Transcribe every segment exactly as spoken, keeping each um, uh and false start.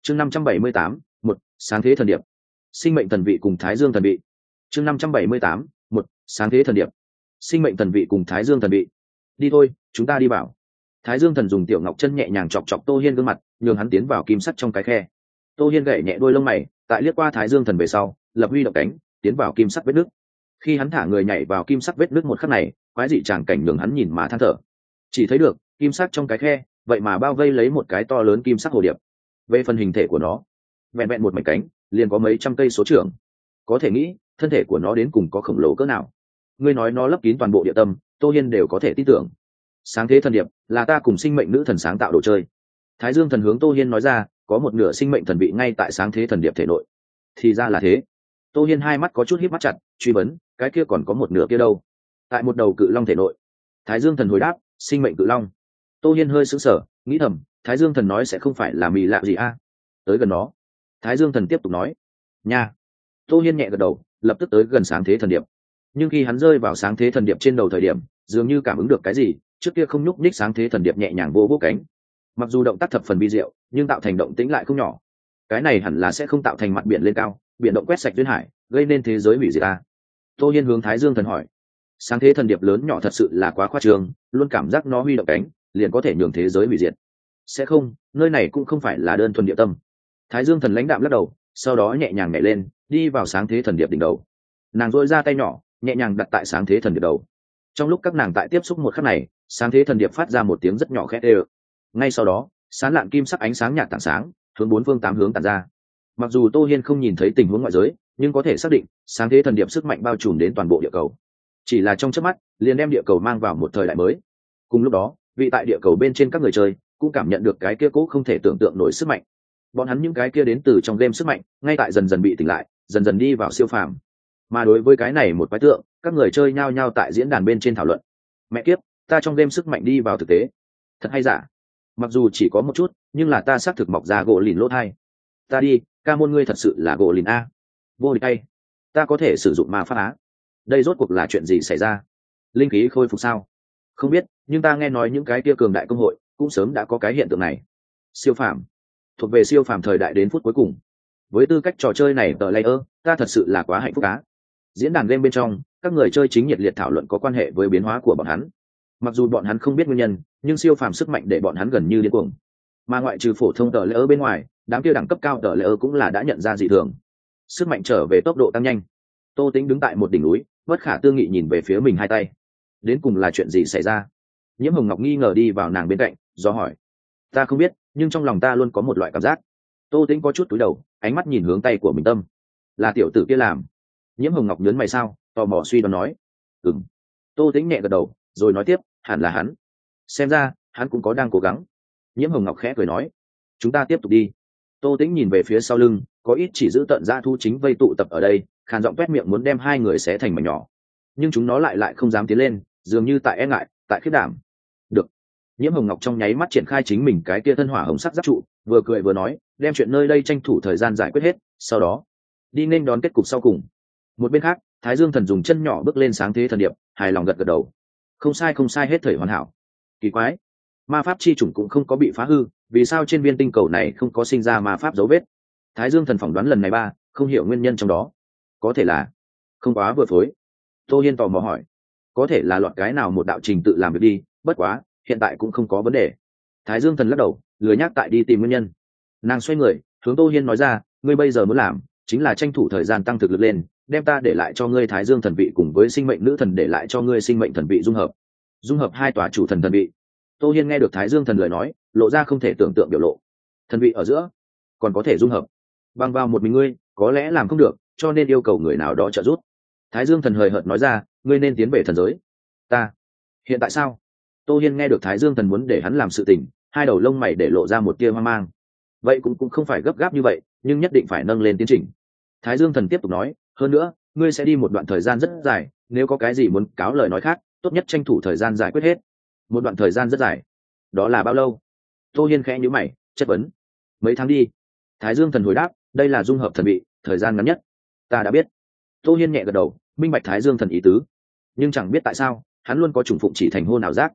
chương năm trăm bảy mươi tám một sáng thế thần điệp, sinh mệnh thần vị cùng thái dương thần vị. chương năm trăm bảy mươi tám một sáng thế thần điệp, sinh mệnh thần vị cùng thái dương thần vị. Đi thôi, chúng ta đi vào. Thái dương thần dùng tiểu ngọc chân nhẹ nhàng chọc chọc Tô Hiên gương mặt, nhường hắn tiến vào kim sắt trong cái khe. Tô Hiên gậy nhẹ đôi lông mày, tại liếc qua thái dương thần về sau, lập huy động cánh, tiến vào kim sắt vết nước. Khi hắn thả người nhảy vào kim sắt vết nước một khắc này, quái dị tràng cảnh nhường hắn nhìn mà than thở. Chỉ thấy được kim sắt trong cái khe, vậy mà bao vây lấy một cái to lớn kim sắc hồ điệp. Về phần hình thể của nó, vẹn vẹn một mảnh cánh liền có mấy trăm cây số trưởng, có thể nghĩ thân thể của nó đến cùng có khổng lồ cỡ nào. Ngươi nói nó lấp kín toàn bộ địa tâm, Tô Hiên đều có thể tin tưởng. Sáng thế thần điệp là ta cùng sinh mệnh nữ thần sáng tạo đồ chơi. Thái dương thần hướng Tô Hiên nói ra, có một nửa sinh mệnh thần vị ngay tại sáng thế thần điệp thể nội. Thì ra là thế. Tô Hiên hai mắt có chút híp mắt chặt, truy vấn, cái kia còn có một nửa kia đâu? Tại một đầu cự long thể nội. Thái dương thần hồi đáp, sinh mệnh cự long. Tô Hiên hơi sững sờ, nghĩ thầm, Thái dương thần nói sẽ không phải là mì lạ gì a? Tới gần nó. Thái dương thần tiếp tục nói, nha. Tô Hiên nhẹ gật đầu, lập tức tới gần sáng thế thần điệp. Nhưng khi hắn rơi vào sáng thế thần điệp trên đầu thời điểm, dường như cảm ứng được cái gì, trước kia không nhúc nhích sáng thế thần điệp nhẹ nhàng vô vô cánh. Mặc dù động tác thập phần vi diệu, nhưng tạo thành động tĩnh lại không nhỏ. Cái này hẳn là sẽ không tạo thành mặt biển lên cao, biển động quét sạch duyên hải, gây nên thế giới hủy diệt a. Tô Hiên hướng Thái dương thần hỏi, sáng thế thần điệp lớn nhỏ thật sự là quá khoa trương, luôn cảm giác nó huy động cánh liền có thể nhường thế giới hủy diệt. Sẽ không, nơi này cũng không phải là đơn thuần địa tâm. Thái dương thần lãnh đạm lắc đầu, sau đó nhẹ nhàng nhảy lên, đi vào sáng thế thần điệp đỉnh đầu. Nàng duỗi ra tay nhỏ, nhẹ nhàng đặt tại sáng thế thần điệp đầu. Trong lúc các nàng tại tiếp xúc một khắc này, sáng thế thần điệp phát ra một tiếng rất nhỏ khẽ ê. Ngay sau đó, sáng lạn kim sắc ánh sáng nhạt tảng sáng, hướng bốn phương tám hướng tản ra. Mặc dù Tô Hiên không nhìn thấy tình huống ngoại giới, nhưng có thể xác định, sáng thế thần điệp sức mạnh bao trùm đến toàn bộ địa cầu. Chỉ là trong chớp mắt, liền đem địa cầu mang vào một thời đại mới. Cùng lúc đó, vị tại địa cầu bên trên các người chơi cũng cảm nhận được cái kia cố không thể tưởng tượng nổi sức mạnh. Bọn hắn những cái kia đến từ trong game sức mạnh, ngay tại dần dần bị tỉnh lại, dần dần đi vào siêu phàm. Mà đối với cái này một quái tượng, các người chơi nhao nhao tại diễn đàn bên trên thảo luận. Mẹ kiếp, ta trong game sức mạnh đi vào thực tế, thật hay giả? Mặc dù chỉ có một chút, nhưng là ta xác thực mọc ra gỗ lìn lỗ thai. Ta đi, ca môn ngươi thật sự là gỗ lìn a. Vô địch hay, ta có thể sử dụng ma pháp á. Đây rốt cuộc là chuyện gì xảy ra? Linh khí khôi phục sao? Không biết, nhưng ta nghe nói những cái kia cường đại công hội cũng sớm đã có cái hiện tượng này. Siêu phàm, thuộc về siêu phàm thời đại đến phút cuối cùng. Với tư cách trò chơi này tờ layer, ta thật sự là quá hạnh phúc cá. Diễn đàn game bên trong, các người chơi chính nhiệt liệt thảo luận có quan hệ với biến hóa của bọn hắn. Mặc dù bọn hắn không biết nguyên nhân, nhưng siêu phàm sức mạnh để bọn hắn gần như điên cuồng. Mà ngoại trừ phổ thông tờ layer bên ngoài, đám kia đẳng cấp cao tờ layer cũng là đã nhận ra dị thường. Sức mạnh trở về tốc độ tăng nhanh. Tô Tĩnh đứng tại một đỉnh núi, bất khả tư nghị nhìn về phía mình hai tay. Đến cùng là chuyện gì xảy ra? Nhiễm Hồng Ngọc nghi ngờ đi vào nàng bên cạnh, do hỏi. Ta không biết, nhưng trong lòng ta luôn có một loại cảm giác. Tô Tĩnh có chút cúi đầu, ánh mắt nhìn hướng tay của mình tâm. Là tiểu tử kia làm. Nhiễm Hồng Ngọc nhớn mày sao, tò mò suy đoán nói. Ừm. Tô Tĩnh nhẹ gật đầu, rồi nói tiếp, hẳn là hắn. Xem ra, hắn cũng có đang cố gắng. Nhiễm Hồng Ngọc khẽ cười nói. Chúng ta tiếp tục đi. Tô Tĩnh nhìn về phía sau lưng, có ít chỉ giữ tận dã thu chính vây tụ tập ở đây, khàn giọng quét miệng muốn đem hai người xé thành mảnh nhỏ. Nhưng chúng nó lại lại không dám tiến lên, dường như tại e ngại, tại khiếp đảm. Được. Nhiễm Hồng Ngọc trong nháy mắt triển khai chính mình cái kia thân hỏa hồng sắc giáp trụ, vừa cười vừa nói, đem chuyện nơi đây tranh thủ thời gian giải quyết hết, sau đó đi nên đón kết cục sau cùng. Một bên khác, Thái Dương Thần dùng chân nhỏ bước lên sáng thế thần điệp, hài lòng gật gật đầu. Không sai không sai, hết thảy hoàn hảo. Kỳ quái, ma pháp chi chủng cũng không có bị phá hư, vì sao trên viên tinh cầu này không có sinh ra ma pháp dấu vết? Thái Dương Thần phỏng đoán lần này ba, không hiểu nguyên nhân trong đó. Có thể là không quá vừa phối. Tô Hiên tò mò hỏi, có thể là loạt cái nào một đạo trình tự làm việc đi, bất quá hiện tại cũng không có vấn đề. Thái Dương Thần lắc đầu, lười nhắc tại đi tìm nguyên nhân. Nàng xoay người hướng Tô Hiên nói ra, ngươi bây giờ muốn làm chính là tranh thủ thời gian tăng thực lực lên, đem ta để lại cho ngươi Thái Dương thần vị cùng với sinh mệnh nữ thần để lại cho ngươi sinh mệnh thần vị dung hợp, dung hợp hai tòa chủ thần thần vị. Tô Hiên nghe được Thái Dương thần lời nói, lộ ra không thể tưởng tượng biểu lộ. Thần vị ở giữa còn có thể dung hợp, bằng vào một mình ngươi có lẽ làm không được, cho nên yêu cầu người nào đó trợ giúp. Thái Dương thần hời hợt nói ra, ngươi nên tiến về thần giới. Ta hiện tại sao? Tô Hiên nghe được Thái Dương thần muốn để hắn làm sự tình, hai đầu lông mày để lộ ra một tia hoang mang. Vậy cũng cũng không phải gấp gáp như vậy, nhưng nhất định phải nâng lên tiến trình. Thái Dương thần tiếp tục nói, hơn nữa ngươi sẽ đi một đoạn thời gian rất dài, nếu có cái gì muốn cáo lời nói khác, tốt nhất tranh thủ thời gian giải quyết hết. Một đoạn thời gian rất dài, đó là bao lâu? Tô Hiên khẽ nhíu mày, chất vấn. Mấy tháng đi. Thái Dương thần hồi đáp, đây là dung hợp thần vị, thời gian ngắn nhất. Ta đã biết. Tô Hiên nhẹ gật đầu, minh bạch Thái Dương thần ý tứ, nhưng chẳng biết tại sao hắn luôn có trùng phụng chỉ thành hôn ảo giác.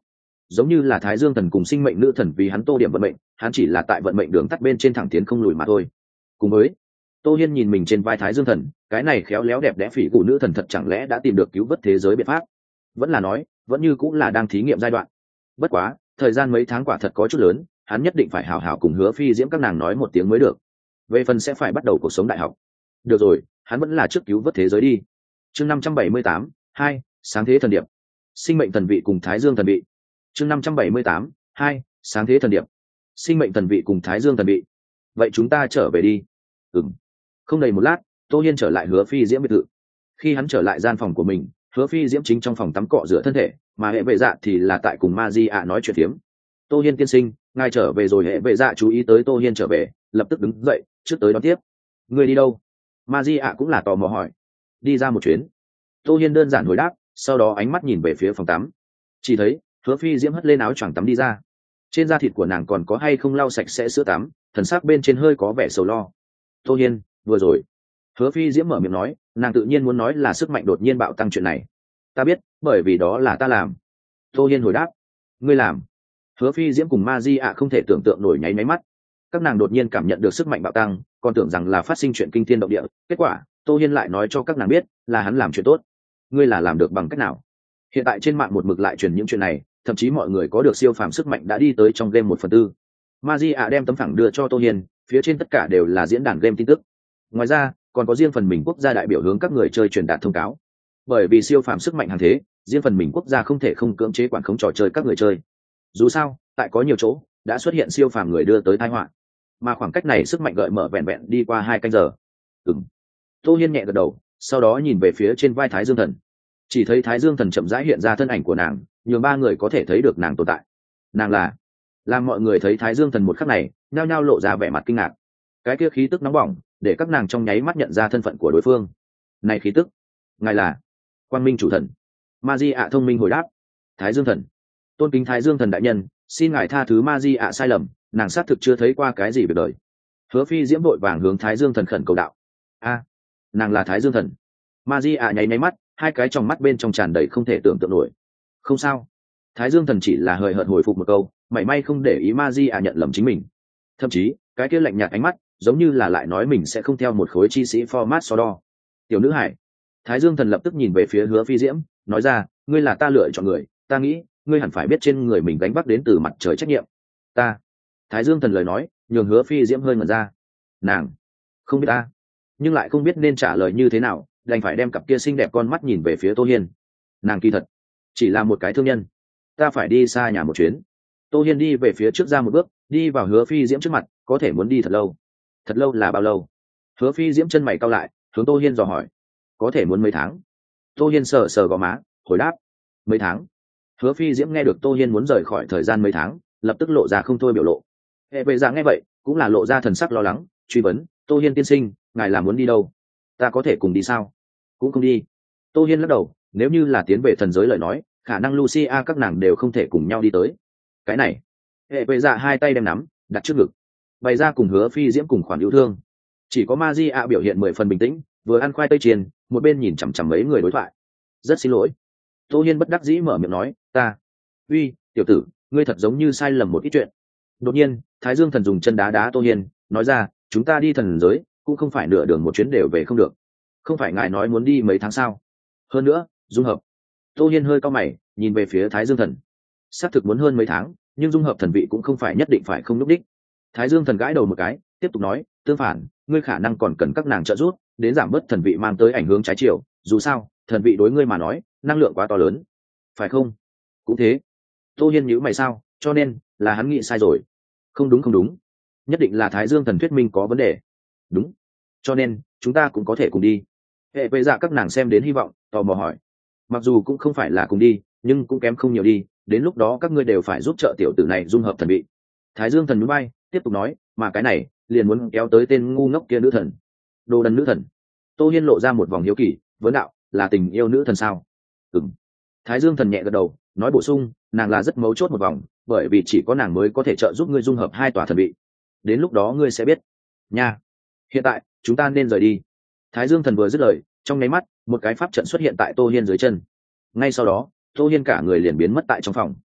giống như là thái dương thần cùng sinh mệnh nữ thần vì hắn tô điểm vận mệnh, hắn chỉ là tại vận mệnh đường tắt bên trên thẳng tiến không lùi mà thôi. Cùng với tô hiên nhìn mình trên vai thái dương thần, cái này khéo léo đẹp đẽ phỉ cụ nữ thần thật chẳng lẽ đã tìm được cứu vớt thế giới biện pháp, vẫn là nói vẫn như cũng là đang thí nghiệm giai đoạn. Bất quá thời gian mấy tháng quả thật có chút lớn, hắn nhất định phải hào hào cùng Hứa Phi Diễm các nàng nói một tiếng mới được. Về phần sẽ phải bắt đầu cuộc sống đại học, được rồi, hắn vẫn là trước cứu vớt thế giới đi. Chương năm trăm bảy mươi tám, hai, sáng thế thần điệp. Sinh mệnh thần vị cùng Thái Dương thần vị. Chương năm trăm bảy mươi tám, hai, sáng thế thần điệp. Sinh mệnh thần vị cùng Thái Dương thần vị. Vậy chúng ta trở về đi. Ừm. Không đầy một lát, Tô Hiên trở lại Hứa Phi Diễm biệt thự. Khi hắn trở lại gian phòng của mình, Hứa Phi Diễm chính trong phòng tắm cọ rửa thân thể, mà hệ vệ dạ thì là tại cùng Ma Di ạ nói chuyện phiếm. Tô Hiên tiên sinh, ngài trở về rồi. Hệ vệ dạ chú ý tới Tô Hiên trở về, lập tức đứng dậy trước tới đón tiếp. Người đi đâu? Ma Di ạ cũng là tò mò hỏi. Đi ra một chuyến. Tô Hiên đơn giản hồi đáp, sau đó ánh mắt nhìn về phía phòng tắm, chỉ thấy Hứa Phi Diễm hất lên áo choàng tắm đi ra. Trên da thịt của nàng còn có hay không lau sạch sẽ sữa tắm, thần sắc bên trên hơi có vẻ sầu lo. Tô Hiên, vừa rồi Hứa Phi Diễm mở miệng nói, nàng tự nhiên muốn nói là sức mạnh đột nhiên bạo tăng chuyện này. Ta biết, bởi vì đó là ta làm. Tô Hiên hồi đáp. Ngươi làm? Hứa Phi Diễm cùng Ma Di ạ không thể tưởng tượng nổi, nháy máy mắt. Các nàng đột nhiên cảm nhận được sức mạnh bạo tăng, còn tưởng rằng là phát sinh chuyện kinh thiên động địa, kết quả Tô Hiên lại nói cho các nàng biết là hắn làm chuyện tốt. Ngươi là làm được bằng cách nào? Hiện tại trên mạng một mực lại truyền những chuyện này, thậm chí mọi người có được siêu phàm sức mạnh đã đi tới trong game một phần tư. Ma Di ạ đem tấm phẳng đưa cho Tô Hiên, phía trên tất cả đều là diễn đàn game tin tức. Ngoài ra còn có riêng phần mình quốc gia đại biểu hướng các người chơi truyền đạt thông cáo. Bởi vì siêu phàm sức mạnh hàng thế, riêng phần mình quốc gia không thể không cưỡng chế quản khống trò chơi các người chơi. Dù sao tại có nhiều chỗ đã xuất hiện siêu phàm người đưa tới tai họa, mà khoảng cách này sức mạnh gợi mở vẹn vẹn đi qua hai canh giờ. Ừm. Tô Hiên nhẹ gật đầu, sau đó nhìn về phía trên vai Thái Dương thần. Chỉ thấy Thái Dương thần chậm rãi hiện ra thân ảnh của nàng, nhường ba người có thể thấy được nàng tồn tại. Nàng là làm mọi người thấy Thái Dương thần một khắc này, nhao nhao lộ ra vẻ mặt kinh ngạc. Cái kia khí tức nóng bỏng để các nàng trong nháy mắt nhận ra thân phận của đối phương. Này khí tức, ngài là Quang Minh chủ thần. Ma Di ạ thông minh hồi đáp. Thái Dương thần, tôn kính Thái Dương thần đại nhân, xin ngài tha thứ Ma Di ạ sai lầm, nàng xác thực chưa thấy qua cái gì việc đời. Hứa Phi Diễm vội vàng hướng Thái Dương thần khẩn cầu đạo. A, nàng là Thái Dương thần. Ma Di ạ nháy nháy mắt, hai cái trong mắt bên trong tràn đầy không thể tưởng tượng nổi. Không sao. Thái Dương thần chỉ là hời hợt hồi phục một câu, mảy may không để ý Ma Di ạ nhận lầm chính mình. Thậm chí cái kia lạnh nhạt ánh mắt giống như là lại nói mình sẽ không theo một khối chi sĩ format so đo. Tiểu nữ hải. Thái Dương thần lập tức nhìn về phía Hứa Phi Diễm, nói ra, ngươi là ta lựa chọn người, ta nghĩ ngươi hẳn phải biết trên người mình gánh vác đến từ mặt trời trách nhiệm. Ta. Thái Dương thần lời nói nhường Hứa Phi Diễm hơi ngẩn ra. Nàng không biết ta, nhưng lại không biết nên trả lời như thế nào, đành phải đem cặp kia xinh đẹp con mắt nhìn về phía Tô Hiên. Nàng kỳ thật chỉ là một cái thương nhân, ta phải đi xa nhà một chuyến. Tô Hiên đi về phía trước ra một bước, đi vào Hứa Phi Diễm trước mặt, có thể muốn đi thật lâu. Thật lâu là bao lâu? Hứa Phi Diễm chân mày cau lại, hướng Tô Hiên dò hỏi. Có thể muốn mấy tháng. Tô Hiên sờ sờ gò má, hồi đáp. Mấy tháng. Hứa Phi Diễm nghe được Tô Hiên muốn rời khỏi thời gian mấy tháng, lập tức lộ ra không thôi biểu lộ. Hệ vệ dạ nghe vậy cũng là lộ ra thần sắc lo lắng, truy vấn, Tô Hiên tiên sinh, ngài là muốn đi đâu? Ta có thể cùng đi sao? Cũng không đi. Tô Hiên lắc đầu, nếu như là tiến về thần giới lời nói, khả năng Lucia các nàng đều không thể cùng nhau đi tới. Cái này. Hệ vệ dạ hai tay đem nắm đặt trước ngực, bày ra cùng Hứa Phi Diễm cùng khoản yêu thương. Chỉ có Ma Di ạ biểu hiện mười phần bình tĩnh, vừa ăn khoai tây chiên, một bên nhìn chằm chằm mấy người đối thoại. Rất xin lỗi. Tô Hiên bất đắc dĩ mở miệng nói, ta. Uy, tiểu tử, ngươi thật giống như sai lầm một ít chuyện. Đột nhiên Thái Dương thần dùng chân đá đá Tô Hiên, nói ra, chúng ta đi thần giới cũng không phải nửa đường một chuyến đều về không được. Không phải ngài nói muốn đi mấy tháng sao? Hơn nữa dung hợp. Tô Hiên hơi cau mày nhìn về phía Thái Dương thần. Xác thực muốn hơn mấy tháng, nhưng dung hợp thần vị cũng không phải nhất định phải không lúc đích. Thái Dương thần gãi đầu một cái, tiếp tục nói, tương phản, ngươi khả năng còn cần các nàng trợ giúp đến giảm bớt thần vị mang tới ảnh hưởng trái chiều, dù sao thần vị đối ngươi mà nói năng lượng quá to lớn, phải không? Cũng thế. Tô Hiên nhíu mày, sao, cho nên là hắn nghĩ sai rồi? Không đúng không đúng, nhất định là Thái Dương thần thuyết minh có vấn đề. Đúng, cho nên chúng ta cũng có thể cùng đi. Hệ vệ dạ các nàng xem đến hy vọng, tò mò hỏi. Mặc dù cũng không phải là cùng đi, nhưng cũng kém không nhiều đi, đến lúc đó các ngươi đều phải giúp trợ tiểu tử này dung hợp thần vị. Thái Dương thần núi bay tiếp tục nói, mà cái này liền muốn kéo tới tên ngu ngốc kia nữ thần. Đồ đần nữ thần. Tô Hiên lộ ra một vòng hiếu kỳ, vấn đạo, là tình yêu nữ thần sao? Ừm. Thái Dương thần nhẹ gật đầu, nói bổ sung, nàng là rất mấu chốt một vòng, bởi vì chỉ có nàng mới có thể trợ giúp ngươi dung hợp hai tòa thần vị. Đến lúc đó ngươi sẽ biết nha. Hiện tại chúng ta nên rời đi. Thái Dương thần vừa dứt lời, trong nháy mắt một cái pháp trận xuất hiện tại Tô Hiên dưới chân. Ngay sau đó Tô Hiên cả người liền biến mất tại trong phòng.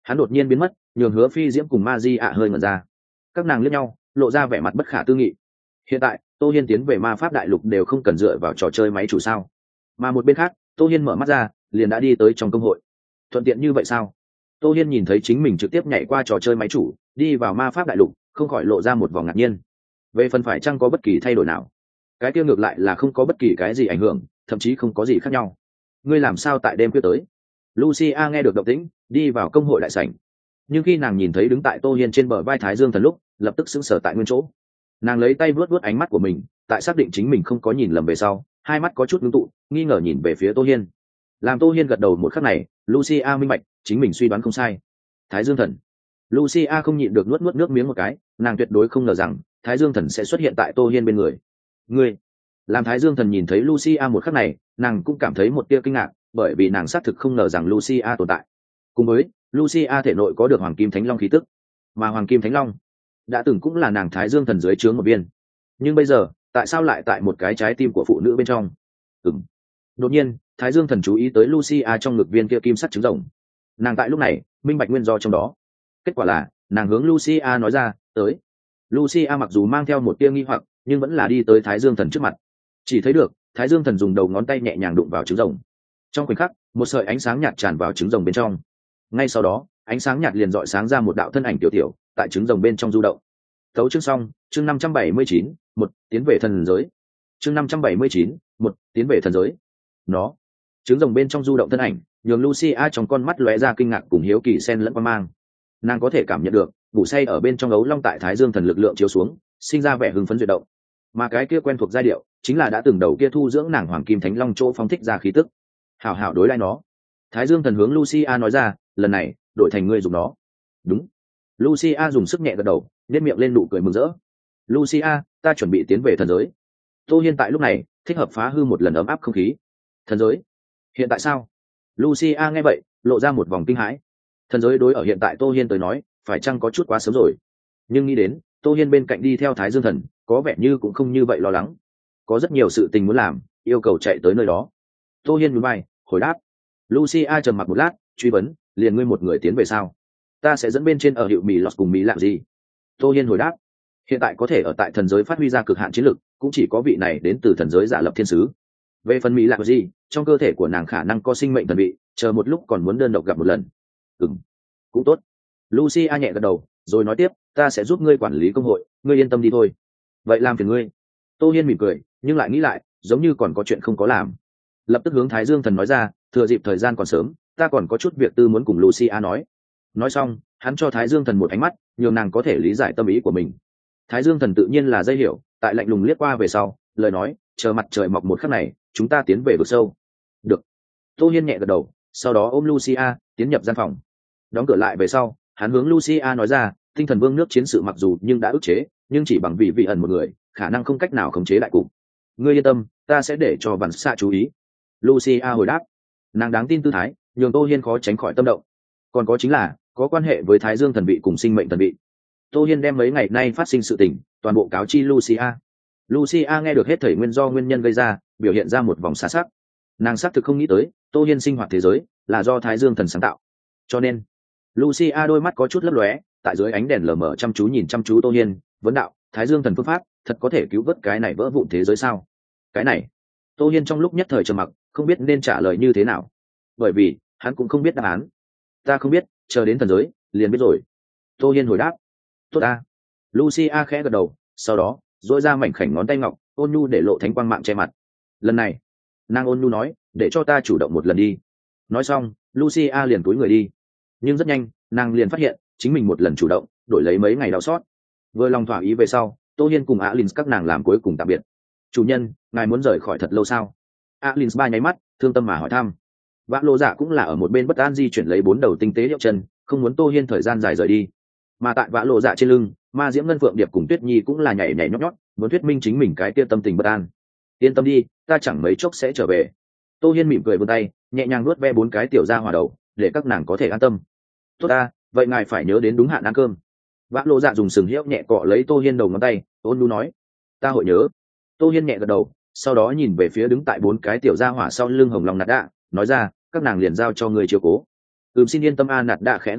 Hắn đột nhiên biến mất, nhường Hứa Phi Diễm cùng Ma Di ạ hơi ngẩn ra. Các nàng liếc nhau, lộ ra vẻ mặt bất khả tư nghị. Hiện tại Tô Hiên tiến về ma pháp đại lục đều không cần dựa vào trò chơi máy chủ sao? Mà một bên khác, Tô Hiên mở mắt ra, liền đã đi tới trong công hội. Thuận tiện như vậy sao? Tô Hiên nhìn thấy chính mình trực tiếp nhảy qua trò chơi máy chủ, đi vào ma pháp đại lục, không khỏi lộ ra một vòng ngạc nhiên. Về phần phải chăng có bất kỳ thay đổi nào? Cái kia ngược lại là không có bất kỳ cái gì ảnh hưởng, thậm chí không có gì khác nhau. Ngươi làm sao tại đêm khuya tới? Lucia nghe được động tĩnh, đi vào công hội đại sảnh. Nhưng khi nàng nhìn thấy đứng tại Tô Hiên trên bờ vai Thái Dương Thần lúc, lập tức sững sờ tại nguyên chỗ. Nàng lấy tay vuốt vuốt ánh mắt của mình, tại xác định chính mình không có nhìn lầm về sau, hai mắt có chút ngưng tụ, nghi ngờ nhìn về phía Tô Hiên. Làm Tô Hiên gật đầu một khắc này, Lucia minh bạch, chính mình suy đoán không sai. Thái Dương Thần. Lucia không nhịn được nuốt nuốt nước miếng một cái, nàng tuyệt đối không ngờ rằng Thái Dương Thần sẽ xuất hiện tại Tô Hiên bên người. Ngươi. Làm Thái Dương Thần nhìn thấy Lucia một khắc này, nàng cũng cảm thấy một tia kinh ngạc, bởi vì nàng xác thực không ngờ rằng Lucia tồn tại. Cùng với, Lucia thể nội có được Hoàng Kim Thánh Long khí tức, mà Hoàng Kim Thánh Long đã từng cũng là nàng Thái Dương Thần dưới trướng một viên. Nhưng bây giờ, tại sao lại tại một cái trái tim của phụ nữ bên trong? Ừm. Đột nhiên, Thái Dương Thần chú ý tới Lucia trong ngực viên kia kim sắt trứng rồng. Nàng tại lúc này, minh bạch nguyên do trong đó. Kết quả là, nàng hướng Lucia nói ra, tới. Lucia mặc dù mang theo một tia nghi hoặc, nhưng vẫn là đi tới Thái Dương Thần trước mặt. Chỉ thấy được, Thái Dương Thần dùng đầu ngón tay nhẹ nhàng đụng vào trứng rồng. Trong khoảnh khắc, một sợi ánh sáng nhạt tràn vào trứng rồng bên trong. Ngay sau đó, ánh sáng nhạt liền rọi sáng ra một đạo thân ảnh tiểu tiểu, tại trứng rồng bên trong du động. Tấu chương xong, chương năm trăm bảy mươi chín, một tiến về thần giới. Chương năm trăm bảy mươi chín, một tiến về thần giới. Nó, trứng rồng bên trong du động thân ảnh, nhường Lucia trong con mắt lóe ra kinh ngạc cùng hiếu kỳ xen lẫn quan mang. Nàng có thể cảm nhận được, ngủ say ở bên trong ấu long tại Thái Dương Thần lực lượng chiếu xuống, sinh ra vẻ hưng phấn duyệt động. Mà cái kia quen thuộc giai điệu, chính là đã từng đầu kia thu dưỡng nàng Hoàng Kim Thánh Long chỗ phóng thích ra khí tức. Hảo hảo đối đãi nó. Thái Dương Thần hướng Lucia nói ra, lần này, đổi thành ngươi dùng nó. Đúng. Lucia dùng sức nhẹ gật đầu, nét miệng lên nụ cười mừng rỡ. Lucia, ta chuẩn bị tiến về thần giới. Tô Hiên tại lúc này, thích hợp phá hư một lần ấm áp không khí. Thần giới? Hiện tại sao? Lucia nghe vậy, lộ ra một vòng kinh hãi. Thần giới đối ở hiện tại Tô Hiên tới nói, phải chăng có chút quá sớm rồi. Nhưng nghĩ đến, Tô Hiên bên cạnh đi theo Thái Dương Thần, có vẻ như cũng không như vậy lo lắng. Có rất nhiều sự tình muốn làm, yêu cầu chạy tới nơi đó. Tô Hiên nhún vai, hồi đáp. Lucia trầm mặc một lát, truy vấn, liền ngươi một người tiến về sao? Ta sẽ dẫn bên trên ở hiệu Mỹ Lọt cùng Mỹ làm gì? Tô Hiên hồi đáp, hiện tại có thể ở tại thần giới phát huy ra cực hạn chiến lực, cũng chỉ có vị này đến từ thần giới giả lập thiên sứ. Về phần Mỹ làm gì, trong cơ thể của nàng khả năng có sinh mệnh thần vị, chờ một lúc còn muốn đơn độc gặp một lần. Ừm, cũng tốt. Lucia nhẹ gật đầu, rồi nói tiếp, ta sẽ giúp ngươi quản lý công hội, ngươi yên tâm đi thôi. Vậy làm phiền ngươi. Tô Hiên mỉm cười, nhưng lại nghĩ lại, giống như còn có chuyện không có làm. Lập tức hướng Thái Dương Thần nói ra, thừa dịp thời gian còn sớm, ta còn có chút việc tư muốn cùng Lucia nói. Nói xong, hắn cho Thái Dương Thần một ánh mắt, nhường nàng có thể lý giải tâm ý của mình. Thái Dương Thần tự nhiên là dây hiểu, tại lạnh lùng liếc qua về sau, lời nói, chờ mặt trời mọc một khắc này, chúng ta tiến về vực sâu. Được. Tô Hiên nhẹ gật đầu, sau đó ôm Lucia tiến nhập gian phòng. Đóng cửa lại về sau, hắn hướng Lucia nói ra, tinh thần vương nước chiến sự mặc dù nhưng đã ức chế, nhưng chỉ bằng vị vị ẩn một người, khả năng không cách nào khống chế đại cục. Ngươi yên tâm, ta sẽ để cho Vạn Xạ chú ý. Lucia hồi đáp. Nàng đáng tin tư thái, nhường Tô Hiên khó tránh khỏi tâm động. Còn có chính là, có quan hệ với Thái Dương Thần vị cùng sinh mệnh thần vị. Tô Hiên đem mấy ngày nay phát sinh sự tình, toàn bộ cáo chi Lucia. Lucia nghe được hết thảy nguyên do nguyên nhân gây ra, biểu hiện ra một vòng xa sắc. Nàng xác thực không nghĩ tới, Tô Hiên sinh hoạt thế giới là do Thái Dương Thần sáng tạo. Cho nên, Lucia đôi mắt có chút lấp lóe, tại dưới ánh đèn lờ mờ chăm chú nhìn chăm chú Tô Hiên, vấn đạo, Thái Dương Thần phương pháp, thật có thể cứu vớt cái này vỡ vụn thế giới sao? Cái này, Tô Hiên trong lúc nhất thời trầm mặc, không biết nên trả lời như thế nào. Bởi vì, hắn cũng không biết đáp án. Ta không biết, chờ đến thần giới, liền biết rồi. Tô Hiên hồi đáp. Tốt ta. Lucia khẽ gật đầu, sau đó, duỗi ra mảnh khảnh ngón tay ngọc, ôn nhu để lộ thánh quang mạng che mặt. Lần này, nàng ôn nhu nói, để cho ta chủ động một lần đi. Nói xong, Lucia liền túi người đi. Nhưng rất nhanh, nàng liền phát hiện, chính mình một lần chủ động, đổi lấy mấy ngày đau xót. Vừa lòng thỏa ý về sau, Tô Hiên cùng Alin các nàng làm cuối cùng tạm biệt. Chủ nhân, ngài muốn rời khỏi thật lâu sao? Alin ba nháy mắt, thương tâm mà hỏi thăm. Vã Lô Dạ cũng là ở một bên bất an di chuyển lấy bốn đầu tinh tế hiệu chân, không muốn Tô Hiên thời gian dài rời đi. Mà tại Vã Lô Dạ trên lưng, Ma Diễm Ngân Phượng Điệp cùng Tuyết Nhi cũng là nhảy nhảy nhót nhót, muốn thuyết minh chính mình cái kia tâm tình bất an. Yên tâm đi, ta chẳng mấy chốc sẽ trở về. Tô Hiên mỉm cười vươn tay, nhẹ nhàng nuốt ve bốn cái tiểu ra hỏa đầu, để các nàng có thể an tâm. Tốt ta, vậy ngài phải nhớ đến đúng hạn ăn cơm. Vã Lô Dạ dùng sừng hiệu nhẹ cọ lấy Tô Hiên đầu ngón tay, ôn nhu nói, ta hội nhớ. Tô Hiên nhẹ gật đầu, sau đó nhìn về phía đứng tại bốn cái tiểu gia hỏa sau lưng Hồng Long Nạt Đạ, nói ra, các nàng liền giao cho người chiếu cố. Ừm, xin yên tâm a. Nạt Đạ khẽ gật đầu,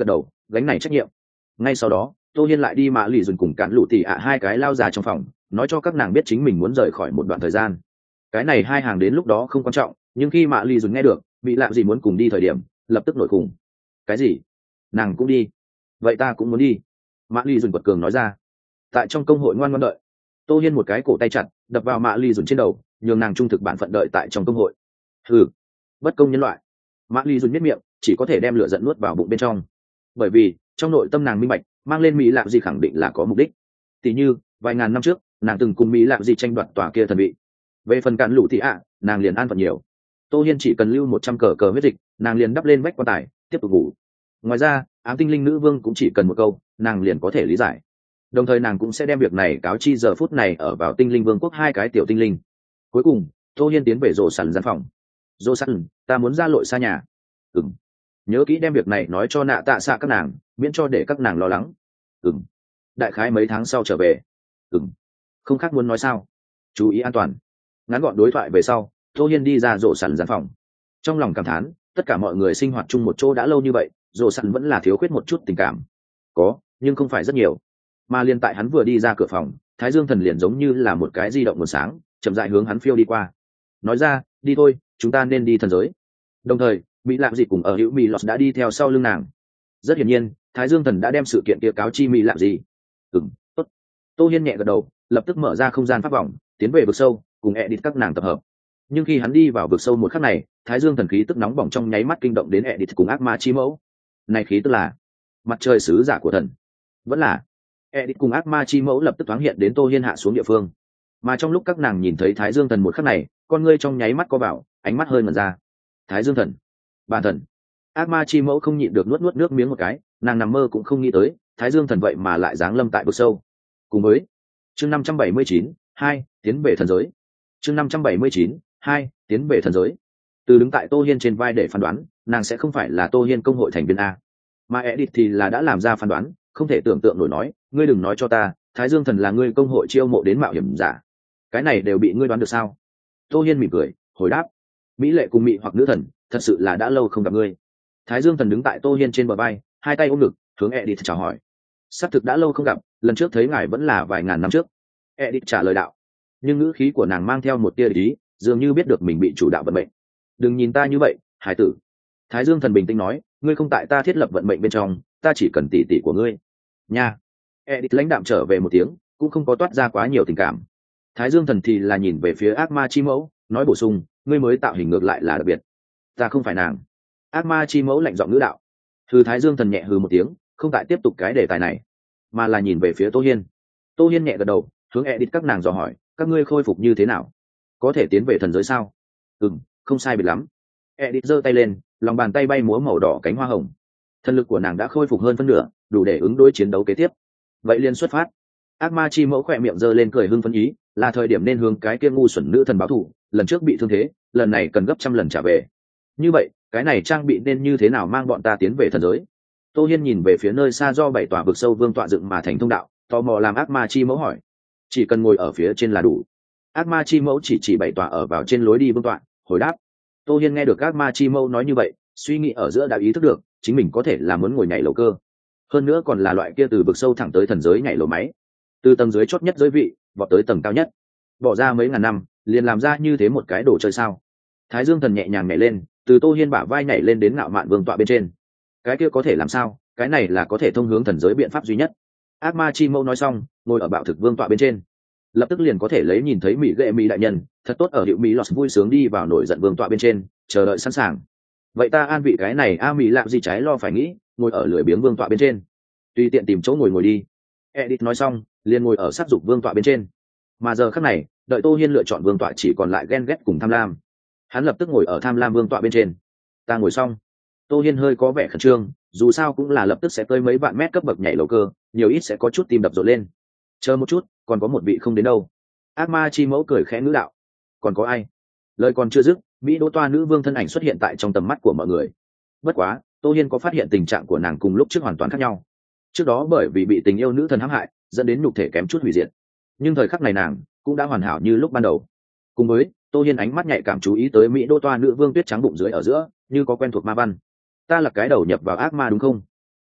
gánh này trách nhiệm. Ngay sau đó tô hiên lại đi mạ lì dùn cùng cản lụ tỉ ạ hai cái lao già trong phòng, nói cho các nàng biết chính mình muốn rời khỏi một đoạn thời gian. Cái này hai hàng đến lúc đó không quan trọng, nhưng khi mạ lì dùn nghe được bị lạ gì muốn cùng đi thời điểm, lập tức nổi khủng. Cái gì? Nàng cũng đi? Vậy ta cũng muốn đi. Mạ lì dùn quật cường nói ra. Tại trong công hội ngoan ngoãn đợi. Tô hiên một cái cổ tay chặt đập vào mạ lì dùn trên đầu, nhường nàng trung thực bản phận đợi tại trong công hội. Hừ, bất công nhân loại. Mạ lì dùn biết miệng, chỉ có thể đem lửa giận nuốt vào bụng bên trong, bởi vì trong nội tâm nàng minh bạch mang lên mỹ lạ gì khẳng định là có mục đích. Tỷ như vài ngàn năm trước nàng từng cùng mỹ lạ gì tranh đoạt tòa kia thần vị. Về phần cản lũ thì ạ, nàng liền an phận nhiều. Tô hiên chỉ cần lưu một trăm cờ cờ huyết dịch, nàng liền đắp lên vách quan tài tiếp tục ngủ. Ngoài ra ám tinh linh nữ vương cũng chỉ cần một câu, nàng liền có thể lý giải. Đồng thời nàng cũng sẽ đem việc này cáo chi giờ phút này ở vào tinh linh vương quốc hai cái tiểu tinh linh. Cuối cùng tô hiên tiến về rổ sẵn gian phòng. Rổ sẵn, ta muốn ra lội xa nhà. Ừm, nhớ kỹ đem việc này nói cho nạ tạ xạ các nàng, miễn cho để các nàng lo lắng. Ừm, đại khái mấy tháng sau trở về. Ừm, không khác muốn nói sao, chú ý an toàn. Ngắn gọn đối thoại về sau, tô hiên đi ra rổ sẵn gian phòng, trong lòng cảm thán tất cả mọi người sinh hoạt chung một chỗ đã lâu như vậy, rổ sẵn vẫn là thiếu khuyết một chút tình cảm. Có, nhưng không phải rất nhiều. Mà liền tại hắn vừa đi ra cửa phòng, thái dương thần liền giống như là một cái di động nguồn sáng, chậm rãi hướng hắn phiêu đi qua, nói ra, đi thôi, chúng ta nên đi thần giới. Đồng thời mỹ lạm gì cùng ở hữu mỹ lọt đã đi theo sau lưng nàng. Rất hiển nhiên thái dương thần đã đem sự kiện kia cáo chi mỹ lạm gì. Ừm, tốt. Tô hiên nhẹ gật đầu, lập tức mở ra không gian pháp vòng, tiến về vực sâu cùng edit các nàng tập hợp. Nhưng khi hắn đi vào vực sâu một khắc này, thái dương thần khí tức nóng bỏng trong nháy mắt kinh động đến edit cùng ác ma chi mẫu. Này khí tức là mặt trời sứ giả của thần, vẫn là edit cùng ác ma chi mẫu lập tức thoáng hiện đến tô hiên hạ xuống địa phương. Mà trong lúc các nàng nhìn thấy thái dương thần một khắc này, con ngươi trong nháy mắt co vào, ánh mắt hơi ngẩn ra. Thái dương thần, bản thần. Ác ma chi mẫu không nhịn được nuốt nuốt nước miếng một cái, nàng nằm mơ cũng không nghĩ tới thái dương thần vậy mà lại giáng lâm tại vực sâu. Cùng với chương năm trăm bảy mươi chín hai tiến về thần giới. chương năm trăm bảy mươi chín hai tiến về thần giới. Từ đứng tại tô hiên trên vai để phán đoán, nàng sẽ không phải là tô hiên công hội thành viên a, mà edit thì là đã làm ra phán đoán. Không thể tưởng tượng nổi, nói ngươi đừng nói cho ta thái dương thần là ngươi công hội chiêu mộ đến mạo hiểm giả, cái này đều bị ngươi đoán được sao? Tô hiên mỉm cười hồi đáp, mỹ lệ cùng mỹ hoặc nữ thần, thật sự là đã lâu không gặp ngươi. Thái dương thần đứng tại tô hiên trên bờ vai, hai tay ôm ngực hướng edit chào hỏi. Xác thực đã lâu không gặp, lần trước thấy ngài vẫn là vài ngàn năm trước. Edit trả lời đạo, nhưng ngữ khí của nàng mang theo một tia ý, dường như biết được mình bị chủ đạo vận mệnh. Đừng nhìn ta như vậy hải tử. Thái dương thần bình tĩnh nói, ngươi không tại ta thiết lập vận mệnh bên trong, ta chỉ cần tỉ tỉ của ngươi nha. Edit lãnh đạm trở về một tiếng, cũng không có toát ra quá nhiều tình cảm. Thái dương thần thì là nhìn về phía ác ma chi mẫu, nói bổ sung, ngươi mới tạo hình ngược lại là đặc biệt, ta không phải nàng. Ác ma chi mẫu lạnh giọng ngữ đạo. Hừ, thái dương thần nhẹ hừ một tiếng, không tại tiếp tục cái đề tài này, mà là nhìn về phía tô hiên. Tô hiên nhẹ gật đầu, hướng edit các nàng dò hỏi, các ngươi khôi phục như thế nào, có thể tiến về thần giới sao? Ừm, không sai biệt lắm. Edit giơ tay lên, lòng bàn tay bay múa màu đỏ cánh hoa hồng. Thần lực của nàng đã khôi phục hơn phân nửa, đủ để ứng đối chiến đấu kế tiếp. Vậy liền xuất phát. Ác ma chi mẫu khỏe miệng giơ lên cười hưng phấn ý, là thời điểm nên hướng cái kia ngu xuẩn nữ thần báo thù, lần trước bị thương thế, lần này cần gấp trăm lần trả về. Như vậy cái này trang bị nên như thế nào mang bọn ta tiến về thần giới? Tô hiên nhìn về phía nơi xa do bảy tòa vực sâu vương tọa dựng mà thành thông đạo, tò mò làm ác ma chi mẫu hỏi. Chỉ cần ngồi ở phía trên là đủ. Ác ma chi mẫu chỉ chỉ bảy tòa ở vào trên lối đi vương tọa, hồi đáp. Tô hiên nghe được ác ma chi mẫu nói như vậy, suy nghĩ ở giữa đã ý thức được chính mình có thể là muốn ngồi nhảy lầu cơ, hơn nữa còn là loại kia từ vực sâu thẳng tới thần giới nhảy lầu máy, từ tầng dưới chót nhất giới vị vọt tới tầng cao nhất, bỏ ra mấy ngàn năm liền làm ra như thế một cái đồ chơi sao? Thái dương thần nhẹ nhàng nhảy lên, từ tô hiên bả vai nhảy lên đến ngạo mạn vương tọa bên trên. Cái kia có thể làm sao, cái này là có thể thông hướng thần giới biện pháp duy nhất. Ác ma chi mẫu nói xong, ngồi ở bạo thực vương tọa bên trên, lập tức liền có thể lấy nhìn thấy mỹ ghệ mỹ đại nhân thật tốt ở hiệu mỹ lọt vui sướng đi vào nổi giận vương tọa bên trên, chờ đợi sẵn sàng. Vậy ta an vị cái này a mỹ làm gì trái lo phải nghĩ, ngồi ở lưỡi biếng vương tọa bên trên, tùy tiện tìm chỗ ngồi ngồi đi. Edit nói xong liền ngồi ở sát dục vương tọa bên trên. Mà giờ khắc này đợi tô hiên lựa chọn vương tọa chỉ còn lại ghen ghét cùng tham lam, hắn lập tức ngồi ở tham lam vương tọa bên trên. Ta ngồi xong. Tô hiên hơi có vẻ khẩn trương, dù sao cũng là lập tức sẽ tới mấy vạn mét cấp bậc nhảy lầu cơ, nhiều ít sẽ có chút tim đập rộn lên. Chờ một chút, còn có một vị không đến đâu. Ác ma chi mẫu cười khẽ ngữ đạo. Còn có ai? Lời còn chưa dứt, mỹ đỗ toa nữ vương thân ảnh xuất hiện tại trong tầm mắt của mọi người. Bất quá tô hiên có phát hiện tình trạng của nàng cùng lúc trước hoàn toàn khác nhau. Trước đó bởi vì bị tình yêu nữ thần hãm hại dẫn đến nhục thể kém chút hủy diệt, nhưng thời khắc này nàng cũng đã hoàn hảo như lúc ban đầu. Cùng với tô hiên ánh mắt nhạy cảm chú ý tới mỹ đỗ toa nữ vương tuyết trắng bụng dưới ở giữa như có quen thuộc ma văn. Ta là cái đầu nhập vào ác ma đúng không?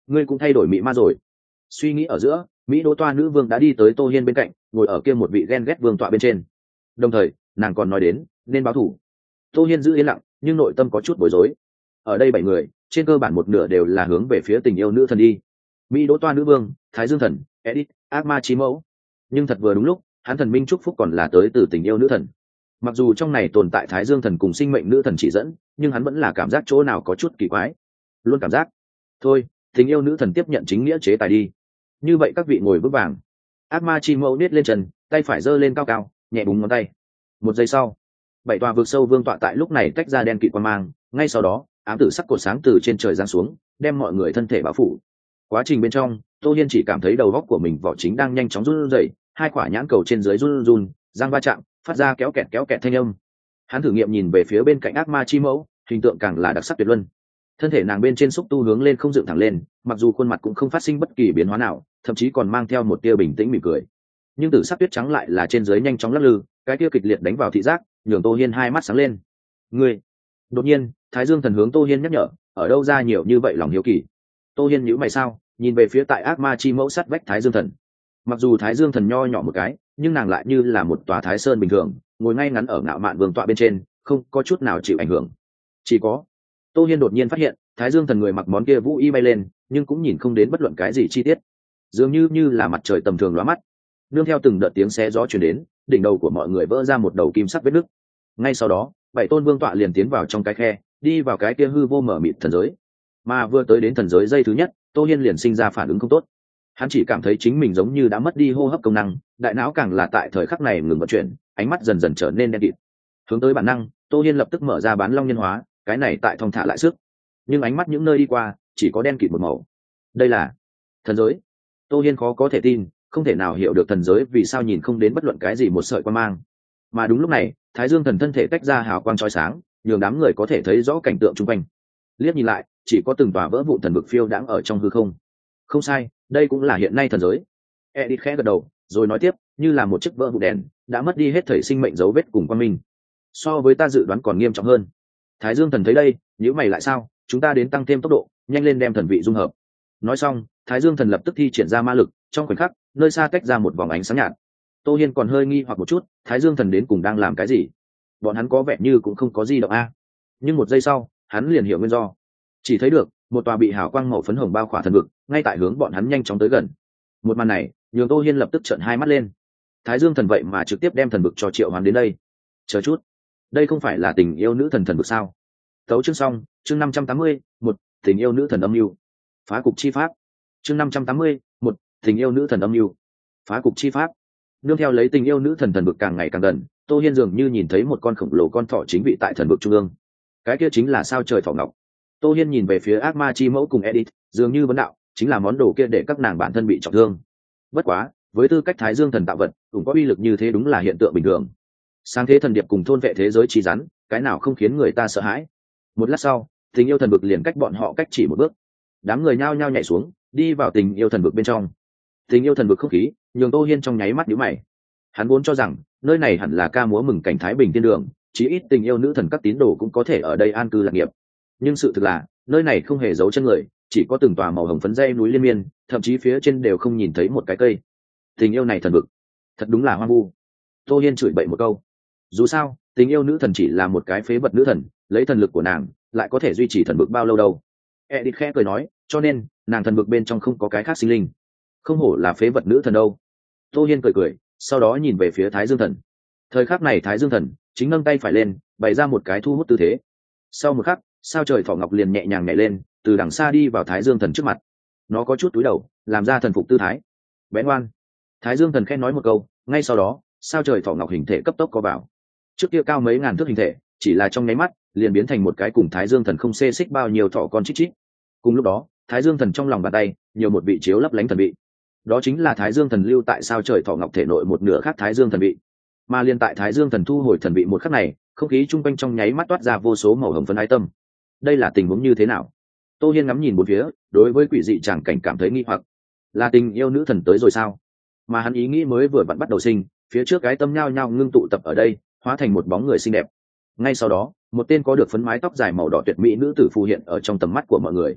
ngươi cũng thay đổi mỹ ma rồi. Suy nghĩ ở giữa, mỹ đỗ toa nữ vương đã đi tới Tô Hiên bên cạnh, ngồi ở kia một vị ghen ghét vương tọa bên trên. Đồng thời nàng còn nói đến nên báo thù. Tô Hiên giữ yên lặng nhưng nội tâm có chút bối rối. Ở đây bảy người trên cơ bản một nửa đều là hướng về phía tình yêu nữ thần đi. Mỹ đỗ toa nữ vương, Thái Dương thần, Edith, ác ma chí mẫu. Nhưng thật vừa đúng lúc, hắn thần minh chúc phúc còn là tới từ tình yêu nữ thần. Mặc dù trong này tồn tại Thái Dương thần cùng sinh mệnh nữ thần chỉ dẫn, nhưng hắn vẫn là cảm giác chỗ nào có chút kỳ quái. Luôn cảm giác, thôi, tình yêu nữ thần tiếp nhận chính nghĩa chế tài đi. Như vậy các vị ngồi vững vàng. Ác ma chi mẫu niết lên chân, tay phải giơ lên cao cao, nhẹ búng ngón tay. Một giây sau, bảy tòa vực sâu vương tọa tại lúc này tách ra đen kịt quang mang, ngay sau đó, ám tử sắc cột sáng từ trên trời giáng xuống, đem mọi người thân thể bao phủ. Quá trình bên trong, Tô Hiên chỉ cảm thấy đầu góc của mình vỏ chính đang nhanh chóng run rẩy, hai quả nhãn cầu trên dưới run run, răng va chạm, phát ra kéo kẹt kéo kẹt thanh âm. Hắn thử nghiệm nhìn về phía bên cạnh ác ma chi mẫu, hình tượng càng là đặc sắc tuyệt luân. Thân thể nàng bên trên xúc tu hướng lên không dựng thẳng lên, mặc dù khuôn mặt cũng không phát sinh bất kỳ biến hóa nào, thậm chí còn mang theo một tia bình tĩnh mỉm cười. Nhưng tử sắc tuyết trắng lại là trên dưới nhanh chóng lắc lư, cái tia kịch liệt đánh vào thị giác, nhường Tô Hiên hai mắt sáng lên. Ngươi! Đột nhiên, Thái Dương thần hướng Tô Hiên nhắc nhở, ở đâu ra nhiều như vậy lòng hiếu kỳ. Tô Hiên nhíu mày sao, nhìn về phía tại ác ma chi mẫu sắt vách Thái Dương thần. Mặc dù Thái Dương thần nho nhỏ một cái, nhưng nàng lại như là một tòa Thái Sơn bình thường, ngồi ngay ngắn ở ngạo mạn vương tọa bên trên, không có chút nào chịu ảnh hưởng. Chỉ có Tô Hiên đột nhiên phát hiện, Thái Dương thần người mặc món kia vũ y bay lên, nhưng cũng nhìn không đến bất luận cái gì chi tiết, dường như như là mặt trời tầm thường lóa mắt. Nương theo từng đợt tiếng xé gió truyền đến, đỉnh đầu của mọi người vỡ ra một đầu kim sắc vết nứt. Ngay sau đó, bảy tôn vương tọa liền tiến vào trong cái khe, đi vào cái kia hư vô mở mịt thần giới. Mà vừa tới đến thần giới dây thứ nhất, Tô Hiên liền sinh ra phản ứng không tốt. Hắn chỉ cảm thấy chính mình giống như đã mất đi hô hấp công năng, đại não càng là tại thời khắc này ngừng vận chuyển, ánh mắt dần dần trở nên đen kịt. Hướng tới bản năng, Tô Hiên lập tức mở ra bán long nhân hóa, cái này tại thong thả lại sức. Nhưng ánh mắt những nơi đi qua, chỉ có đen kịt một màu. Đây là thần giới. Tô Hiên khó có thể tin, không thể nào hiểu được thần giới vì sao nhìn không đến bất luận cái gì một sợi quang mang. Mà đúng lúc này, Thái Dương thần thân thể tách ra hào quang chói sáng, nhường đám người có thể thấy rõ cảnh tượng xung quanh. Liếc nhìn lại, chỉ có từng tòa vỡ vụn thần vực phiêu đãng ở trong hư không. Không sai, đây cũng là hiện nay thần giới. Edith khẽ gật đầu, rồi nói tiếp, như là một chiếc vỡ vụn đèn, đã mất đi hết thảy sinh mệnh dấu vết cùng quang minh. So với ta dự đoán còn nghiêm trọng hơn. Thái Dương thần thấy đây, nhíu mày lại sao, chúng ta đến tăng thêm tốc độ, nhanh lên đem thần vị dung hợp. Nói xong, Thái Dương thần lập tức thi triển ra ma lực, trong khoảnh khắc, nơi xa tách ra một vòng ánh sáng nhạt. Tô Hiên còn hơi nghi hoặc một chút, Thái Dương thần đến cùng đang làm cái gì? Bọn hắn có vẻ như cũng không có gì động a. Nhưng một giây sau, hắn liền hiểu nguyên do. Chỉ thấy được một tòa bị hào quang màu phấn hồng bao khỏa thần vực, ngay tại hướng bọn hắn nhanh chóng tới gần. Một màn này, nhường Tô Hiên lập tức trợn hai mắt lên. Thái Dương thần vậy mà trực tiếp đem thần vực cho triệu hoán đến đây. Chờ chút, đây không phải là tình yêu nữ thần thần vực sao? Tấu chương xong, chương năm trăm tám mươi, một tình yêu nữ thần âm mưu. Phá cục chi pháp. Chương năm trăm tám mươi, một tình yêu nữ thần âm mưu. Phá cục chi pháp. Nương theo lấy tình yêu nữ thần thần vực càng ngày càng gần, Tô Hiên dường như nhìn thấy một con khổng lồ con thỏ chính vị tại thần vực trung ương. Cái kia chính là sao trời thỏ ngọc. Tô Hiên nhìn về phía ác ma chi mẫu cùng Edith, dường như vấn đạo, chính là món đồ kia để các nàng bản thân bị trọng thương. Bất quá, với tư cách Thái Dương thần tạo vật, cũng có uy lực như thế đúng là hiện tượng bình thường. Sáng thế thần điệp cùng thôn vệ thế giới chi rắn, cái nào không khiến người ta sợ hãi. Một lát sau, tình yêu thần vực liền cách bọn họ cách chỉ một bước. Đám người nhao nhao nhảy xuống, đi vào tình yêu thần vực bên trong. Tình yêu thần vực không khí, nhường Tô Hiên trong nháy mắt nhíu mày. Hắn vốn cho rằng nơi này hẳn là ca múa mừng cảnh thái bình thiên đường, chí ít tình yêu nữ thần các tín đồ cũng có thể ở đây an cư lạc nghiệp. Nhưng sự thực là, nơi này không hề giấu chân người, chỉ có từng tòa màu hồng phấn dây núi liên miên, thậm chí phía trên đều không nhìn thấy một cái cây. Tình yêu này thần vực, thật đúng là hoang vu. Tô Hiên chửi bậy một câu. Dù sao, tình yêu nữ thần chỉ là một cái phế vật nữ thần, lấy thần lực của nàng, lại có thể duy trì thần vực bao lâu đâu. Edith khẽ cười nói, cho nên, nàng thần vực bên trong không có cái khác sinh linh. Không hổ là phế vật nữ thần đâu. Tô Hiên cười cười, sau đó nhìn về phía Thái Dương thần. Thời khắc này Thái Dương thần chính nâng tay phải lên, bày ra một cái thu hút tư thế. Sau một khắc, sao trời thỏ ngọc liền nhẹ nhàng nhảy lên, từ đằng xa đi vào Thái Dương thần trước mặt. Nó có chút cúi đầu, làm ra thần phục tư thái. Bén ngoan. Thái Dương thần khẽ nói một câu, ngay sau đó, sao trời thỏ ngọc hình thể cấp tốc có vào. Trước kia cao mấy ngàn thước hình thể, chỉ là trong nháy mắt, liền biến thành một cái cùng Thái Dương thần không xê xích bao nhiêu thỏ con chít chít. Cùng lúc đó, Thái Dương thần trong lòng bàn tay, nhiều một vị chiếu lấp lánh thần vị. Đó chính là Thái Dương thần lưu tại sao trời thỏ ngọc thể nội một nửa khác Thái Dương thần vị. Mà liên tại Thái Dương thần thu hồi thần vị một khắc này, không khí chung quanh trong nháy mắt toát ra vô số màu hồng phấn ái tâm. Đây là tình huống như thế nào? Tô Hiên ngắm nhìn bốn phía, đối với quỷ dị tràng cảnh cảm thấy nghi hoặc. Là tình yêu nữ thần tới rồi sao? Mà hắn ý nghĩ mới vừa vặn bắt đầu sinh, phía trước cái tâm nhao nhao ngưng tụ tập ở đây, hóa thành một bóng người xinh đẹp. Ngay sau đó, một tên có được phấn mái tóc dài màu đỏ tuyệt mỹ nữ tử phù hiện ở trong tầm mắt của mọi người.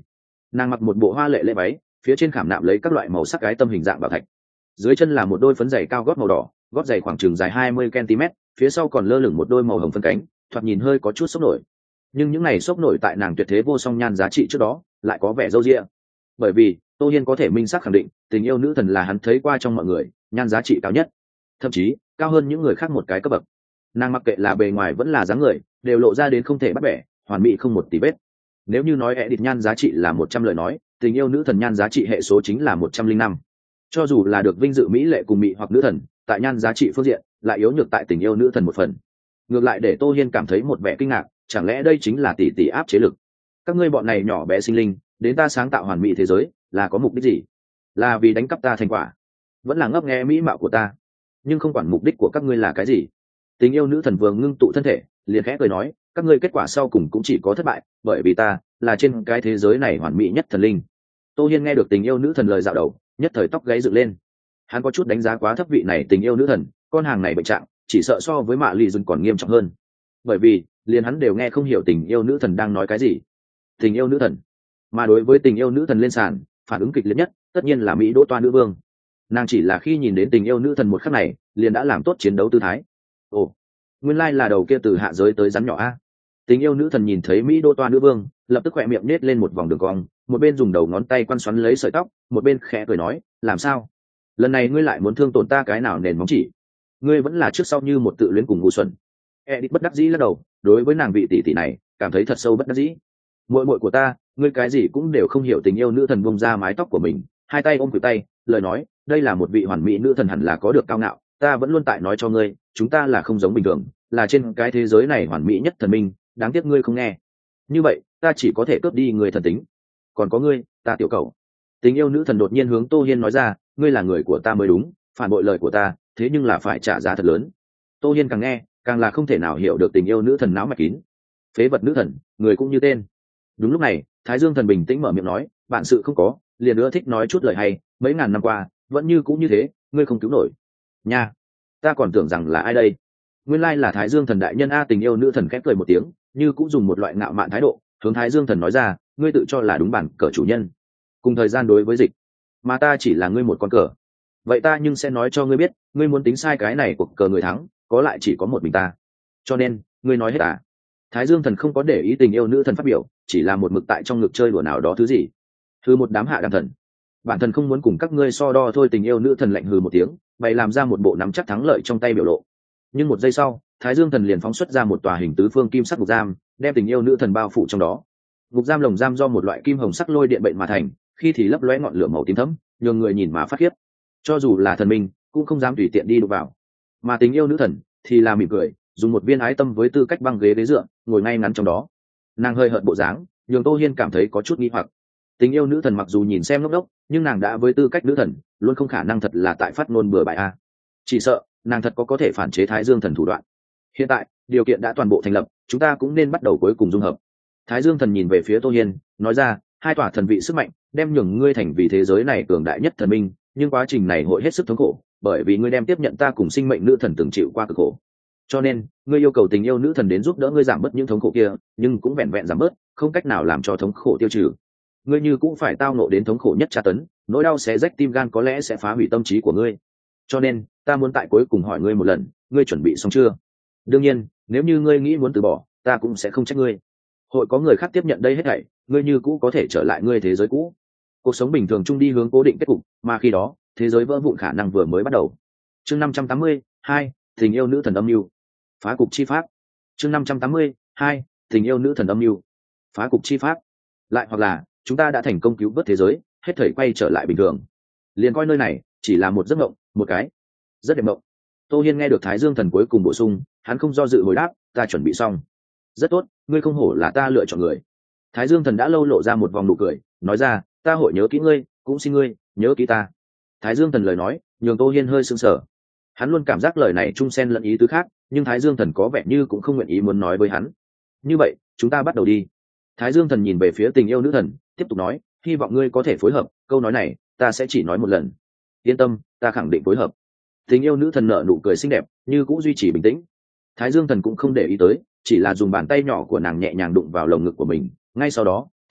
Nàng mặc một bộ hoa lệ lễ váy, phía trên khảm nạm lấy các loại màu sắc gái tâm hình dạng bảo thạch, dưới chân là một đôi phấn giày cao gót màu đỏ, gót giày khoảng chừng dài hai mươi cm, phía sau còn lơ lửng một đôi màu hồng phân cánh, thoạt nhìn hơi có chút sốc nổi. Nhưng những này sốc nổi tại nàng tuyệt thế vô song nhan giá trị trước đó lại có vẻ râu ria, bởi vì Tô Hiên có thể minh xác khẳng định tình yêu nữ thần là hắn thấy qua trong mọi người nhan giá trị cao nhất, thậm chí cao hơn những người khác một cái cấp bậc. Nàng mặc kệ là bề ngoài vẫn là dáng người đều lộ ra đến không thể bắt bẻ, hoàn mỹ không một tí vết. Nếu như nói edit nhan giá trị là một trăm lời nói, tình yêu nữ thần nhan giá trị hệ số chính là một trăm linh năm. Cho dù là được vinh dự mỹ lệ cùng mỹ hoặc nữ thần, tại nhan giá trị phương diện lại yếu nhược tại tình yêu nữ thần một phần. Ngược lại để Tô Hiên cảm thấy một vẻ kinh ngạc, chẳng lẽ đây chính là tỷ tỷ áp chế lực? Các ngươi bọn này nhỏ bé sinh linh đến ta sáng tạo hoàn mỹ thế giới là có mục đích gì? Là vì đánh cắp ta thành quả, vẫn là ngấp nghé mỹ mạo của ta? Nhưng không quản mục đích của các ngươi là cái gì, tình yêu nữ thần vừa ngưng tụ thân thể liền khẽ cười nói, các ngươi kết quả sau cùng cũng chỉ có thất bại, bởi vì ta là trên cái thế giới này hoàn mỹ nhất thần linh. Tô Hiên nghe được tình yêu nữ thần lời dạo đầu, nhất thời tóc gáy dựng lên. Hắn có chút đánh giá quá thấp vị này tình yêu nữ thần, con hàng này bệnh trạng chỉ sợ so với Mạ Lị Dùn còn nghiêm trọng hơn, bởi vì liền hắn đều nghe không hiểu tình yêu nữ thần đang nói cái gì. Tình yêu nữ thần, mà đối với tình yêu nữ thần lên sàn phản ứng kịch liệt nhất tất nhiên là Mỹ Đỗ Toa nữ vương. Nàng chỉ là khi nhìn đến tình yêu nữ thần một khắc này liền đã làm tốt chiến đấu tư thái. Ồ, nguyên lai là đầu kia từ hạ giới tới rắn nhỏ a. Tình yêu nữ thần nhìn thấy Mỹ Đỗ Toa nữ vương lập tức khỏe miệng nết lên một vòng đường cong, một bên dùng đầu ngón tay quăn xoắn lấy sợi tóc, một bên khẽ cười nói, làm sao lần này ngươi lại muốn thương tổn ta cái nào nền móng chỉ? Ngươi vẫn là trước sau như một tự luyến cùng ngu xuẩn. Edith bất đắc dĩ lắc đầu, đối với nàng vị tỷ tỷ này cảm thấy thật sâu bất đắc dĩ. Muội muội của ta, ngươi cái gì cũng đều không hiểu. Tình yêu nữ thần bông ra mái tóc của mình, hai tay ôm cử tay, lời nói, đây là một vị hoàn mỹ nữ thần hẳn là có được cao ngạo, ta vẫn luôn tại nói cho ngươi, chúng ta là không giống bình thường, là trên cái thế giới này hoàn mỹ nhất thần minh, đáng tiếc ngươi không nghe. Như vậy, ta chỉ có thể cướp đi người thần tính. Còn có ngươi, ta tiểu cầu. Tình yêu nữ thần đột nhiên hướng Tô Hiên nói ra, ngươi là người của ta mới đúng, phản bội lời của ta, thế nhưng là phải trả giá thật lớn. Tô Hiên càng nghe càng là không thể nào hiểu được tình yêu nữ thần não mạch kín. Phế vật nữ thần, người cũng như tên. Đúng lúc này, Thái Dương thần bình tĩnh mở miệng nói, bạn sự không có, liền nữa thích nói chút lời hay, mấy ngàn năm qua vẫn như cũng như thế, ngươi không cứu nổi nha. Ta còn tưởng rằng là ai đây, nguyên lai là Thái Dương thần đại nhân a. Tình yêu nữ thần khép cười một tiếng, như cũng dùng một loại ngạo mạn thái độ hướng Thái Dương thần nói ra, ngươi tự cho là đúng bản cờ chủ nhân, cùng thời gian đối với dịch, mà ta chỉ là ngươi một con cờ. Vậy ta nhưng sẽ nói cho ngươi biết, ngươi muốn tính sai cái này cuộc cờ người thắng có lại chỉ có một mình ta, cho nên ngươi nói hết à? Thái Dương thần không có để ý tình yêu nữ thần phát biểu, chỉ là một mực tại trong ngực chơi đùa nào đó thứ gì. Thư một đám hạ đẳng thần, bản thân không muốn cùng các ngươi so đo thôi. Tình yêu nữ thần lạnh hừ một tiếng, bày làm ra một bộ nắm chắc thắng lợi trong tay biểu lộ. Nhưng một giây sau, Thái Dương thần liền phóng xuất ra một tòa hình tứ phương kim sắc ngục giam, đem tình yêu nữ thần bao phủ trong đó. Ngục giam lồng giam do một loại kim hồng sắc lôi điện bệnh mà thành, khi thì lấp lóe ngọn lửa màu tím thẫm, nhường người nhìn mà phát khiếp. Cho dù là thần minh cũng không dám tùy tiện đi đụng vào. Mà tình yêu nữ thần thì là mỉm cười, dùng một viên ái tâm với tư cách băng ghế ghế dựa, ngồi ngay ngắn trong đó. Nàng hơi hợt bộ dáng, nhường Tô Hiên cảm thấy có chút nghi hoặc. Tình yêu nữ thần mặc dù nhìn xem ngốc đốc, nhưng nàng đã với tư cách nữ thần, luôn không khả năng thật là tại phát ngôn bừa bãi a. Chỉ sợ nàng thật có có thể phản chế Thái Dương thần thủ đoạn. Hiện tại điều kiện đã toàn bộ thành lập, chúng ta cũng nên bắt đầu cuối cùng dung hợp. Thái Dương thần nhìn về phía Tô Hiên, nói ra, hai tòa thần vị sức mạnh đem nhường ngươi thành vì thế giới này cường đại nhất thần minh, nhưng quá trình này hội hết sức thống khổ, bởi vì ngươi đem tiếp nhận ta cùng sinh mệnh nữ thần từng chịu qua cực khổ. Cho nên ngươi yêu cầu tình yêu nữ thần đến giúp đỡ ngươi giảm bớt những thống khổ kia, nhưng cũng vẹn vẹn giảm bớt, không cách nào làm cho thống khổ tiêu trừ. Ngươi như cũng phải tao nộ đến thống khổ nhất tra tấn, nỗi đau xé rách tim gan có lẽ sẽ phá hủy tâm trí của ngươi. Cho nên ta muốn tại cuối cùng hỏi ngươi một lần, ngươi chuẩn bị xong chưa? Đương nhiên, nếu như ngươi nghĩ muốn từ bỏ, ta cũng sẽ không trách ngươi. Hội có người khác tiếp nhận đây hết thảy, ngươi như cũ có thể trở lại ngươi thế giới cũ. Cuộc sống bình thường chung đi hướng cố định kết cục, mà khi đó thế giới vỡ vụn khả năng vừa mới bắt đầu. Chương năm trăm tám mươi hai, tình yêu nữ thần âm mưu phá cục chi pháp. Chương năm trăm tám mươi hai, tình yêu nữ thần âm mưu phá cục chi pháp. Lại hoặc là chúng ta đã thành công cứu vớt thế giới, hết thảy quay trở lại bình thường, liền coi nơi này chỉ là một giấc mộng, một cái rất đẹp mộng. Tô Hiên nghe được Thái Dương thần cuối cùng bổ sung, hắn không do dự hồi đáp, ta chuẩn bị xong. Rất tốt, ngươi không hổ là ta lựa chọn người. Thái Dương thần đã lâu lộ ra một vòng nụ cười, nói ra, ta hội nhớ kỹ ngươi, cũng xin ngươi nhớ kỹ ta. Thái Dương thần lời nói nhường Tô Hiên hơi sững sờ. Hắn luôn cảm giác lời này trung xen lẫn ý tứ khác, nhưng Thái Dương thần có vẻ như cũng không nguyện ý muốn nói với hắn. Như vậy chúng ta bắt đầu đi. Thái Dương thần nhìn về phía tình yêu nữ thần, tiếp tục nói, hy vọng ngươi có thể phối hợp, câu nói này ta sẽ chỉ nói một lần. Yên tâm, ta khẳng định phối hợp. Tình yêu nữ thần nở nụ cười xinh đẹp, như cũng duy trì bình tĩnh. Thái Dương thần cũng không để ý tới, chỉ là dùng bàn tay nhỏ của nàng nhẹ nhàng đụng vào lồng ngực của mình. Ngay sau đó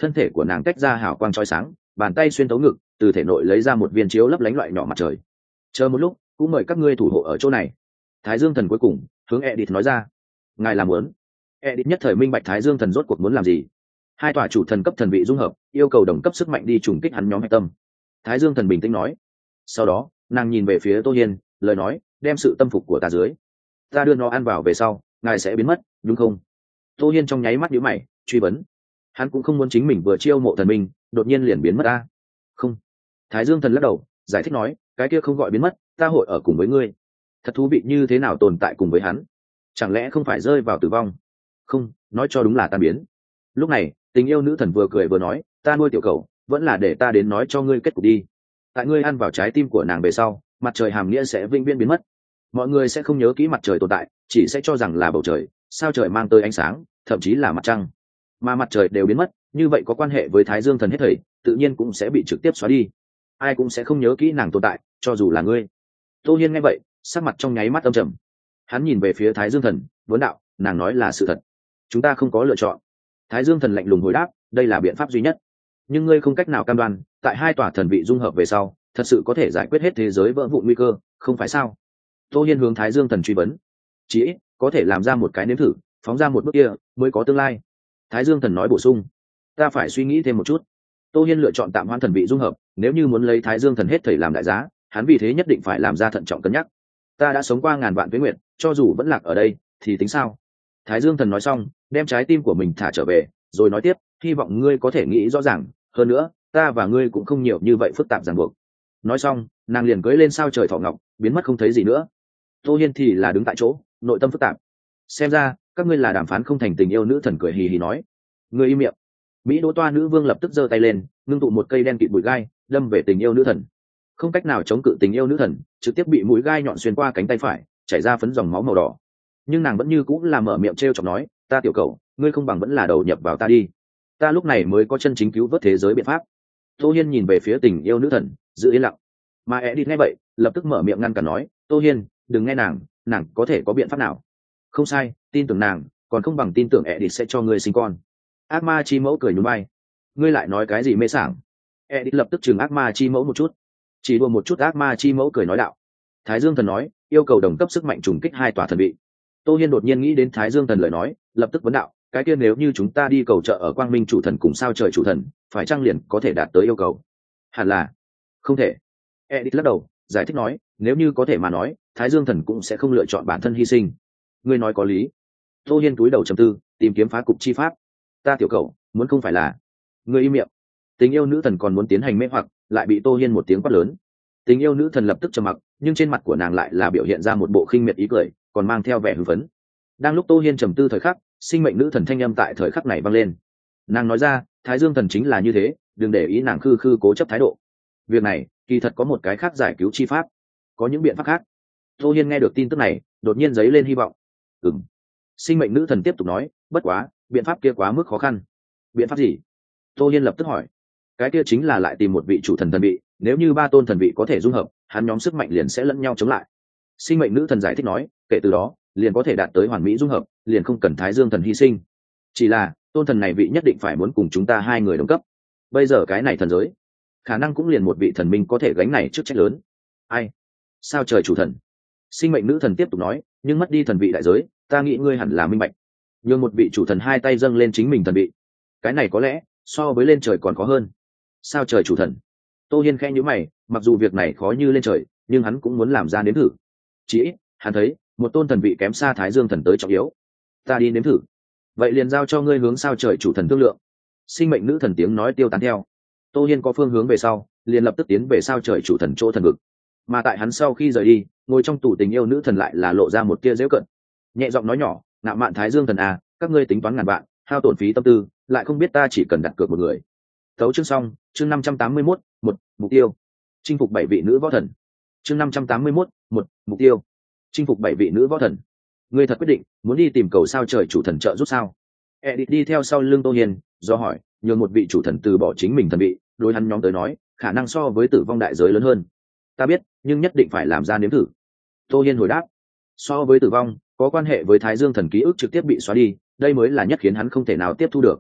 thân thể của nàng tách ra hào quang trói sáng, bàn tay xuyên tấu ngực, từ thể nội lấy ra một viên chiếu lấp lánh loại nhỏ mặt trời. Chờ một lúc, cũng mời các ngươi thủ hộ ở chỗ này. Thái Dương Thần cuối cùng hướng Edith nói ra. Ngài làm muốn. Edith nhất thời minh bạch Thái Dương Thần rốt cuộc muốn làm gì. Hai tòa chủ thần cấp thần vị dung hợp, yêu cầu đồng cấp sức mạnh đi trùng kích hắn nhóm hạch tâm. Thái Dương Thần bình tĩnh nói. Sau đó, nàng nhìn về phía Tô Hiên, lời nói, đem sự tâm phục của ta dưới. Ta đưa nó ăn vào về sau, ngài sẽ biến mất, đúng không? Tô Hiên trong nháy mắt nhíu mày, truy vấn. Hắn cũng không muốn chính mình vừa chiêu mộ thần minh, đột nhiên liền biến mất ta. Không. Thái Dương Thần lắc đầu, giải thích nói, cái kia không gọi biến mất, ta hội ở cùng với ngươi. Thật thú vị như thế nào tồn tại cùng với hắn? Chẳng lẽ không phải rơi vào tử vong? Không, nói cho đúng là tan biến. Lúc này, tình yêu nữ thần vừa cười vừa nói, ta nuôi tiểu cầu, vẫn là để ta đến nói cho ngươi kết cục đi. Tại ngươi ăn vào trái tim của nàng về sau, mặt trời hàm nghĩa sẽ vĩnh viễn biến mất. Mọi người sẽ không nhớ kỹ mặt trời tồn tại, chỉ sẽ cho rằng là bầu trời, sao trời mang tới ánh sáng, thậm chí là mặt trăng. Mà mặt trời đều biến mất, như vậy có quan hệ với Thái Dương Thần hết thảy, tự nhiên cũng sẽ bị trực tiếp xóa đi. Ai cũng sẽ không nhớ kỹ nàng tồn tại, cho dù là ngươi. Tô Hiên nghe vậy, sắc mặt trong nháy mắt âm trầm. Hắn nhìn về phía Thái Dương Thần, vấn đạo, nàng nói là sự thật. Chúng ta không có lựa chọn. Thái Dương Thần lạnh lùng hồi đáp, đây là biện pháp duy nhất. Nhưng ngươi không cách nào cam đoan, tại hai tòa thần vị dung hợp về sau, thật sự có thể giải quyết hết thế giới vỡ vụn nguy cơ, không phải sao? Tô Hiên hướng Thái Dương Thần truy vấn. Chỉ ít, có thể làm ra một cái nếm thử, phóng ra một bước kia, mới có tương lai. Thái Dương Thần nói bổ sung. Ta phải suy nghĩ thêm một chút. Tô Hiên lựa chọn tạm hoãn thần vị dung hợp, nếu như muốn lấy Thái Dương Thần hết thảy làm đại giá, hắn vì thế nhất định phải làm ra thận trọng cân nhắc. Ta đã sống qua ngàn vạn tuế nguyệt, cho dù vẫn lạc ở đây, thì tính sao? Thái Dương Thần nói xong, đem trái tim của mình thả trở về, rồi nói tiếp, hy vọng ngươi có thể nghĩ rõ ràng, hơn nữa, ta và ngươi cũng không nhiều như vậy phức tạp ràng buộc. Nói xong, nàng liền cưỡi lên sao trời thọ ngọc, biến mất không thấy gì nữa. Tô Hiên thì là đứng tại chỗ, nội tâm phức tạp. Xem ra, các ngươi là đàm phán không thành tình yêu. Nữ thần cười hì hì nói. Ngươi im miệng. Mỹ Đỗ Toa nữ vương lập tức giơ tay lên, ngưng tụ một cây đen kịt bụi gai, đâm về tình yêu nữ thần. Không cách nào chống cự tình yêu nữ thần, trực tiếp bị mũi gai nhọn xuyên qua cánh tay phải, chảy ra phấn dòng máu màu đỏ. Nhưng nàng vẫn như cũng là mở miệng trêu chọc nói, ta tiểu cầu, ngươi không bằng vẫn là đầu nhập vào ta đi. Ta lúc này mới có chân chính cứu vớt thế giới biện pháp. Tô Hiên nhìn về phía tình yêu nữ thần, giữ yên lặng. Mà Edith nghe vậy, lập tức mở miệng ngăn cản nói, Tô Hiên, đừng nghe nàng, nàng có thể có biện pháp nào? Không sai, tin tưởng nàng, còn không bằng tin tưởng Edith sẽ cho ngươi sinh con. Ác ma chi mẫu cười nhún vai. Ngươi lại nói cái gì mê sảng? Edith lập tức chừng ác ma chi mẫu một chút. Chỉ đùa một chút, ác ma chi mẫu cười nói đạo. Thái Dương Thần nói, yêu cầu đồng cấp sức mạnh trùng kích hai tòa thần vị. Tô Hiên đột nhiên nghĩ đến Thái Dương Thần lời nói, lập tức vấn đạo, cái kia nếu như chúng ta đi cầu trợ ở Quang Minh chủ thần cùng sao trời chủ thần, phải chăng liền có thể đạt tới yêu cầu? Hẳn là không thể. Edith lắc đầu, giải thích nói, nếu như có thể mà nói, Thái Dương Thần cũng sẽ không lựa chọn bản thân hy sinh. Ngươi nói có lý. Tô Hiên cúi đầu trầm tư, tìm kiếm phá cục chi pháp. Ta tiểu cậu, muốn không phải là... Ngươi im miệng. Tình yêu nữ thần còn muốn tiến hành mê hoặc, lại bị Tô Hiên một tiếng quát lớn. Tình yêu nữ thần lập tức trầm mặc, nhưng trên mặt của nàng lại là biểu hiện ra một bộ khinh miệt ý cười, còn mang theo vẻ hưng phấn. Đang lúc Tô Hiên trầm tư thời khắc, sinh mệnh nữ thần thanh âm tại thời khắc này vang lên. Nàng nói ra, Thái Dương Thần chính là như thế, đừng để ý nàng khư khư cố chấp thái độ. Việc này, kỳ thật có một cái khác giải cứu chi pháp. Có những biện pháp khác. Tô Hiên nghe được tin tức này, đột nhiên dấy lên hy vọng. Ừm. Sinh mệnh nữ thần tiếp tục nói, bất quá, biện pháp kia quá mức khó khăn. Biện pháp gì? Tô Hiên lập tức hỏi. Cái kia chính là lại tìm một vị chủ thần thần vị, nếu như ba tôn thần vị có thể dung hợp, hắn nhóm sức mạnh liền sẽ lẫn nhau chống lại. Sinh mệnh nữ thần giải thích nói, kể từ đó, liền có thể đạt tới hoàn mỹ dung hợp, liền không cần Thái Dương Thần hy sinh. Chỉ là, tôn thần này vị nhất định phải muốn cùng chúng ta hai người đồng cấp. Bây giờ cái này thần giới, khả năng cũng liền một vị thần minh có thể gánh này trước trách lớn. Ai? Sao trời chủ thần? Sinh mệnh nữ thần tiếp tục nói, nhưng mất đi thần vị đại giới, ta nghĩ ngươi hẳn là minh bạch. Nhưng một vị chủ thần hai tay dâng lên chính mình thần vị, cái này có lẽ so với lên trời còn khó hơn. Sao trời chủ thần? Tô Hiên khẽ nhíu mày, mặc dù việc này khó như lên trời, nhưng hắn cũng muốn làm ra nếm thử. Chỉ ít, hắn thấy một tôn thần vị kém xa Thái Dương Thần tới trọng yếu. Ta đi nếm thử. Vậy liền giao cho ngươi hướng sao trời chủ thần thương lượng. Sinh mệnh nữ thần tiếng nói tiêu tán theo. Tô Hiên có phương hướng về sau, liền lập tức tiến về sao trời chủ thần chỗ thần vực. Mà tại hắn sau khi rời đi, ngồi trong tủ tình yêu nữ thần lại là lộ ra một tia giễu cận. Nhẹ giọng nói nhỏ, ngạo mạn Thái Dương Thần à, các ngươi tính toán ngàn vạn, hao tổn phí tâm tư, lại không biết ta chỉ cần đặt cược một người. Tấu chương xong, chương năm trăm tám mươi mốt, một, mục tiêu. Chinh phục bảy vị nữ võ thần. Chương năm trăm tám mươi mốt, một, mục tiêu. Chinh phục bảy vị nữ võ thần. Ngươi thật quyết định muốn đi tìm cầu sao trời chủ thần trợ giúp sao? Edith đi theo sau lưng Tô Hiên, do hỏi, nhường một vị chủ thần từ bỏ chính mình thần vị, đối hắn nhóm tới nói, khả năng so với tử vong đại giới lớn hơn. Ta biết, nhưng nhất định phải làm ra nếm thử. Tô Hiên hồi đáp. So với tử vong, có quan hệ với Thái Dương Thần ký ức trực tiếp bị xóa đi, đây mới là nhất khiến hắn không thể nào tiếp thu được.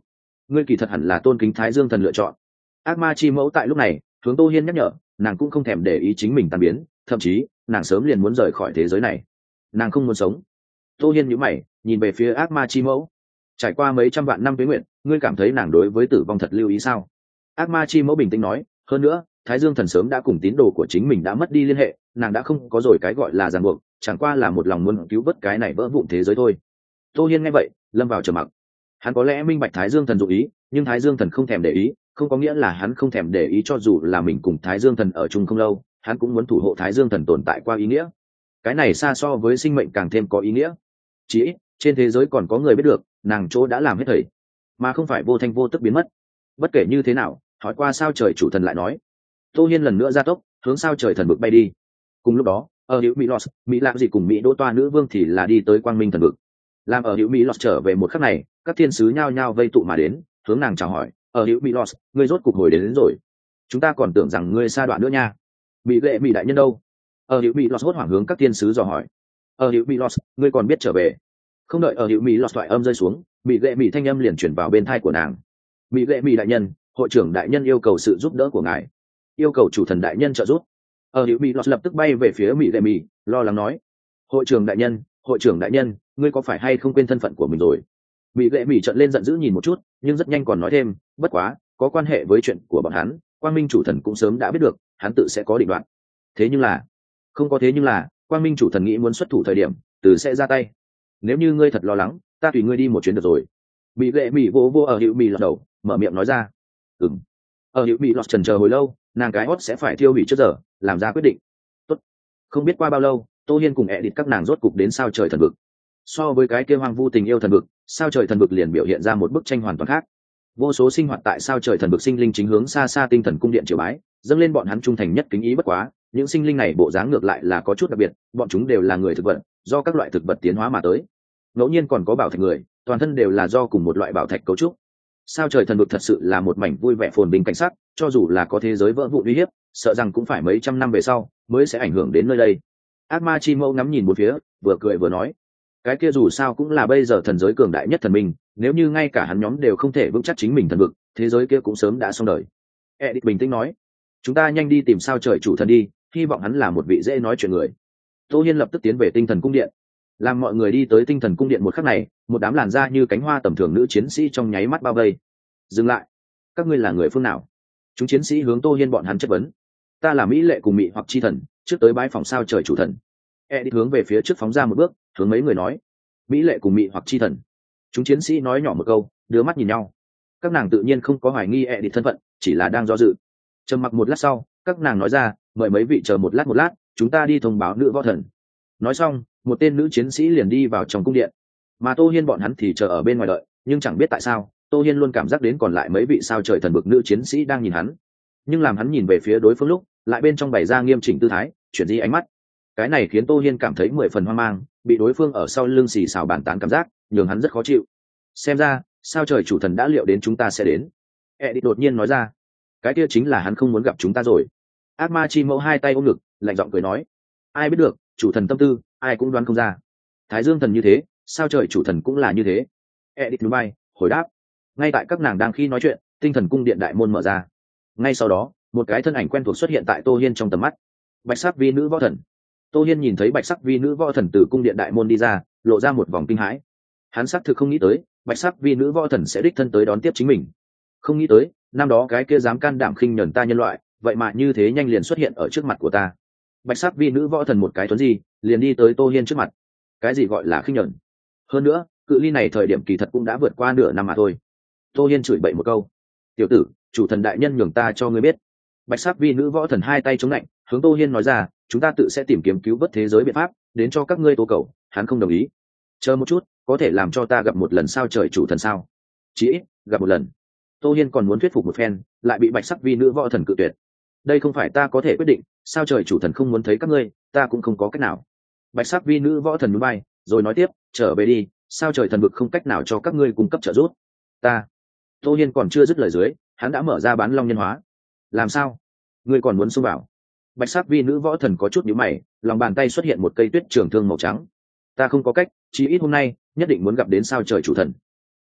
ngươi kỳ thật hẳn là tôn kính thái dương thần lựa chọn. Ác ma chi mẫu tại lúc này hướng Tô Hiên nhắc nhở, nàng cũng không thèm để ý chính mình tan biến, thậm chí nàng sớm liền muốn rời khỏi thế giới này, nàng không muốn sống. Tô Hiên nhíu mày nhìn về phía ác ma chi mẫu, trải qua mấy trăm vạn năm tuế nguyện, ngươi cảm thấy nàng đối với tử vong thật lưu ý sao? Ác ma chi mẫu bình tĩnh nói, hơn nữa thái dương thần sớm đã cùng tín đồ của chính mình đã mất đi liên hệ, nàng đã không có rồi cái gọi là ràng buộc, chẳng qua là một lòng muốn cứu vớt cái này vỡ vụn thế giới thôi. Tô Hiên nghe vậy lâm vào trầm mặc. Hắn có lẽ minh bạch thái dương thần dụ ý, nhưng thái dương thần không thèm để ý không có nghĩa là hắn không thèm để ý, cho dù là mình cùng thái dương thần ở chung không lâu, hắn cũng muốn thủ hộ thái dương thần tồn tại qua ý nghĩa. Cái này xa so với sinh mệnh càng thêm có ý nghĩa. Chỉ ít trên thế giới còn có người biết được nàng chỗ đã làm hết thầy, mà không phải vô thanh vô tức biến mất. Bất kể như thế nào, hỏi qua sao trời chủ thần lại nói. Tô Hiên lần nữa gia tốc hướng sao trời thần vực bay đi. Cùng lúc đó ở hữu mỹ lọt, mỹ làm gì cùng mỹ đỗ toa nữ vương thì là đi tới quang minh thần vực. Làm ở hữu mỹ lọt trở về một khắc này, các thiên sứ nhao nhao vây tụ mà đến hướng nàng chào hỏi. Ở hữu mỹ lọt, ngươi rốt cục hồi đến, đến rồi, chúng ta còn tưởng rằng ngươi xa đoạn nữa nha. Mỹ lệ mỹ đại nhân đâu? Ở hữu mỹ lọt hốt hoảng hướng các thiên sứ dò hỏi. Ở hữu mỹ lọt, ngươi còn biết trở về? Không đợi ở hữu mỹ lọt thoại âm rơi xuống, mỹ lệ mỹ thanh âm liền chuyển vào bên thai của nàng. Mỹ lệ mỹ đại nhân, hội trưởng đại nhân yêu cầu sự giúp đỡ của ngài, yêu cầu chủ thần đại nhân trợ giúp. Ở hữu mỹ lọt lập tức bay về phía mỹ lệ mỹ, lo lắng nói, hội trưởng đại nhân, hội trưởng đại nhân, ngươi có phải hay không quên thân phận của mình rồi? Mỹ lệ mỹ trợn lên giận dữ nhìn một chút, nhưng rất nhanh còn nói thêm, bất quá có quan hệ với chuyện của bọn hắn, quang minh chủ thần cũng sớm đã biết được, hắn tự sẽ có định đoạn. Thế nhưng là không có thế nhưng là quang minh chủ thần nghĩ muốn xuất thủ thời điểm từ sẽ ra tay. Nếu như ngươi thật lo lắng, ta tùy ngươi đi một chuyến được rồi. Mỹ lệ mỹ vô vô ở hữu mỹ lọt đầu, mở miệng nói ra. Ừm. Ở hữu mỹ lọt trần chờ hồi lâu, nàng cái hót sẽ phải thiêu hủy trước giờ làm ra quyết định. Tốt. Không biết qua bao lâu, Tô Hiên cùng ẹ địt các nàng rốt cục đến sao trời thần vực. So với cái kia hoang vu tình yêu thần vực, sao trời thần vực liền biểu hiện ra một bức tranh hoàn toàn khác. Vô số sinh hoạt tại sao trời thần vực sinh linh chính hướng xa xa tinh thần cung điện triều bái, dâng lên bọn hắn trung thành nhất kính ý. Bất quá những sinh linh này bộ dáng ngược lại là có chút đặc biệt, bọn chúng đều là người thực vật, do các loại thực vật tiến hóa mà tới. Ngẫu nhiên còn có bảo thạch người, toàn thân đều là do cùng một loại bảo thạch cấu trúc. Sao trời thần vực thật sự là một mảnh vui vẻ phồn bình cảnh sắc, cho dù là có thế giới vỡ vụn uy hiếp, sợ rằng cũng phải mấy trăm năm về sau mới sẽ ảnh hưởng đến nơi đây. Ác ma chi mẫu ngắm nhìn một phía, vừa cười vừa nói, cái kia dù sao cũng là bây giờ thần giới cường đại nhất thần minh, nếu như ngay cả hắn nhóm đều không thể vững chắc chính mình thần vực, thế giới kia cũng sớm đã xong đời. Edith bình tĩnh nói, chúng ta nhanh đi tìm sao trời chủ thần đi, hy vọng hắn là một vị dễ nói chuyện người. Tô Hiên lập tức tiến về tinh thần cung điện. Làm mọi người đi tới tinh thần cung điện một khắc này, một đám làn da như cánh hoa tầm thường nữ chiến sĩ trong nháy mắt bao vây. Dừng lại, các ngươi là người phương nào? Chúng chiến sĩ hướng Tô Hiên bọn hắn chất vấn. Ta là mỹ lệ cùng mỹ hoặc chi thần, trước tới bái phòng sao trời chủ thần. Edith hướng về phía trước phóng ra một bước, hướng mấy người nói, mỹ lệ cùng mỹ hoặc chi thần. Chúng chiến sĩ nói nhỏ một câu, đưa mắt nhìn nhau. Các nàng tự nhiên không có hoài nghi Edith thân phận, chỉ là đang do dự. Trầm mặc một lát sau, các nàng nói ra, mời mấy vị chờ một lát một lát, chúng ta đi thông báo nữ võ thần. Nói xong, một tên nữ chiến sĩ liền đi vào trong cung điện, mà Tô Hiên bọn hắn thì chờ ở bên ngoài đợi. Nhưng chẳng biết tại sao, Tô Hiên luôn cảm giác đến còn lại mấy vị sao trời thần bực nữ chiến sĩ đang nhìn hắn, nhưng làm hắn nhìn về phía đối phương lúc, lại bên trong bày ra nghiêm chỉnh tư thái, chuyển di ánh mắt. Cái này khiến Tô Hiên cảm thấy mười phần hoang mang, bị đối phương ở sau lưng xì xào bàn tán cảm giác nhường hắn rất khó chịu. Xem ra sao trời chủ thần đã liệu đến chúng ta sẽ đến. Edith đột nhiên nói ra, cái kia chính là hắn không muốn gặp chúng ta rồi. Ác ma chi mẫu hai tay ôm ngực, lạnh giọng cười nói, ai biết được, chủ thần tâm tư ai cũng đoán không ra. Thái dương thần như thế, sao trời chủ thần cũng là như thế. Edith núi bay hồi đáp. Ngay tại các nàng đang khi nói chuyện, tinh thần cung điện đại môn mở ra. Ngay sau đó, một cái thân ảnh quen thuộc xuất hiện tại Tô Hiên trong tầm mắt. Bạch sắc vi nữ võ thần. Tô Hiên nhìn thấy bạch sắc vi nữ võ thần từ cung điện đại môn đi ra, lộ ra một vòng kinh hãi. Hắn xác thực không nghĩ tới bạch sắc vi nữ võ thần sẽ đích thân tới đón tiếp chính mình. Không nghĩ tới năm đó cái kia dám can đảm khinh nhẫn ta nhân loại, vậy mà như thế nhanh liền xuất hiện ở trước mặt của ta. Bạch sắc vi nữ võ thần một cái tuấn gì liền đi tới Tô Hiên trước mặt. Cái gì gọi là khinh nhẫn? Hơn nữa cự ly này thời điểm kỳ thật cũng đã vượt qua nửa năm mà thôi. Tô Hiên chửi bậy một câu, tiểu tử, chủ thần đại nhân nhường ta cho ngươi biết. Bạch sắc vi nữ võ thần hai tay chống lạnh, hướng Tô Hiên nói ra, chúng ta tự sẽ tìm kiếm cứu vớt thế giới biện pháp, đến cho các ngươi tố cầu. Hắn không đồng ý. Chờ một chút, có thể làm cho ta gặp một lần sao trời chủ thần sao? Chỉ ít gặp một lần. Tô Hiên còn muốn thuyết phục một phen, lại bị bạch sắc vi nữ võ thần cự tuyệt. Đây không phải ta có thể quyết định, sao trời chủ thần không muốn thấy các ngươi, ta cũng không có cách nào. Bạch sắc vi nữ võ thần núi bay, rồi nói tiếp, trở về đi, sao trời thần vực không cách nào cho các ngươi cung cấp trợ giúp. Ta. Tô Hiên còn chưa dứt lời dưới, hắn đã mở ra bán long nhân hóa. Làm sao? Ngươi còn muốn xông vào? Bạch sắc vi nữ võ thần có chút nhíu mày, lòng bàn tay xuất hiện một cây tuyết trường thương màu trắng. Ta không có cách, chí ít hôm nay nhất định muốn gặp đến sao trời chủ thần.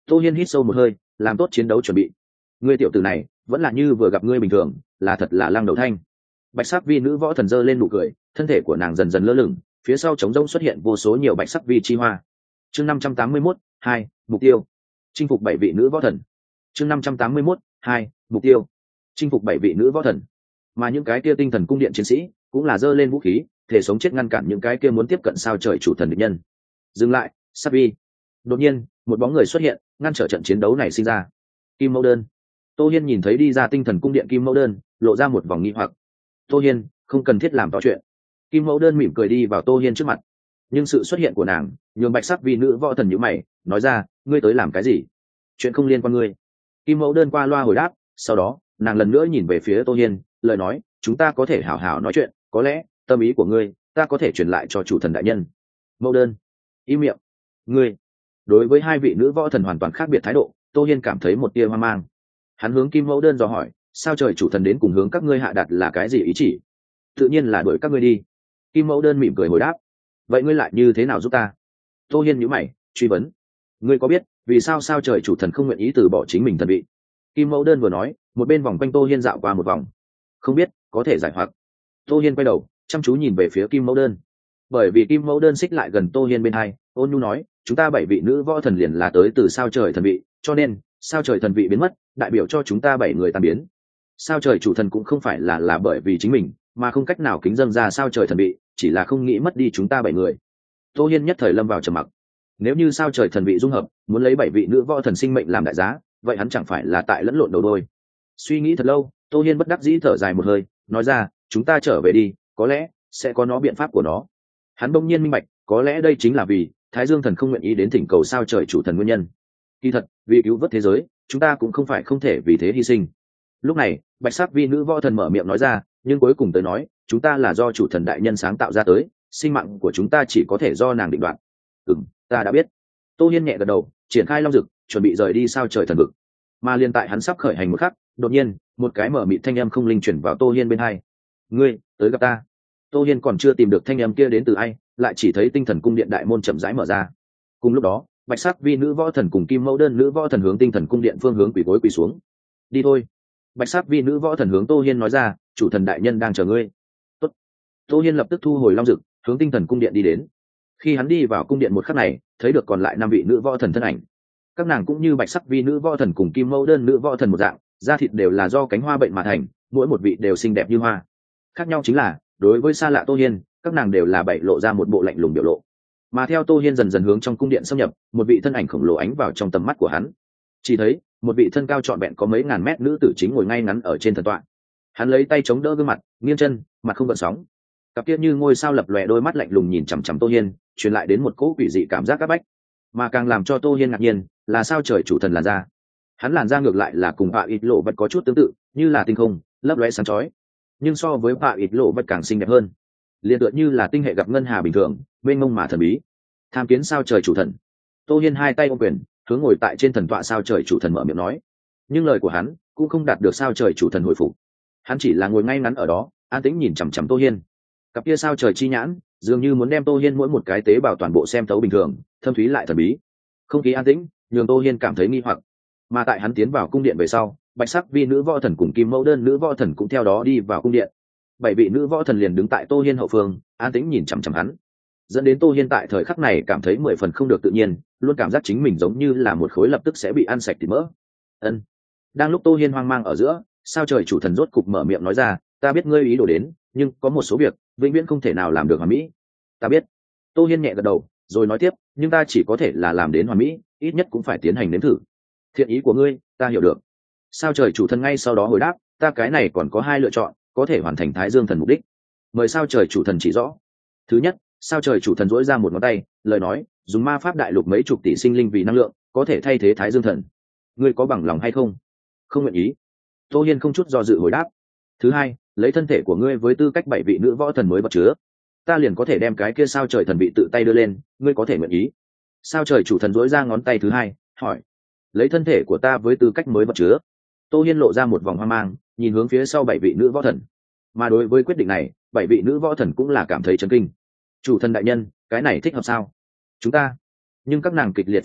Tô Hiên hít sâu một hơi, làm tốt chiến đấu chuẩn bị. Ngươi tiểu tử này vẫn là như vừa gặp ngươi bình thường, là thật là lăng đầu thanh. Bạch sắc vi nữ võ thần giơ lên nụ cười, thân thể của nàng dần dần lơ lửng, phía sau trống rỗng xuất hiện vô số nhiều bạch sắc vi chi hoa. Chương năm trăm tám mươi mốt, hai, mục tiêu. Chinh phục bảy vị nữ võ thần. Chương năm trăm tám mươi mốt, hai, mục tiêu. Chinh phục bảy vị nữ võ thần. Mà những cái kia tinh thần cung điện chiến sĩ cũng là giơ lên vũ khí, thể sống chết ngăn cản những cái kia muốn tiếp cận sao trời chủ thần địch nhân. Dừng lại, Sát Vi. Đột nhiên, một bóng người xuất hiện, ngăn trở trận chiến đấu này sinh ra. Kim Mẫu Đơn. Tô Hiên nhìn thấy đi ra tinh thần cung điện Kim Mẫu Đơn, lộ ra một vòng nghi hoặc. Tô Hiên, không cần thiết làm to chuyện. Kim Mẫu Đơn mỉm cười đi vào Tô Hiên trước mặt, nhưng sự xuất hiện của nàng nhường Bạch sắc vi nữ võ thần nhíu mày, nói ra, ngươi tới làm cái gì? Chuyện không liên quan ngươi. Kim Mẫu Đơn qua loa hồi đáp, sau đó nàng lần nữa nhìn về phía Tô Hiên, lời nói, chúng ta có thể hảo hảo nói chuyện, có lẽ tâm ý của ngươi ta có thể truyền lại cho chủ thần đại nhân. Mẫu Đơn, im miệng. Ngươi. Đối với hai vị nữ võ thần hoàn toàn khác biệt thái độ, Tô Hiên cảm thấy một tia hoang mang. Hắn hướng Kim Mẫu Đơn dò hỏi, sao trời chủ thần đến cùng hướng các ngươi hạ đặt là cái gì ý chỉ? Tự nhiên là đuổi các ngươi đi. Kim Mẫu Đơn mỉm cười hồi đáp, vậy ngươi lại như thế nào giúp ta? Tô Hiên nhíu mày, truy vấn, ngươi có biết vì sao sao trời chủ thần không nguyện ý từ bỏ chính mình thần vị? Kim Mẫu Đơn vừa nói, một bên vòng quanh Tô Hiên dạo qua một vòng. Không biết, có thể giải hoặc. Tô Hiên quay đầu, chăm chú nhìn về phía Kim Mẫu Đơn. Bởi vì Kim Mẫu Đơn xích lại gần Tô Hiên bên hai, ôn nhu nói, chúng ta bảy vị nữ võ thần liền là tới từ sao trời thần vị, cho nên sao trời thần vị biến mất, đại biểu cho chúng ta bảy người tan biến. Sao trời chủ thần cũng không phải là là bởi vì chính mình, mà không cách nào kính dâng ra sao trời thần vị, chỉ là không nghĩ mất đi chúng ta bảy người. Tô Hiên nhất thời lâm vào trầm mặc. Nếu như sao trời thần vị dung hợp, muốn lấy bảy vị nữ võ thần sinh mệnh làm đại giá, vậy hắn chẳng phải là tại lẫn lộn đầu đôi. Suy nghĩ thật lâu, Tô Hiên bất đắc dĩ thở dài một hơi, nói ra, chúng ta trở về đi, có lẽ sẽ có nó biện pháp của nó. Hắn bỗng nhiên minh bạch, có lẽ đây chính là vì Thái Dương thần không nguyện ý đến thỉnh cầu sao trời chủ thần nguyên nhân. Kỳ thật, vì cứu vớt thế giới, chúng ta cũng không phải không thể vì thế hy sinh. Lúc này, Bạch sắc vi nữ võ thần mở miệng nói ra, nhưng cuối cùng tới nói, chúng ta là do chủ thần đại nhân sáng tạo ra tới, sinh mạng của chúng ta chỉ có thể do nàng định đoạt. Ừm, ta đã biết. Tô Hiên nhẹ gật đầu, triển khai long dực, chuẩn bị rời đi sao trời thần vực. Mà liên tại hắn sắp khởi hành một khắc, đột nhiên, một cái mở mịt thanh âm không linh chuyển vào Tô Hiên bên hai. Ngươi, tới gặp ta. Tô Hiên còn chưa tìm được thanh âm kia đến từ ai, lại chỉ thấy tinh thần cung điện đại môn chậm rãi mở ra. Cùng lúc đó, Bạch sắc vi nữ võ thần cùng Kim Mẫu Đơn nữ võ thần hướng tinh thần cung điện phương hướng quỳ gối quỳ xuống. Đi thôi. Bạch sắc vi nữ võ thần hướng Tô Hiên nói ra, chủ thần đại nhân đang chờ ngươi. Tốt. Tô Hiên lập tức thu hồi long dực, hướng tinh thần cung điện đi đến. Khi hắn đi vào cung điện một khắc này, thấy được còn lại năm vị nữ võ thần thân ảnh. Các nàng cũng như Bạch sắc vi nữ võ thần cùng Kim Mẫu Đơn nữ võ thần một dạng, da thịt đều là do cánh hoa bệnh mà thành, mỗi một vị đều xinh đẹp như hoa. Khác nhau chính là, đối với xa lạ Tô Hiên, các nàng đều là bảy lộ ra một bộ lạnh lùng biểu lộ. Mà theo Tô Hiên dần dần hướng trong cung điện xâm nhập, một vị thân ảnh khổng lồ ánh vào trong tầm mắt của hắn. Chỉ thấy một vị thân cao trọn vẹn có mấy ngàn mét nữ tử chính ngồi ngay ngắn ở trên thần tọa. Hắn lấy tay chống đỡ gương mặt, nghiêng chân, mặt không gợn sóng. Cặp kia như ngôi sao lập lòe đôi mắt lạnh lùng nhìn chằm chằm Tô Hiên, truyền lại đến một cỗ quỷ dị cảm giác áp bách. Mà càng làm cho Tô Hiên ngạc nhiên, là sao trời chủ thần làn da. Hắn làn da ngược lại là cùng Bạ Ít Lộ Vật có chút tương tự, như là tinh không, lấp lóe sáng chói. Nhưng so với Bạ Ít Lộ Vật càng xinh đẹp hơn, liền tựa như là tinh hệ gặp ngân hà bình thường, mênh mông mà thần bí. Tham kiến sao trời chủ thần. Tô Hiên hai tay ôm quyền, hướng ngồi tại trên thần tọa sao trời chủ thần mở miệng nói. Nhưng lời của hắn cũng không đạt được sao trời chủ thần hồi phục. Hắn chỉ là ngồi ngay ngắn ở đó, an tĩnh nhìn chằm chằm Tô Hiên. Cặp kia sao trời chi nhãn, dường như muốn đem Tô Hiên mỗi một cái tế bào toàn bộ xem thấu bình thường, thâm thúy lại thần bí. Không khí an tĩnh, nhường Tô Hiên cảm thấy nghi hoặc. Mà tại hắn tiến vào cung điện về sau, Bạch sắc vi nữ võ thần cùng Kim Mẫu Đơn nữ võ thần cũng theo đó đi vào cung điện. Bảy vị nữ võ thần liền đứng tại Tô Hiên hậu phương, an tĩnh nhìn chằm chằm hắn. Dẫn đến Tô Hiên tại thời khắc này cảm thấy mười phần không được tự nhiên, luôn cảm giác chính mình giống như là một khối lập tức sẽ bị ăn sạch thịt mỡ. Ân. Đang lúc Tô Hiên hoang mang ở giữa, sao trời chủ thần rốt cục mở miệng nói ra, ta biết ngươi ý đồ đến, nhưng có một số việc vĩnh viễn không thể nào làm được hoàn mỹ. Ta biết. Tô Hiên nhẹ gật đầu, rồi nói tiếp, nhưng ta chỉ có thể là làm đến hoàn mỹ, ít nhất cũng phải tiến hành nếm thử. Thiện ý của ngươi, ta hiểu được. Sao trời chủ thần ngay sau đó hồi đáp, ta cái này còn có hai lựa chọn, có thể hoàn thành Thái Dương thần mục đích. Mời sao trời chủ thần chỉ rõ. Thứ nhất, sao trời chủ thần dỗi ra một ngón tay, lời nói, dùng ma pháp đại lục mấy chục tỷ sinh linh vì năng lượng, có thể thay thế Thái Dương thần. Ngươi có bằng lòng hay không? Không nguyện ý. Tô Hiên không chút do dự hồi đáp. Thứ hai, lấy thân thể của ngươi với tư cách bảy vị nữ võ thần mới bật chứa, ta liền có thể đem cái kia sao trời thần bị tự tay đưa lên, ngươi có thể nguyện ý? Sao trời chủ thần dỗi ra ngón tay thứ hai, hỏi. Lấy thân thể của ta với tư cách mới bật chứa. Tô Hiên lộ ra một vòng hoang mang, nhìn hướng phía sau bảy vị nữ võ thần. Mà đối với quyết định này, bảy vị nữ võ thần cũng là cảm thấy chấn kinh. Chủ thần đại nhân, cái này thích hợp sao? Chúng ta. Nhưng các nàng kịch liệt phản ứng,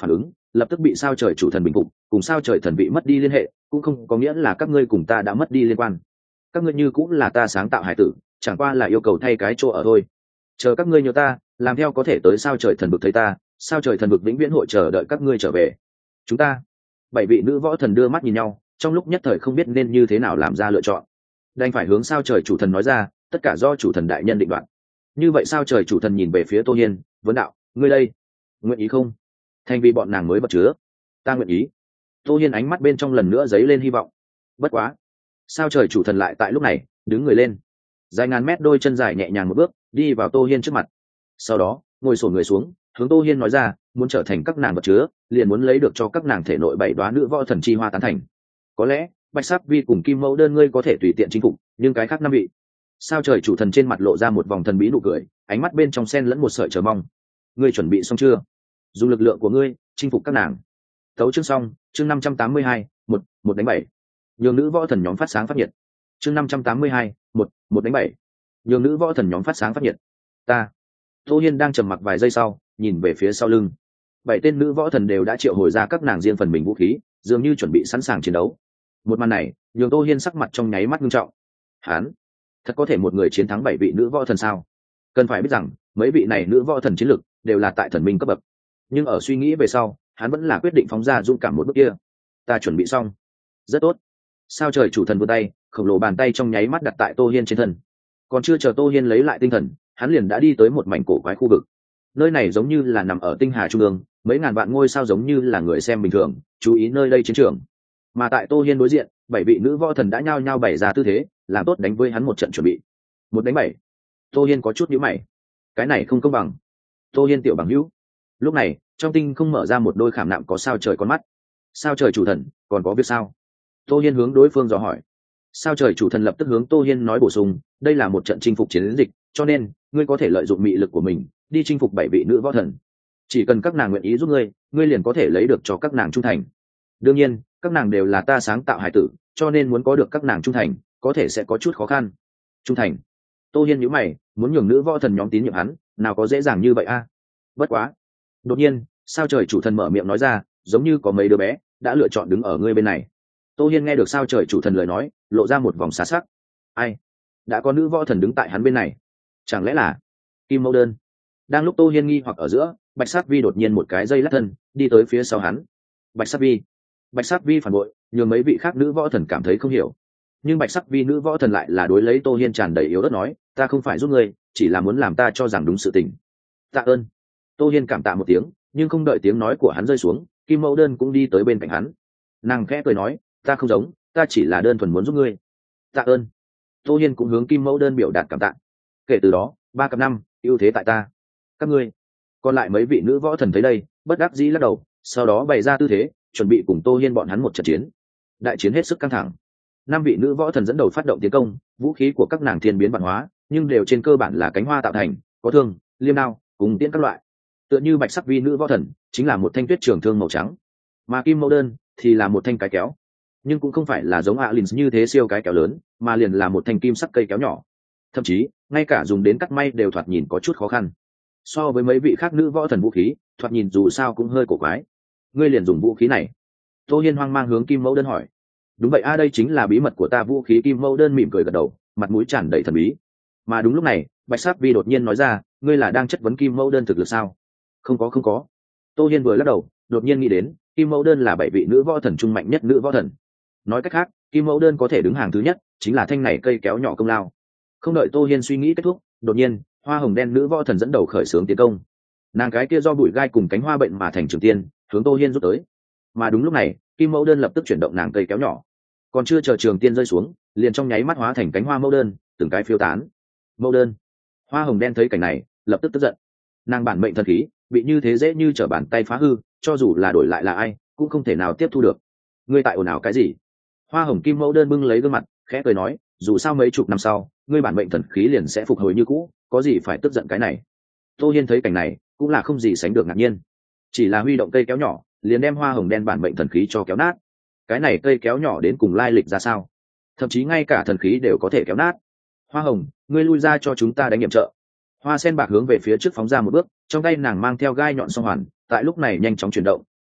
lập tức bị sao trời chủ thần bình phục, cùng sao trời thần vị mất đi liên hệ cũng không có nghĩa là các ngươi cùng ta đã mất đi liên quan. Các ngươi như cũng là ta sáng tạo hải tử, chẳng qua là yêu cầu thay cái chỗ ở thôi. Chờ các ngươi nhớ ta, làm theo có thể tới sao trời thần vực thấy ta, sao trời thần vực vĩnh viễn hội chờ đợi các ngươi trở về. Chúng ta bảy vị nữ võ thần đưa mắt nhìn nhau, trong lúc nhất thời không biết nên như thế nào làm ra lựa chọn, đành phải hướng sao trời chủ thần nói ra, tất cả do chủ thần đại nhân định đoạt. Như vậy sao trời chủ thần nhìn về phía Tô Hiên, vấn đạo, ngươi đây nguyện ý không? Thành vì bọn nàng mới bật chứa. Ta nguyện ý. Tô Hiên ánh mắt bên trong lần nữa dấy lên hy vọng. Bất quá, sao trời chủ thần lại tại lúc này đứng người lên, dài ngàn mét đôi chân dài nhẹ nhàng một bước đi vào Tô Hiên trước mặt, sau đó ngồi sổ người xuống, hướng Tô Hiên nói ra, muốn trở thành các nàng vật chứa, liền muốn lấy được cho các nàng thể nội bảy đoá nữ võ thần chi hoa tán thành. Có lẽ Bạch Sắc Vi cùng Kim Mẫu Đơn ngươi có thể tùy tiện chinh phục, nhưng cái khác năm vị. Sao trời chủ thần trên mặt lộ ra một vòng thần bí nụ cười, ánh mắt bên trong xen lẫn một sợi chờ mong. Ngươi chuẩn bị xong chưa? Dùng lực lượng của ngươi chinh phục các nàng. Tấu chương xong, chương năm trăm tám mươi hai, một, một đánh bảy. Nhường nữ võ thần nhóm phát sáng phát nhiệt. Chương năm trăm tám mươi hai, một, một đánh bảy. Nhường nữ võ thần nhóm phát sáng phát nhiệt. Ta. Tô Hiên đang trầm mặc vài giây sau, nhìn về phía sau lưng. Bảy tên nữ võ thần đều đã triệu hồi ra các nàng riêng phần mình vũ khí, dường như chuẩn bị sẵn sàng chiến đấu. Một màn này, nhường Tô Hiên sắc mặt trong nháy mắt nghiêm trọng. Hán, thật có thể một người chiến thắng bảy vị nữ võ thần sao? Cần phải biết rằng, mấy vị này nữ võ thần chiến lực đều là tại thần minh cấp bậc. Nhưng ở suy nghĩ về sau, hắn vẫn là quyết định phóng ra dũng cảm một bước kia. Ta chuẩn bị xong. Rất tốt. Sao trời chủ thần vươn tay, khổng lồ bàn tay trong nháy mắt đặt tại Tô Hiên trên thân. Còn chưa chờ Tô Hiên lấy lại tinh thần, hắn liền đã đi tới một mảnh cổ quái khu vực. Nơi này giống như là nằm ở tinh hà trung ương, mấy ngàn vạn ngôi sao giống như là người xem bình thường, chú ý nơi đây chiến trường. Mà tại Tô Hiên đối diện, bảy vị nữ võ thần đã nhao nhao bày ra tư thế, làm tốt đánh với hắn một trận chuẩn bị. Một đánh bảy. Tô Hiên có chút nhíu mày. Cái này không công bằng. Tô Hiên tiểu bằng hữu. Lúc này, trong tinh không mở ra một đôi khảm nạm có sao trời con mắt. Sao trời chủ thần, còn có việc sao? Tô Hiên hướng đối phương dò hỏi. Sao trời chủ thần lập tức hướng Tô Hiên nói bổ sung, đây là một trận chinh phục chiến dịch, cho nên ngươi có thể lợi dụng mị lực của mình đi chinh phục bảy vị nữ võ thần. Chỉ cần các nàng nguyện ý giúp ngươi, ngươi liền có thể lấy được cho các nàng trung thành. Đương nhiên, các nàng đều là ta sáng tạo hải tử, cho nên muốn có được các nàng trung thành, có thể sẽ có chút khó khăn. Trung thành? Tô Hiên nhíu mày, muốn nhường nữ võ thần nhóm tín nhiệm hắn, nào có dễ dàng như vậy a? Bất quá. Đột nhiên, sao trời chủ thần mở miệng nói ra, giống như có mấy đứa bé đã lựa chọn đứng ở ngươi bên này. Tô Hiên nghe được sao trời chủ thần lời nói, lộ ra một vòng xá sắc. Ai? Đã có nữ võ thần đứng tại hắn bên này? Chẳng lẽ là Kim Mẫu Đơn? Đang lúc Tô Hiên nghi hoặc ở giữa, Bạch Sắc Vi đột nhiên một cái dây lắc thân, đi tới phía sau hắn. Bạch Sắc Vi. Bạch Sắc Vi phản bội, nhường mấy vị khác nữ võ thần cảm thấy không hiểu. Nhưng Bạch Sắc Vi nữ võ thần lại là đối lấy Tô Hiên tràn đầy yếu ớt nói, ta không phải giúp ngươi, chỉ là muốn làm ta cho rằng đúng sự tình. Tạ ơn. Tô Hiên cảm tạ một tiếng, nhưng không đợi tiếng nói của hắn rơi xuống, Kim Mẫu Đơn cũng đi tới bên cạnh hắn. Nàng khẽ cười nói, ta không giống, ta chỉ là đơn thuần muốn giúp ngươi. Tạ ơn. Tô Hiên cũng hướng Kim Mẫu Đơn biểu đạt cảm tạ. Kể từ đó, ba cặp năm, ưu thế tại ta. Các ngươi. Còn lại mấy vị nữ võ thần thấy đây, bất đắc dĩ lắc đầu, sau đó bày ra tư thế, chuẩn bị cùng Tô Hiên bọn hắn một trận chiến. Đại chiến hết sức căng thẳng. Năm vị nữ võ thần dẫn đầu phát động tiến công, vũ khí của các nàng thiên biến vạn hóa, nhưng đều trên cơ bản là cánh hoa tạo thành, có thương, liêm đao, cùng tiễn các loại. Tựa như Bạch Sắc Vi nữ võ thần chính là một thanh tuyết trường thương màu trắng, mà Kim Mẫu Đơn thì là một thanh cái kéo, nhưng cũng không phải là giống Alin như thế siêu cái kéo lớn, mà liền là một thanh kim sắc cây kéo nhỏ. Thậm chí ngay cả dùng đến cắt may đều thoạt nhìn có chút khó khăn. So với mấy vị khác nữ võ thần vũ khí, thoạt nhìn dù sao cũng hơi cổ quái. Ngươi liền dùng vũ khí này? Tô Hiên hoang mang hướng Kim Mẫu Đơn hỏi. Đúng vậy a, đây chính là bí mật của ta vũ khí. Kim Mẫu Đơn mỉm cười gật đầu, mặt mũi tràn đầy thần bí. Mà đúng lúc này, Bạch Sắc Vi đột nhiên nói ra, ngươi là đang chất vấn Kim Mẫu Đơn thực lực sao? Không có không có. Tô Hiên vừa lắc đầu, đột nhiên nghĩ đến, Kim Mẫu Đơn là bảy vị nữ võ thần trung mạnh nhất nữ võ thần. Nói cách khác, Kim Mẫu Đơn có thể đứng hàng thứ nhất, chính là thanh này cây kéo nhỏ công lao. Không đợi Tô Hiên suy nghĩ kết thúc, đột nhiên, hoa hồng đen nữ võ thần dẫn đầu khởi xướng tiến công. Nàng cái kia do bụi gai cùng cánh hoa bệnh mà thành trường tiên, hướng Tô Hiên rút tới. Mà đúng lúc này, Kim Mẫu Đơn lập tức chuyển động nàng cây kéo nhỏ. Còn chưa chờ trường tiên rơi xuống, liền trong nháy mắt hóa thành cánh hoa mẫu đơn, từng cái phiêu tán. Mẫu đơn. Hoa hồng đen thấy cảnh này, lập tức tức giận. Nàng bản mệnh thần khí, bị như thế dễ như trở bàn tay phá hư, cho dù là đổi lại là ai, cũng không thể nào tiếp thu được. Ngươi tại ồn ào cái gì? Hoa hồng Kim Mẫu Đơn bưng lấy gương mặt, khẽ cười nói, dù sao mấy chục năm sau, ngươi bản mệnh thần khí liền sẽ phục hồi như cũ, có gì phải tức giận cái này? Tô Hiên thấy cảnh này, cũng là không gì sánh được ngạc nhiên. Chỉ là huy động cây kéo nhỏ, liền đem hoa hồng đen bản mệnh thần khí cho kéo nát. Cái này cây kéo nhỏ đến cùng lai lịch ra sao? Thậm chí ngay cả thần khí đều có thể kéo nát. Hoa hồng, ngươi lui ra cho chúng ta đánh nhiệm trợ. Hoa sen bạc hướng về phía trước phóng ra một bước, trong tay nàng mang theo gai nhọn song hoàn, tại lúc này nhanh chóng chuyển động,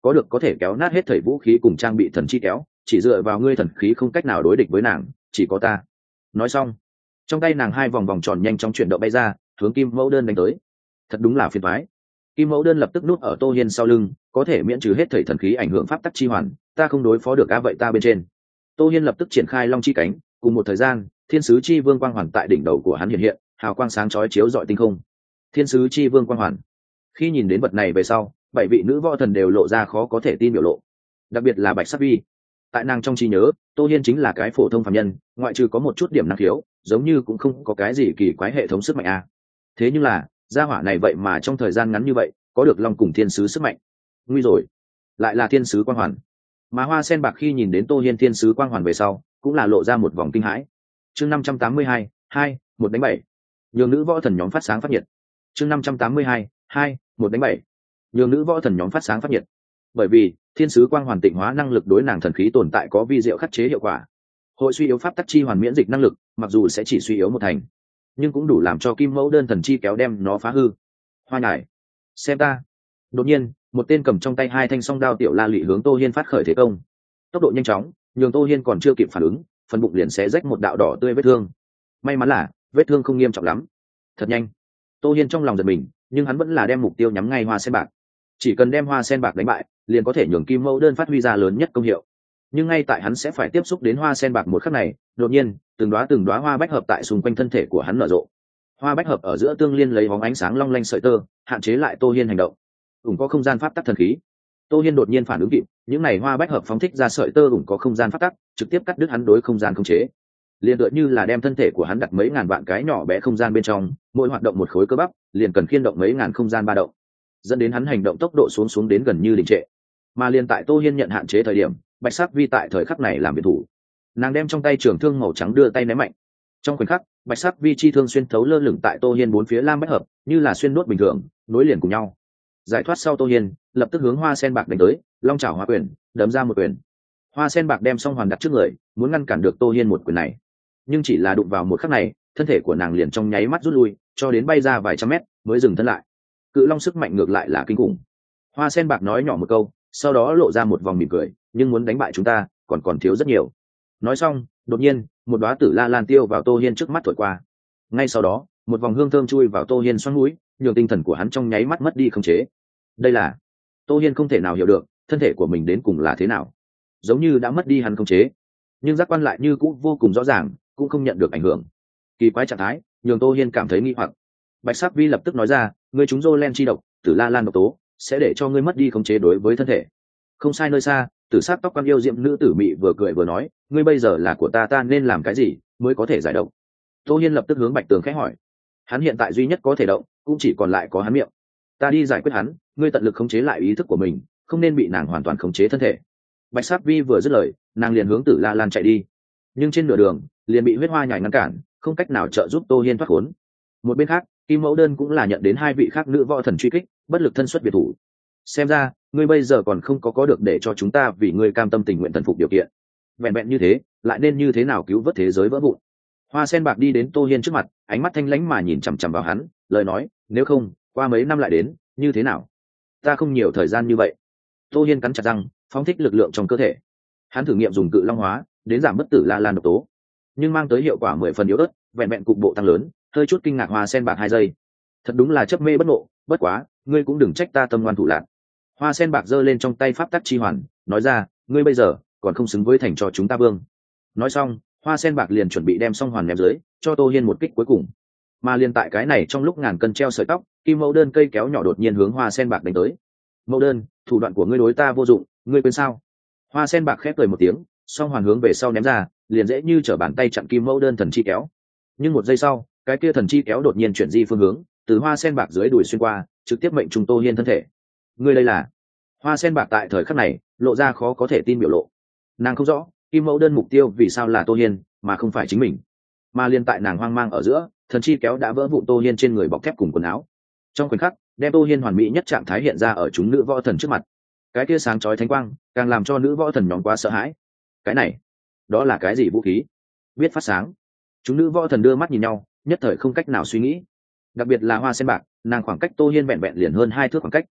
có được có thể kéo nát hết thảy vũ khí cùng trang bị thần chi kéo, chỉ dựa vào ngươi thần khí không cách nào đối địch với nàng, chỉ có ta. Nói xong, trong tay nàng hai vòng vòng tròn nhanh chóng chuyển động bay ra, hướng kim mẫu đơn đánh tới. Thật đúng là phiền toái. Kim mẫu đơn lập tức núp ở Tô Hiên sau lưng, có thể miễn trừ hết thảy thần khí ảnh hưởng pháp tắc chi hoàn, ta không đối phó được a vậy ta bên trên. Tô Hiên lập tức triển khai long chi cánh, cùng một thời gian, thiên sứ chi vương quang hoàn tại đỉnh đầu của hắn hiện hiện, hào quang sáng chói chiếu rọi tinh không. Thiên sứ chi vương quang hoàn. Khi nhìn đến vật này về sau, bảy vị nữ võ thần đều lộ ra khó có thể tin biểu lộ, đặc biệt là Bạch Sắc Vi. Tại nàng trong trí nhớ, Tô Hiên chính là cái phổ thông phàm nhân, ngoại trừ có một chút điểm năng khiếu, giống như cũng không có cái gì kỳ quái hệ thống sức mạnh a. Thế nhưng là, gia hỏa này vậy mà trong thời gian ngắn như vậy, có được long cùng thiên sứ sức mạnh. Nguy rồi, lại là thiên sứ quang hoàn. Mà Hoa Sen Bạc khi nhìn đến Tô Hiên thiên sứ quang hoàn về sau, cũng là lộ ra một vòng kinh hãi. Chương năm trăm tám mươi hai, hai, một đánh bảy. Nhường nữ võ thần nhóm phát sáng phát nhiệt. Chương năm trăm tám mươi hai, hai, một đánh bảy. Nhường nữ võ thần nhóm phát sáng phát nhiệt. Bởi vì, thiên sứ quang hoàn tịnh hóa năng lực đối nàng thần khí tồn tại có vi diệu khắc chế hiệu quả. Hội suy yếu pháp tắc chi hoàn miễn dịch năng lực, mặc dù sẽ chỉ suy yếu một thành, nhưng cũng đủ làm cho kim mẫu đơn thần chi kéo đem nó phá hư. Hoa nhải, xem ta. Đột nhiên, một tên cầm trong tay hai thanh song đao tiểu la lị hướng Tô Hiên phát khởi thế công. Tốc độ nhanh chóng, nhường Tô Hiên còn chưa kịp phản ứng, phần bụng liền xé rách một đạo đỏ tươi vết thương. May mắn là vết thương không nghiêm trọng lắm. Thật nhanh. Tô Hiên trong lòng giật mình, nhưng hắn vẫn là đem mục tiêu nhắm ngay Hoa Sen Bạc. Chỉ cần đem Hoa Sen Bạc đánh bại, liền có thể nhường kim mẫu đơn phát huy ra lớn nhất công hiệu. Nhưng ngay tại hắn sẽ phải tiếp xúc đến Hoa Sen Bạc một khắc này, đột nhiên, từng đóa từng đóa hoa bách hợp tại xung quanh thân thể của hắn nở rộ. Hoa bách hợp ở giữa tương liên lấy bóng ánh sáng long lanh sợi tơ, hạn chế lại Tô Hiên hành động. Ủng có không gian pháp tắc thần khí. Tô Hiên đột nhiên phản ứng kịp, những này hoa bách hợp phóng thích ra sợi tơ ủng có không gian pháp tắc, trực tiếp cắt đứt hắn đối không gian khống chế. Liền tựa như là đem thân thể của hắn đặt mấy ngàn vạn cái nhỏ bé không gian bên trong, mỗi hoạt động một khối cơ bắp, liền cần khiên động mấy ngàn không gian ba động, dẫn đến hắn hành động tốc độ xuống xuống đến gần như đình trệ. Mà liền tại Tô Hiên nhận hạn chế thời điểm, Bạch Sắc Vi tại thời khắc này làm biệt thủ. Nàng đem trong tay trường thương màu trắng đưa tay ném mạnh. Trong khoảnh khắc, Bạch Sắc Vi chi thương xuyên thấu lơ lửng tại Tô Hiên bốn phía lam bách hợp, như là xuyên nuốt bình thường, nối liền cùng nhau. Giải thoát sau Tô Hiên, lập tức hướng Hoa Sen Bạc đánh tới, long chảo hóa quyền, đấm ra một quyền. Hoa Sen Bạc đem song hoàn đặt trước người, muốn ngăn cản được Tô Hiên một quyền này. Nhưng chỉ là đụng vào một khắc này, thân thể của nàng liền trong nháy mắt rút lui, cho đến bay ra vài trăm mét, mới dừng thân lại. Cự long sức mạnh ngược lại là kinh khủng. Hoa Sen Bạc nói nhỏ một câu, sau đó lộ ra một vòng mỉm cười, nhưng muốn đánh bại chúng ta, còn còn thiếu rất nhiều. Nói xong, đột nhiên, một đóa tử la lan tiêu vào Tô Hiên trước mắt thổi qua. Ngay sau đó, một vòng hương thơm chui vào Tô Hiên xoắn mũi, nhường tinh thần của hắn trong nháy mắt mất đi khống chế. Đây là Tô Hiên không thể nào hiểu được, thân thể của mình đến cùng là thế nào, giống như đã mất đi hắn khống chế, nhưng giác quan lại như cũ vô cùng rõ ràng, cũng không nhận được ảnh hưởng. Kỳ quái trạng thái, nhường Tô Hiên cảm thấy nghi hoặc. Bạch Sắc Vi lập tức nói ra, ngươi trúng Jolen chi độc, tử la lan độc tố, sẽ để cho ngươi mất đi khống chế đối với thân thể. Không sai nơi xa, tử sát tóc quan yêu diệm nữ tử mị vừa cười vừa nói, ngươi bây giờ là của ta, ta nên làm cái gì mới có thể giải độc? Tô Hiên lập tức hướng Bạch Tường khẽ hỏi. Hắn hiện tại duy nhất có thể động, cũng chỉ còn lại có hắn miệng. Ta đi giải quyết hắn, ngươi tận lực khống chế lại ý thức của mình, không nên bị nàng hoàn toàn khống chế thân thể. Bạch Sắc Vi vừa dứt lời, nàng liền hướng Tử La Lan chạy đi. Nhưng trên nửa đường, liền bị huyết hoa nhài ngăn cản, không cách nào trợ giúp Tô Hiên thoát khốn. Một bên khác, Kim Mẫu Đơn cũng là nhận đến hai vị khác nữ võ thần truy kích, bất lực thân xuất biệt thủ. Xem ra, ngươi bây giờ còn không có có được để cho chúng ta vì ngươi cam tâm tình nguyện thần phục điều kiện. Vẹn vẹn như thế, lại nên như thế nào cứu vớt thế giới vỡ vụn? Hoa Sen Bạc đi đến Tô Hiên trước mặt, ánh mắt thanh lãnh mà nhìn chằm chằm vào hắn, lời nói, nếu không, qua mấy năm lại đến, như thế nào? Ta không nhiều thời gian như vậy. Tô Hiên cắn chặt răng, phóng thích lực lượng trong cơ thể. Hắn thử nghiệm dùng cự long hóa, đến giảm bất tử la lan độc tố, nhưng mang tới hiệu quả mười phần yếu ớt, vẹn vẹn cục bộ tăng lớn, hơi chút kinh ngạc Hoa Sen Bạc hai giây. Thật đúng là chấp mê bất ngộ, bất quá, ngươi cũng đừng trách ta tâm ngoan thủ lạn. Hoa Sen Bạc giơ lên trong tay pháp tắc chi hoàn, nói ra, ngươi bây giờ còn không xứng với thành cho chúng ta vương. Nói xong, Hoa Sen Bạc liền chuẩn bị đem song hoàn ném dưới, cho Tô Hiên một kích cuối cùng. Mà liền tại cái này trong lúc ngàn cân treo sợi tóc, Kim Mẫu Đơn cây kéo nhỏ đột nhiên hướng Hoa Sen Bạc đánh tới. Mẫu Đơn, thủ đoạn của ngươi đối ta vô dụng, ngươi quên sao? Hoa Sen Bạc khép cười một tiếng, song hoàn hướng về sau ném ra, liền dễ như trở bàn tay chặn Kim Mẫu Đơn thần chi kéo. Nhưng một giây sau, cái kia thần chi kéo đột nhiên chuyển di phương hướng, từ Hoa Sen Bạc dưới đùi xuyên qua, trực tiếp mệnh trùng Tô Hiên thân thể. Ngươi đây là? Hoa Sen Bạc tại thời khắc này lộ ra khó có thể tin biểu lộ. Nàng không rõ Kim Mẫu Đơn mục tiêu vì sao là Tô Hiên mà không phải chính mình, mà liên tại nàng hoang mang ở giữa, thần chi kéo đã vỡ vụn Tô Hiên trên người bọc thép cùng quần áo. Trong khoảnh khắc, đem Tô Hiên hoàn mỹ nhất trạng thái hiện ra ở chúng nữ võ thần trước mặt. Cái kia sáng chói thánh quang càng làm cho nữ võ thần nhóm quá sợ hãi. Cái này, đó là cái gì vũ khí? Biết phát sáng. Chúng nữ võ thần đưa mắt nhìn nhau, nhất thời không cách nào suy nghĩ. Đặc biệt là Hoa Sen Bạc, nàng khoảng cách Tô Hiên vẹn vẹn liền hơn hai thước khoảng cách.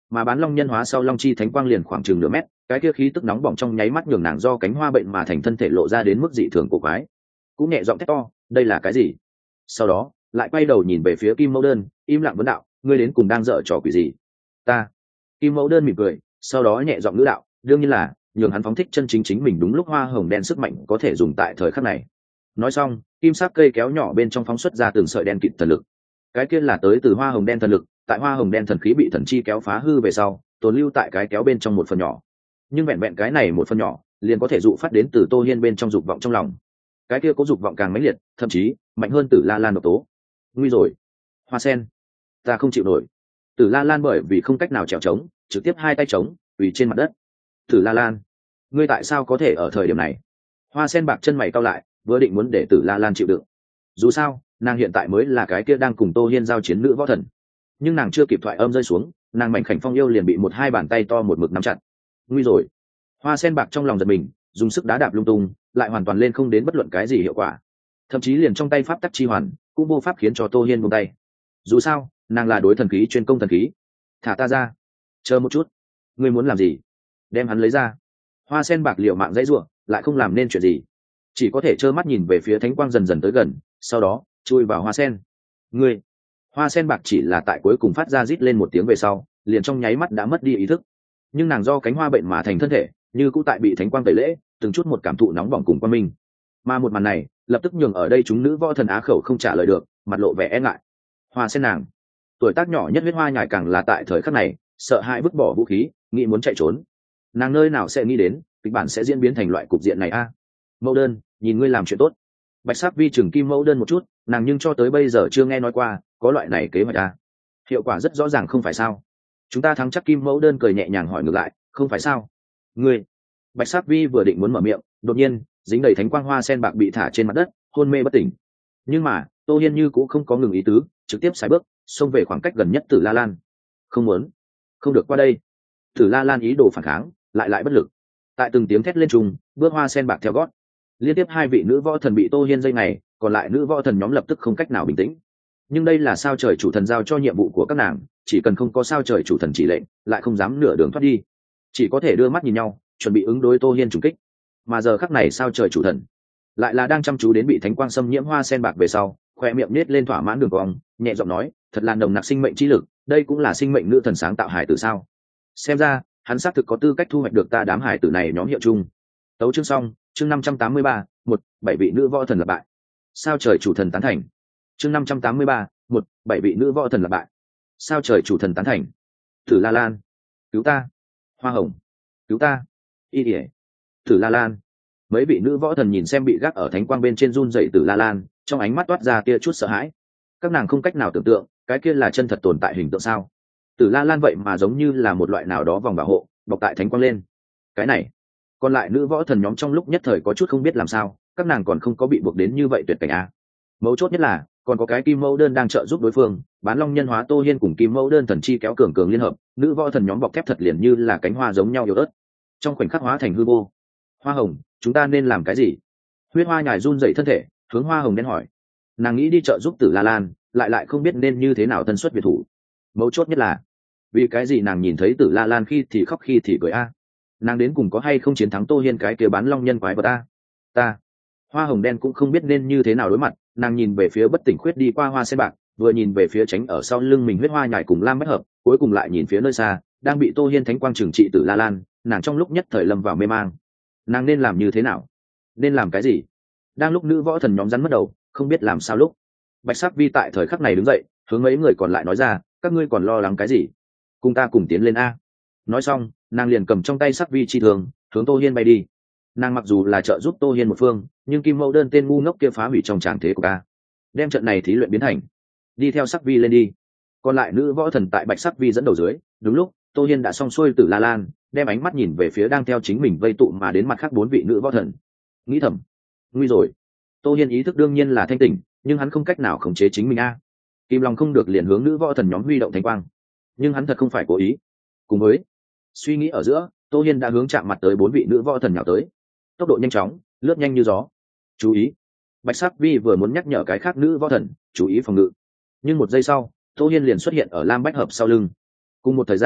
mà bán long nhân hóa sau long chi thánh quang liền khoảng chừng nửa mét, cái kia khí tức nóng bỏng trong nháy mắt nhường nàng do cánh hoa bệnh mà thành thân thể lộ ra đến mức dị thường cổ quái, cũng nhẹ giọng thét to, đây là cái gì? Sau đó lại quay đầu nhìn về phía Kim Mẫu Đơn, im lặng vấn đạo, ngươi đến cùng đang dở trò quỷ gì? Ta. Kim Mẫu Đơn mỉm cười, sau đó nhẹ giọng ngữ đạo, đương nhiên là nhường hắn phóng thích chân chính chính mình đúng lúc hoa hồng đen sức mạnh có thể dùng tại thời khắc này. Nói xong, kim sắc cây kéo nhỏ bên trong phóng xuất ra từng sợi đen kịt thần lực. Cái kia là tới từ hoa hồng đen thần lực, tại hoa hồng đen thần khí bị thần chi kéo phá hư về sau, tồn lưu tại cái kéo bên trong một phần nhỏ. Nhưng vẹn vẹn cái này một phần nhỏ, liền có thể dụ phát đến từ Tô Hiên bên trong dục vọng trong lòng. Cái kia có dục vọng càng mãnh liệt, thậm chí mạnh hơn Tử La Lan độc tố. Nguy rồi, Hoa Sen, ta không chịu nổi. Tử La Lan bởi vì không cách nào trèo trống, trực tiếp hai tay trống, quỳ trên mặt đất. Tử La Lan, ngươi tại sao có thể ở thời điểm này? Hoa Sen bạc chân mày cau lại, vừa định muốn để Tử La Lan chịu đựng. Dù sao, nàng hiện tại mới là cái kia đang cùng Tô Hiên giao chiến nữ võ thần. Nhưng nàng chưa kịp thoại âm rơi xuống, nàng mảnh khảnh phong yêu liền bị một hai bàn tay to một mực nắm chặt. Nguy rồi. Hoa Sen bạc trong lòng giật mình, dùng sức đá đạp lung tung, lại hoàn toàn lên không đến bất luận cái gì hiệu quả. Thậm chí liền trong tay pháp tắc chi hoàn, cũng vô pháp khiến cho Tô Hiên buông tay. Dù sao, nàng là đối thần khí chuyên công thần khí. Thả ta ra. Chờ một chút. Ngươi muốn làm gì? Đem hắn lấy ra. Hoa Sen bạc liều mạng dãy rủa, lại không làm nên chuyện gì, chỉ có thể trơ mắt nhìn về phía thánh quang dần dần tới gần, sau đó chui vào hoa sen. Ngươi. Hoa Sen bạc chỉ là tại cuối cùng phát ra rít lên một tiếng về sau, liền trong nháy mắt đã mất đi ý thức. Nhưng nàng do cánh hoa bệnh mà thành thân thể, như cũ tại bị thánh quang tẩy lễ, từng chút một cảm thụ nóng bỏng cùng quan minh. Mà một màn này lập tức nhường ở đây chúng nữ võ thần á khẩu không trả lời được, mặt lộ vẻ e ngại. Hoa Sen nàng, tuổi tác nhỏ nhất huyết hoa nhài càng là tại thời khắc này sợ hãi vứt bỏ vũ khí, nghĩ muốn chạy trốn. Nàng nơi nào sẽ nghĩ đến kịch bản sẽ diễn biến thành loại cục diện này a? Mẫu Đơn, nhìn ngươi làm chuyện tốt. Bạch Sắc Vi chừng Kim Mẫu Đơn một chút, nàng nhưng cho tới bây giờ chưa nghe nói qua có loại này kế hoạch a. Hiệu quả rất rõ ràng không phải sao? Chúng ta thắng chắc. Kim Mẫu Đơn cười nhẹ nhàng hỏi ngược lại, không phải sao? Ngươi. Bạch Sắc Vi vừa định muốn mở miệng, đột nhiên dính đầy thánh quang hoa sen bạc bị thả trên mặt đất, hôn mê bất tỉnh. Nhưng mà Tô Hiên như cũng không có ngừng ý tứ, trực tiếp sải bước xông về khoảng cách gần nhất Tử La Lan. Không muốn, không được qua đây. Tử La Lan ý đồ phản kháng, lại lại bất lực. Tại từng tiếng thét lên trùng, bước hoa sen bạc theo gót. Liên tiếp hai vị nữ võ thần bị Tô Hiên dây này, còn lại nữ võ thần nhóm lập tức không cách nào bình tĩnh. Nhưng đây là sao trời chủ thần giao cho nhiệm vụ của các nàng, chỉ cần không có sao trời chủ thần chỉ lệnh, lại không dám nửa đường thoát đi, chỉ có thể đưa mắt nhìn nhau, chuẩn bị ứng đối Tô Hiên trùng kích. Mà giờ khắc này sao trời chủ thần lại là đang chăm chú đến bị thánh quang xâm nhiễm hoa sen bạc về sau, khoe miệng nết lên thỏa mãn đường cong, nhẹ giọng nói, thật là nồng nặc sinh mệnh chi lực, đây cũng là sinh mệnh nữ thần sáng tạo hải tử sao? Xem ra hắn xác thực có tư cách thu hoạch được ta đám hải tử này nhóm hiệu chung. Tấu chương xong, chương năm trăm tám mươi ba, một, bảy vị nữ võ thần lập bại. Sao trời chủ thần tán thành. Chương năm trăm tám mươi ba, một, bảy vị nữ võ thần lập bại. Sao trời chủ thần tán thành. Tử La Lan, cứu ta. Hoa Hồng, cứu ta. Y Điệp, Tử La Lan. Mấy vị nữ võ thần nhìn xem bị gác ở thánh quang bên trên run dậy Tử La Lan, trong ánh mắt toát ra tia chút sợ hãi. Các nàng không cách nào tưởng tượng, cái kia là chân thật tồn tại hình tượng sao? Tử La Lan vậy mà giống như là một loại nào đó vòng bảo hộ, bọc tại thánh quang lên. Cái này, còn lại nữ võ thần nhóm trong lúc nhất thời có chút không biết làm sao, các nàng còn không có bị buộc đến như vậy tuyệt cảnh a. Mấu chốt nhất là, còn có cái Kim Mẫu Đơn đang trợ giúp đối phương, bán long nhân hóa Tô Hiên cùng Kim Mẫu Đơn thần chi kéo cường cường liên hợp, nữ võ thần nhóm bọc thép thật liền như là cánh hoa giống nhau yếu ớt, trong khoảnh khắc hóa thành hư vô. Hoa Hồng, chúng ta nên làm cái gì? Huyết hoa nhài run dậy thân thể, hướng Hoa Hồng đen hỏi. Nàng nghĩ đi trợ giúp Tử La Lan, lại lại không biết nên như thế nào thân xuất biệt thủ. Mấu chốt nhất là, vì cái gì nàng nhìn thấy Tử La Lan khi thì khóc khi thì cười a? Nàng đến cùng có hay không chiến thắng Tô Hiên cái kia bán long nhân quái vật a? Ta. Hoa Hồng đen cũng không biết nên như thế nào đối mặt, nàng nhìn về phía bất tỉnh khuyết đi qua hoa sen bạc, vừa nhìn về phía tránh ở sau lưng mình huyết hoa nhài cùng lam bách hợp, cuối cùng lại nhìn phía nơi xa đang bị Tô Hiên thánh quang trừng trị Tử La Lan, nàng trong lúc nhất thời lâm vào mê mang. Nàng nên làm như thế nào? Nên làm cái gì? Đang lúc nữ võ thần nhóm rắn mất đầu, không biết làm sao lúc, Bạch Sắc Vi tại thời khắc này đứng dậy, hướng mấy người còn lại nói ra, các ngươi còn lo lắng cái gì? Cùng ta cùng tiến lên a. Nói xong, nàng liền cầm trong tay Sắc Vi chi thường, hướng Tô Hiên bay đi. Nàng mặc dù là trợ giúp Tô Hiên một phương, nhưng Kim Mẫu Đơn tên ngu ngốc kia phá hủy trong tràng thế của ta, đem trận này thí luyện biến thành. Đi theo Sắc Vi lên đi. Còn lại nữ võ thần tại Bạch Sắc Vi dẫn đầu dưới, đúng lúc Tô Hiên đã xong xuôi Tử La Lan, đem ánh mắt nhìn về phía đang theo chính mình vây tụ mà đến mặt khác bốn vị nữ võ thần. Nghĩ thầm, nguy rồi. Tô Hiên ý thức đương nhiên là thanh tỉnh, nhưng hắn không cách nào khống chế chính mình a. Kim Long không được liền hướng nữ võ thần nhóm huy động thánh quang, nhưng hắn thật không phải cố ý. Cùng với suy nghĩ ở giữa, Tô Hiên đã hướng chạm mặt tới bốn vị nữ võ thần nhào tới, tốc độ nhanh chóng, lướt nhanh như gió. Chú ý. Bạch Sắc Vi vừa muốn nhắc nhở cái khác nữ võ thần chú ý phòng ngự, nhưng một giây sau, Tô Hiên liền xuất hiện ở lam bách hợp sau lưng. Cùng một thời gian,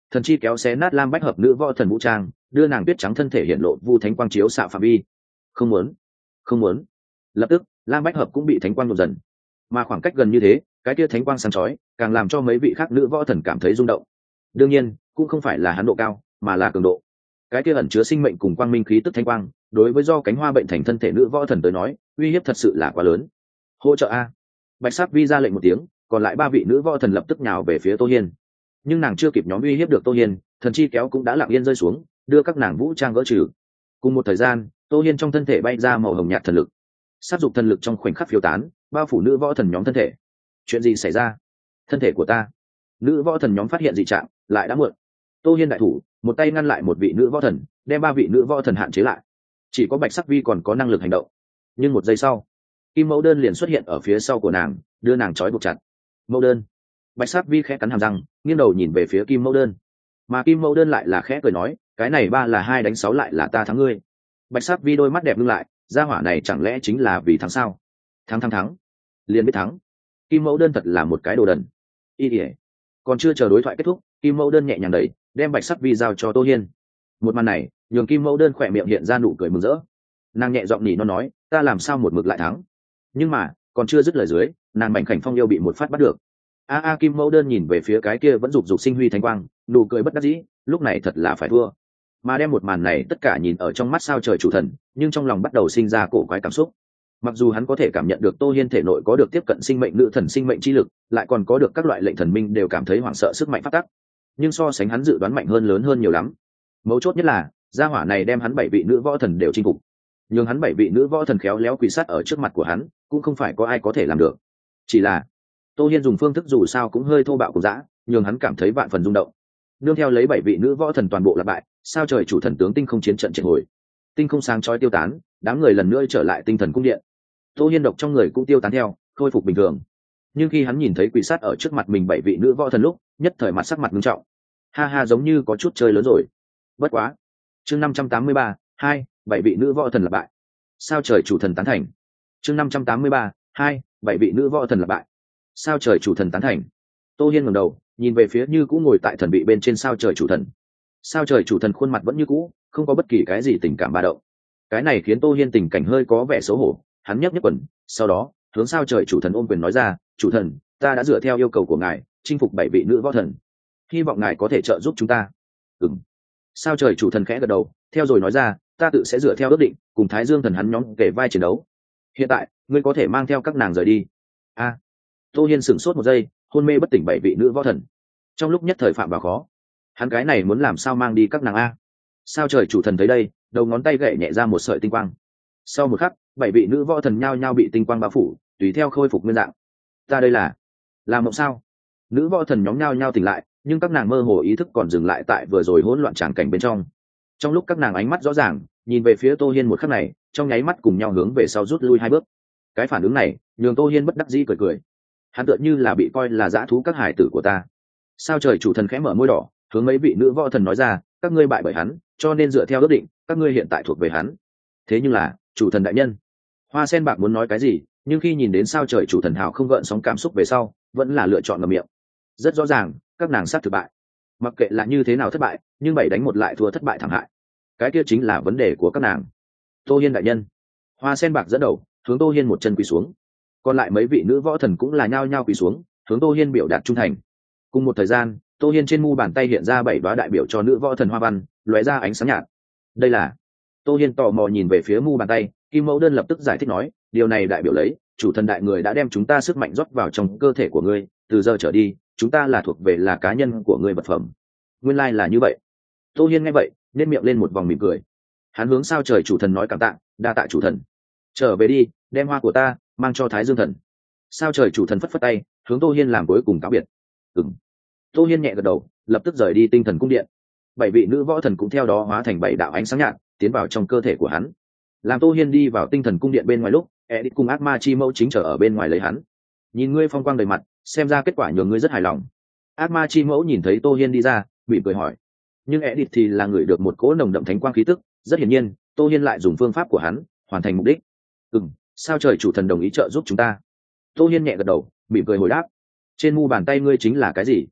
thần chi kéo xé nát lam bách hợp nữ võ thần vũ trang, đưa nàng tuyết trắng thân thể hiện lộ vu thánh quang chiếu xạ phạm vi. Không muốn, không muốn. Lập tức lam bách hợp cũng bị thánh quang nhộn dần, mà khoảng cách gần như thế, cái kia thánh quang sáng chói càng làm cho mấy vị khác nữ võ thần cảm thấy rung động. Đương nhiên cũng không phải là hắn độ cao, mà là cường độ. Cái kia ẩn chứa sinh mệnh cùng quang minh khí tức thánh quang, đối với do cánh hoa bệnh thành thân thể nữ võ thần tới nói, uy hiếp thật sự là quá lớn. Hỗ trợ a! Bạch Sắc Vi ra lệnh một tiếng, còn lại ba vị nữ võ thần lập tức nhào về phía Tô Hiên. Nhưng nàng chưa kịp nhóm uy hiếp được Tô Hiên, thần chi kéo cũng đã lặng yên rơi xuống, đưa các nàng vũ trang gỡ trừ. Cùng một thời gian, Tô Hiên trong thân thể bay ra màu hồng nhạt thần lực, sát dục thần lực trong khoảnh khắc phiêu tán, bao phủ nữ võ thần nhóm thân thể. Chuyện gì xảy ra? Thân thể của ta! Nữ võ thần nhóm phát hiện dị trạng, lại đã muộn. Tô Hiên đại thủ, một tay ngăn lại một vị nữ võ thần, đem ba vị nữ võ thần hạn chế lại. Chỉ có Bạch Sắc Vi còn có năng lực hành động. Nhưng một giây sau, kim mẫu đơn liền xuất hiện ở phía sau của nàng, đưa nàng trói buộc chặt. Mẫu đơn! Bạch Sắc Vi khẽ cắn hàm răng, nghiêng đầu nhìn về phía kim mẫu đơn, mà kim mẫu đơn lại là khẽ cười nói, cái này ba là hai đánh sáu lại là ta thắng ngươi. Bạch Sắc Vi đôi mắt đẹp ngưng lại, gia hỏa này chẳng lẽ chính là vì thắng sao? Thắng thắng thắng, liền biết thắng. Kim mẫu đơn thật là một cái đồ đần. Y ỉa. Còn chưa chờ đối thoại kết thúc, kim mẫu đơn nhẹ nhàng đẩy, đem Bạch Sắc Vi giao cho Tô Hiên. Một màn này nhường kim mẫu đơn khỏe miệng hiện ra nụ cười mừng rỡ. Nàng nhẹ giọng nhỉ nó nói, ta làm sao một mực lại thắng? Nhưng mà còn chưa dứt lời dưới, nàng mảnh khảnh phong yêu bị một phát bắt được. a a kim mẫu đơn nhìn về phía cái kia vẫn rục rục sinh huy thánh quang, nụ cười bất đắc dĩ, lúc này thật là phải thua. Mà đem một màn này tất cả nhìn ở trong mắt sao trời chủ thần, nhưng trong lòng bắt đầu sinh ra cổ quái cảm xúc. Mặc dù hắn có thể cảm nhận được Tô Hiên thể nội có được tiếp cận sinh mệnh nữ thần sinh mệnh chi lực, lại còn có được các loại lệnh thần minh đều cảm thấy hoảng sợ sức mạnh phát tắc, nhưng so sánh hắn dự đoán mạnh hơn lớn hơn nhiều lắm. Mấu chốt nhất là gia hỏa này đem hắn bảy vị nữ võ thần đều chinh phục, nhưng hắn bảy vị nữ võ thần khéo léo quỳ sát ở trước mặt của hắn, cũng không phải có ai có thể làm được. Chỉ là Tô Hiên dùng phương thức dù sao cũng hơi thô bạo cùng dã, nhưng hắn cảm thấy vạn phần rung động. Nương theo lấy bảy vị nữ võ thần toàn bộ lặp bại, sao trời chủ thần tướng tinh không chiến trận triệt hồi, tinh không sáng chói tiêu tán, đám người lần nữa trở lại tinh thần cung điện. Tô Hiên độc trong người cũng tiêu tán theo, khôi phục bình thường. Nhưng khi hắn nhìn thấy quỷ sát ở trước mặt mình bảy vị nữ võ thần lúc, nhất thời mặt sắc mặt nghiêm trọng. Ha ha, giống như có chút chơi lớn rồi. Bất quá. Chương năm trăm tám mươi ba, hai, bảy vị nữ võ thần lặp bại. Sao trời chủ thần tán thành. Chương năm trăm tám mươi ba, hai, bảy vị nữ võ thần lặp bại. Sao trời chủ thần tán thành. Tô Hiên ngẩng đầu, nhìn về phía như cũ ngồi tại thần vị bên trên sao trời chủ thần. Sao trời chủ thần khuôn mặt vẫn như cũ, không có bất kỳ cái gì tình cảm ba động. Cái này khiến Tô Hiên tình cảnh hơi có vẻ xấu hổ, hắn nhấc nhấc quần, sau đó hướng sao trời chủ thần ôm quyền nói ra, chủ thần, ta đã dựa theo yêu cầu của ngài chinh phục bảy vị nữ võ thần, hy vọng ngài có thể trợ giúp chúng ta. Ừm. Sao trời chủ thần khẽ gật đầu, theo rồi nói ra, ta tự sẽ dựa theo ước định cùng Thái Dương thần hắn nhóm kể vai chiến đấu. Hiện tại ngươi có thể mang theo các nàng rời đi. A. À. Tô Hiên sửng sốt một giây, hôn mê bất tỉnh bảy vị nữ võ thần, trong lúc nhất thời phạm vào khó. Hắn cái này muốn làm sao mang đi các nàng a? Sao trời chủ thần thấy đây, đầu ngón tay gậy nhẹ ra một sợi tinh quang. Sau một khắc, bảy vị nữ võ thần nhao nhao bị tinh quang bao phủ, tùy theo khôi phục nguyên dạng. Ta đây là làm mộng sao? Nữ võ thần nhóm nhao nhao tỉnh lại, nhưng các nàng mơ hồ ý thức còn dừng lại tại vừa rồi hỗn loạn tràng cảnh bên trong. Trong lúc các nàng ánh mắt rõ ràng nhìn về phía Tô Hiên một khắc này, trong nháy mắt cùng nhau hướng về sau rút lui hai bước. Cái phản ứng này nhường Tô Hiên bất đắc dĩ cười cười. Hắn tựa như là bị coi là dã thú các hải tử của ta. Sao trời chủ thần khẽ mở môi đỏ, hướng mấy vị nữ võ thần nói ra, các ngươi bại bởi hắn, cho nên dựa theo ước định, các ngươi hiện tại thuộc về hắn. Thế nhưng là, chủ thần đại nhân. Hoa sen bạc muốn nói cái gì, nhưng khi nhìn đến sao trời chủ thần hào không gợn sóng cảm xúc về sau, vẫn là lựa chọn ngậm miệng. Rất rõ ràng, các nàng sắp thất bại. Mặc kệ là như thế nào thất bại, nhưng bảy đánh một lại thua thất bại thảm hại. Cái kia chính là vấn đề của các nàng. Tô Hiên đại nhân. Hoa sen bạc dẫn đầu, hướng Tô Hiên một chân quỳ xuống. Còn lại mấy vị nữ võ thần cũng là nhao nhao quỳ xuống, hướng Tô Hiên biểu đạt trung thành. Cùng một thời gian, Tô Hiên trên mu bàn tay hiện ra bảy đoá đại biểu cho nữ võ thần hoa văn, lóe ra ánh sáng nhạt. Đây là. Tô Hiên tò mò nhìn về phía mu bàn tay, Kim Mẫu Đơn lập tức giải thích nói, điều này đại biểu lấy, chủ thần đại người đã đem chúng ta sức mạnh rót vào trong cơ thể của ngươi, từ giờ trở đi, chúng ta là thuộc về là cá nhân của ngươi vật phẩm. Nguyên lai like là như vậy. Tô Hiên nghe vậy, nên miệng lên một vòng mỉm cười. Hắn hướng sao trời chủ thần nói cảm tạ, đa tạ chủ thần. Trở về đi, đem hoa của ta mang cho Thái Dương thần. Sao trời chủ thần phất phất tay, hướng Tô Hiên làm cuối cùng cáo biệt. Ừm. Tô Hiên nhẹ gật đầu, lập tức rời đi tinh thần cung điện. Bảy vị nữ võ thần cũng theo đó hóa thành bảy đạo ánh sáng nhạt, tiến vào trong cơ thể của hắn. Làm Tô Hiên đi vào tinh thần cung điện bên ngoài lúc, Edith cùng ác ma chi mẫu chính chờ ở bên ngoài lấy hắn. Nhìn ngươi phong quang đầy mặt, xem ra kết quả nhường ngươi rất hài lòng. Ác ma chi mẫu nhìn thấy Tô Hiên đi ra, bị cười hỏi. Nhưng Edith thì là người được một cỗ nồng đậm thánh quang khí tức, rất hiển nhiên, Tô Hiên lại dùng phương pháp của hắn, hoàn thành mục đích. Ừm, sao trời chủ thần đồng ý trợ giúp chúng ta? Tô Hiên nhẹ gật đầu, mỉm cười hồi đáp. Trên mu bàn tay ngươi chính là cái gì?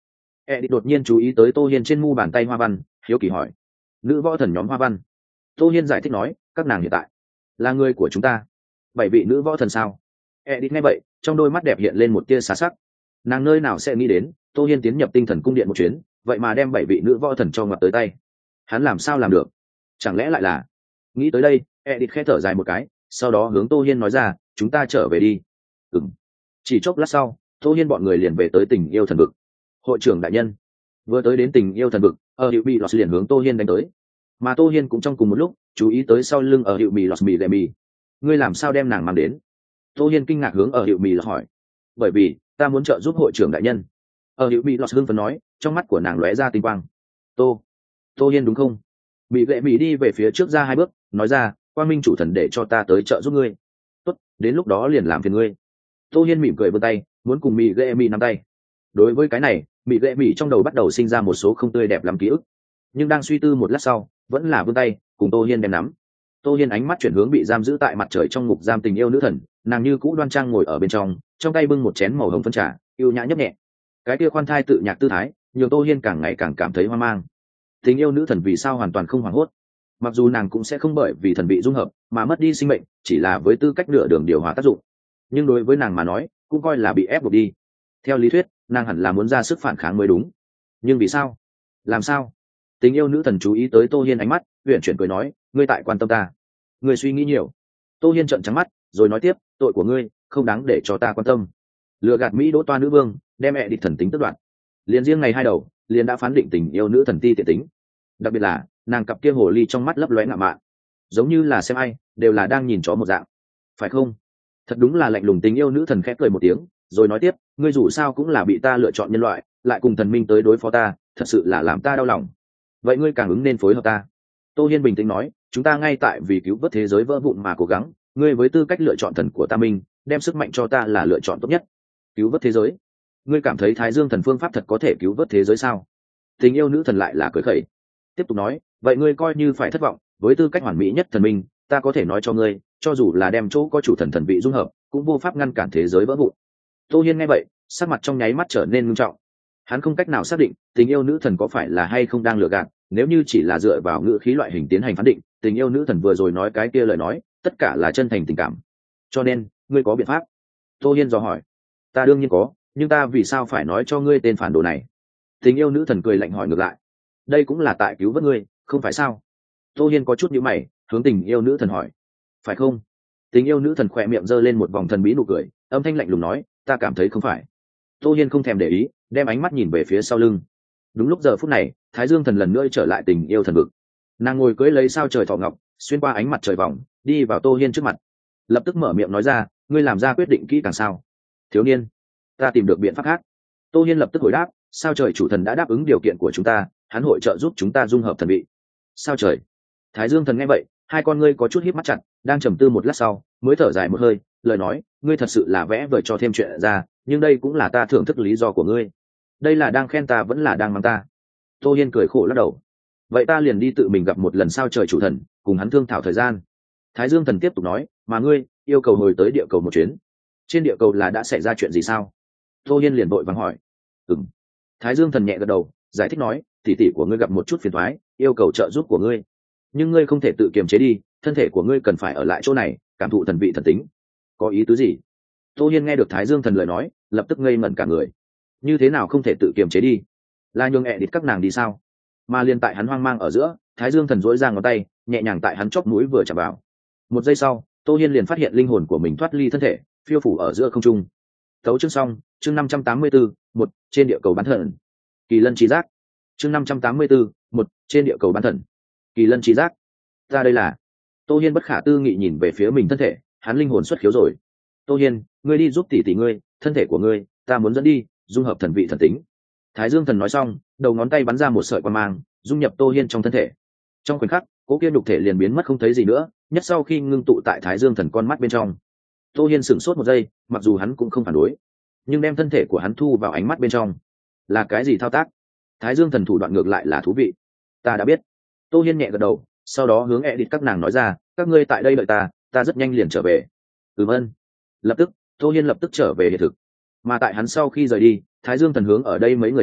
Edit đột nhiên chú ý tới Tô Hiên trên mu bàn tay hoa văn, hiếu kỳ hỏi: nữ võ thần nhóm hoa văn? Tô Hiên giải thích nói: các nàng hiện tại là người của chúng ta. Bảy vị nữ võ thần sao? Edit nghe vậy, trong đôi mắt đẹp hiện lên một tia xá sắc. Nàng nơi nào sẽ nghĩ đến Tô Hiên tiến nhập tinh thần cung điện một chuyến, vậy mà đem bảy vị nữ võ thần cho ngoặt tới tay. Hắn làm sao làm được? Chẳng lẽ lại là... Nghĩ tới đây, Edit khẽ thở dài một cái, sau đó hướng Tô Hiên nói ra: chúng ta trở về đi. Ừm. Chỉ chốc lát sau, Tô Hiên bọn người liền về tới Tình Yêu Thần Vực. Hội trưởng đại nhân. Vừa tới đến Tình Yêu Thần Vực, ở hiệu bị lọt liền hướng Tô Hiên đánh tới, mà Tô Hiên cũng trong cùng một lúc chú ý tới sau lưng ở hiệu mì lọt mì lệ mì. Ngươi làm sao đem nàng mang đến? Tô Hiên kinh ngạc hướng ở hiệu mì lọt hỏi. Bởi vì ta muốn trợ giúp hội trưởng đại nhân. Ở hiệu mì lọt hưng phấn nói, trong mắt của nàng lóe ra tinh quang. Tô, Tô Hiên đúng không? Mì lệ mì đi về phía trước ra hai bước, nói ra: Quang Minh chủ thần để cho ta tới trợ giúp ngươi. Tốt, đến lúc đó liền làm phiền ngươi. Tô Hiên mỉm cười vươn tay, muốn cùng mì lệ mì nắm tay. Đối với cái này, mì lệ mì trong đầu bắt đầu sinh ra một số không tươi đẹp lắm ký ức, nhưng đang suy tư một lát sau, vẫn là vươn tay cùng Tô Hiên đem nắm. Tô Hiên ánh mắt chuyển hướng bị giam giữ tại mặt trời trong ngục giam Tình Yêu nữ thần, nàng như cũ đoan trang ngồi ở bên trong, trong tay bưng một chén màu hồng phân trà, yêu nhã nhấp nhẹ. Cái kia khoan thai tự nhạc tư thái, nhường Tô Hiên càng ngày càng cảm thấy hoang mang. Tình Yêu nữ thần vì sao hoàn toàn không hoảng hốt? Mặc dù nàng cũng sẽ không bởi vì thần bị dung hợp mà mất đi sinh mệnh, chỉ là với tư cách nửa đường điều hòa tác dụng, nhưng đối với nàng mà nói, cũng coi là bị ép buộc đi. Theo lý thuyết, nàng hẳn là muốn ra sức phản kháng mới đúng. Nhưng vì sao? Làm sao? Tình Yêu nữ thần chú ý tới Tô Hiên ánh mắt, huyền chuyển cười nói: ngươi tại quan tâm ta? Ngươi suy nghĩ nhiều. Tô Hiên trợn trắng mắt, rồi nói tiếp: tội của ngươi không đáng để cho ta quan tâm. Lừa gạt Mỹ đỗ toa nữ vương, đem mẹ địch thần tính tước đoạt. Liền riêng ngày hai đầu, liền đã phán định Tình Yêu nữ thần ti tiện tính. Đặc biệt là nàng cặp kia hồ ly trong mắt lấp lóe ngạo mạn, giống như là xem ai đều là đang nhìn chó một dạng, phải không? Thật đúng là lạnh lùng. Tình Yêu nữ thần khẽ cười một tiếng, rồi nói tiếp: ngươi dù sao cũng là bị ta lựa chọn nhân loại, lại cùng thần minh tới đối phó ta, thật sự là làm ta đau lòng. Vậy ngươi càng ứng nên phối hợp ta. Tô Hiên bình tĩnh nói: chúng ta ngay tại vì cứu vớt thế giới vỡ vụn mà cố gắng, ngươi với tư cách lựa chọn thần của ta minh, đem sức mạnh cho ta là lựa chọn tốt nhất. Cứu vớt thế giới? Ngươi cảm thấy Thái Dương thần phương pháp thật có thể cứu vớt thế giới sao? Tình Yêu nữ thần lại là cười khẩy, tiếp tục nói: vậy ngươi coi như phải thất vọng, với tư cách hoàn mỹ nhất thần minh, ta có thể nói cho ngươi, cho dù là đem chỗ có chủ thần thần vị dung hợp, cũng vô pháp ngăn cản thế giới vỡ vụn. Tô Hiên nghe vậy, sắc mặt trong nháy mắt trở nên nghiêm trọng. Hắn không cách nào xác định Tình Yêu nữ thần có phải là hay không đang lừa gạt, nếu như chỉ là dựa vào ngữ khí loại hình tiến hành phán định, Tình Yêu nữ thần vừa rồi nói cái kia lời nói, tất cả là chân thành tình cảm. Cho nên, ngươi có biện pháp? Tô Hiên dò hỏi. Ta đương nhiên có, nhưng ta vì sao phải nói cho ngươi tên phản đồ này? Tình Yêu nữ thần cười lạnh hỏi ngược lại. Đây cũng là tại cứu vớt ngươi, không phải sao? Tô Hiên có chút nhíu mày, hướng Tình Yêu nữ thần hỏi. Phải không? Tình Yêu nữ thần khỏe miệng giơ lên một vòng thần bí nụ cười, âm thanh lạnh lùng nói: ta cảm thấy không phải. Tô Hiên không thèm để ý, đem ánh mắt nhìn về phía sau lưng. Đúng lúc giờ phút này, Thái Dương thần lần nữa trở lại Tình Yêu thần vực. Nàng ngồi cưỡi lấy sao trời thọ ngọc, xuyên qua ánh mặt trời vòng, đi vào Tô Hiên trước mặt, lập tức mở miệng nói ra: ngươi làm ra quyết định kỹ càng sao? Thiếu niên, ta tìm được biện pháp khác. Tô Hiên lập tức hồi đáp: sao trời chủ thần đã đáp ứng điều kiện của chúng ta, hắn hội trợ giúp chúng ta dung hợp thần vị. Sao trời? Thái Dương thần nghe vậy, hai con ngươi có chút híp mắt chặt, đang trầm tư một lát sau, mới thở dài một hơi, lời nói: ngươi thật sự là vẽ vời cho thêm chuyện ra, nhưng đây cũng là ta thưởng thức lý do của ngươi. Đây là đang khen ta vẫn là đang mắng ta? Tô Hiên cười khổ lắc đầu. Vậy ta liền đi tự mình gặp một lần sao trời chủ thần, cùng hắn thương thảo thời gian. Thái Dương thần tiếp tục nói: mà ngươi yêu cầu hồi tới địa cầu một chuyến. Trên địa cầu là đã xảy ra chuyện gì sao? Tô Hiên liền vội vàng hỏi. Ừm. Thái Dương thần nhẹ gật đầu, giải thích nói: tỷ tỷ của ngươi gặp một chút phiền toái, yêu cầu trợ giúp của ngươi, nhưng ngươi không thể tự kiềm chế đi, thân thể của ngươi cần phải ở lại chỗ này, cảm thụ thần vị thần tính. Có ý tứ gì? Tô Hiên nghe được Thái Dương thần lời nói, lập tức ngây ngẩn cả người. Như thế nào không thể tự kiềm chế đi? Là nhường ẹ địt các nàng đi sao? Mà liên tại hắn hoang mang ở giữa, Thái Dương thần dỗi ra ngón tay, nhẹ nhàng tại hắn chóp mũi vừa chạm vào. Một giây sau, Tô Hiên liền phát hiện linh hồn của mình thoát ly thân thể, phiêu phủ ở giữa không trung. Tấu chương xong, chương năm trăm tám mươi tư, một trên địa cầu bán thần. Kỳ lân trí giác. Chương năm trăm tám mươi tư, một trên địa cầu bán thần. Kỳ lân trí giác. Ta đây là... Tô Hiên bất khả tư nghị nhìn về phía mình thân thể, hắn linh hồn xuất khiếu rồi. Tô Hiên, ngươi đi giúp tỷ tỷ ngươi, thân thể của ngươi, ta muốn dẫn đi, dung hợp thần vị thần tính. Thái Dương thần nói xong, đầu ngón tay bắn ra một sợi quang mang, dung nhập Tô Hiên trong thân thể. Trong khoảnh khắc, cố kia nhục thể liền biến mất không thấy gì nữa, nhất sau khi ngưng tụ tại Thái Dương thần con mắt bên trong. Tô Hiên sửng sốt một giây, mặc dù hắn cũng không phản đối, nhưng đem thân thể của hắn thu vào ánh mắt bên trong. Là cái gì thao tác? Thái Dương thần thủ đoạn ngược lại là thú vị. Ta đã biết. Tô Hiên nhẹ gật đầu, sau đó hướng ẹ địt các nàng nói ra: các ngươi tại đây đợi ta, ta rất nhanh liền trở về. Ừm ơn. Lập tức, Tô Hiên lập tức trở về hiện thực. Mà tại hắn sau khi rời đi, Thái Dương thần hướng ở đây mấy người nói: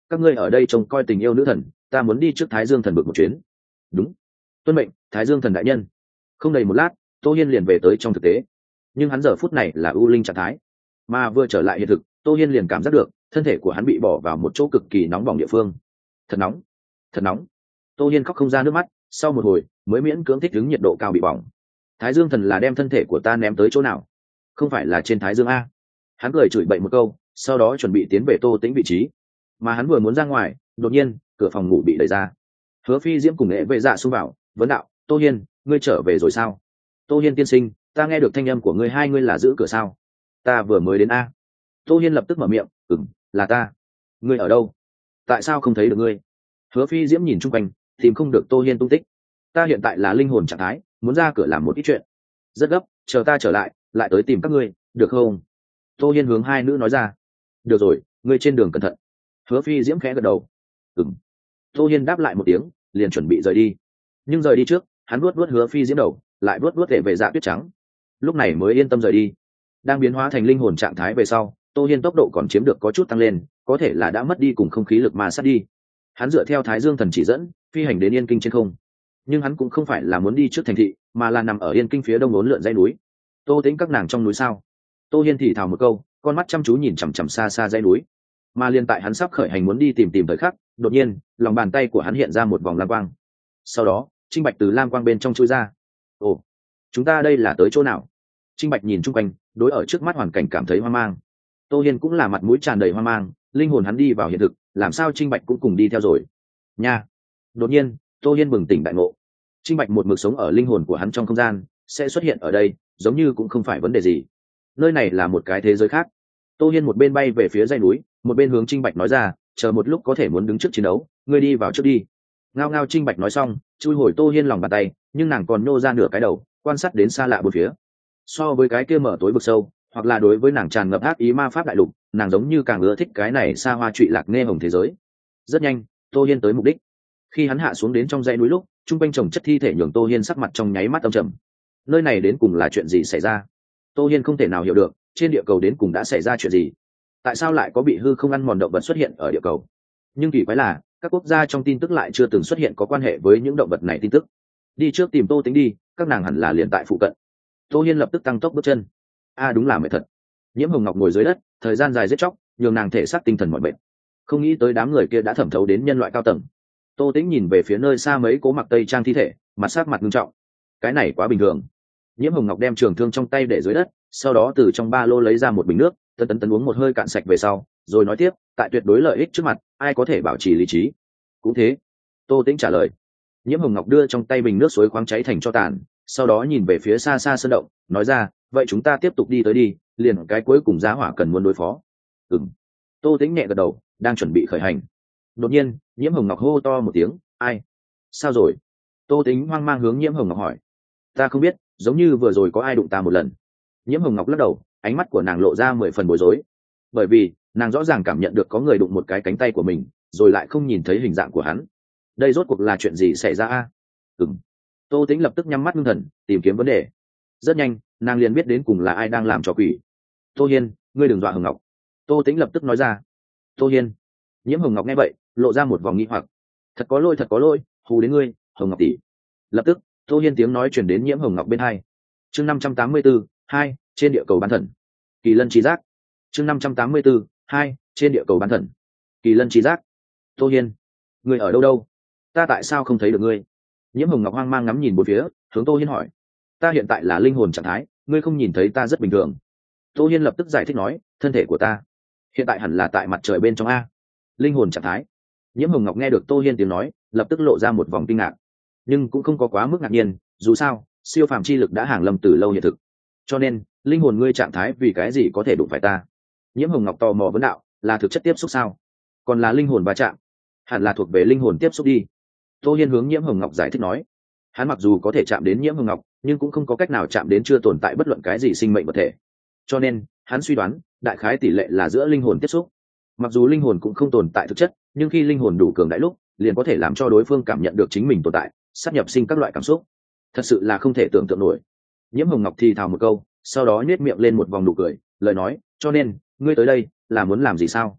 các ngươi ở đây trông coi tình yêu nữ thần, ta muốn đi trước Thái Dương thần vực một chuyến. Đúng, tuân mệnh, Thái Dương thần đại nhân. Không đầy một lát, Tô Hiên liền về tới trong thực tế, nhưng hắn giờ phút này là ưu linh trạng thái, mà vừa trở lại hiện thực, Tô Hiên liền cảm giác được thân thể của hắn bị bỏ vào một chỗ cực kỳ nóng bỏng địa phương. Thật nóng, thật nóng. Tô Hiên khóc không ra nước mắt, sau một hồi mới miễn cưỡng thích ứng nhiệt độ cao bị bỏng. Thái Dương thần là đem thân thể của ta ném tới chỗ nào? Không phải là trên Thái Dương a? Hắn cười chửi bậy một câu, sau đó chuẩn bị tiến về Tô Tĩnh vị trí. Mà hắn vừa muốn ra ngoài, đột nhiên cửa phòng ngủ bị đẩy ra. Hứa Phi Diễm cùng Nghệ Vệ Dạ xông vào, vấn đạo: Tô Hiên, ngươi trở về rồi sao? Tô Hiên tiên sinh, ta nghe được thanh âm của ngươi, hai ngươi là giữ cửa sao? Ta vừa mới đến a. Tô Hiên lập tức mở miệng: ừm, là ta. Ngươi ở đâu? Tại sao không thấy được ngươi? Hứa Phi Diễm nhìn chung quanh, tìm không được Tô Hiên tung tích. Ta hiện tại là linh hồn trạng thái, muốn ra cửa làm một ít chuyện, rất gấp, chờ ta trở lại lại tới tìm các ngươi, được không? Tô Hiên hướng hai nữ nói ra. Được rồi, ngươi trên đường cẩn thận. Hứa Phi Diễm khẽ gật đầu. Ừm. Tô Hiên đáp lại một tiếng, liền chuẩn bị rời đi. Nhưng rời đi trước, hắn vuốt vuốt Hứa Phi Diễm đầu, lại vuốt vuốt để về dạ tuyết trắng, lúc này mới yên tâm rời đi. Đang biến hóa thành linh hồn trạng thái về sau, Tô Hiên tốc độ còn chiếm được có chút tăng lên, có thể là đã mất đi cùng không khí lực mà sát đi. Hắn dựa theo Thái Dương thần chỉ dẫn, phi hành đến Yên Kinh trên không. Nhưng hắn cũng không phải là muốn đi trước thành thị, mà là nằm ở Yên Kinh phía đông uốn lượn dãy núi. Tô Tĩnh các nàng trong núi sao? Tô Hiên thì thào một câu, con mắt chăm chú nhìn chằm chằm xa xa dãy núi. Mà liên tại hắn sắp khởi hành muốn đi tìm tìm thời khắc, đột nhiên, lòng bàn tay của hắn hiện ra một vòng lam quang. Sau đó, Trinh Bạch từ lam quang bên trong chui ra. Ồ, chúng ta đây là tới chỗ nào? Trinh Bạch nhìn chung quanh, đối ở trước mắt hoàn cảnh cảm thấy hoang mang. Tô Hiên cũng là mặt mũi tràn đầy hoang mang, linh hồn hắn đi vào hiện thực, làm sao Trinh Bạch cũng cùng đi theo rồi? Nha! Đột nhiên, Tô Hiên bừng tỉnh đại ngộ. Trinh Bạch một mực sống ở linh hồn của hắn trong không gian, sẽ xuất hiện ở đây, giống như cũng không phải vấn đề gì. Nơi này là một cái thế giới khác. Tô Hiên một bên bay về phía dãy núi, một bên hướng Trinh Bạch nói ra, chờ một lúc có thể muốn đứng trước chiến đấu, ngươi đi vào trước đi. Ngao ngao. Trinh Bạch nói xong, chui hồi Tô Hiên lòng bàn tay, nhưng nàng còn nhô ra nửa cái đầu, quan sát đến xa lạ bốn phía. So với cái kia mở tối vực sâu, hoặc là đối với nàng tràn ngập ác ý ma pháp đại lục, nàng giống như càng ưa thích cái này xa hoa trụy lạc nghe hồng thế giới. Rất nhanh, Tô Hiên tới mục đích. Khi hắn hạ xuống đến trong dãy núi lúc, trung quanh chồng chất thi thể nhường Tô Hiên sắc mặt trong nháy mắt âm trầm. Nơi này đến cùng là chuyện gì xảy ra? Tô Hiên không thể nào hiểu được, trên địa cầu đến cùng đã xảy ra chuyện gì? Tại sao lại có bị hư không ăn mòn động vật xuất hiện ở địa cầu? Nhưng kỳ quái là, các quốc gia trong tin tức lại chưa từng xuất hiện có quan hệ với những động vật này tin tức. Đi trước tìm Tô Tĩnh đi, các nàng hẳn là liền tại phụ cận. Tô Hiên lập tức tăng tốc bước chân. A đúng là mệt thật. Nhiễm Hồng Ngọc ngồi dưới đất, thời gian dài giết chóc, nhường nàng thể xác tinh thần mỏi mệt. Không nghĩ tới đám người kia đã thẩm thấu đến nhân loại cao tầng. Tô Tĩnh nhìn về phía nơi xa mấy cố mặc tây trang thi thể, mặt sắc mặt nghiêm trọng. Cái này quá bình thường. Nhiễm Hồng Ngọc đem trường thương trong tay để dưới đất, sau đó từ trong ba lô lấy ra một bình nước, tấn tấn tấn uống một hơi cạn sạch về sau, rồi nói tiếp, tại tuyệt đối lợi ích trước mặt, ai có thể bảo trì lý trí? Cũng thế. Tô Tĩnh trả lời. Nhiễm Hồng Ngọc đưa trong tay bình nước suối khoáng cháy thành tro tàn, sau đó nhìn về phía xa xa sơn động, nói ra, vậy chúng ta tiếp tục đi tới đi, liền cái cuối cùng giá hỏa cần muốn đối phó. Ừm. Tô Tĩnh nhẹ gật đầu, đang chuẩn bị khởi hành. Đột nhiên, Nhiễm Hồng Ngọc hô to một tiếng, ai? Sao rồi? Tô Tĩnh hoang mang hướng Nhiễm Hồng Ngọc hỏi. Ta không biết, giống như vừa rồi có ai đụng ta một lần. Nhiễm Hồng Ngọc lắc đầu, ánh mắt của nàng lộ ra mười phần bối rối, bởi vì nàng rõ ràng cảm nhận được có người đụng một cái cánh tay của mình, rồi lại không nhìn thấy hình dạng của hắn. Đây rốt cuộc là chuyện gì xảy ra a? Ừm. Tô Tĩnh lập tức nhắm mắt ngưng thần, tìm kiếm vấn đề. Rất nhanh, nàng liền biết đến cùng là ai đang làm trò quỷ. Tô Hiên, ngươi đừng dọa Hồng Ngọc. Tô Tĩnh lập tức nói ra. Tô Hiên. Nhiễm Hồng Ngọc nghe vậy, lộ ra một vòng nghi hoặc. Thật có lỗi, thật có lỗi, hù đến ngươi, Hồng Ngọc tỷ. Lập tức, Tô Hiên tiếng nói truyền đến Nhiễm Hồng Ngọc bên hai. Chương năm trăm tám mươi tư, hai, trên địa cầu bán thần. Kỳ lân chi giác. Chương năm trăm tám mươi tư, hai, trên địa cầu bán thần. Kỳ lân chi giác. Tô Hiên, ngươi ở đâu đâu? Ta tại sao không thấy được ngươi? Nhiễm Hồng Ngọc hoang mang ngắm nhìn bốn phía, hướng Tô Hiên hỏi. Ta hiện tại là linh hồn trạng thái, ngươi không nhìn thấy ta rất bình thường. Tô Hiên lập tức giải thích nói, thân thể của ta hiện tại hẳn là tại mặt trời bên trong a. Linh hồn trạng thái. Nhiễm Hồng Ngọc nghe được Tô Hiên tiếng nói, lập tức lộ ra một vòng kinh ngạc, nhưng cũng không có quá mức ngạc nhiên, dù sao siêu phàm chi lực đã hàng lâm từ lâu hiện thực, cho nên linh hồn ngươi trạng thái vì cái gì có thể đụng phải ta? Nhiễm Hồng Ngọc tò mò vấn đạo, là thực chất tiếp xúc sao, còn là linh hồn va chạm? Hẳn là thuộc về linh hồn tiếp xúc đi. Tô Hiên hướng Nhiễm Hồng Ngọc giải thích nói. Hắn mặc dù có thể chạm đến Nhiễm Hồng Ngọc, nhưng cũng không có cách nào chạm đến chưa tồn tại bất luận cái gì sinh mệnh vật thể, cho nên hắn suy đoán đại khái tỷ lệ là giữa linh hồn tiếp xúc. Mặc dù linh hồn cũng không tồn tại thực chất, nhưng khi linh hồn đủ cường đại lúc, liền có thể làm cho đối phương cảm nhận được chính mình tồn tại, sát nhập sinh các loại cảm xúc. Thật sự là không thể tưởng tượng nổi. Nhiễm Hồng Ngọc thì thào một câu, sau đó nhếch miệng lên một vòng nụ cười, lời nói, cho nên ngươi tới đây là muốn làm gì sao?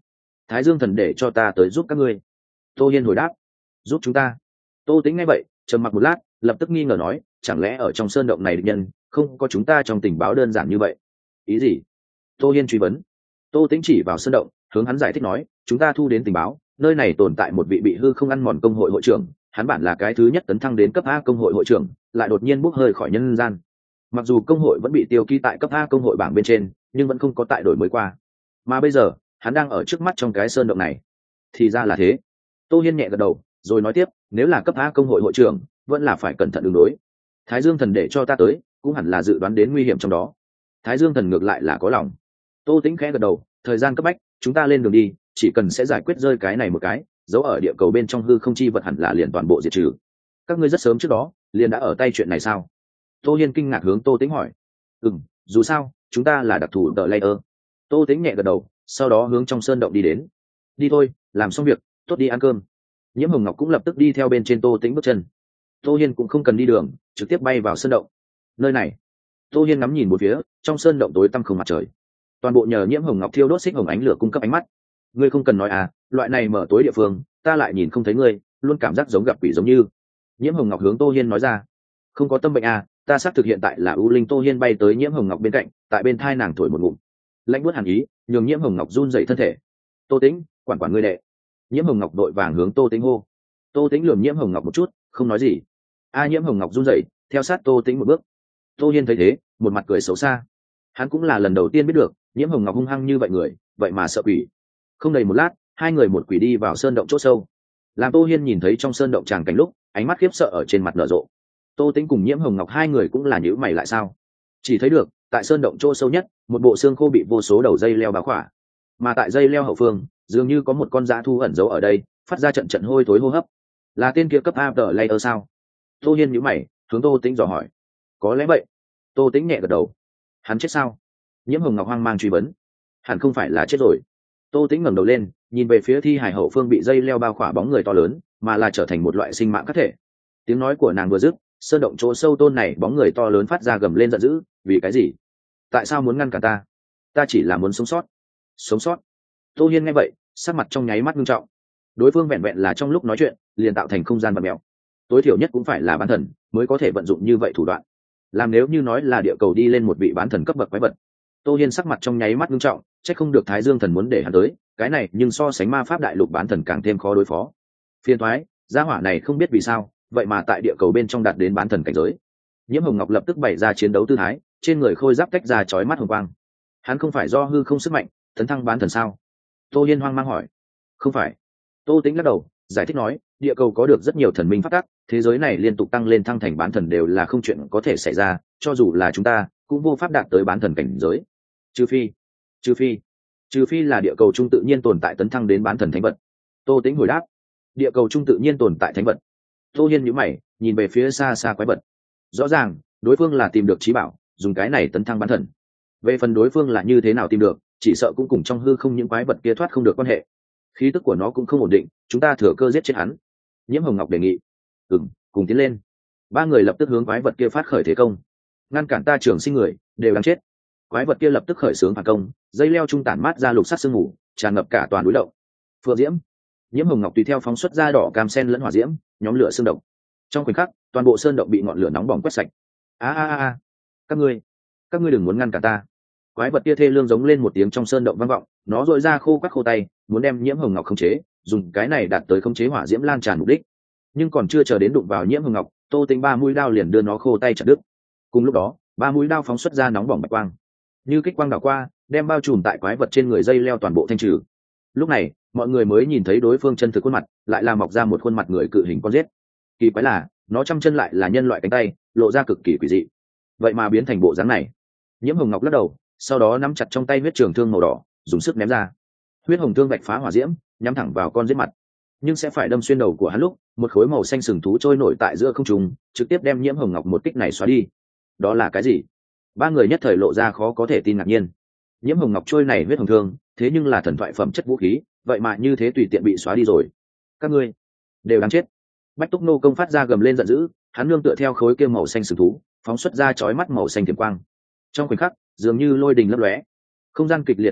Thái Dương thần để cho ta tới giúp các ngươi. Tô Hiên hồi đáp. Giúp chúng ta? Tô Tĩnh nghe vậy trầm mặc một lát, lập tức nghi ngờ nói, chẳng lẽ ở trong sơn động này địch nhân không có chúng ta trong tình báo đơn giản như vậy? Ý gì? Tô Hiên truy vấn. Tô Tĩnh chỉ vào sơn động, hướng hắn giải thích nói, chúng ta thu đến tình báo, nơi này tồn tại một vị bị hư không ăn mòn công hội hội trưởng, hắn bản là cái thứ nhất tấn thăng đến cấp A công hội hội trưởng, lại đột nhiên bốc hơi khỏi nhân gian. Mặc dù công hội vẫn bị tiêu ký tại cấp A công hội bảng bên trên, nhưng vẫn không có tại đổi mới qua. Mà bây giờ, hắn đang ở trước mắt trong cái sơn động này. Thì ra là thế. Tô Hiên nhẹ gật đầu, rồi nói tiếp, nếu là cấp A công hội hội trưởng, vẫn là phải cẩn thận ứng đối. Thái Dương thần để cho ta tới, cũng hẳn là dự đoán đến nguy hiểm trong đó. Thái Dương thần ngược lại là có lòng. Tô Tĩnh khẽ gật đầu, thời gian cấp bách, chúng ta lên đường đi, chỉ cần sẽ giải quyết rơi cái này một cái, giấu ở địa cầu bên trong hư không chi vật hẳn là liền toàn bộ diệt trừ. Các ngươi rất sớm trước đó liền đã ở tay chuyện này sao? Tô Hiên kinh ngạc hướng Tô Tĩnh hỏi. Ừm, dù sao chúng ta là đặc thù tờ layer. Tô Tĩnh nhẹ gật đầu, sau đó hướng trong sơn động đi đến. Đi thôi, làm xong việc, tốt đi ăn cơm. Nhiễm Hồng Ngọc cũng lập tức đi theo bên trên Tô Tĩnh bước chân. Tô Hiên cũng không cần đi đường, trực tiếp bay vào sơn động. Nơi này, Tô Hiên ngắm nhìn một phía, trong sơn động tối tăm không mặt trời, toàn bộ nhờ Nhiễm Hồng Ngọc thiêu đốt xích hồng ánh lửa cung cấp ánh mắt. Ngươi không cần nói à, loại này mở tối địa phương, ta lại nhìn không thấy ngươi, luôn cảm giác giống gặp quỷ giống như. Nhiễm Hồng Ngọc hướng Tô Hiên nói ra. Không có tâm bệnh à, ta xác thực hiện tại là ưu linh. Tô Hiên bay tới Nhiễm Hồng Ngọc bên cạnh, tại bên thai nàng thổi một ngụm, lãnh buốt hàn ý nhường Nhiễm Hồng Ngọc run dậy thân thể. Tô Tĩnh, quản quản ngươi đệ. Nhiễm Hồng Ngọc đội vàng hướng Tô Tĩnh hô. Tô Tĩnh lườm Nhiễm Hồng Ngọc một chút, không nói gì. A Nhiễm Hồng Ngọc run dậy, theo sát Tô Tĩnh một bước. Tô Hiên thấy thế, một mặt cười xấu xa. Hắn cũng là lần đầu tiên biết được Nhiễm Hồng Ngọc hung hăng như vậy người, vậy mà sợ quỷ. Không đầy một lát, hai người một quỷ đi vào sơn động chỗ sâu. Làm Tô Hiên nhìn thấy trong sơn động tràng cảnh lúc, ánh mắt khiếp sợ ở trên mặt nở rộ. Tô Tĩnh cùng Nhiễm Hồng Ngọc hai người cũng là nhíu mày lại sao? Chỉ thấy được, tại sơn động chỗ sâu nhất, một bộ xương khô bị vô số đầu dây leo bao khỏa. Mà tại dây leo hậu phương, dường như có một con dã thu ẩn giấu ở đây, phát ra trận trận hôi thối hô hấp. Là tên kia cấp A tờ layer sao? Tô Hiên nhíu mày, hướng Tô Tĩnh dò hỏi. Có lẽ vậy. Tô Tĩnh nhẹ gật đầu. Hắn chết sao? Nhiễm Hồng Ngọc hoang mang truy vấn. Hẳn không phải là chết rồi. Tô Tĩnh ngẩng đầu lên, nhìn về phía thi hài hậu phương bị dây leo bao khỏa bóng người to lớn, mà là trở thành một loại sinh mạng cá thể. Tiếng nói của nàng vừa dứt, sơn động chỗ sâu tôn này bóng người to lớn phát ra gầm lên giận dữ. Vì cái gì? Tại sao muốn ngăn cản ta? Ta chỉ là muốn sống sót. Sống sót? Tô Hiên nghe vậy, sắc mặt trong nháy mắt nghiêm trọng. Đối phương vẹn vẹn là trong lúc nói chuyện liền tạo thành không gian bạt mèo, tối thiểu nhất cũng phải là bán thần mới có thể vận dụng như vậy thủ đoạn. Làm nếu như nói là địa cầu đi lên một vị bán thần cấp bậc quái vật, Tô Hiên sắc mặt trong nháy mắt nghiêm trọng, chắc không được Thái Dương thần muốn để hắn tới, cái này nhưng so sánh ma pháp đại lục bán thần càng thêm khó đối phó. Phiền toái, gia hỏa này không biết vì sao, vậy mà tại địa cầu bên trong đạt đến bán thần cảnh giới. Nhiễm Hồng Ngọc lập tức bày ra chiến đấu tư thái, trên người khôi giáp tách ra chói mắt hồng quang. Hắn không phải do hư không sức mạnh tấn thăng bán thần sao? Tô Hiên hoang mang hỏi. Không phải. Tô Tĩnh lắc đầu, giải thích nói, địa cầu có được rất nhiều thần minh pháp tắc, thế giới này liên tục tăng lên thăng thành bán thần đều là không chuyện có thể xảy ra, cho dù là chúng ta cũng vô pháp đạt tới bán thần cảnh giới. Trừ phi, trừ phi, trừ phi là địa cầu trung tự nhiên tồn tại tấn thăng đến bán thần thánh vật. Tô Tĩnh hồi đáp. Địa cầu trung tự nhiên tồn tại thánh vật. Tô Hiên nhíu mày, nhìn về phía xa xa quái vật. Rõ ràng, đối phương là tìm được trí bảo, dùng cái này tấn thăng bán thần. Về phần đối phương là như thế nào tìm được, chỉ sợ cũng cùng trong hư không những quái vật kia thoát không được quan hệ. Khí tức của nó cũng không ổn định, chúng ta thừa cơ giết chết hắn. Nhiễm Hồng Ngọc đề nghị. Ừm, cùng tiến lên. Ba người lập tức hướng quái vật kia phát khởi thế công. Ngăn cản ta trưởng sinh người, đều đang chết. Quái vật kia lập tức khởi xướng phản công, dây leo trung tản mát ra lục sắc sương mù, tràn ngập cả toàn núi động. Phượng diễm. Nhiễm Hồng Ngọc tùy theo phóng xuất ra đỏ cam sen lẫn hỏa diễm, nhóm lửa xương động. Trong khoảnh khắc, toàn bộ sơn động bị ngọn lửa nóng bỏng quét sạch. A a a, các ngươi, các ngươi đừng muốn ngăn cản ta. Quái vật kia thê lương giống lên một tiếng trong sơn động vang vọng, nó dội ra khô quắc khô tay, muốn đem Nhiễm Hồng Ngọc khống chế, dùng cái này đạt tới khống chế hỏa diễm lan tràn mục đích. Nhưng còn chưa chờ đến đụng vào Nhiễm Hồng Ngọc, Tô Tĩnh ba mũi đao liền đưa nó khô tay chặt đứt. Cùng lúc đó, ba mũi đao phóng xuất ra nóng bỏng bạch quang, như kích quang đảo qua, đem bao trùm tại quái vật trên người dây leo toàn bộ thanh trừ. Lúc này, mọi người mới nhìn thấy đối phương chân thực khuôn mặt, lại là mọc ra một khuôn mặt người cự hình con giết. Kỳ quái là, nó trăm chân lại là nhân loại cánh tay, lộ ra cực kỳ quỷ dị. Vậy mà biến thành bộ dáng này. Nhiễm Hồng Ngọc lắc đầu, sau đó nắm chặt trong tay huyết trường thương màu đỏ, dùng sức ném ra. Huyết hồng thương vạch phá hỏa diễm, nhắm thẳng vào con giết mặt, nhưng sẽ phải đâm xuyên đầu của hắn lúc, một khối màu xanh sừng thú trôi nổi tại giữa không trung, trực tiếp đem Nhiễm Hồng Ngọc một kích này xóa đi. Đó là cái gì? Ba người nhất thời lộ ra khó có thể tin ngạc nhiên. Nhiễm Hồng Ngọc trôi này huyết hồng thương, thế nhưng là thần thoại phẩm chất vũ khí, vậy mà như thế tùy tiện bị xóa đi rồi. Các ngươi đều đáng chết. Bách Túc Nô công phát ra gầm lên giận dữ, hắn nương tựa theo khối kia màu xanh sừng thú, phóng xuất ra chói mắt màu xanh tiềm quang. Trong khoảnh khắc, dường như lôi đình lấp lóe, không gian kịch liệt và mèo,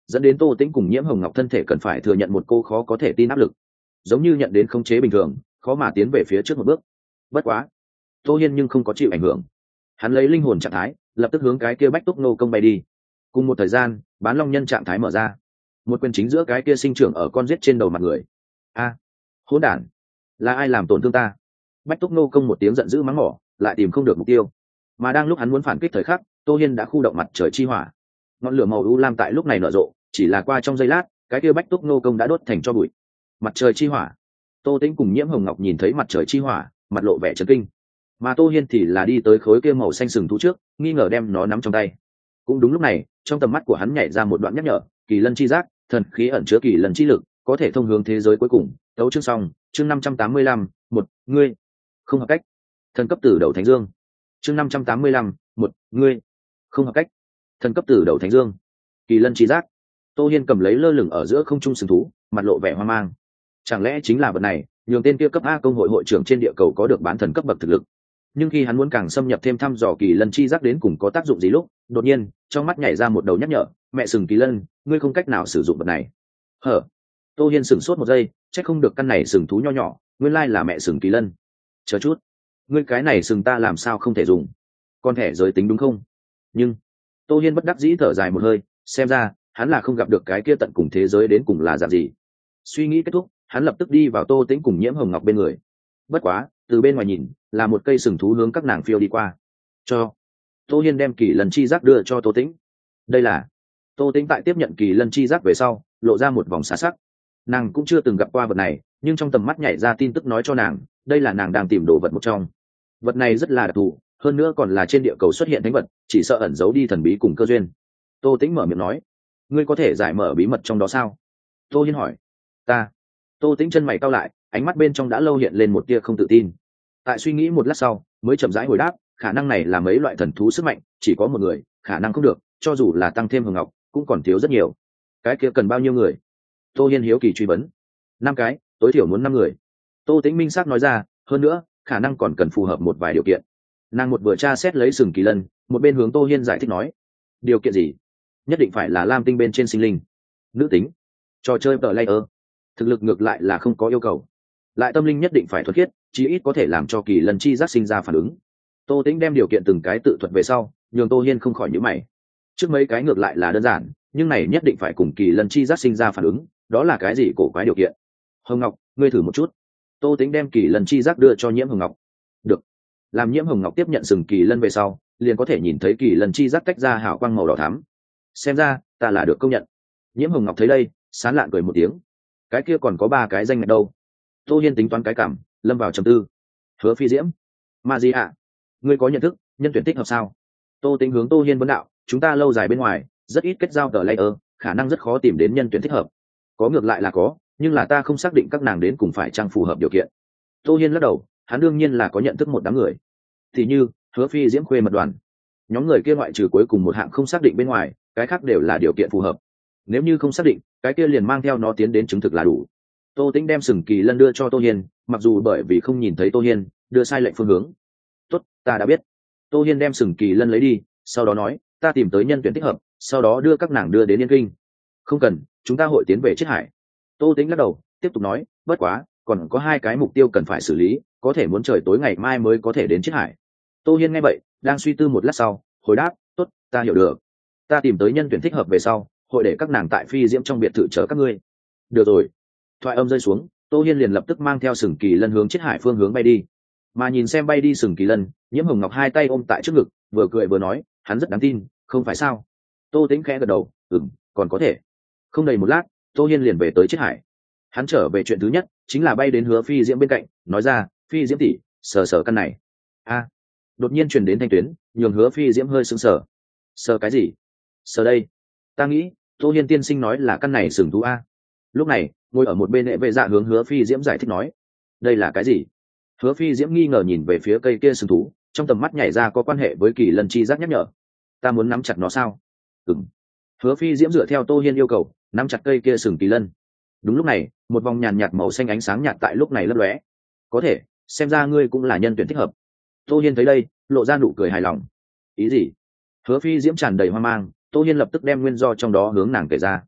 dẫn đến tô tĩnh cùng nhiễm hồng ngọc thân thể cần phải thừa nhận một cô khó có thể tin áp lực, giống như nhận đến khống chế bình thường, khó mà tiến về phía trước một bước. Bất quá tô hiên nhưng không có chịu ảnh hưởng, hắn lấy linh hồn trạng thái lập tức hướng cái kia bách túc nô công bay đi. Cùng một thời gian, bán long nhân trạng thái mở ra, một quyền chính giữa cái kia sinh trưởng ở con giết trên đầu mặt người. A, hỗn đản, là ai làm tổn thương ta? Bách túc nô công một tiếng giận dữ mắng mỏ, lại tìm không được mục tiêu. Mà đang lúc hắn muốn phản kích thời khắc, tô hiên đã khu động mặt trời chi hỏa, ngọn lửa màu u lam tại lúc này nở rộ, chỉ là qua trong giây lát, cái kia bách túc nô công đã đốt thành cho bụi. Mặt trời chi hỏa. Tô tĩnh cùng nhiễm hồng ngọc nhìn thấy mặt trời chi hỏa, mặt lộ vẻ chấn kinh. Mà tô hiên thì là đi tới khối kia màu xanh sừng thú trước, nghi ngờ đem nó nắm trong tay. Cũng đúng lúc này, trong tầm mắt của hắn nhảy ra một đoạn nhắc nhở: kỳ lân chi giác, thần khí ẩn chứa kỳ lân chi lực, có thể thông hướng thế giới cuối cùng. Tấu chương xong. Chương năm trăm tám mươi lăm, một ngươi không hợp cách. Thần cấp tử đầu thánh dương. Chương năm trăm tám mươi lăm, một ngươi không hợp cách. Thần cấp tử đầu thánh dương. Kỳ lân chi giác. Tô hiên cầm lấy lơ lửng ở giữa không trung sừng thú, mặt lộ vẻ hoang mang. Chẳng lẽ chính là vật này nhường tên kia cấp A công hội hội trưởng trên địa cầu có được bán thần cấp bậc thực lực? Nhưng khi hắn muốn càng xâm nhập thêm thăm dò kỳ lân chi giác đến cùng có tác dụng gì lúc, đột nhiên trong mắt nhảy ra một đầu nhắc nhở: mẹ sừng kỳ lân, ngươi không cách nào sử dụng vật này. Hở? Tô hiên sửng sốt một giây, chắc không được căn này sừng thú nho nhỏ nguyên lai là mẹ sừng kỳ lân. Chờ chút, ngươi cái này sừng ta làm sao không thể dùng? Con thẻ giới tính đúng không? Nhưng Tô hiên bất đắc dĩ thở dài một hơi, xem ra hắn là không gặp được cái kia tận cùng thế giới đến cùng là dạng gì. Suy nghĩ kết thúc, hắn lập tức đi vào tô tĩnh cùng nhiễm hồng ngọc bên người. Bất quá từ bên ngoài nhìn là một cây sừng thú hướng các nàng phiêu đi qua. Cho tô hiên đem kỳ lân chi giác đưa cho tô tĩnh. Đây là tô tĩnh tại tiếp nhận kỳ lân chi giác về sau lộ ra một vòng xá sắc. Nàng cũng chưa từng gặp qua vật này, nhưng trong tầm mắt nhảy ra tin tức nói cho nàng đây là nàng đang tìm đồ vật một trong. Vật này rất là đặc thù, hơn nữa còn là trên địa cầu xuất hiện thánh vật, chỉ sợ ẩn giấu đi thần bí cùng cơ duyên. Tô tĩnh mở miệng nói: ngươi có thể giải mở bí mật trong đó sao? Tô hiên hỏi. Ta. Tô tĩnh chân mày cau lại, ánh mắt bên trong đã lâu hiện lên một tia không tự tin. Tại suy nghĩ một lát sau mới chậm rãi hồi đáp: khả năng này là mấy loại thần thú sức mạnh, chỉ có một người khả năng không được, cho dù là tăng thêm hồng ngọc cũng còn thiếu rất nhiều. Cái kia cần bao nhiêu người? Tô hiên hiếu kỳ truy vấn. Năm cái, tối thiểu muốn năm người. Tô tĩnh minh xác nói ra, hơn nữa khả năng còn cần phù hợp một vài điều kiện. Nàng một vừa tra xét lấy sừng kỳ lân, một bên hướng tô hiên giải thích nói: điều kiện gì? Nhất định phải là lam tinh bên trên sinh linh, nữ tính, trò chơi tờ layer, thực lực ngược lại là không có yêu cầu, lại tâm linh nhất định phải thuật khiết, chí ít có thể làm cho kỳ lân chi giác sinh ra phản ứng. Tô tĩnh đem điều kiện từng cái tự thuật về sau, nhường tô hiên không khỏi nhíu mày. Trước mấy cái ngược lại là đơn giản, nhưng này nhất định phải cùng kỳ lân chi giác sinh ra phản ứng, đó là cái gì cổ quái điều kiện? Hồng ngọc, ngươi thử một chút. Tô tĩnh đem kỳ lân chi giác đưa cho nhiễm hồng ngọc. Được. Làm nhiễm hồng ngọc tiếp nhận sừng kỳ lân về sau, liền có thể nhìn thấy kỳ lân chi giác tách ra hào quang màu đỏ thắm. Xem ra ta là được công nhận. Nhiễm hồng ngọc thấy đây sán lạn cười một tiếng. Cái kia còn có ba cái danh ngạch đâu? Tô hiên tính toán cái cảm, lâm vào trầm tư. Hứa phi diễm, ma di ạ, ngươi có nhận thức nhân tuyển thích hợp sao? Tô tính hướng tô hiên vấn đạo. Chúng ta lâu dài bên ngoài rất ít kết giao tờ layer, khả năng rất khó tìm đến nhân tuyển thích hợp. Có ngược lại là có, nhưng là ta không xác định các nàng đến cùng phải chăng phù hợp điều kiện. Tô hiên lắc đầu, hắn đương nhiên là có nhận thức một đám người, thì như hứa phi diễm khuê mật đoàn. Nhóm người kia ngoại trừ cuối cùng một hạng không xác định bên ngoài, cái khác đều là điều kiện phù hợp. Nếu như không xác định, cái kia liền mang theo nó tiến đến chứng thực là đủ. Tô tĩnh đem sừng kỳ lân đưa cho tô hiên, mặc dù bởi vì không nhìn thấy tô hiên đưa sai lệnh phương hướng. Tốt, ta đã biết. Tô hiên đem sừng kỳ lân lấy đi, sau đó nói: ta tìm tới nhân tuyển thích hợp, sau đó đưa các nàng đưa đến yên kinh. Không cần, chúng ta hội tiến về chiết hải. Tô tĩnh lắc đầu, tiếp tục nói: bất quá còn có hai cái mục tiêu cần phải xử lý, có thể muốn trời tối ngày mai mới có thể đến chiết hải. Tô hiên nghe vậy đang suy tư một lát sau hồi đáp: tốt, ta hiểu được. Ta tìm tới nhân tuyển thích hợp về sau, hội để các nàng tại phi diễm trong biệt thự chờ các ngươi. Được rồi. Thoại âm rơi xuống, tô hiên liền lập tức mang theo sừng kỳ lân hướng chiết hải phương hướng bay đi. Mà nhìn xem bay đi sừng kỳ lân, nhiễm hồng ngọc hai tay ôm tại trước ngực, vừa cười vừa nói: hắn rất đáng tin, không phải sao? Tô tĩnh khẽ gật đầu: ừm, còn có thể. Không đầy một lát, tô hiên liền về tới chiết hải. Hắn trở về chuyện thứ nhất chính là bay đến hứa phi diễm bên cạnh, nói ra: phi diễm tỷ, sờ sờ căn này. A. Đột nhiên truyền đến thanh tuyến, nhường hứa phi diễm hơi sững sờ. Sờ cái gì? Sờ đây. Ta nghĩ tô hiên tiên sinh nói là căn này sừng thú a. Lúc này ngồi ở một bên hệ vệ dạ hướng hứa phi diễm giải thích nói: đây là cái gì? Hứa phi diễm nghi ngờ nhìn về phía cây kia sừng thú, trong tầm mắt nhảy ra có quan hệ với kỳ lân chi giác nhắc nhở. Ta muốn nắm chặt nó sao? Ừm. Hứa phi diễm dựa theo tô hiên yêu cầu nắm chặt cây kia sừng kỳ lân. Đúng lúc này một vòng nhàn nhạt màu xanh ánh sáng nhạt tại lúc này lấp lóe. Có thể, xem ra ngươi cũng là nhân tuyển thích hợp. Tô hiên thấy đây lộ ra nụ cười hài lòng. Ý gì? Hứa phi diễm tràn đầy hoang mang. Tô hiên lập tức đem nguyên do trong đó hướng nàng kể ra.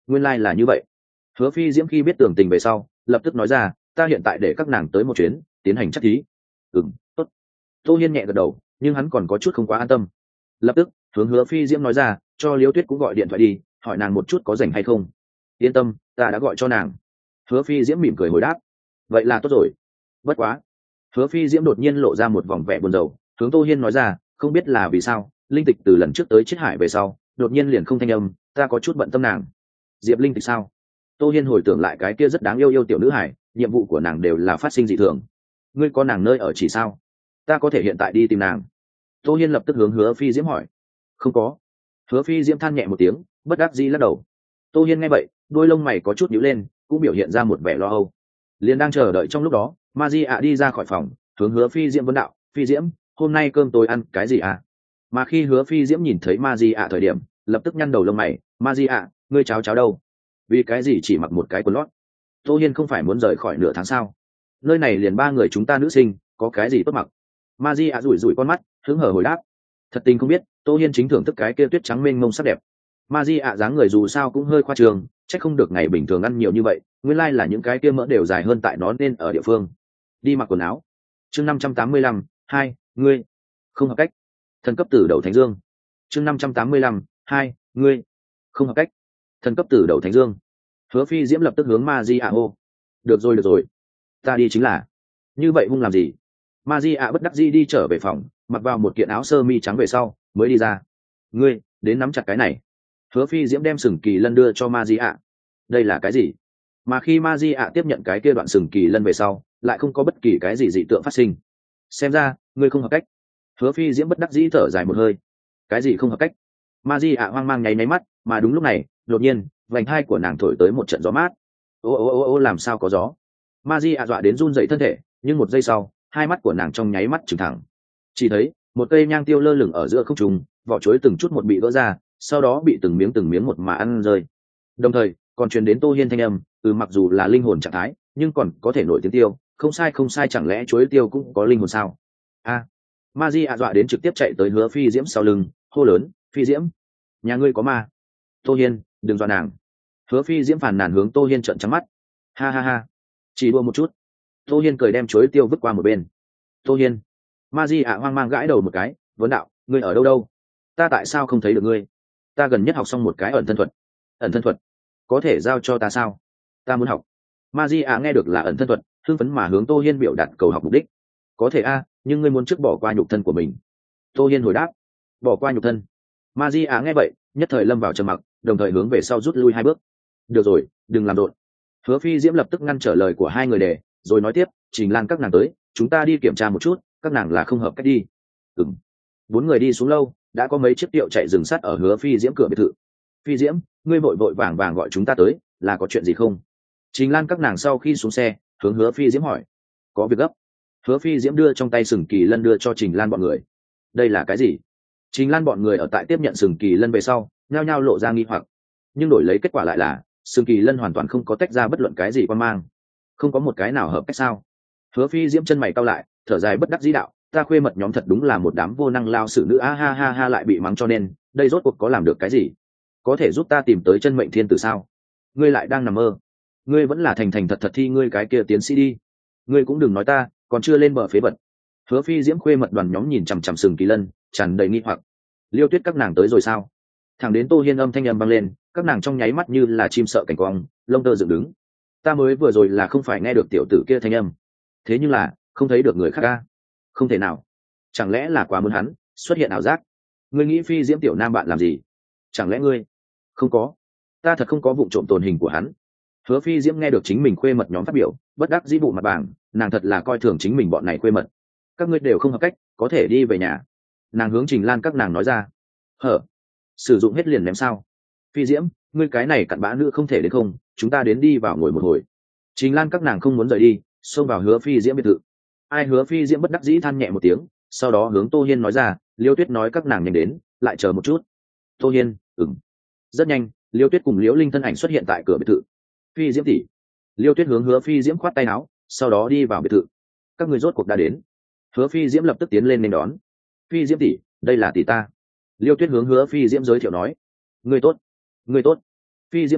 nguyên lai、like、là như vậy. Hứa Phi Diễm khi biết tường tình về sau lập tức nói ra, ta hiện tại để các nàng tới một chuyến tiến hành chắc thí. Ừm, tốt. Tô Hiên nhẹ gật đầu, nhưng hắn còn có chút không quá an tâm. Lập tức hướng Hứa Phi Diễm nói ra, cho Liễu Tuyết cũng gọi điện thoại đi, hỏi nàng một chút có rảnh hay không. Yên tâm, ta đã gọi cho nàng. Hứa Phi Diễm mỉm cười hồi đáp, vậy là tốt rồi. Bất quá. Hứa Phi Diễm đột nhiên lộ ra một vòng vẻ buồn rầu, hướng Tô Hiên nói ra, không biết là vì sao linh tịch từ lần trước tới Chiết Hải về sau đột nhiên liền không thanh âm, ta có chút bận tâm nàng. Diệp Linh tịch sao? Tô Hiên hồi tưởng lại cái kia rất đáng yêu yêu tiểu nữ hải, nhiệm vụ của nàng đều là phát sinh dị thường. Ngươi có nàng nơi ở chỉ sao? Ta có thể hiện tại đi tìm nàng. Tô Hiên lập tức hướng Hứa Phi Diễm hỏi. Không có. Hứa Phi Diễm than nhẹ một tiếng, bất đắc dĩ lắc đầu. Tô Hiên nghe vậy, đôi lông mày có chút nhíu lên, cũng biểu hiện ra một vẻ lo âu. Liền đang chờ đợi trong lúc đó, Ma Di ạ đi ra khỏi phòng, hướng Hứa Phi Diễm vấn đạo, Phi Diễm, hôm nay cơm tối ăn cái gì à? Mà khi Hứa Phi Diễm nhìn thấy Ma Di ạ thời điểm, lập tức nhăn đầu lông mày, Ma Di ạ, ngươi cháo cháo đâu? Vì cái gì chỉ mặc một cái quần lót? Tô Hiên không phải muốn rời khỏi nửa tháng sao? Nơi này liền ba người chúng ta nữ sinh, có cái gì tốt mặc? Ma Di ạ rủi rủi con mắt, hứng hở hồi đáp, thật tình không biết, Tô Hiên chính thưởng thức cái kia tuyết trắng mênh mông sắc đẹp. Ma Di ạ dáng người dù sao cũng hơi khoa trường, chắc không được ngày bình thường ăn nhiều như vậy, nguyên lai là những cái kia mỡ đều dài hơn tại nó nên ở địa phương. Đi mặc quần áo. Chương năm trăm tám mươi lăm, hai, ngươi không hợp cách. Thần cấp tử đầu Thánh Dương. Chương năm trăm tám mươi lăm, hai, ngươi không hợp cách. Thần cấp tử đầu Thánh Dương. Hứa Phi Diễm lập tức hướng Ma Di ạ hô. Được rồi được rồi, ta đi chính là. Như vậy hung làm gì? Ma Di ạ bất đắc dĩ đi trở về phòng, mặc vào một kiện áo sơ mi trắng về sau mới đi ra. Ngươi đến nắm chặt cái này. Hứa Phi Diễm đem sừng kỳ lân đưa cho Ma Di ạ. Đây là cái gì? Mà khi Ma Di ạ tiếp nhận cái kia đoạn sừng kỳ lân về sau lại không có bất kỳ cái gì dị tượng phát sinh. Xem ra ngươi không hợp cách. Hứa Phi Diễm bất đắc dĩ thở dài một hơi. Cái gì không hợp cách? Ma Di ạ hoang mang nháy máy mắt, mà đúng lúc này đột nhiên vành hai của nàng thổi tới một trận gió mát. Ô ô ô ô làm sao có gió? Ma Di ạ dọa đến run dậy thân thể, nhưng một giây sau hai mắt của nàng trong nháy mắt trừng thẳng. Chỉ thấy một cây nhang tiêu lơ lửng ở giữa không trung, vỏ chuối từng chút một bị vỡ ra, sau đó bị từng miếng từng miếng một mà ăn rơi. Đồng thời còn truyền đến Tô Hiên thanh âm, từ mặc dù là linh hồn trạng thái nhưng còn có thể nổi tiếng tiêu, không sai không sai, chẳng lẽ chuối tiêu cũng có linh hồn sao? A. À, Ma Di ạ dọa đến trực tiếp chạy tới Hứa Phi Diễm sau lưng, hô lớn, Phi Diễm, nhà ngươi có ma. Tô Hiên, đừng dọa nàng. Hứa Phi Diễm phàn nàn hướng Tô Hiên trợn trắng mắt. Ha ha ha, chỉ đùa một chút. Tô Hiên cười đem chuối tiêu vứt qua một bên. Tô Hiên. Ma Di ạ hoang mang gãi đầu một cái, vấn đạo, ngươi ở đâu đâu? Ta tại sao không thấy được ngươi? Ta gần nhất học xong một cái ẩn thân thuật. Ẩn thân thuật? Có thể giao cho ta sao? Ta muốn học. Ma Di ạ nghe được là ẩn thân thuật, hưng phấn mà hướng Tô Hiên biểu đạt cầu học mục đích. Có thể a, nhưng ngươi muốn trước bỏ qua nhục thân của mình. Tô Hiên hồi đáp. Bỏ qua nhục thân? Ma Di ạ nghe vậy nhất thời lâm vào trầm mặc, đồng thời hướng về sau rút lui hai bước. Được rồi, đừng làm rộn. Hứa Phi Diễm lập tức ngăn trở lời của hai người đề, rồi nói tiếp, Trình Lan các nàng tới, chúng ta đi kiểm tra một chút, các nàng là không hợp cách đi. Ừm. Bốn người đi xuống lâu, đã có mấy chiếc tiệu chạy dừng sát ở Hứa Phi Diễm cửa biệt thự. Phi Diễm, ngươi vội vội vàng vàng gọi chúng ta tới, là có chuyện gì không? Trình Lan các nàng sau khi xuống xe hướng Hứa Phi Diễm hỏi. Có việc gấp. Hứa Phi Diễm đưa trong tay sừng kỳ lân đưa cho Trình Lan bọn người. Đây là cái gì? Trình Lan bọn người ở tại tiếp nhận sừng kỳ lân về sau nhao nhao lộ ra nghi hoặc, nhưng đổi lấy kết quả lại là sừng kỳ lân hoàn toàn không có tách ra bất luận cái gì quan mang, không có một cái nào hợp cách sao? Hứa Phi Diễm chân mày cau lại, thở dài bất đắc dĩ đạo, ta khuê mật nhóm thật đúng là một đám vô năng lao sự nữ, a ha ha ha, lại bị mắng cho nên đây rốt cuộc có làm được cái gì? Có thể giúp ta tìm tới chân mệnh thiên tử sao? Ngươi lại đang nằm mơ. Ngươi vẫn là thành thành thật thật thi ngươi cái kia tiến sĩ đi. Ngươi cũng đừng nói ta còn chưa lên bờ phế vật. Hứa Phi Diễm khuê mật đoàn nhóm nhìn chằm chằm sừng kỳ lân tràn đầy nghi hoặc. Liêu Tuyết các nàng tới rồi sao? Thẳng đến Tô Hiên âm thanh âm vang lên, các nàng trong nháy mắt như là chim sợ cảnh quang, lông tơ dựng đứng. Ta mới vừa rồi là không phải nghe được tiểu tử kia thanh âm, thế nhưng là không thấy được người khác ca. Không thể nào, chẳng lẽ là quá muốn hắn xuất hiện ảo giác? Ngươi nghĩ Phi Diễm tiểu nam bạn làm gì? Chẳng lẽ ngươi không có? Ta thật không có vụ trộm tồn hình của hắn. Hứa Phi Diễm nghe được chính mình khuê mật nhóm phát biểu, bất đắc dĩ vụ mặt bảng, nàng thật là coi thường chính mình bọn này khuê mật. Các ngươi đều không hợp cách, có thể đi về nhà. Nàng hướng Trình Lan các nàng nói ra. Hở? Sử dụng hết liền ném sao? Phi Diễm, ngươi cái này cặn bã nữ không thể đến không? Chúng ta đến đi vào ngồi một hồi. Trình Lan các nàng không muốn rời đi, xông vào Hứa Phi Diễm biệt thự. Ai? Hứa Phi Diễm bất đắc dĩ than nhẹ một tiếng, sau đó hướng Tô Hiên nói ra, Liêu Tuyết nói các nàng nhanh đến, lại chờ một chút. Tô Hiên, ừm. Rất nhanh, Liêu Tuyết cùng Liễu Linh thân ảnh xuất hiện tại cửa biệt thự. Phi Diễm tỷ. Liêu Tuyết hướng Hứa Phi Diễm khoát tay áo, sau đó đi vào biệt thự. Các người rốt cuộc đã đến. Hứa Phi Diễm lập tức tiến lên nên đón. Phi Diễm tỷ, đây là tỷ ta. Liêu Tuyết hướng Hứa Phi Diễm giới thiệu nói. Ngươi tốt. Ngươi tốt. Phi Diễm tỷ,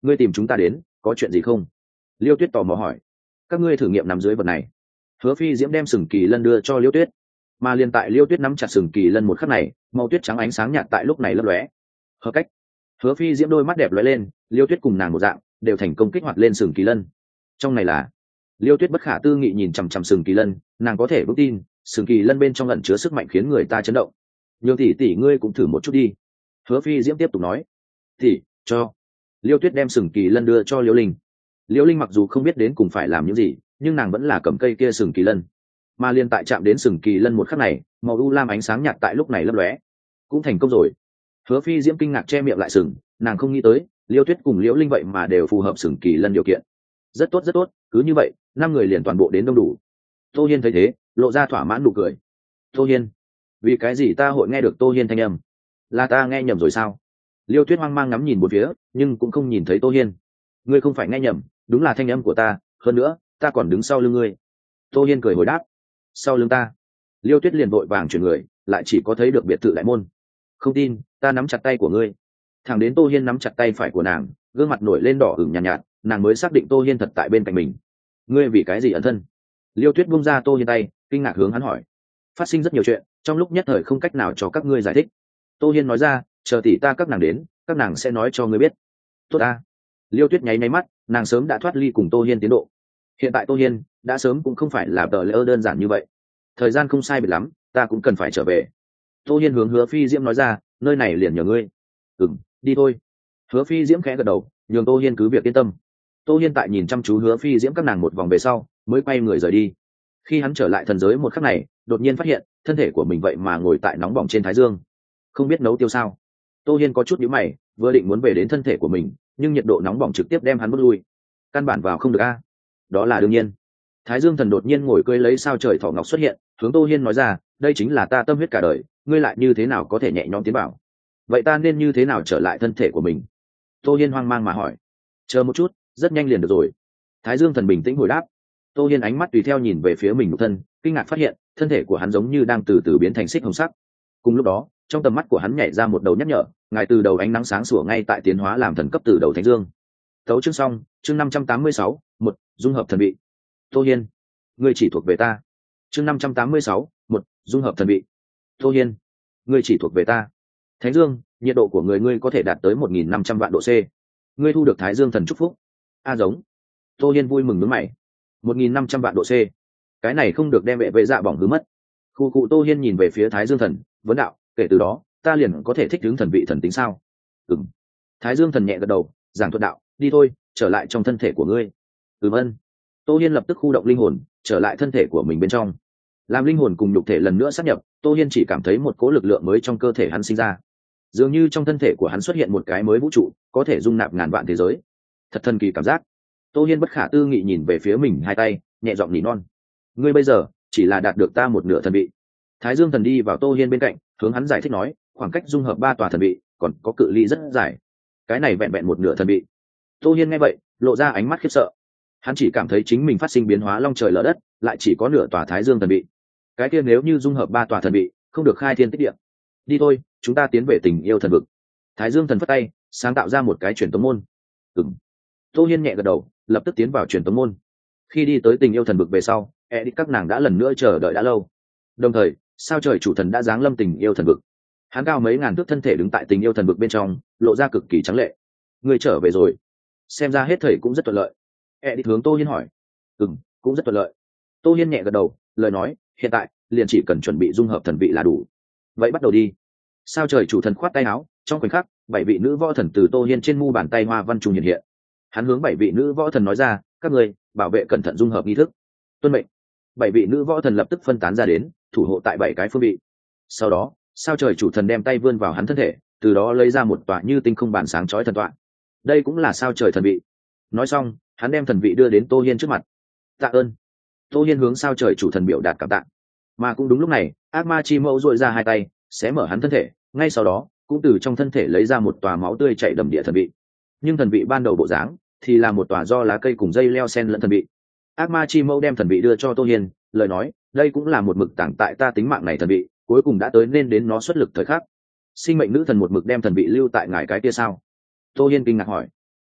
ngươi tìm chúng ta đến có chuyện gì không? Liêu Tuyết tò mò hỏi. Các ngươi thử nghiệm nằm dưới vật này. Hứa Phi Diễm đem sừng kỳ lân đưa cho Liêu Tuyết, mà liền tại Liêu Tuyết nắm chặt sừng kỳ lân một khắc này, màu tuyết trắng ánh sáng nhạt tại lúc này lấp lóe. Hợp cách. Hứa Phi Diễm đôi mắt đẹp lóe lên, Liêu Tuyết cùng nàng một dạng, đều thành công kích hoạt lên sừng kỳ lân. Trong này là Liêu Tuyết bất khả tư nghị nhìn chằm chằm sừng kỳ lân, nàng có thể vững tin, sừng kỳ lân bên trong ẩn chứa sức mạnh khiến người ta chấn động. Nhường tỷ tỷ ngươi cũng thử một chút đi. Hứa Phi Diễm tiếp tục nói. Tỷ, cho. Liêu Tuyết đem sừng kỳ lân đưa cho Liêu Linh. Liêu Linh mặc dù không biết đến cùng phải làm những gì, nhưng nàng vẫn là cầm cây kia sừng kỳ lân. Mà liên tại chạm đến sừng kỳ lân một khắc này, màu u lam ánh sáng nhạt tại lúc này lấp lóe. Cũng thành công rồi. Hứa Phi Diễm kinh ngạc che miệng lại sừng, nàng không nghĩ tới, Liêu Tuyết cùng Liễu Linh vậy mà đều phù hợp sừng kỳ lân điều kiện. Rất tốt rất tốt, cứ như vậy, năm người liền toàn bộ đến đông đủ. Tô Hiên thấy thế, lộ ra thỏa mãn nụ cười. Tô Hiên, vì cái gì ta hội nghe được Tô Hiên thanh âm? Là ta nghe nhầm rồi sao? Liêu Tuyết hoang mang ngắm nhìn bốn phía, nhưng cũng không nhìn thấy Tô Hiên. Ngươi không phải nghe nhầm, đúng là thanh âm của ta, hơn nữa, ta còn đứng sau lưng ngươi. Tô Hiên cười hồi đáp. Sau lưng ta? Liêu Tuyết liền vội vàng chuyển người, lại chỉ có thấy được biệt thự đại môn. Không tin, ta nắm chặt tay của ngươi. Thẳng đến Tô Hiên nắm chặt tay phải của nàng, gương mặt nổi lên đỏ ửng nhàn nhạt, nhạt, nàng mới xác định Tô Hiên thật tại bên cạnh mình. Ngươi vì cái gì ẩn thân? Liêu Tuyết buông ra Tô Hiên tay, kinh ngạc hướng hắn hỏi. Phát sinh rất nhiều chuyện, trong lúc nhất thời không cách nào cho các ngươi giải thích. Tô Hiên nói ra, chờ tỷ ta các nàng đến, các nàng sẽ nói cho ngươi biết. Tốt ta. Liêu Tuyết nháy nháy mắt, nàng sớm đã thoát ly cùng Tô Hiên tiến độ. Hiện tại Tô Hiên đã sớm cũng không phải là tờ lỡ đơn giản như vậy. Thời gian không sai biệt lắm, ta cũng cần phải trở về. Tô Hiên hướng Hứa Phi Diễm nói ra, nơi này liền nhờ ngươi. Ừm, đi thôi. Hứa Phi Diễm khẽ gật đầu, nhường Tô Hiên cứ việc yên tâm. Tô Hiên tại nhìn chăm chú Hứa Phi Diễm các nàng một vòng về sau, mới quay người rời đi. Khi hắn trở lại thần giới một khắc này, đột nhiên phát hiện thân thể của mình vậy mà ngồi tại nóng bỏng trên thái dương. Không biết nấu tiêu sao? Tô Hiên có chút nhíu mày, vừa định muốn về đến thân thể của mình, nhưng nhiệt độ nóng bỏng trực tiếp đem hắn bước lui. Căn bản vào không được a. Đó là đương nhiên. Thái Dương Thần đột nhiên ngồi cưỡi lấy sao trời thỏ ngọc xuất hiện, hướng Tô Hiên nói ra, đây chính là ta tâm huyết cả đời, ngươi lại như thế nào có thể nhẹ nhõm tiến vào? Vậy ta nên như thế nào trở lại thân thể của mình? Tô Hiên hoang mang mà hỏi. Chờ một chút, rất nhanh liền được rồi. Thái Dương Thần bình tĩnh hồi đáp. Tô Hiên ánh mắt tùy theo nhìn về phía mình nhục thân, kinh ngạc phát hiện, thân thể của hắn giống như đang từ từ biến thành xích hồng sắc. Cùng lúc đó, trong tầm mắt của hắn nhảy ra một đầu nhắc nhở, ngài từ đầu ánh nắng sáng sủa ngay tại tiến hóa làm thần cấp từ đầu Thánh Dương. Tấu chương xong, chương năm trăm tám mươi sáu, một, dung hợp thần vị. Tô Hiên, ngươi chỉ thuộc về ta. Chương năm trăm tám mươi sáu, một, dung hợp thần vị. Tô Hiên, ngươi chỉ thuộc về ta. Thánh Dương, nhiệt độ của người ngươi có thể đạt tới một nghìn năm trăm vạn độ C. Ngươi thu được Thái Dương Thần chúc phúc. A giống. Tô Hiên vui mừng nhướng mày. một nghìn năm trăm vạn độ C. Cái này không được đem vệ vệ dạ bỏng hứa mất. Khu cụ Tô Hiên nhìn về phía Thái Dương Thần, vấn đạo, kể từ đó, ta liền có thể thích ứng thần vị thần tính sao? Ừm. Thái Dương Thần nhẹ gật đầu, giảng thuật đạo, đi thôi, trở lại trong thân thể của ngươi. Ừm ân. Tô Hiên lập tức khu động linh hồn, trở lại thân thể của mình bên trong. Làm linh hồn cùng nhục thể lần nữa sát nhập, Tô Hiên chỉ cảm thấy một cỗ lực lượng mới trong cơ thể hắn sinh ra. Dường như trong thân thể của hắn xuất hiện một cái mới vũ trụ, có thể dung nạp ngàn vạn thế giới. Thật thần kỳ cảm giác. Tô Hiên bất khả tư nghị nhìn về phía mình hai tay, nhẹ giọng nỉ non. Ngươi bây giờ chỉ là đạt được ta một nửa thần vị. Thái Dương Thần đi vào Tô Hiên bên cạnh, hướng hắn giải thích nói, khoảng cách dung hợp ba tòa thần vị còn có cự ly rất dài. Cái này vẹn vẹn một nửa thần vị. Tô Hiên nghe vậy, lộ ra ánh mắt khiếp sợ. Hắn chỉ cảm thấy chính mình phát sinh biến hóa long trời lở đất, lại chỉ có nửa tòa Thái Dương thần vị. Cái kia nếu như dung hợp ba tòa thần vị, không được khai thiên tích địa. Đi thôi, chúng ta tiến về tình yêu thần vực. Thái Dương thần phất tay, sáng tạo ra một cái truyền tống môn. Ừm. Tô Hiên nhẹ gật đầu, lập tức tiến vào truyền tống môn. Khi đi tới tình yêu thần vực về sau, e đi các nàng đã lần nữa chờ đợi đã lâu. Đồng thời, sao trời chủ thần đã giáng lâm tình yêu thần vực. Hắn cao mấy ngàn thước thân thể đứng tại tình yêu thần vực bên trong, lộ ra cực kỳ trắng lệ. Người trở về rồi. Xem ra hết thầy cũng rất thuận lợi. E đi hướng Tô Hiên hỏi. Ừm, cũng rất thuận lợi. Tô Hiên nhẹ gật đầu, lời nói, hiện tại liền chỉ cần chuẩn bị dung hợp thần vị là đủ. Vậy bắt đầu đi. Sao trời chủ thần khoát tay áo, trong khoảnh khắc, bảy vị nữ võ thần từ Tô Hiên trên mu bàn tay hoa văn trùng hiện hiện. Hắn hướng bảy vị nữ võ thần nói ra, các người bảo vệ cẩn thận dung hợp nghi thức. Tuân mệnh. Bảy vị nữ võ thần lập tức phân tán ra đến, thủ hộ tại bảy cái phương vị. Sau đó, sao trời chủ thần đem tay vươn vào hắn thân thể, từ đó lấy ra một tòa như tinh không bản sáng chói thần tọa. Đây cũng là sao trời thần vị. Nói xong, hắn đem thần vị đưa đến Tô Hiên trước mặt. Tạ ơn. Tô Hiên hướng sao trời chủ thần biểu đạt cảm tạ. Mà cũng đúng lúc này, ác ma chi mẫu duỗi ra hai tay, xé mở hắn thân thể, ngay sau đó, cũng từ trong thân thể lấy ra một tòa máu tươi chảy đầm địa thần vị. Nhưng thần vị ban đầu bộ dáng thì là một tòa do lá cây cùng dây leo xen lẫn thần vị. Ác ma chi mẫu đem thần vị đưa cho Tô Hiên, lời nói, đây cũng là một mực tảng tại ta tính mạng này thần vị, cuối cùng đã tới nên đến nó xuất lực thời khắc. Sinh mệnh nữ thần một mực đem thần vị lưu tại ngài cái kia sao? Tô Hiên kinh ngạc hỏi.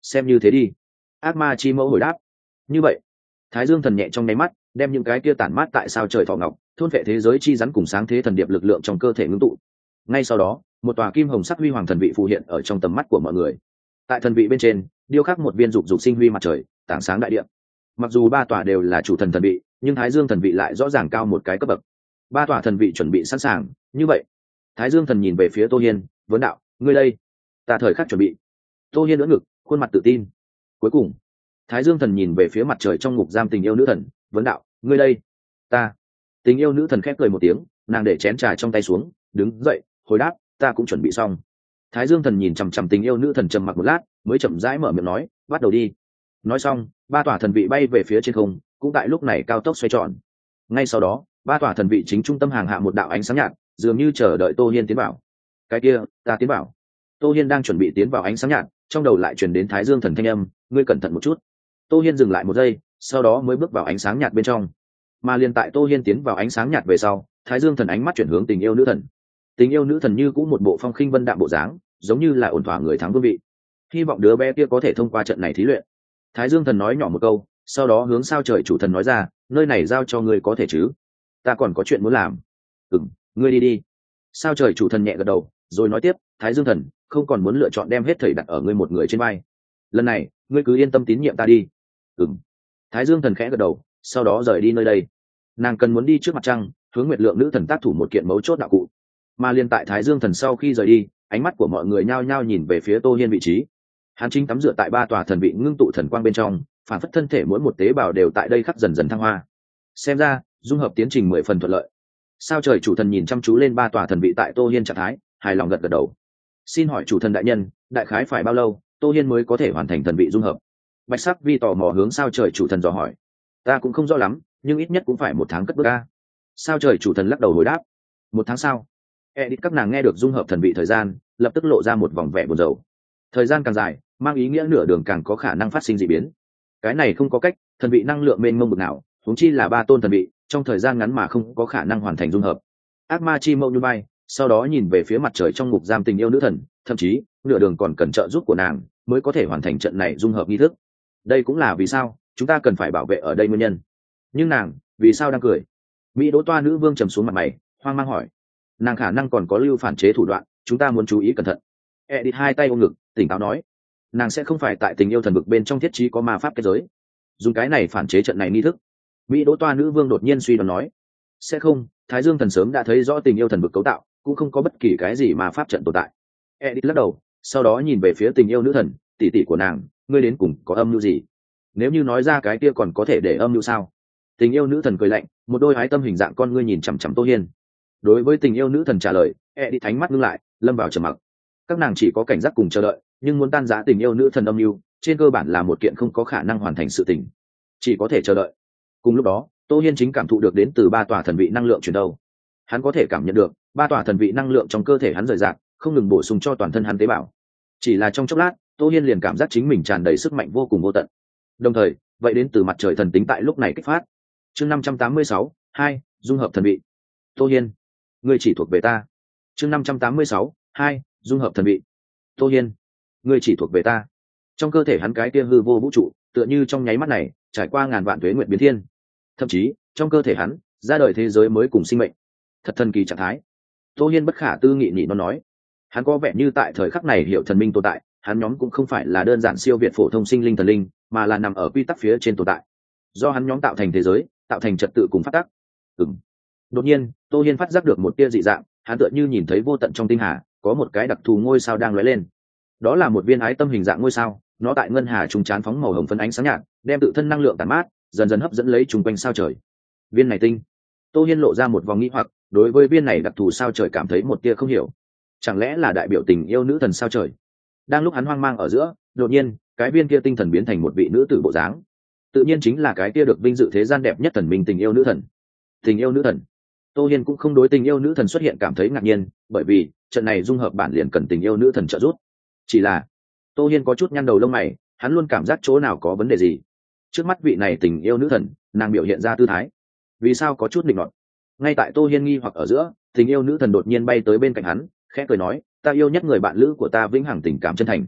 xem như thế đi. Ác ma chi mẫu hồi đáp. Như vậy, Thái Dương thần nhẹ trong nháy mắt đem những cái kia tản mát tại sao trời thọ ngọc thôn vệ thế giới chi rắn cùng sáng thế thần điệp lực lượng trong cơ thể ngưng tụ. Ngay sau đó, một tòa kim hồng sắc huy hoàng thần vị phù hiện ở trong tầm mắt của mọi người. Tại thần vị bên trên điêu khắc một viên dục dục sinh huy mặt trời tảng sáng đại địa. Mặc dù ba tòa đều là chủ thần thần vị, nhưng Thái Dương thần vị lại rõ ràng cao một cái cấp bậc. Ba tòa thần vị chuẩn bị sẵn sàng. Như vậy, Thái Dương thần nhìn về phía Tô Hiên, vấn đạo: ngươi đây? Ta thời khắc chuẩn bị. Tô Hiên ưỡn ngực, khuôn mặt tự tin. Cuối cùng, Thái Dương thần nhìn về phía mặt trời trong ngục giam tình yêu nữ thần, vấn đạo: ngươi đây? Ta. Tình yêu nữ thần khép cười một tiếng, nàng để chén trà trong tay xuống, đứng dậy, hồi đáp: ta cũng chuẩn bị xong. Thái Dương thần nhìn chằm chằm tình yêu nữ thần trầm mặc một lát, mới chậm rãi mở miệng nói: bắt đầu đi. Nói xong, ba tòa thần vị bay về phía trên không, cũng tại lúc này cao tốc xoay tròn. Ngay sau đó, ba tòa thần vị chính trung tâm hàng hạ một đạo ánh sáng nhạt, dường như chờ đợi Tô Hiên tiến vào. Cái kia, ta tiến vào. Tô Hiên đang chuẩn bị tiến vào ánh sáng nhạt, trong đầu lại truyền đến Thái Dương thần thanh âm: ngươi cẩn thận một chút. Tô Hiên dừng lại một giây, sau đó mới bước vào ánh sáng nhạt bên trong. Mà liền tại Tô Hiên tiến vào ánh sáng nhạt về sau, Thái Dương thần ánh mắt chuyển hướng tình yêu nữ thần. Tình yêu nữ thần như cũng một bộ phong khinh vân đạm bộ dáng, giống như là ổn thỏa người thắng vương vị. Hy vọng đứa bé kia có thể thông qua trận này thí luyện. Thái Dương thần nói nhỏ một câu, sau đó hướng sao trời chủ thần nói ra: nơi này giao cho ngươi có thể chứ? Ta còn có chuyện muốn làm. Ừm, ngươi đi đi. Sao trời chủ thần nhẹ gật đầu, rồi nói tiếp: Thái Dương thần không còn muốn lựa chọn đem hết thảy đặt ở ngươi một người trên vai. Lần này, ngươi cứ yên tâm tín nhiệm ta đi. Ừm. Thái Dương thần khẽ gật đầu, sau đó rời đi nơi đây. Nàng cần muốn đi trước mặt trăng, hướng Nguyệt Lượng nữ thần tác thủ một kiện mấu chốt đạo cụ. Mà liên tại Thái Dương thần sau khi rời đi, ánh mắt của mọi người nhao nhao nhìn về phía Tô Hiên vị trí. Hắn chính tắm rửa tại ba tòa thần vị ngưng tụ thần quang bên trong, phản phất thân thể mỗi một tế bào đều tại đây khắc dần dần thăng hoa. Xem ra, dung hợp tiến trình mười phần thuận lợi. Sao trời chủ thần nhìn chăm chú lên ba tòa thần vị tại Tô Hiên trạng thái, hài lòng gật gật đầu. Xin hỏi chủ thần đại nhân, đại khái phải bao lâu Tô Hiên mới có thể hoàn thành thần vị dung hợp? Bạch Sắc Vi tò mò hướng sao trời chủ thần dò hỏi. Ta cũng không rõ lắm, nhưng ít nhất cũng phải một tháng cất bước a. Sao trời chủ thần lắc đầu hồi đáp. Một tháng sau. Edit các nàng nghe được dung hợp thần vị thời gian, lập tức lộ ra một vòng vẻ buồn rầu. Thời gian càng dài, mang ý nghĩa nửa đường càng có khả năng phát sinh dị biến. Cái này không có cách, thần vị năng lượng mênh mông bực nào, huống chi là ba tôn thần vị, trong thời gian ngắn mà không có khả năng hoàn thành dung hợp. Ác ma chi mâu như bay, sau đó nhìn về phía mặt trời trong ngục giam tình yêu nữ thần, thậm chí nửa đường còn cần trợ giúp của nàng mới có thể hoàn thành trận này dung hợp nghi thức. Đây cũng là vì sao chúng ta cần phải bảo vệ ở đây nguyên nhân. Nhưng nàng vì sao đang cười? Mỹ Đỗ Toa nữ vương trầm xuống mặt mày, hoang mang hỏi. Nàng khả năng còn có lưu phản chế thủ đoạn, chúng ta muốn chú ý cẩn thận. Edith hai tay ôm ngực, tỉnh táo nói. Nàng sẽ không phải tại tình yêu thần vực bên trong thiết trí có ma pháp kết giới, dùng cái này phản chế trận này nghi thức. Mỹ Đỗ Toa nữ vương đột nhiên suy đoán nói. Sẽ không, Thái Dương thần sớm đã thấy rõ tình yêu thần vực cấu tạo, cũng không có bất kỳ cái gì mà pháp trận tồn tại. Edith lắc đầu, sau đó nhìn về phía tình yêu nữ thần, tỷ tỷ của nàng, ngươi đến cùng có âm mưu gì? Nếu như nói ra cái kia còn có thể để âm mưu sao? Tình yêu nữ thần cười lạnh, một đôi ái tâm hình dạng con ngươi nhìn chằm chằm Tô Hiên. Đối với tình yêu nữ thần trả lời, Edith thánh mắt ngưng lại, lâm vào trầm mặc. Các nàng chỉ có cảnh giác cùng chờ đợi, nhưng muốn tan rã tình yêu nữ thần âm mưu, trên cơ bản là một kiện không có khả năng hoàn thành sự tình, chỉ có thể chờ đợi. Cùng lúc đó, Tô Hiên chính cảm thụ được đến từ ba tòa thần vị năng lượng chuyển đầu. Hắn có thể cảm nhận được ba tòa thần vị năng lượng trong cơ thể hắn rời rạc, không ngừng bổ sung cho toàn thân hắn tế bào. Chỉ là trong chốc lát, Tô Hiên liền cảm giác chính mình tràn đầy sức mạnh vô cùng vô tận. Đồng thời, vậy đến từ mặt trời thần tính tại lúc này kích phát. Chương năm trăm tám mươi sáu, hai, dung hợp thần vị. Tô Hiên, ngươi chỉ thuộc về ta. Chương năm trăm tám mươi sáu, hai, dung hợp thần vị. Tô Hiên, ngươi chỉ thuộc về ta. Trong cơ thể hắn cái kia hư vô vũ trụ, tựa như trong nháy mắt này, trải qua ngàn vạn tuế nguyệt biến thiên. Thậm chí, trong cơ thể hắn, ra đời thế giới mới cùng sinh mệnh. Thật thần kỳ trạng thái. Tô Hiên bất khả tư nghị nhị nó nói. Hắn có vẻ như tại thời khắc này hiểu thần minh tồn tại, hắn nhóm cũng không phải là đơn giản siêu việt phổ thông sinh linh thần linh, mà là nằm ở quy tắc phía trên tồn tại. Do hắn nhóm tạo thành thế giới, tạo thành trật tự cùng phát tắc. Ừm. Đột nhiên, Tô Hiên phát giác được một tia dị dạng, hắn tựa như nhìn thấy vô tận trong tinh hà, có một cái đặc thù ngôi sao đang lóe lên. Đó là một viên ái tâm hình dạng ngôi sao, nó tại ngân hà trùng chán phóng màu hồng phấn ánh sáng nhạt, đem tự thân năng lượng tản mát, dần dần hấp dẫn lấy trùng quanh sao trời. Viên này tinh. Tô Hiên lộ ra một vòng nghi hoặc, đối với viên này đặc thù sao trời cảm thấy một tia không hiểu. Chẳng lẽ là đại biểu tình yêu nữ thần sao trời? Đang lúc hắn hoang mang ở giữa, đột nhiên, cái viên kia tinh thần biến thành một vị nữ tử bộ dáng. Tự nhiên chính là cái kia được vinh dự thế gian đẹp nhất thần minh tình yêu nữ thần. Tình yêu nữ thần. Tô Hiên cũng không đối tình yêu nữ thần xuất hiện cảm thấy ngạc nhiên, bởi vì trận này dung hợp bản liền cần tình yêu nữ thần trợ giúp. Chỉ là, Tô Hiên có chút nhăn đầu lông mày, hắn luôn cảm giác chỗ nào có vấn đề gì. Trước mắt vị này tình yêu nữ thần, nàng biểu hiện ra tư thái, vì sao có chút định nọt. Ngay tại Tô Hiên nghi hoặc ở giữa, tình yêu nữ thần đột nhiên bay tới bên cạnh hắn, khẽ cười nói, ta yêu nhất người bạn lữ của ta vĩnh hằng tình cảm chân thành.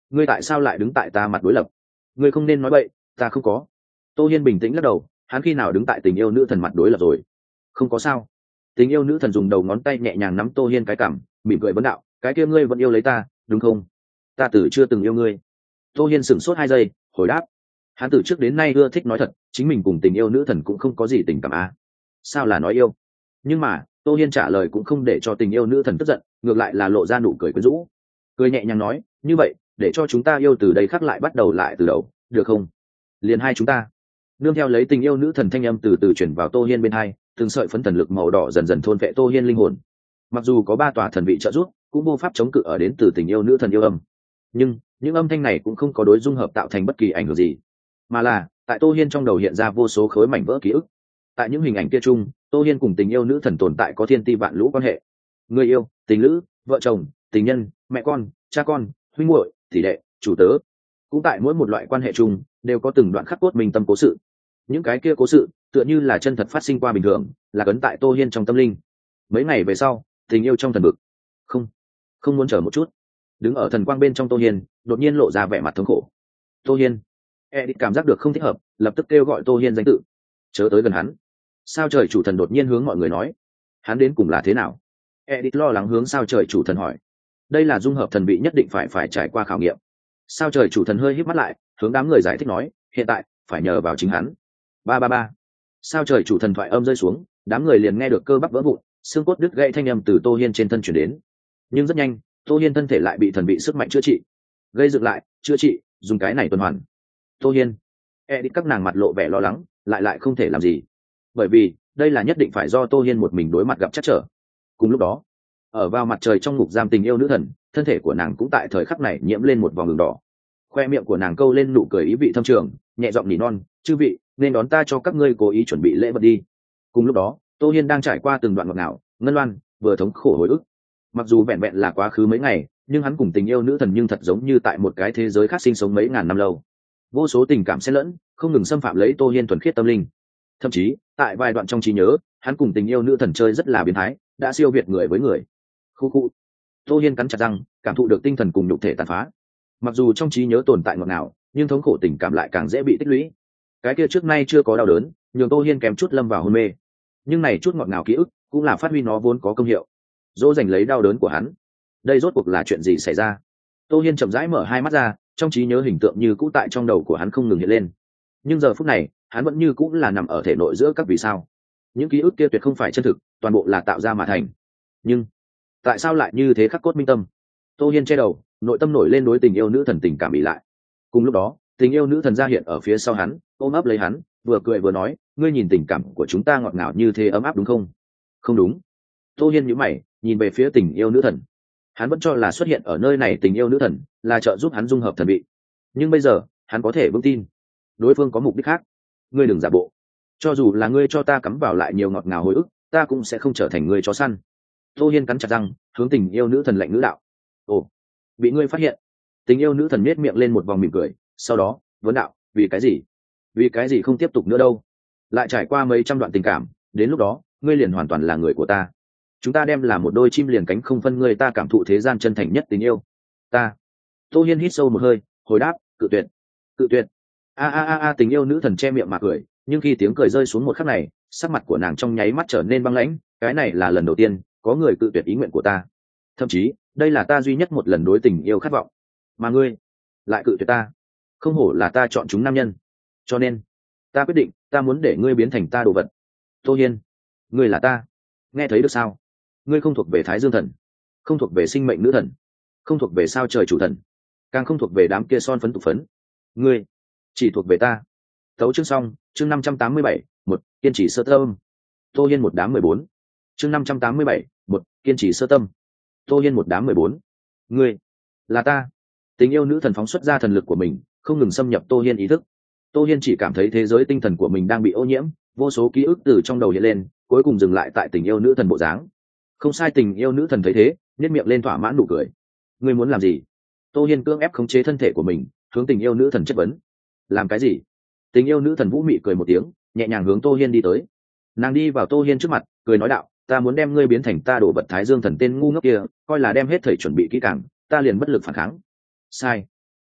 ngươi tại sao lại đứng tại ta mặt đối lập? Ngươi không nên nói bậy, ta không có. Tô Hiên bình tĩnh lắc đầu, hắn khi nào đứng tại tình yêu nữ thần mặt đối lập rồi? Không có sao. Tình yêu nữ thần dùng đầu ngón tay nhẹ nhàng nắm Tô Hiên cái cằm, mỉm cười vấn đạo, cái kia ngươi vẫn yêu lấy ta đúng không? Ta từ chưa từng yêu ngươi. Tô Hiên sửng sốt hai giây, hồi đáp, hắn từ trước đến nay ưa thích nói thật, chính mình cùng tình yêu nữ thần cũng không có gì tình cảm à. Sao là nói yêu? Nhưng mà Tô Hiên trả lời cũng không để cho tình yêu nữ thần tức giận, ngược lại là lộ ra nụ cười quyến rũ, cười nhẹ nhàng nói, như vậy để cho chúng ta yêu từ đây khắc lại bắt đầu lại từ đầu được không? Liền hai chúng ta. Nương theo lấy tình yêu nữ thần thanh âm từ từ chuyển vào Tô Hiên bên hai, từng sợi phấn thần lực màu đỏ dần dần thôn vệ Tô Hiên linh hồn. Mặc dù có ba tòa thần vị trợ giúp, cũng vô pháp chống cự ở đến từ tình yêu nữ thần yêu âm, nhưng những âm thanh này cũng không có đối dung hợp tạo thành bất kỳ ảnh hưởng gì, mà là tại Tô Hiên trong đầu hiện ra vô số khối mảnh vỡ ký ức. Tại những hình ảnh kia chung, Tô Hiên cùng tình yêu nữ thần tồn tại có thiên ti vạn lũ quan hệ: người yêu, tình lữ, vợ chồng, tình nhân, mẹ con, cha con, huynh muội, tỷ đệ, chủ tớ. Cũng tại mỗi một loại quan hệ chung đều có từng đoạn khắc cốt minh tâm cố sự. Những cái kia cố sự tựa như là chân thật phát sinh qua bình thường, là cấn tại Tô Hiên trong tâm linh. Mấy ngày về sau, tình yêu trong thần vực. Không, không muốn chờ một chút. Đứng ở thần quang bên trong Tô Hiên đột nhiên lộ ra vẻ mặt thống khổ. Tô Hiên. Edit cảm giác được không thích hợp, lập tức kêu gọi Tô Hiên danh tự. Chớ tới gần hắn. Sao trời chủ thần đột nhiên hướng mọi người nói, hắn đến cùng là thế nào? Edit lo lắng hướng sao trời chủ thần hỏi. Đây là dung hợp thần vị nhất định phải phải trải qua khảo nghiệm. Sao trời chủ thần hơi híp mắt lại, hướng đám người giải thích nói, hiện tại phải nhờ vào chính hắn. Ba ba ba. Sao trời chủ thần thoại âm rơi xuống, đám người liền nghe được cơ bắp vỡ vụn, xương cốt đứt gãy thanh âm từ Tô Hiên trên thân chuyển đến. Nhưng rất nhanh, Tô Hiên thân thể lại bị thần vị sức mạnh chữa trị, gây dựng lại, chữa trị, dùng cái này tuần hoàn. Tô Hiên. Edit các nàng mặt lộ vẻ lo lắng, lại lại không thể làm gì, bởi vì đây là nhất định phải do Tô Hiên một mình đối mặt gặp trắc trở. Cùng lúc đó, ở vào mặt trời trong ngục giam tình yêu nữ thần, thân thể của nàng cũng tại thời khắc này nhiễm lên một vòng đường đỏ. Khoe miệng của nàng câu lên nụ cười ý vị thâm trường, nhẹ giọng nỉ non, chư vị nên đón ta cho các ngươi cố ý chuẩn bị lễ vật đi. Cùng lúc đó, Tô Hiên đang trải qua từng đoạn ngọt ngào, ngân loan, vừa thống khổ hồi ức. Mặc dù vẹn vẹn là quá khứ mấy ngày, nhưng hắn cùng tình yêu nữ thần nhưng thật giống như tại một cái thế giới khác sinh sống mấy ngàn năm lâu. Vô số tình cảm xen lẫn, không ngừng xâm phạm lấy Tô Hiên thuần khiết tâm linh. Thậm chí, tại vài đoạn trong trí nhớ, hắn cùng tình yêu nữ thần chơi rất là biến thái, đã siêu việt người với người. Khu khu. Tô Hiên cắn chặt răng, cảm thụ được tinh thần cùng nhục thể tàn phá. Mặc dù trong trí nhớ tồn tại ngọt ngào, nhưng thống khổ tình cảm lại càng dễ bị tích lũy. Cái kia trước nay chưa có đau đớn, nhường Tô Hiên kém chút lâm vào hôn mê. Nhưng này chút ngọt ngào ký ức, cũng là phát huy nó vốn có công hiệu, dỗ dành lấy đau đớn của hắn. Đây rốt cuộc là chuyện gì xảy ra? Tô Hiên chậm rãi mở hai mắt ra, trong trí nhớ hình tượng như cũ tại trong đầu của hắn không ngừng hiện lên. Nhưng giờ phút này, hắn vẫn như cũng là nằm ở thể nội giữa các vì sao. Những ký ức kia tuyệt không phải chân thực, toàn bộ là tạo ra mà thành. Nhưng tại sao lại như thế khắc cốt minh tâm? Tô Hiên che đầu, nội tâm nổi lên đối tình yêu nữ thần tình cảm bị lại. Cùng lúc đó, tình yêu nữ thần ra hiện ở phía sau hắn, ôm ấp lấy hắn, vừa cười vừa nói, ngươi nhìn tình cảm của chúng ta ngọt ngào như thế ấm áp đúng không? Không đúng. Tô Hiên nhíu mày, nhìn về phía tình yêu nữ thần. Hắn vẫn cho là xuất hiện ở nơi này tình yêu nữ thần là trợ giúp hắn dung hợp thần vị, nhưng bây giờ hắn có thể vững tin đối phương có mục đích khác. Ngươi đừng giả bộ, cho dù là ngươi cho ta cắm vào lại nhiều ngọt ngào hồi ức, ta cũng sẽ không trở thành người chó săn. Tô Hiên cắn chặt răng, hướng tình yêu nữ thần lạnh ngữ đạo. Ồ, bị ngươi phát hiện. Tình yêu nữ thần nết miệng lên một vòng mỉm cười, sau đó vấn đạo, vì cái gì? Vì cái gì không tiếp tục nữa đâu? Lại trải qua mấy trăm đoạn tình cảm, đến lúc đó ngươi liền hoàn toàn là người của ta. Chúng ta đem là một đôi chim liền cánh không phân, ngươi ta cảm thụ thế gian chân thành nhất tình yêu. Ta. Tô Hiên hít sâu một hơi, hồi đáp, cự tuyệt. Cự tuyệt. A a a a, tình yêu nữ thần che miệng mà cười, nhưng khi tiếng cười rơi xuống một khắc này, sắc mặt của nàng trong nháy mắt trở nên băng lãnh. Cái này là lần đầu tiên có người cự tuyệt ý nguyện của ta, thậm chí đây là ta duy nhất một lần đối tình yêu khát vọng, mà ngươi lại cự tuyệt ta. Không hổ là ta chọn chúng nam nhân, cho nên ta quyết định, ta muốn để ngươi biến thành ta đồ vật. Tô Hiên, ngươi là ta, nghe thấy được sao? Ngươi không thuộc về Thái Dương thần, không thuộc về sinh mệnh nữ thần, không thuộc về sao trời chủ thần, càng không thuộc về đám kia son phấn tục phấn. Ngươi chỉ thuộc về ta. Tấu chương xong. Chương năm trăm tám mươi bảy, một kiên trì sơ tâm. Tô Hiên một đám mười bốn. Chương năm trăm tám mươi bảy, một kiên trì sơ tâm. Tô Hiên một đám mười bốn. Ngươi là ta. Tình yêu nữ thần phóng xuất ra thần lực của mình, không ngừng xâm nhập Tô Hiên ý thức. Tô Hiên chỉ cảm thấy thế giới tinh thần của mình đang bị ô nhiễm, vô số ký ức từ trong đầu hiện lên, cuối cùng dừng lại tại tình yêu nữ thần bộ dáng. Không sai, tình yêu nữ thần thấy thế, nhếch miệng lên thỏa mãn nụ cười. Ngươi muốn làm gì? Tô Hiên cưỡng ép khống chế thân thể của mình, hướng tình yêu nữ thần chất vấn. Làm cái gì? Tình yêu nữ thần vũ mị cười một tiếng, nhẹ nhàng hướng Tô Hiên đi tới. Nàng đi vào Tô Hiên trước mặt, cười nói đạo, ta muốn đem ngươi biến thành ta đổ vật Thái Dương thần tên ngu ngốc kia, coi là đem hết thầy chuẩn bị kỹ càng, ta liền bất lực phản kháng. Sai.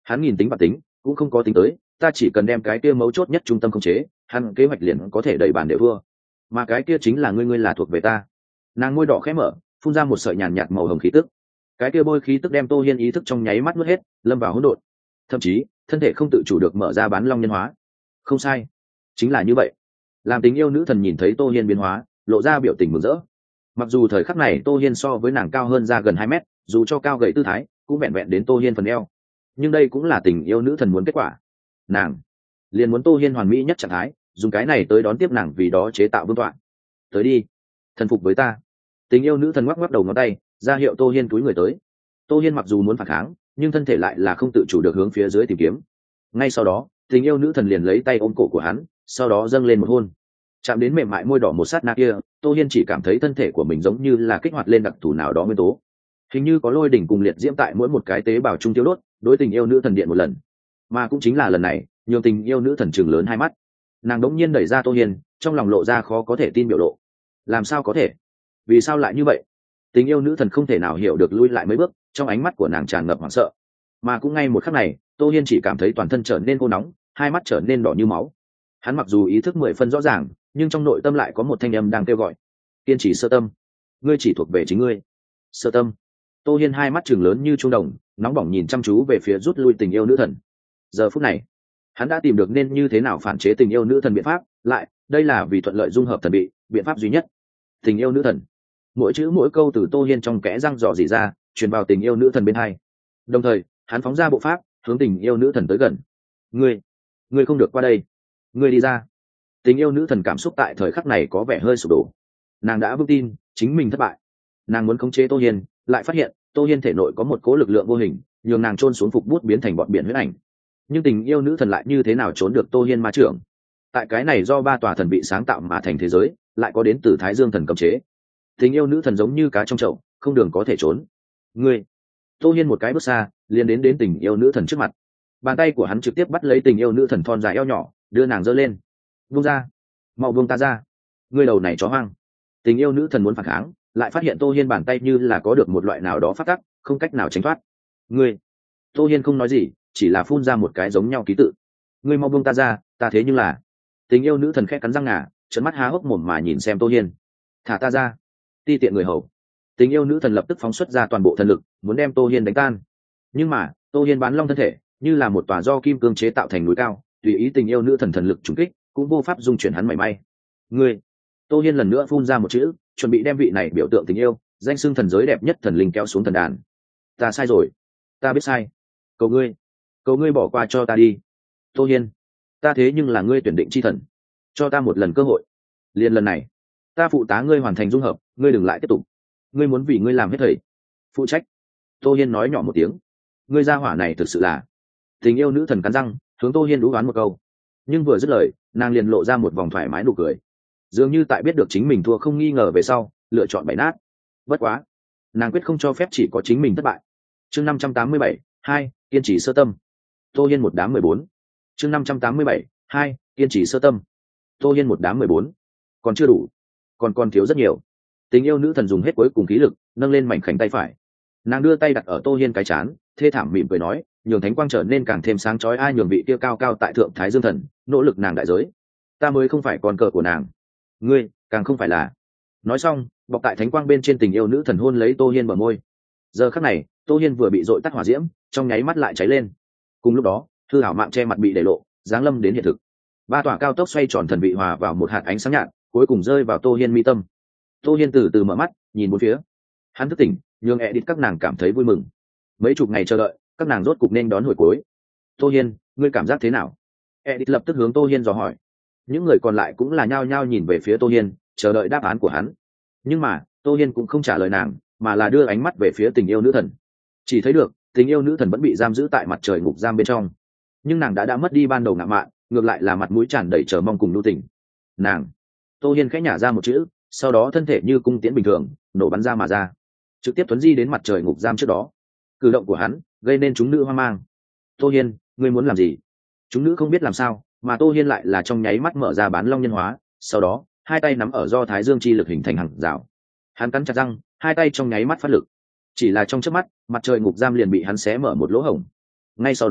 Hắn nhìn tính và tính cũng không có tính tới, ta chỉ cần đem cái kia mấu chốt nhất trung tâm khống chế, hắn kế hoạch liền có thể đẩy bàn đều thua. Mà cái kia chính là ngươi ngươi là thuộc về ta. Nàng môi đỏ khẽ mở, phun ra một sợi nhàn nhạt màu hồng khí tức. Cái kia bôi khí tức đem Tô Hiên ý thức trong nháy mắt nuốt hết, lâm vào hỗn độn. Thậm chí thân thể không tự chủ được mở ra bán long nhân hóa. Không sai, chính là như vậy. Làm tình yêu nữ thần nhìn thấy Tô Hiên biến hóa, lộ ra biểu tình mừng rỡ. Mặc dù thời khắc này Tô Hiên so với nàng cao hơn ra gần hai mét, dù cho cao gầy tư thái cũng vẹn vẹn đến Tô Hiên phần eo, nhưng đây cũng là tình yêu nữ thần muốn kết quả. Nàng liền muốn Tô Hiên hoàn mỹ nhất trạng thái, dùng cái này tới đón tiếp nàng, vì đó chế tạo vương tọa. Tới đi, thần phục với ta. Tình yêu nữ thần ngoắc ngoắc đầu ngón tay, ra hiệu Tô Hiên cúi người tới. Tô Hiên mặc dù muốn phản kháng, nhưng thân thể lại là không tự chủ được hướng phía dưới tìm kiếm. Ngay sau đó tình yêu nữ thần liền lấy tay ôm cổ của hắn, sau đó dâng lên một hôn. Chạm đến mềm mại môi đỏ một sát na kia, Tô Hiên chỉ cảm thấy thân thể của mình giống như là kích hoạt lên đặc thù nào đó nguyên tố, hình như có lôi đỉnh cùng liệt diễm tại mỗi một cái tế bào trung tiêu đốt, đối tình yêu nữ thần điện một lần. Mà cũng chính là lần này, nhiều tình yêu nữ thần trừng lớn hai mắt. Nàng đống nhiên đẩy ra Tô Hiên, trong lòng lộ ra khó có thể tin biểu lộ. Làm sao có thể? Vì sao lại như vậy? Tình yêu nữ thần không thể nào hiểu được, lui lại mấy bước, trong ánh mắt của nàng tràn ngập hoảng sợ. Mà cũng ngay một khắc này, Tô Hiên chỉ cảm thấy toàn thân trở nên khô nóng, hai mắt trở nên đỏ như máu. Hắn mặc dù ý thức mười phân rõ ràng, nhưng trong nội tâm lại có một thanh âm đang kêu gọi. Kiên trì sơ tâm, ngươi chỉ thuộc về chính ngươi. Sơ tâm. Tô Hiên hai mắt trừng lớn như trung đồng, nóng bỏng nhìn chăm chú về phía rút lui tình yêu nữ thần. Giờ phút này hắn đã tìm được nên như thế nào phản chế tình yêu nữ thần biện pháp, lại đây là vì thuận lợi dung hợp thần bị, biện pháp duy nhất. Tình yêu nữ thần, mỗi chữ mỗi câu từ Tô Hiên trong kẽ răng dò dỉ ra, truyền vào tình yêu nữ thần bên hai. Đồng thời hắn phóng ra bộ pháp, hướng tình yêu nữ thần tới gần. Ngươi, ngươi không được qua đây, ngươi đi ra. Tình yêu nữ thần cảm xúc tại thời khắc này có vẻ hơi sụp đổ. Nàng đã vững tin chính mình thất bại. Nàng muốn khống chế Tô Hiên, lại phát hiện Tô Hiên thể nội có một cố lực lượng vô hình, nhường nàng trôn xuống phục bút biến thành bọn biển huyết ảnh. Nhưng tình yêu nữ thần lại như thế nào trốn được Tô Hiên ma trưởng? Tại cái này do ba tòa thần bị sáng tạo mà thành thế giới, lại có đến từ Thái Dương thần cấm chế. Tình yêu nữ thần giống như cá trong chậu, không đường có thể trốn. Ngươi! Tô Hiên một cái bước xa, liền đến đến tình yêu nữ thần trước mặt. Bàn tay của hắn trực tiếp bắt lấy tình yêu nữ thần thon dài eo nhỏ, đưa nàng giơ lên. Buông ra! Mau buông ta ra! Ngươi đầu này chó hoang! Tình yêu nữ thần muốn phản kháng, lại phát hiện Tô Hiên bàn tay như là có được một loại nào đó phát tắc, không cách nào tránh thoát. Ngươi! Tô Hiên không nói gì, chỉ là phun ra một cái giống nhau ký tự. Ngươi mau buông ta ra, ta thế nhưng là... Tình yêu nữ thần khẽ cắn răng ngà, trợn mắt há hốc mồm mà nhìn xem Tô Hiên. Thả ta ra! Ti tiện người hầu! Tình yêu nữ thần lập tức phóng xuất ra toàn bộ thần lực, muốn đem Tô Hiên đánh tan. Nhưng mà Tô Hiên bán long thân thể như là một tòa do kim cương chế tạo thành núi cao, tùy ý tình yêu nữ thần thần lực trúng kích, cũng vô pháp dung chuyển hắn mảy may. Ngươi! Tô Hiên lần nữa phun ra một chữ, chuẩn bị đem vị này biểu tượng tình yêu, danh xưng thần giới đẹp nhất thần linh kéo xuống thần đàn. Ta sai rồi, ta biết sai. Cầu ngươi, cầu ngươi bỏ qua cho ta đi. Tô Hiên, ta thế nhưng là ngươi tuyển định chi thần, cho ta một lần cơ hội. Liên lần này, ta phụ tá ngươi hoàn thành dung hợp, ngươi đừng lại tiếp tục. Ngươi muốn vì ngươi làm hết thầy, phụ trách. Tô Hiên nói nhỏ một tiếng. Ngươi gia hỏa này thực sự là... Tình yêu nữ thần cắn răng, hướng Tô Hiên đú đoán một câu. Nhưng vừa dứt lời, nàng liền lộ ra một vòng thoải mái nụ cười, dường như tại biết được chính mình thua không nghi ngờ về sau, lựa chọn bày nát. Bất quá, nàng quyết không cho phép chỉ có chính mình thất bại. Chương năm trăm tám mươi bảy, hai, kiên trì sơ tâm. Tô Hiên một đám mười bốn. Chương năm trăm tám mươi bảy, hai, kiên trì sơ tâm. Tô Hiên một đám mười bốn. Còn chưa đủ, còn còn thiếu rất nhiều. Tình yêu nữ thần dùng hết cuối cùng khí lực, nâng lên mảnh khảnh tay phải. Nàng đưa tay đặt ở Tô Hiên cái chán, thê thảm mỉm cười nói, nhường thánh quang trở nên càng thêm sáng chói, ai nhường vị kia cao cao tại thượng Thái Dương thần, nỗ lực nàng đại giới. Ta mới không phải con cờ của nàng. Ngươi càng không phải là. Nói xong, bọc tại thánh quang bên trên tình yêu nữ thần hôn lấy Tô Hiên bờ môi. Giờ khắc này, Tô Hiên vừa bị dội tắt hỏa diễm, trong nháy mắt lại cháy lên. Cùng lúc đó, thư hảo mạng che mặt bị để lộ, giáng lâm đến hiện thực. Ba tòa cao tốc xoay tròn thần vị hòa vào một hạt ánh sáng nhạt, cuối cùng rơi vào Tô Hiên mi tâm. Tô Hiên từ từ mở mắt, nhìn bốn phía. Hắn thức tỉnh, nhường Edit các nàng cảm thấy vui mừng. Mấy chục ngày chờ đợi, các nàng rốt cục nên đón hồi cuối. Tô Hiên, ngươi cảm giác thế nào? Edit lập tức hướng Tô Hiên dò hỏi. Những người còn lại cũng là nhao nhao nhìn về phía Tô Hiên, chờ đợi đáp án của hắn. Nhưng mà Tô Hiên cũng không trả lời nàng, mà là đưa ánh mắt về phía tình yêu nữ thần. Chỉ thấy được tình yêu nữ thần vẫn bị giam giữ tại mặt trời ngục giam bên trong, nhưng nàng đã đã mất đi ban đầu ngạo mạn, ngược lại là mặt mũi tràn đầy chờ mong cùng lưu tình. Nàng... Tô Hiên khẽ nhả ra một chữ, sau đó thân thể như cung tiễn bình thường nổ bắn ra mà ra, trực tiếp tuấn di đến mặt trời ngục giam trước đó. Cử động của hắn gây nên chúng nữ hoang mang. Tô Hiên, ngươi muốn làm gì? Chúng nữ không biết làm sao, mà Tô Hiên lại là trong nháy mắt mở ra bán long nhân hóa, sau đó hai tay nắm ở do Thái Dương chi lực hình thành hàng rào. Hắn cắn chặt răng, hai tay trong nháy mắt phát lực. Chỉ là trong chớp mắt, mặt trời ngục giam liền bị hắn xé mở một lỗ hổng. Ngay sau đó,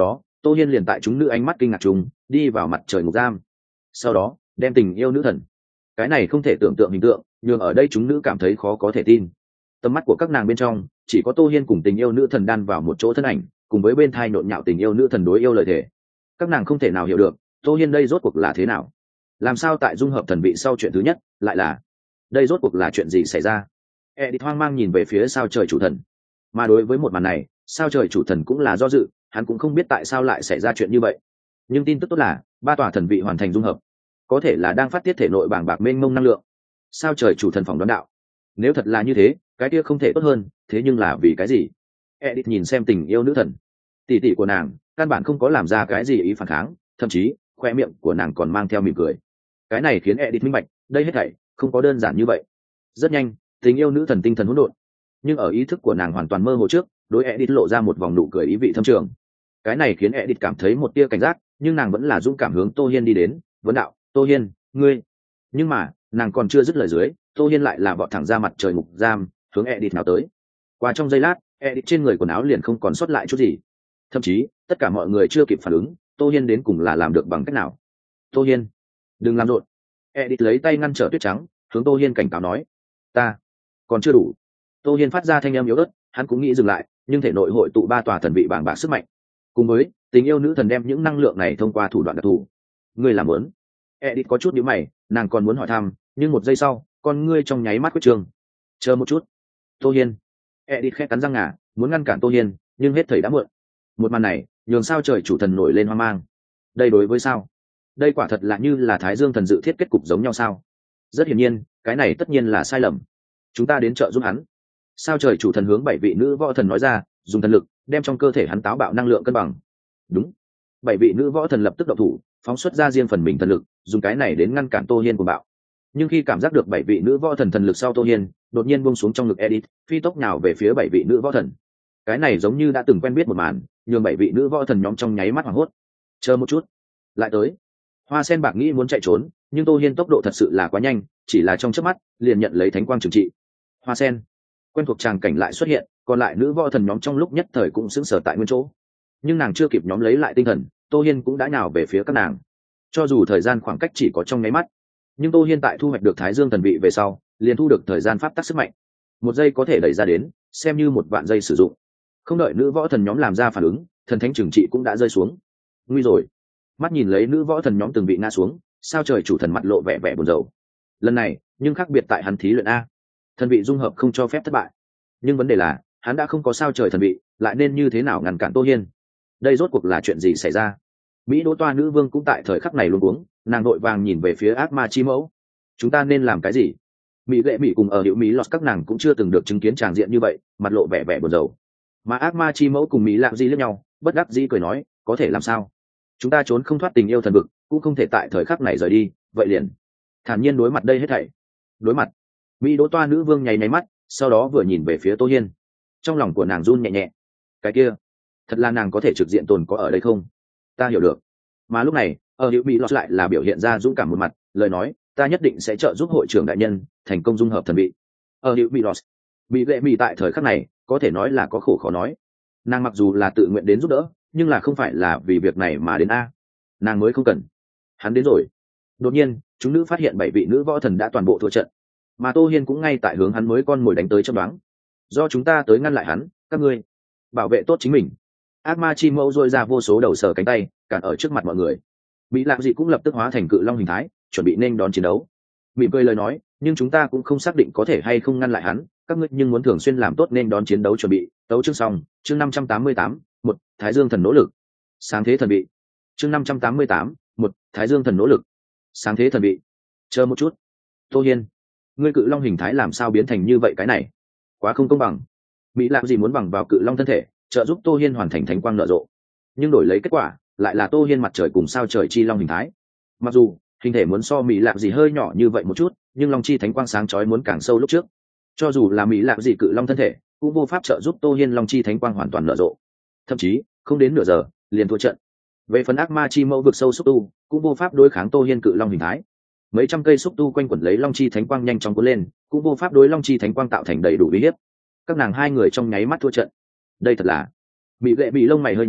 Tô Hiên liền tại chúng nữ ánh mắt kinh ngạc trùng đi vào mặt trời ngục giam, sau đó đem tình yêu nữ thần, cái này không thể tưởng tượng hình tượng nhưng ở đây chúng nữ cảm thấy khó có thể tin. Tầm mắt của các nàng bên trong chỉ có Tô Hiên cùng tình yêu nữ thần đan vào một chỗ thân ảnh, cùng với bên thai nhộn nhạo tình yêu nữ thần đối yêu lời thề. Các nàng không thể nào hiểu được Tô Hiên đây rốt cuộc là thế nào, làm sao tại dung hợp thần vị sau chuyện thứ nhất lại là đây rốt cuộc là chuyện gì xảy ra. Edit hoang mang nhìn về phía sao trời chủ thần, mà đối với một màn này sao trời chủ thần cũng là do dự, hắn cũng không biết tại sao lại xảy ra chuyện như vậy. Nhưng tin tức tốt là ba tòa thần vị hoàn thành dung hợp, có thể là đang phát tiết thể nội bảng bạc mênh mông năng lượng. Sao trời chủ thần phỏng đoán đạo, nếu thật là như thế cái kia không thể tốt hơn, thế nhưng là vì cái gì? Edit nhìn xem tình yêu nữ thần, tỷ tỷ của nàng căn bản không có làm ra cái gì ý phản kháng, thậm chí khoe miệng của nàng còn mang theo mỉm cười. Cái này khiến Edit minh bạch đây hết thảy không có đơn giản như vậy. Rất nhanh tình yêu nữ thần tinh thần hỗn độn, nhưng ở ý thức của nàng hoàn toàn mơ hồ trước, đối Edit lộ ra một vòng nụ cười ý vị thâm trường. Cái này khiến Edit cảm thấy một tia cảnh giác, nhưng nàng vẫn là dũng cảm hướng Tô Hiên đi đến, vấn đạo: Tô Hiên, ngươi. Nhưng mà nàng còn chưa dứt lời dưới, Tô Hiên lại là vọt thẳng ra mặt trời ngục giam, hướng Edit nào tới. Qua trong giây lát, Edit trên người quần áo liền không còn sót lại chút gì, thậm chí tất cả mọi người chưa kịp phản ứng Tô Hiên đến cùng là làm được bằng cách nào. Tô Hiên, đừng làm rộn. Edit lấy tay ngăn trở Tuyết Trắng, hướng Tô Hiên cảnh cáo nói: ta còn chưa đủ. Tô Hiên phát ra thanh âm yếu ớt, hắn cũng nghĩ dừng lại, nhưng thể nội hội tụ ba tòa thần vị bảng bạc sức mạnh, cùng với tình yêu nữ thần đem những năng lượng này thông qua thủ đoạn đặc thù. Ngươi làm muốn? Edit có chút nhíu mày, nàng còn muốn hỏi thăm, nhưng một giây sau con ngươi trong nháy mắt quyết trường. Chờ một chút. Tô Hiên. Edit khẽ cắn răng ngà, muốn ngăn cản Tô Hiên, nhưng hết thảy đã muộn. Một màn này nhường sao trời chủ thần nổi lên hoang mang. Đây đối với sao, đây quả thật là như là Thái Dương thần dự thiết kết cục giống nhau sao? Rất hiển nhiên cái này tất nhiên là sai lầm, chúng ta đến trợ giúp hắn. Sao trời chủ thần hướng bảy vị nữ võ thần nói ra, dùng thần lực đem trong cơ thể hắn táo bạo năng lượng cân bằng. Đúng. Bảy vị nữ võ thần lập tức động thủ, phóng xuất ra riêng phần mình thần lực, dùng cái này đến ngăn cản Tô Hiên của bạo. Nhưng khi cảm giác được bảy vị nữ võ thần thần lực sau, Tô Hiên đột nhiên buông xuống trong ngực Edit, phi tốc nào về phía bảy vị nữ võ thần. Cái này giống như đã từng quen biết một màn, nhường bảy vị nữ võ thần nhóm trong nháy mắt hoảng hốt. Chờ một chút, lại tới. Hoa sen bạc nghĩ muốn chạy trốn, nhưng Tô Hiên tốc độ thật sự là quá nhanh, chỉ là trong chớp mắt liền nhận lấy thánh quang trừng trị. Hoa sen, quen thuộc tràng cảnh lại xuất hiện, còn lại nữ võ thần nhóm trong lúc nhất thời cũng sững sờ tại nguyên chỗ. Nhưng nàng chưa kịp nhóm lấy lại tinh thần, Tô Hiên cũng đã nhào về phía các nàng. Cho dù thời gian khoảng cách chỉ có trong nháy mắt, nhưng Tô Hiên tại thu hoạch được Thái Dương thần vị về sau, liền thu được thời gian pháp tắc sức mạnh. Một giây có thể đẩy ra đến, xem như một vạn giây sử dụng. Không đợi nữ võ thần nhóm làm ra phản ứng, thần thánh trừng trị cũng đã rơi xuống. Nguy rồi. Mắt nhìn lấy nữ võ thần nhóm từng bị ngã xuống, sao trời chủ thần mặt lộ vẻ vẻ buồn rầu. Lần này nhưng khác biệt tại hắn thí luyện a, thần vị dung hợp không cho phép thất bại. Nhưng vấn đề là hắn đã không có sao trời thần vị, lại nên như thế nào ngăn cản Tô Hiên? Đây rốt cuộc là chuyện gì xảy ra? Mỹ Đỗ Toa nữ vương cũng tại thời khắc này luống cuống, nàng đội vàng nhìn về phía ác ma chi mẫu. Chúng ta nên làm cái gì? Mỹ lệ Mỹ cùng ở hiệu Mỹ lọt các nàng cũng chưa từng được chứng kiến tràng diện như vậy, mặt lộ vẻ vẻ buồn rầu. Mà ác ma chi mẫu cùng Mỹ Lạm Di liếc nhau, bất đắc dĩ cười nói, có thể làm sao? Chúng ta trốn không thoát tình yêu thần vực, cũng không thể tại thời khắc này rời đi, vậy liền thản nhiên đối mặt đây hết thảy. Đối mặt. Mỹ Đỗ Toa nữ vương nháy nháy mắt, sau đó vừa nhìn về phía Tô Hiên. Trong lòng của nàng run nhẹ nhẹ. Cái kia, thật là nàng có thể trực diện tồn có ở đây không? Ta hiểu được. Mà lúc này, ở hiệu Mỹ lọt lại là biểu hiện ra dũng cảm một mặt, lời nói, ta nhất định sẽ trợ giúp hội trưởng đại nhân thành công dung hợp thần vị. Ở hiệu Mỹ lọt, Mỹ lệ Mỹ tại thời khắc này có thể nói là có khổ khó nói. Nàng mặc dù là tự nguyện đến giúp đỡ, nhưng là không phải là vì việc này mà đến a. Nàng mới không cần. Hắn đến rồi. Đột nhiên chúng nữ phát hiện bảy vị nữ võ thần đã toàn bộ thua trận, mà Tô Hiên cũng ngay tại hướng hắn mới con mồi đánh tới trong đoán. Do chúng ta tới ngăn lại hắn, các ngươi bảo vệ tốt chính mình. Ác ma chi mẫu dội ra vô số đầu sờ cánh tay cản ở trước mặt mọi người. Mỹ Lạc Dị cũng lập tức hóa thành cự long hình thái, chuẩn bị nên đón chiến đấu. Mỉm cười lời nói, nhưng chúng ta cũng không xác định có thể hay không ngăn lại hắn, các ngươi nhưng muốn thường xuyên làm tốt nên đón chiến đấu chuẩn bị. Tấu chương xong, chương năm trăm tám mươi tám, một Thái Dương thần nỗ lực. Sáng thế thần bị. Chương năm trăm tám mươi tám, một Thái Dương thần nỗ lực. Sáng thế thần bị. Chờ một chút. Tô Hiên, ngươi cự long hình thái làm sao biến thành như vậy, cái này quá không công bằng. Mỹ Lạc Dị muốn bằng vào cự long thân thể trợ giúp Tô Hiên hoàn thành thánh quang nở rộ, nhưng đổi lấy kết quả lại là Tô Hiên mặt trời cùng sao trời chi long hình thái. Mặc dù hình thể muốn so Mỹ Lạc Dị hơi nhỏ như vậy một chút, nhưng long chi thánh quang sáng chói muốn càng sâu lúc trước. Cho dù là Mỹ Lạc Dị cự long thân thể cũng vô pháp trợ giúp Tô Hiên long chi thánh quang hoàn toàn nở rộ, thậm chí không đến nửa giờ liền thua trận. Về phần ác ma chi mẫu vực sâu xúc tu cũng vô pháp đối kháng Tô Hiên cự long hình thái. Mấy trăm cây xúc tu quanh quẩn lấy long chi thánh quang nhanh chóng cuốn lên, cũng vô pháp đối long chi thánh quang tạo thành đầy đủ uy hiếp. Các nàng hai người trong nháy mắt thua trận. Đây thật là. Mỹ lệ bị lông mày hơi nhíu,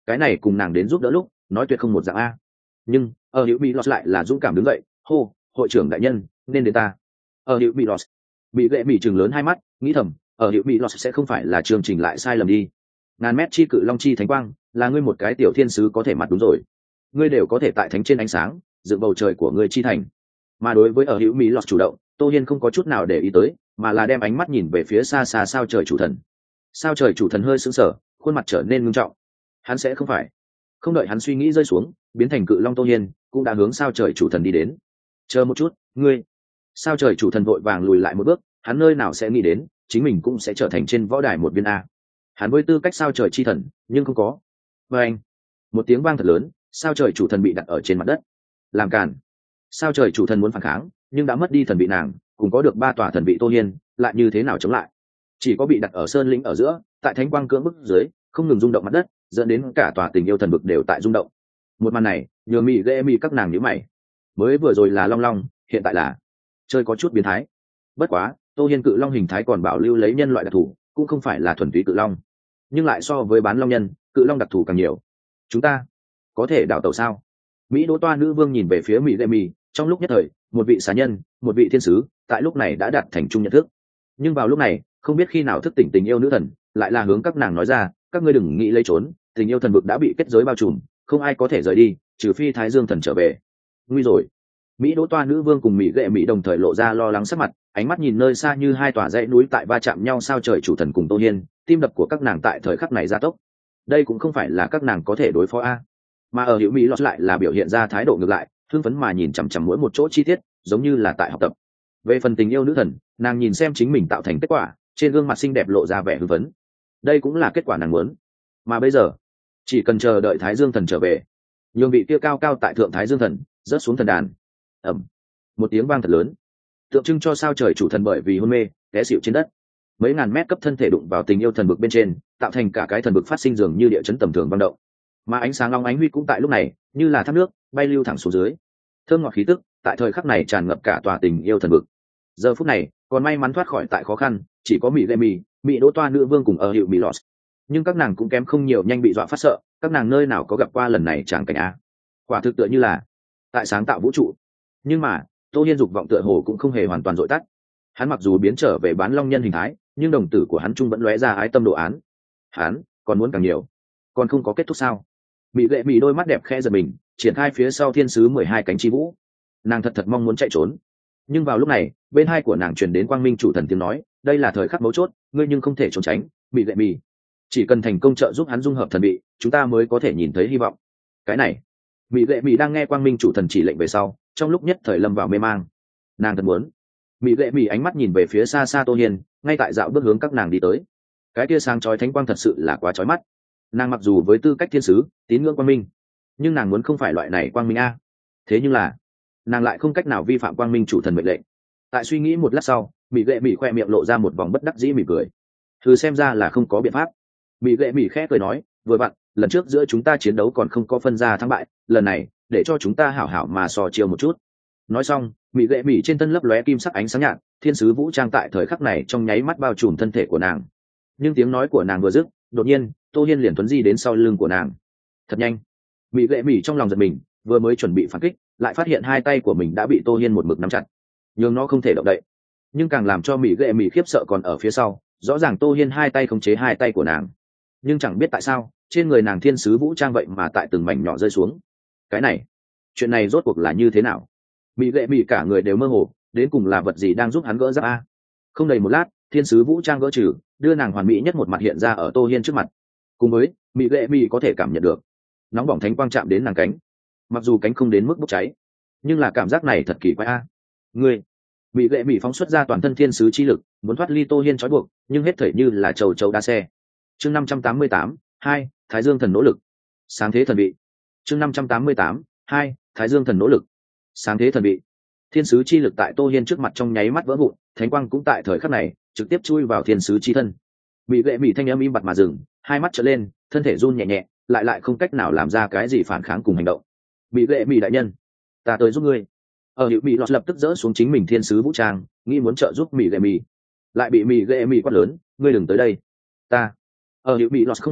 cái này cùng nàng đến giúp đỡ lúc nói tuyệt không một dạng a. Nhưng ở hữu mỹ lọt lại là dũng cảm đứng dậy, hô hội trưởng đại nhân nên đến ta. Ở hữu mỹ lọt bị lệ mỹ chừng lớn hai mắt, nghĩ thầm ở hữu mỹ lọt sẽ không phải là chương trình lại sai lầm đi. Ngàn mét chi cự long chi thánh quang, là ngươi một cái tiểu thiên sứ có thể mặt đúng rồi, ngươi đều có thể tại thánh trên ánh sáng dựng bầu trời của ngươi chi thành. Mà đối với ở hữu mỹ lọt chủ động, Tô Hiên không có chút nào để ý tới, mà là đem ánh mắt nhìn về phía xa xa sao trời chủ thần. Sao trời chủ thần hơi sững sờ, khuôn mặt trở nên ngưng trọng. Hắn sẽ không phải. Không đợi hắn suy nghĩ rơi xuống, biến thành cự long Tô Hiên cũng đã hướng sao trời chủ thần đi đến. Chờ một chút, ngươi. Sao trời chủ thần vội vàng lùi lại một bước, hắn nơi nào sẽ nghĩ đến chính mình cũng sẽ trở thành trên võ đài một viên a. Hắn với tư cách sao trời chi thần, nhưng không có. Và anh, một tiếng vang thật lớn, sao trời chủ thần bị đặt ở trên mặt đất. Làm cản. Sao trời chủ thần muốn phản kháng, nhưng đã mất đi thần vị nàng, cùng có được ba tòa thần vị Tô Hiên, lại như thế nào chống lại? Chỉ có bị đặt ở sơn lĩnh ở giữa, tại thánh quang cưỡng bức dưới, không ngừng rung động mặt đất, dẫn đến cả tòa tình yêu thần vực đều tại rung động. Một màn này, nhường mị ghê mị các nàng nhíu mày. Mới vừa rồi là long long, hiện tại là chơi có chút biến thái. Bất quá, Tô Hiên cự long hình thái còn bảo lưu lấy nhân loại đặc thù, cũng không phải là thuần túy cự long, nhưng lại so với bán long nhân, cự long đặc thù càng nhiều. Chúng ta có thể đảo tàu sao? Mỹ Đỗ Toa nữ vương nhìn về phía Mỹ Lệ Mị, trong lúc nhất thời, một vị xá nhân, một vị thiên sứ, tại lúc này đã đạt thành chung nhận thức. Nhưng vào lúc này, không biết khi nào thức tỉnh tình yêu nữ thần, lại là hướng các nàng nói ra, các ngươi đừng nghĩ lấy trốn, tình yêu thần vực đã bị kết giới bao trùm, không ai có thể rời đi, trừ phi Thái Dương thần trở về. Nguy rồi. Mỹ Đỗ Toa nữ vương cùng Mỹ Lệ Mị đồng thời lộ ra lo lắng sắc mặt, ánh mắt nhìn nơi xa như hai tòa dãy núi tại va chạm nhau sao trời chủ thần cùng Tô Hiên, tim đập của các nàng tại thời khắc này gia tốc. Đây cũng không phải là các nàng có thể đối phó a. Mà ở hữu Mỹ lọt lại là biểu hiện ra thái độ ngược lại, thương phấn mà nhìn chằm chằm mỗi một chỗ chi tiết, giống như là tại học tập. Về phần tình yêu nữ thần, nàng nhìn xem chính mình tạo thành kết quả, trên gương mặt xinh đẹp lộ ra vẻ hưng phấn. Đây cũng là kết quả nàng muốn. Mà bây giờ, chỉ cần chờ đợi Thái Dương thần trở về, nhường vị kia cao cao tại thượng Thái Dương thần rớt xuống thần đàn. Ầm, một tiếng vang thật lớn, tượng trưng cho sao trời chủ thần bởi vì hôn mê té xỉu trên đất. Mấy ngàn mét cấp thân thể đụng vào tình yêu thần vực bên trên, tạo thành cả cái thần vực phát sinh dường như địa chấn tầm thường vang động. Mà ánh sáng long ánh huy cũng tại lúc này như là thác nước bay lưu thẳng xuống dưới, thơm ngọt khí tức tại thời khắc này tràn ngập cả tòa tình yêu thần vực. Giờ phút này còn may mắn thoát khỏi tại khó khăn chỉ có Mỹ Lệ Mị, Mỹ Đỗ Toa nữ vương cùng ở hiệu Mỹ Lọt, nhưng các nàng cũng kém không nhiều, nhanh bị dọa phát sợ. Các nàng nơi nào có gặp qua lần này chẳng cảnh a, quả thực tựa như là tại sáng tạo vũ trụ. Nhưng mà Tô Hiên dục vọng tựa hồ cũng không hề hoàn toàn dội tắt. Hắn mặc dù biến trở về bán long nhân hình thái, nhưng đồng tử của hắn trung vẫn lóe ra ái tâm đồ án. Hắn còn muốn càng nhiều. Còn không có kết thúc sao? Mỹ Lệ Mị đôi mắt đẹp khẽ giật mình, triển khai phía sau thiên sứ mười hai cánh chi vũ. Nàng thật thật mong muốn chạy trốn, nhưng vào lúc này bên hai của nàng truyền đến quang minh chủ thần tiếng nói, đây là thời khắc mấu chốt, ngươi nhưng không thể trốn tránh. Mỹ Lệ Mị, chỉ cần thành công trợ giúp hắn dung hợp thần bị, chúng ta mới có thể nhìn thấy hy vọng. Cái này, Mỹ Lệ Mị đang nghe quang minh chủ thần chỉ lệnh về sau, trong lúc nhất thời lâm vào mê mang. Nàng thật muốn. Mỹ Lệ Mị ánh mắt nhìn về phía xa xa Tô Hiên, ngay tại dạo bước hướng các nàng đi tới. Cái tia sáng chói thánh quang thật sự là quá chói mắt. Nàng mặc dù với tư cách thiên sứ tín ngưỡng quang minh, nhưng nàng muốn không phải loại này quang minh a. Thế nhưng là nàng lại không cách nào vi phạm quang minh chủ thần mệnh lệnh. Tại suy nghĩ một lát sau, Mỹ Lệ Mị khoe miệng lộ ra một vòng bất đắc dĩ mỉm cười. Thử xem ra là không có biện pháp. Mỹ Lệ Mị khẽ cười nói, vừa vặn lần trước giữa chúng ta chiến đấu còn không có phân ra thắng bại, lần này để cho chúng ta hảo hảo mà so chiêu một chút. Nói xong, Mỹ Lệ Mị trên thân lấp lóe kim sắc ánh sáng nhạt, thiên sứ vũ trang tại thời khắc này trong nháy mắt bao trùm thân thể của nàng. Nhưng tiếng nói của nàng vừa dứt, đột nhiên Tô Hiên liền tuấn di đến sau lưng của nàng. Thật nhanh. Mỹ Lệ Mị trong lòng giật mình, vừa mới chuẩn bị phản kích, lại phát hiện hai tay của mình đã bị Tô Hiên một mực nắm chặt, nhưng nó không thể động đậy. Nhưng càng làm cho Mỹ Lệ Mị khiếp sợ còn ở phía sau, rõ ràng Tô Hiên hai tay khống chế hai tay của nàng, nhưng chẳng biết tại sao trên người nàng thiên sứ vũ trang vậy mà tại từng mảnh nhỏ rơi xuống. Cái này, chuyện này rốt cuộc là như thế nào? Mỹ Lệ Mị cả người đều mơ hồ, đến cùng là vật gì đang giúp hắn gỡ giáp a? Không đầy một lát, thiên sứ vũ trang gỡ trừ, đưa nàng hoàn mỹ nhất một mặt hiện ra ở Tô Hiên trước mặt. Cùng với Mỹ Lệ Mị có thể cảm nhận được nóng bỏng thánh quang chạm đến nàng cánh, mặc dù cánh không đến mức bốc cháy, nhưng là cảm giác này thật kỳ quái a. Ngươi, Mỹ Lệ Mị phóng xuất ra toàn thân thiên sứ chi lực, muốn thoát ly Tô Hiên trói buộc, nhưng hết thảy như là trầu trầu đa xe. Chương năm trăm tám mươi tám, hai, Thái Dương thần nỗ lực. Sáng thế thần vị. Chương năm trăm tám mươi tám, hai, Thái Dương thần nỗ lực. Sáng thế thần vị. Thiên sứ chi lực tại Tô Hiên trước mặt trong nháy mắt vỡ vụn, thánh quang cũng tại thời khắc này trực tiếp chui vào thiên sứ chi thân. Mỹ Lệ Mị thanh âm im bặt mà dừng, hai mắt trợn lên, thân thể run nhẹ nhẹ, lại lại không cách nào làm ra cái gì phản kháng cùng hành động. Mỹ Lệ Mị đại nhân, ta tới giúp ngươi. Ở hiệu Mỹ lọt lập tức dỡ xuống chính mình thiên sứ vũ trang, nghĩ muốn trợ giúp Mỹ Lệ Mị, lại bị Mỹ Lệ Mị quát lớn, ngươi đừng tới đây. Ta. Ở hiệu Mỹ lọt không hiểu,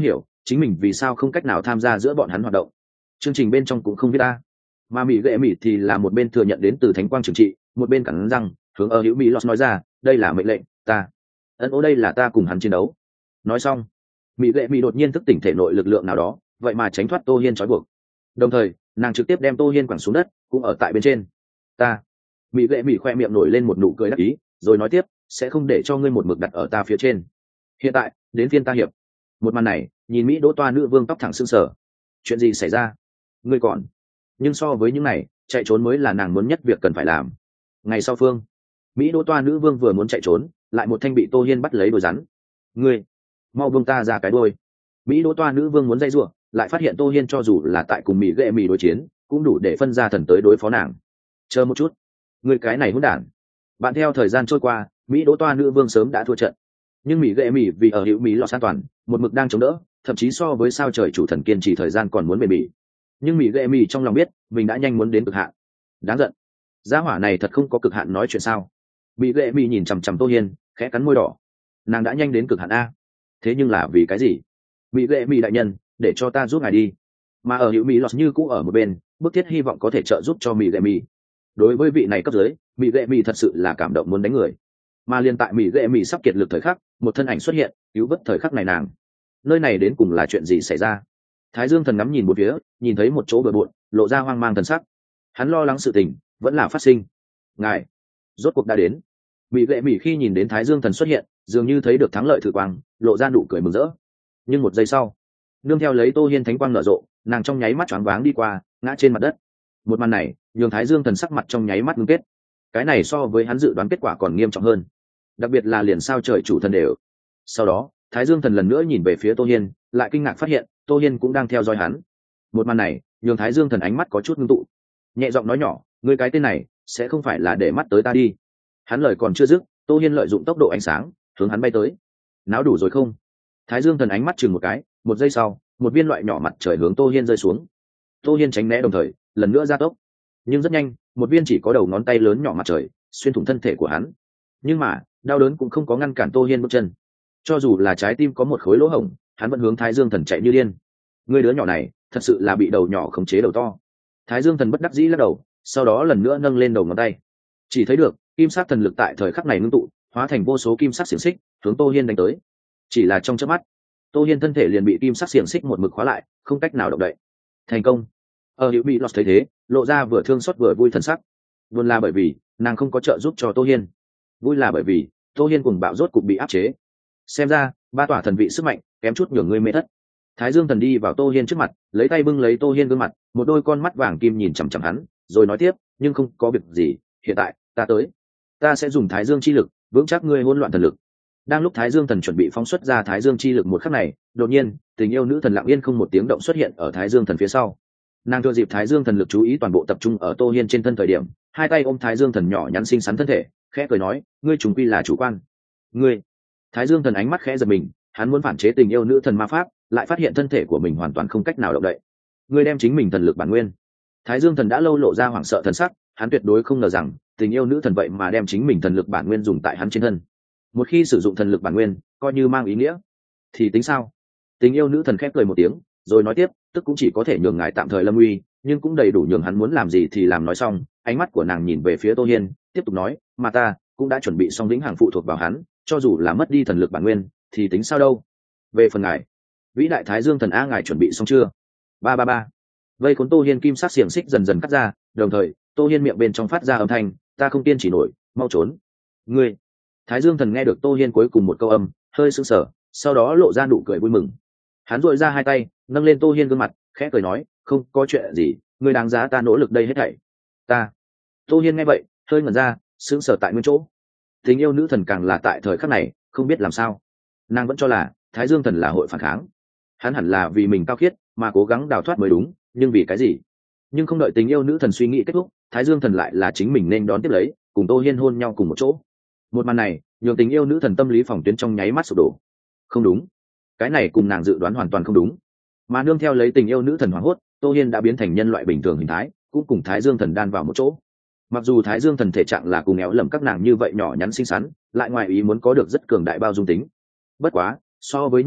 chính mình vì sao không cách nào tham gia giữa bọn hắn hoạt động. Chương trình bên trong cũng không viết ta, mà mỹ ghệ mỹ thì là một bên thừa nhận đến từ thánh quang trừng trị, một bên cắn răng hướng ở hữu mỹ lọt nói ra, đây là mệnh lệnh ta, ân ô đây là ta cùng hắn chiến đấu. Nói xong mỹ ghệ mỹ đột nhiên thức tỉnh thể nội lực lượng nào đó, vậy mà tránh thoát tô hiên trói buộc, đồng thời nàng trực tiếp đem tô hiên quẳng xuống đất, cũng ở tại bên trên. Ta mỹ ghệ mỹ khoe miệng nổi lên một nụ cười đắc ý, rồi nói tiếp, sẽ không để cho ngươi một mực đặt ở ta phía trên. Hiện tại đến phiên ta hiệp. Một màn này nhìn mỹ đỗ toa nữ vương tóc thẳng xương sở. Chuyện gì xảy ra? Ngươi còn nhưng so với những này, chạy trốn mới là nàng muốn nhất việc cần phải làm. Ngày sau phương mỹ đỗ toa nữ vương vừa muốn chạy trốn, lại một thanh bị tô hiên bắt lấy đôi rắn. Ngươi mau buông ta ra cái đôi. Mỹ đỗ toa nữ vương muốn dây giụa, lại phát hiện tô hiên cho dù là tại cùng mỹ ghệ mỹ đối chiến cũng đủ để phân ra thần tới đối phó nàng. Chờ một chút, ngươi cái này hỗn đản. Bạn theo thời gian trôi qua, mỹ đỗ toa nữ vương sớm đã thua trận, nhưng mỹ ghệ mỹ vì ở hữu mỹ lọt an toàn, một mực đang chống đỡ, thậm chí so với sao trời chủ thần kiên trì thời gian còn muốn bền bỉ. Nhưng mỹ ghệ mỹ trong lòng biết mình đã nhanh muốn đến cực hạn. Đáng giận, gia hỏa này thật không có cực hạn nói chuyện sao? Mỹ ghệ mỹ nhìn chằm chằm tô hiên, khẽ cắn môi đỏ. Nàng đã nhanh đến cực hạn a, thế nhưng là vì cái gì? Mỹ ghệ mỹ đại nhân, để cho ta giúp ngài đi. Mà ở hữu mỹ lọt như cũ ở một bên, bức thiết hy vọng có thể trợ giúp cho mỹ ghệ mỹ. Đối với vị này cấp dưới, mỹ ghệ mỹ thật sự là cảm động muốn đánh người. Mà liên tại mỹ ghệ mỹ sắp kiệt lực thời khắc, một thân ảnh xuất hiện, cứu vớt thời khắc này nàng. Nơi này đến cùng là chuyện gì xảy ra? Thái Dương thần ngắm nhìn một phía, nhìn thấy một chỗ bừa bộn, lộ ra hoang mang thần sắc. Hắn lo lắng sự tình vẫn là phát sinh. Ngài rốt cuộc đã đến. Mỹ ghệ mỹ khi nhìn đến Thái Dương thần xuất hiện, dường như thấy được thắng lợi thử quang, lộ ra nụ cười mừng rỡ. Nhưng một giây sau, nương theo lấy tô hiên thánh quang nở rộ, nàng trong nháy mắt choáng váng đi qua, ngã trên mặt đất. Một màn này nhường Thái Dương thần sắc mặt trong nháy mắt ngưng kết. Cái này so với hắn dự đoán kết quả còn nghiêm trọng hơn, đặc biệt là liền sao trời chủ thần đều. Sau đó Thái Dương thần lần nữa nhìn về phía tô hiên, lại kinh ngạc phát hiện tô hiên cũng đang theo dõi hắn. Một màn này nhường Thái Dương thần ánh mắt có chút ngưng tụ, nhẹ giọng nói nhỏ, ngươi cái tên này sẽ không phải là để mắt tới ta đi. Hắn lời còn chưa dứt, tô hiên lợi dụng tốc độ ánh sáng hướng hắn bay tới. Náo đủ rồi không? Thái Dương thần ánh mắt chừng một cái, một giây sau một viên loại nhỏ mặt trời hướng tô hiên rơi xuống. Tô hiên tránh né đồng thời lần nữa gia tốc, nhưng rất nhanh một viên chỉ có đầu ngón tay lớn nhỏ mặt trời xuyên thủng thân thể của hắn. Nhưng mà đau đớn cũng không có ngăn cản tô hiên bước chân, cho dù là trái tim có một khối lỗ hổng, hắn vẫn hướng Thái Dương thần chạy như điên. Người đứa nhỏ này thật sự là bị đầu nhỏ khống chế đầu to. Thái Dương thần bất đắc dĩ lắc đầu, sau đó lần nữa nâng lên đầu ngón tay, chỉ thấy được kim sắc thần lực tại thời khắc này ngưng tụ, hóa thành vô số kim sắc xiềng xích hướng tô hiên đánh tới. Chỉ là trong chớp mắt, tô hiên thân thể liền bị kim sắc xiềng xích một mực khóa lại, không cách nào động đậy. Thành công. Ở hữu bị lọt thấy thế, lộ ra vừa thương xót vừa vui thần sắc. Buồn là bởi vì nàng không có trợ giúp cho tô hiên, vui là bởi vì tô hiên cùng bạo rốt cục bị áp chế. Xem ra ba tỏa thần vị sức mạnh kém chút nhường ngươi mê thất. Thái Dương thần đi vào tô hiên trước mặt, lấy tay bưng lấy tô hiên gương mặt, một đôi con mắt vàng kim nhìn chằm chằm hắn, rồi nói tiếp, nhưng không có việc gì, hiện tại ta tới, ta sẽ dùng Thái Dương chi lực vững chắc ngươi hỗn loạn thần lực. Đang lúc Thái Dương thần chuẩn bị phóng xuất ra Thái Dương chi lực một khắc này, đột nhiên tình yêu nữ thần lặng yên không một tiếng động xuất hiện ở Thái Dương thần phía sau. Nàng thừa dịp Thái Dương thần lực chú ý toàn bộ tập trung ở tô hiên trên thân thời điểm, hai tay ôm Thái Dương thần nhỏ nhắn xinh xắn thân thể, khẽ cười nói, ngươi trùng quy là chủ quan. Ngươi. Thái Dương thần ánh mắt khẽ giật mình, hắn muốn phản chế tình yêu nữ thần ma pháp, lại phát hiện thân thể của mình hoàn toàn không cách nào động đậy. Ngươi đem chính mình thần lực bản nguyên. Thái Dương thần đã lâu lộ ra hoảng sợ thần sắc, hắn tuyệt đối không ngờ rằng tình yêu nữ thần vậy mà đem chính mình thần lực bản nguyên dùng tại hắn trên thân. Một khi sử dụng thần lực bản nguyên, coi như mang ý nghĩa, thì tính sao? Tình yêu nữ thần khẽ cười một tiếng, rồi nói tiếp, tức cũng chỉ có thể nhường ngài tạm thời lâm uy, nhưng cũng đầy đủ nhường hắn muốn làm gì thì làm. Nói xong, ánh mắt của nàng nhìn về phía tô hiên, tiếp tục nói, mà ta cũng đã chuẩn bị xong vĩnh hằng phụ thuộc vào hắn, cho dù là mất đi thần lực bản nguyên thì tính sao đâu. Về phần ngài, vĩ đại Thái Dương thần a, ngài chuẩn bị xong chưa? Ba ba ba. Vây cuốn tô hiên kim sắc xiềng xích dần dần cắt ra, đồng thời tô hiên miệng bên trong phát ra âm thanh, ta không tiên chỉ nổi, mau trốn. Ngươi. Thái Dương thần nghe được tô hiên cuối cùng một câu âm, hơi sững sờ, sau đó lộ ra nụ cười vui mừng. Hắn duỗi ra hai tay nâng lên tô hiên gương mặt, khẽ cười nói, không có chuyện gì, ngươi đáng giá ta nỗ lực đây hết thảy. Ta. Tô hiên nghe vậy hơi ngẩn ra, sững sờ tại nguyên chỗ. Tình yêu nữ thần càng là tại thời khắc này không biết làm sao, nàng vẫn cho là Thái Dương thần là hội phản kháng, hắn hẳn là vì mình cao khiết mà cố gắng đào thoát mới đúng, nhưng vì cái gì? Nhưng không đợi tình yêu nữ thần suy nghĩ kết thúc, Thái Dương thần lại là chính mình nên đón tiếp lấy, cùng tô hiên hôn nhau cùng một chỗ. Một màn này nhường tình yêu nữ thần tâm lý phòng tuyến trong nháy mắt sụp đổ. Không đúng, cái này cùng nàng dự đoán hoàn toàn không đúng. Mà nương theo lấy tình yêu nữ thần hoảng hốt, tô hiên đã biến thành nhân loại bình thường hình thái, cũng cùng Thái Dương thần đan vào một chỗ. Mặc dù Thái Dương thần thể trạng là cùng éo lầm các nàng như vậy nhỏ nhắn xinh xắn, lại ngoài ý muốn có được rất cường đại bao dung tính. Bất quá so với những này,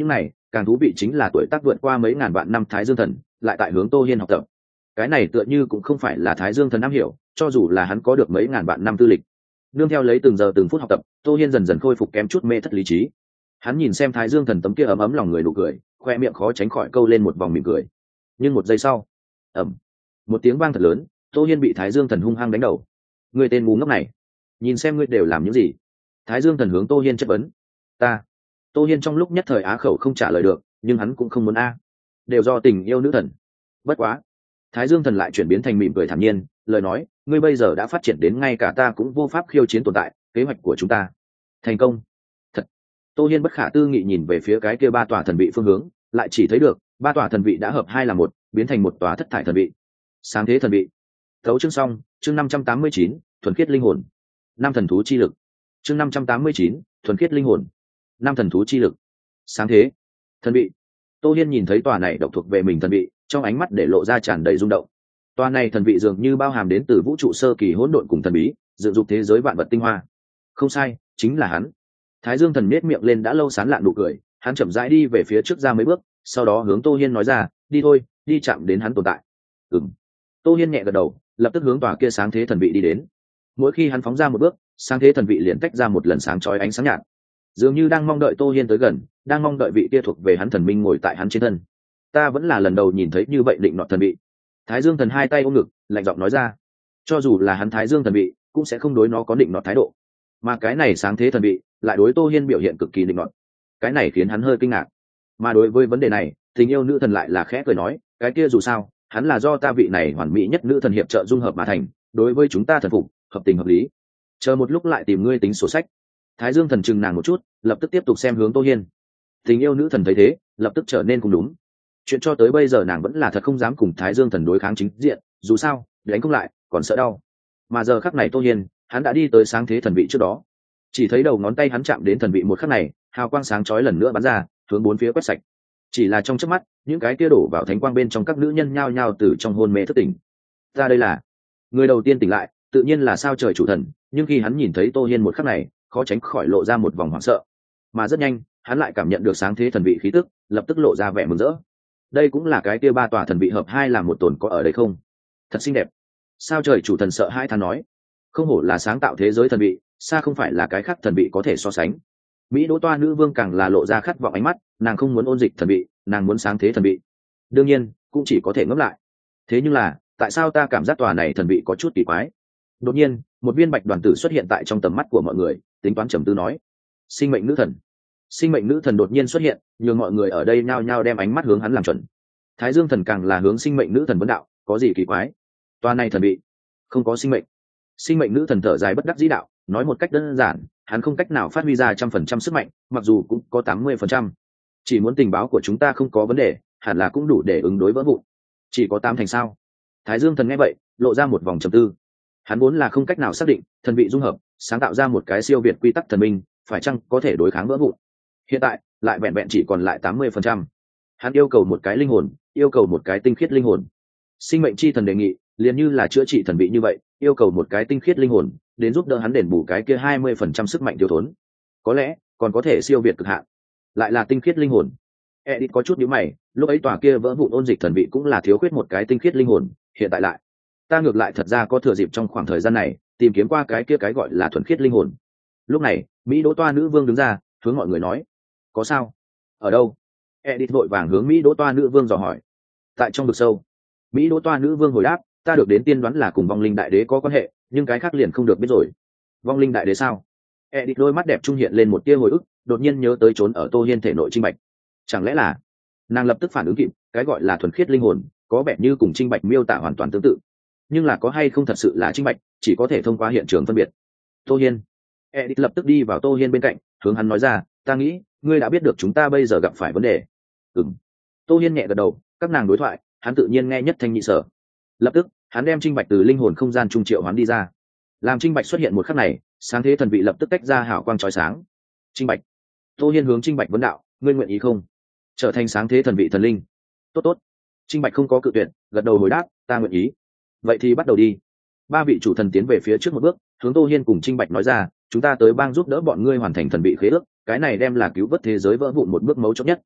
càng thú vị chính là tuổi tác vượt qua mấy ngàn vạn năm thái dương thần lại tại hướng Tô Hiên học tập. Cái này tựa như cũng không phải là thái dương thần am hiểu, cho dù là hắn có được mấy ngàn vạn năm tư lịch. Nương theo lấy từng giờ từng phút học tập, Tô Hiên dần dần khôi phục kém chút mê thất lý trí. Hắn nhìn xem thái dương thần tấm kia ấm ấm lòng người nụ cười, khoe miệng khó tránh khỏi câu lên một vòng mỉm cười. Nhưng một giây sau, ầm, một tiếng vang thật lớn, Tô Hiên bị thái dương thần hung hăng đánh đầu. Người tên ngu ngốc này, nhìn xem ngươi đều làm những gì? Thái dương thần hướng Tô Hiên chất vấn. Ta. Tô Hiên trong lúc nhất thời á khẩu không trả lời được, nhưng hắn cũng không muốn a, đều do tình yêu nữ thần. Bất quá, thái dương thần lại chuyển biến thành mỉm cười thản nhiên, lời nói, ngươi bây giờ đã phát triển đến ngay cả ta cũng vô pháp khiêu chiến tồn tại, kế hoạch của chúng ta thành công. Thật. Tô Hiên bất khả tư nghị nhìn về phía cái kia ba tòa thần vị phương hướng, lại chỉ thấy được ba tòa thần vị đã hợp hai là một, biến thành một tòa thất thải thần vị. Sáng thế thần vị. Thấu chương xong, chương năm trăm tám mươi chín, thuần khiết linh hồn. Năm thần thú chi lực. Chương năm trăm tám mươi chín, thuần khiết linh hồn. Năm thần thú chi lực. Sáng thế thần vị. Tô Hiên nhìn thấy tòa này độc thuộc về mình thần vị, trong ánh mắt để lộ ra tràn đầy rung động. Tòa này thần vị dường như bao hàm đến từ vũ trụ sơ kỳ hỗn độn cùng thần bí, dựng dục thế giới vạn vật tinh hoa. Không sai, chính là hắn. Thái Dương thần nhếch miệng lên đã lâu sán lạn nụ cười, hắn chậm rãi đi về phía trước ra mấy bước, sau đó hướng Tô Hiên nói ra, đi thôi, đi chạm đến hắn tồn tại. Ừm. Tô Hiên nhẹ gật đầu, lập tức hướng tòa kia sáng thế thần vị đi đến. Mỗi khi hắn phóng ra một bước, sáng thế thần vị liền tách ra một lần sáng chói ánh sáng nhạt, dường như đang mong đợi Tô Hiên tới gần, đang mong đợi vị kia thuộc về hắn thần minh ngồi tại hắn trên thân. Ta vẫn là lần đầu nhìn thấy như vậy định nọ thần vị. Thái Dương thần hai tay ôm ngực, lạnh giọng nói ra. Cho dù là hắn Thái Dương thần vị, cũng sẽ không đối nó có định nọ thái độ, mà cái này sáng thế thần vị lại đối Tô Hiên biểu hiện cực kỳ định nọ. Cái này khiến hắn hơi kinh ngạc. Mà đối với vấn đề này, tình yêu nữ thần lại là khẽ cười nói, cái kia dù sao, hắn là do ta vị này hoàn mỹ nhất nữ thần hiệp trợ dung hợp mà thành, đối với chúng ta thần phục, hợp tình hợp lý. Chờ một lúc lại tìm ngươi tính sổ sách. Thái Dương thần chừng nàng một chút, lập tức tiếp tục xem hướng Tô Hiên. Tình yêu nữ thần thấy thế, lập tức trở nên cũng đúng. Chuyện cho tới bây giờ nàng vẫn là thật không dám cùng Thái Dương thần đối kháng chính diện, dù sao, đánh không lại, còn sợ đau. Mà giờ khắc này Tô Hiên, hắn đã đi tới sáng thế thần vị trước đó. Chỉ thấy đầu ngón tay hắn chạm đến thần vị một khắc này, hào quang sáng chói lần nữa bắn ra, hướng bốn phía quét sạch. Chỉ là trong chớp mắt, những cái kia đổ vào thánh quang bên trong các nữ nhân nhao nhao từ trong hôn mê thức tỉnh. Ra đây là người đầu tiên tỉnh lại, tự nhiên là sao trời chủ thần, nhưng khi hắn nhìn thấy Tô Hiên một khắc này, khó tránh khỏi lộ ra một vòng hoảng sợ. Mà rất nhanh, hắn lại cảm nhận được sáng thế thần vị khí tức, lập tức lộ ra vẻ mừng rỡ. Đây cũng là cái kia ba tòa thần vị hợp hai làm một tồn có ở đây không? Thật xinh đẹp. Sao trời chủ thần sợ hai than nói, không hổ là sáng tạo thế giới thần vị, xa không phải là cái khác thần vị có thể so sánh. Mỹ Đỗ Toa nữ vương càng là lộ ra khát vọng ánh mắt, nàng không muốn ôn dịch thần vị, nàng muốn sáng thế thần vị. Đương nhiên, cũng chỉ có thể ngẫm lại. Thế nhưng là, tại sao ta cảm giác tòa này thần vị có chút kỳ quái? Đột nhiên, một viên bạch đoàn tử xuất hiện tại trong tầm mắt của mọi người, tính toán trầm tư nói, sinh mệnh nữ thần. Sinh mệnh nữ thần đột nhiên xuất hiện, nhường mọi người ở đây nhao nhao đem ánh mắt hướng hắn làm chuẩn. Thái Dương thần càng là hướng sinh mệnh nữ thần vấn đạo, có gì kỳ quái? Tòa này thần vị không có sinh mệnh. Sinh mệnh nữ thần thở dài bất đắc dĩ đạo, nói một cách đơn giản, hắn không cách nào phát huy ra trăm phần trăm sức mạnh, mặc dù cũng có tám mươi phần trăm. Chỉ muốn tình báo của chúng ta không có vấn đề, hẳn là cũng đủ để ứng đối vỡ vụn. Chỉ có tám thành sao? Thái Dương thần nghe vậy, lộ ra một vòng trầm tư. Hắn vốn là không cách nào xác định thần vị dung hợp, sáng tạo ra một cái siêu việt quy tắc thần minh, phải chăng có thể đối kháng vỡ vụn. Hiện tại, lại vẹn vẹn chỉ còn lại tám mươi phần trăm. Hắn yêu cầu một cái linh hồn, yêu cầu một cái tinh khiết linh hồn. Sinh mệnh chi thần đề nghị, liền như là chữa trị thần vị như vậy, yêu cầu một cái tinh khiết linh hồn đến giúp đỡ hắn đền bù cái kia hai mươi phần trăm sức mạnh thiếu thốn. Có lẽ còn có thể siêu việt cực hạn. Lại là tinh khiết linh hồn. Edith có chút nhíu mày, lúc ấy tòa kia vỡ vụn ôn dịch thần vị cũng là thiếu khuyết một cái tinh khiết linh hồn, hiện tại lại, ta ngược lại thật ra có thừa dịp trong khoảng thời gian này, tìm kiếm qua cái kia cái gọi là thuần khiết linh hồn. Lúc này, Mỹ Đỗ Toa nữ vương đứng ra, hướng mọi người nói, có sao? Ở đâu? Edith vội vàng hướng Mỹ Đỗ Toa nữ vương dò hỏi. Tại trong vực sâu. Mỹ Đỗ Toa nữ vương hồi đáp, ta được đến tiên đoán là cùng vong linh đại đế có quan hệ, nhưng cái khác liền không được biết rồi. Vong linh đại đế sao? Edith đôi mắt đẹp trung hiện lên một tia hồi ức, đột nhiên nhớ tới trốn ở Tô Hiên thể nội Trinh Bạch. Chẳng lẽ là? Nàng lập tức phản ứng kịp, cái gọi là thuần khiết linh hồn, có vẻ như cùng Trinh Bạch miêu tả hoàn toàn tương tự. Nhưng là có hay không thật sự là Trinh Bạch, chỉ có thể thông qua hiện trường phân biệt. Tô Hiên. Edith lập tức đi vào Tô Hiên bên cạnh, hướng hắn nói ra, ta nghĩ, ngươi đã biết được chúng ta bây giờ gặp phải vấn đề. Ừm. Tô Hiên nhẹ gật đầu, các nàng đối thoại, hắn tự nhiên nghe nhất thanh nhị sở. Lập tức, hắn đem Trinh Bạch từ linh hồn không gian trung triệu hắn đi ra. Làm Trinh Bạch xuất hiện một khắc này, sáng thế thần vị lập tức tách ra hào quang chói sáng. Trinh Bạch. Tô Hiên hướng Trinh Bạch vấn đạo, ngươi nguyện ý không trở thành sáng thế thần vị thần linh? Tốt tốt. Trinh Bạch không có cự tuyệt, gật đầu hồi đáp, ta nguyện ý. Vậy thì bắt đầu đi. Ba vị chủ thần tiến về phía trước một bước, hướng Tô Hiên cùng Trinh Bạch nói ra, chúng ta tới bang giúp đỡ bọn ngươi hoàn thành thần vị khế ước, cái này đem là cứu vớt thế giới vỡ vụn một bước mấu chốt nhất.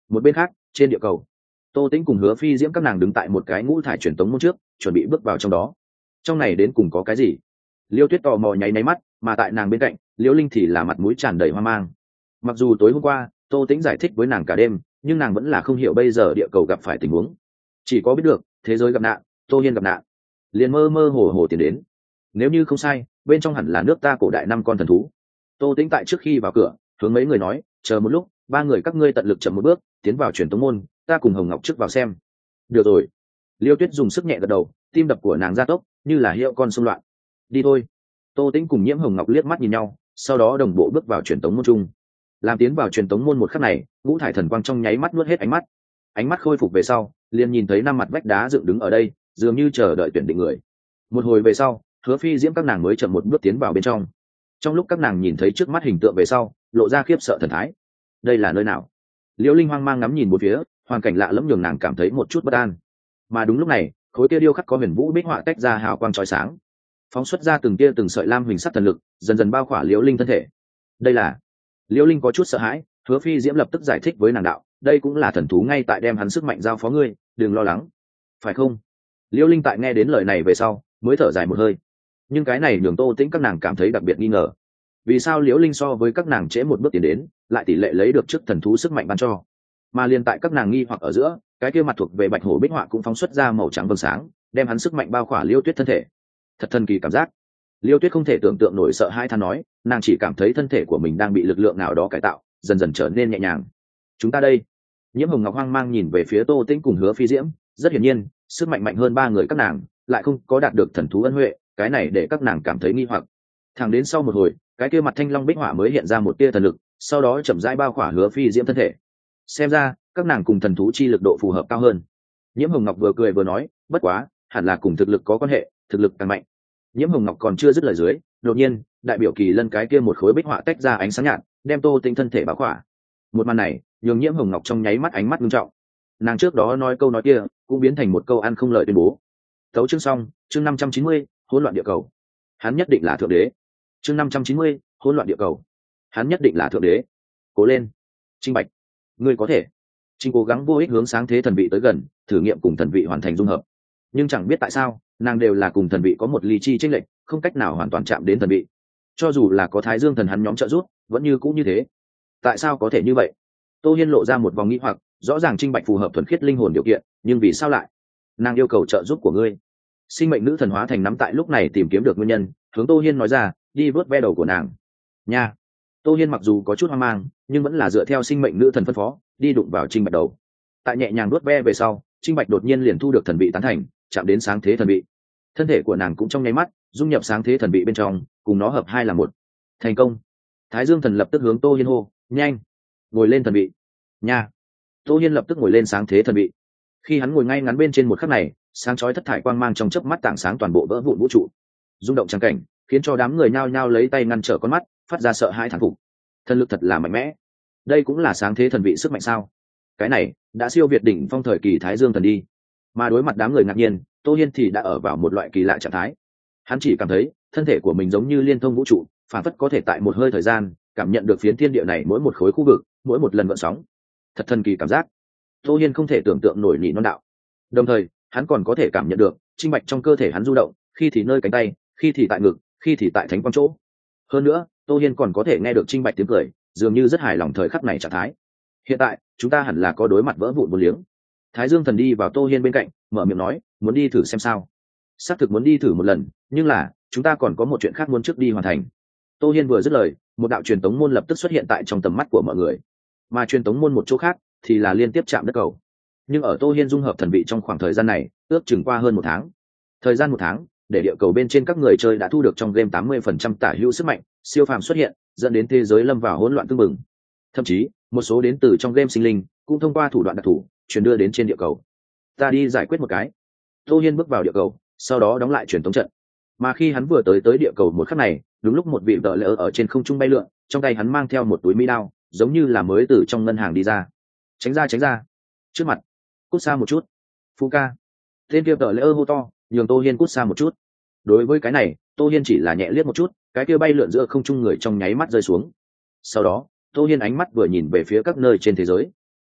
Một bên khác trên địa cầu, Tô Tĩnh cùng Hứa Phi Diễm các nàng đứng tại một cái ngũ thải truyền tống môn trước, chuẩn bị bước vào trong đó. Trong này đến cùng có cái gì? Liêu Tuyết tò mò nháy nháy mắt, mà tại nàng bên cạnh, Liễu Linh thì là mặt mũi tràn đầy hoang mang. Mặc dù tối hôm qua Tô Tĩnh giải thích với nàng cả đêm, nhưng nàng vẫn là không hiểu bây giờ địa cầu gặp phải tình huống. Chỉ có biết được thế giới gặp nạn, Tô Hiên gặp nạn, liền mơ mơ hồ hồ tiến đến. Nếu như không sai, bên trong hẳn là nước ta cổ đại năm con thần thú. Tô Tĩnh tại trước khi vào cửa hướng mấy người nói, chờ một lúc, ba người các ngươi tận lực chậm một bước, tiến vào truyền tống môn, ta cùng Hồng Ngọc trước vào xem. Được rồi. Liêu Tuyết dùng sức nhẹ gật đầu, tim đập của nàng gia tốc như là hiệu con xung loạn. Đi thôi. Tô Tĩnh cùng Nhiễm Hồng Ngọc liếc mắt nhìn nhau, sau đó đồng bộ bước vào truyền tống môn chung. Làm tiến vào truyền tống môn một khắc này, ngũ thải thần quang trong nháy mắt nuốt hết ánh mắt. Ánh mắt khôi phục về sau, liền nhìn thấy năm mặt vách đá dựng đứng ở đây, dường như chờ đợi tuyển định người. Một hồi về sau, Hứa Phi Diễm các nàng mới chậm một bước tiến vào bên trong. Trong lúc các nàng nhìn thấy trước mắt hình tượng về sau, lộ ra khiếp sợ thần thái. Đây là nơi nào? Liễu Linh hoang mang ngắm nhìn bốn phía, hoàn cảnh lạ lẫm nhường nàng cảm thấy một chút bất an. Mà đúng lúc này, khối kia điêu khắc có huyền vũ bích họa tách ra hào quang chói sáng, phóng xuất ra từng tia từng sợi lam huỳnh sắc thần lực, dần dần bao khỏa Liễu Linh thân thể. Đây là... Liễu Linh có chút sợ hãi, Hứa Phi Diễm lập tức giải thích với nàng đạo, đây cũng là thần thú ngay tại đem hắn sức mạnh giao phó ngươi, đừng lo lắng. Phải không? Liễu Linh tại nghe đến lời này về sau, mới thở dài một hơi. Nhưng cái này nhường Tô Tĩnh các nàng cảm thấy đặc biệt nghi ngờ. Vì sao Liễu Linh so với các nàng trễ một bước tiến đến, lại tỷ lệ lấy được trước thần thú sức mạnh ban cho? Mà liên tại các nàng nghi hoặc ở giữa, cái kia mặt thuộc về bạch hổ bích họa cũng phóng xuất ra màu trắng vầng sáng, đem hắn sức mạnh bao khỏa Liêu Tuyết thân thể. Thật thần kỳ cảm giác. Liêu Tuyết không thể tưởng tượng nổi, sợ hai than nói, nàng chỉ cảm thấy thân thể của mình đang bị lực lượng nào đó cải tạo, dần dần trở nên nhẹ nhàng. Chúng ta đây. Nhiễm Hồng Ngọc hoang mang nhìn về phía Tô Tĩnh cùng Hứa Phi Diễm, rất hiển nhiên, sức mạnh mạnh hơn ba người các nàng, lại không có đạt được thần thú ân huệ, cái này để các nàng cảm thấy nghi hoặc. Thẳng đến sau một hồi, cái kia mặt thanh long bích họa mới hiện ra một tia thần lực, sau đó chậm rãi bao khỏa Hứa Phi Diễm thân thể. Xem ra, các nàng cùng thần thú chi lực độ phù hợp cao hơn. Nhiễm Hồng Ngọc vừa cười vừa nói, bất quá, hẳn là cùng thực lực có quan hệ, thực lực càng mạnh. Nhiễm Hồng Ngọc còn chưa dứt lời dưới, đột nhiên, đại biểu kỳ lân cái kia một khối bích họa tách ra ánh sáng nhạt, đem Tô Tĩnh thân thể bao khỏa. Một màn này, nhường Nhiễm Hồng Ngọc trong nháy mắt ánh mắt nghiêm trọng. Nàng trước đó nói câu nói kia, cũng biến thành một câu ăn không lợi tuyên bố. Tấu chương xong, chương năm trăm chín mươi, hỗn loạn địa cầu. Hắn nhất định là thượng đế. Chương năm trăm chín mươi, hỗn loạn địa cầu. Hắn nhất định là thượng đế. Cố lên, Trinh Bạch, ngươi có thể. Trinh cố gắng vô ích hướng sáng thế thần vị tới gần, thử nghiệm cùng thần vị hoàn thành dung hợp. Nhưng chẳng biết tại sao, nàng đều là cùng thần vị có một ly chi chênh lệch, không cách nào hoàn toàn chạm đến thần vị. Cho dù là có Thái Dương thần hắn nhóm trợ giúp, vẫn như cũng như thế. Tại sao có thể như vậy? Tô Hiên lộ ra một vòng nghi hoặc, rõ ràng Trinh Bạch phù hợp thuần khiết linh hồn điều kiện, nhưng vì sao lại? Nàng yêu cầu trợ giúp của ngươi. Sinh mệnh nữ thần hóa thành nắm tại lúc này tìm kiếm được nguyên nhân, hướng Tô Hiên nói ra, đi vớt ve đầu của nàng. Nha. Tô Hiên mặc dù có chút hoang mang, nhưng vẫn là dựa theo sinh mệnh nữ thần phân phó, đi đụng vào Trinh Bạch đầu. Tại nhẹ nhàng vuốt ve về sau, Trinh Bạch đột nhiên liền thu được thần vị tán thành, chạm đến sáng thế thần vị. Thân thể của nàng cũng trong nháy mắt dung nhập sáng thế thần vị bên trong, cùng nó hợp hai là một. Thành công. Thái Dương thần lập tức hướng Tô Hiên hô, nhanh, ngồi lên thần vị. Nha. Tô Hiên lập tức ngồi lên sáng thế thần vị. Khi hắn ngồi ngay ngắn bên trên một khắc này, sáng chói thất thải quang mang trong chớp mắt tảng sáng toàn bộ vỡ vụn vũ trụ. Rung động trắng cảnh, khiến cho đám người nhao nhao lấy tay ngăn trở con mắt, phát ra sợ hãi thán phục. Thần lực thật là mạnh mẽ. Đây cũng là sáng thế thần vị sức mạnh sao? Cái này đã siêu việt đỉnh phong thời kỳ Thái Dương thần đi. Mà đối mặt đám người ngạc nhiên, Tô Hiên thì đã ở vào một loại kỳ lạ trạng thái. Hắn chỉ cảm thấy thân thể của mình giống như liên thông vũ trụ, phản phất có thể tại một hơi thời gian cảm nhận được phiến thiên địa này mỗi một khối khu vực, mỗi một lần gợn sóng. Thật thần kỳ cảm giác. Tô Hiên không thể tưởng tượng nổi nhị non đạo. Đồng thời, hắn còn có thể cảm nhận được Trinh Bạch trong cơ thể hắn du động, khi thì nơi cánh tay, khi thì tại ngực, khi thì tại thánh quang chỗ. Hơn nữa, Tô Hiên còn có thể nghe được Trinh Bạch tiếng cười, dường như rất hài lòng thời khắc này trạng thái. Hiện tại, chúng ta hẳn là có đối mặt vỡ vụn một liếng. Thái Dương thần đi vào Tô Hiên bên cạnh, mở miệng nói, muốn đi thử xem sao. Xác thực muốn đi thử một lần, nhưng là, chúng ta còn có một chuyện khác muốn trước đi hoàn thành. Tô Hiên vừa dứt lời, một đạo truyền tống môn lập tức xuất hiện tại trong tầm mắt của mọi người. Mà truyền tống môn một chỗ khác thì là liên tiếp chạm đất cầu. Nhưng ở Tô Hiên dung hợp thần vị trong khoảng thời gian này, ước chừng qua hơn một tháng. Thời gian một tháng, để địa cầu bên trên các người chơi đã thu được trong game tám mươi phần trăm tả hữu sức mạnh siêu phàm xuất hiện, dẫn đến thế giới lâm vào hỗn loạn tương mừng. Thậm chí, một số đến từ trong game sinh linh cũng thông qua thủ đoạn đặc thù truyền đưa đến trên địa cầu. Ta đi giải quyết một cái. Tô Hiên bước vào địa cầu, sau đó đóng lại truyền tống trận. Mà khi hắn vừa tới tới địa cầu một khắc này, đúng lúc một vị vợ lỡ ở trên không trung bay lượn, trong tay hắn mang theo một túi mỹ đao, giống như là mới từ trong ngân hàng đi ra. Tránh ra tránh ra. Trước mặt, cút xa một chút. Phu ca. Tên kia vợ lỡ hô to, nhường Tô Hiên cút xa một chút. Đối với cái này, Tô Hiên chỉ là nhẹ liếc một chút, cái kia bay lượn giữa không trung người trong nháy mắt rơi xuống. Sau đó, Tô Hiên ánh mắt vừa nhìn về phía các nơi trên thế giới.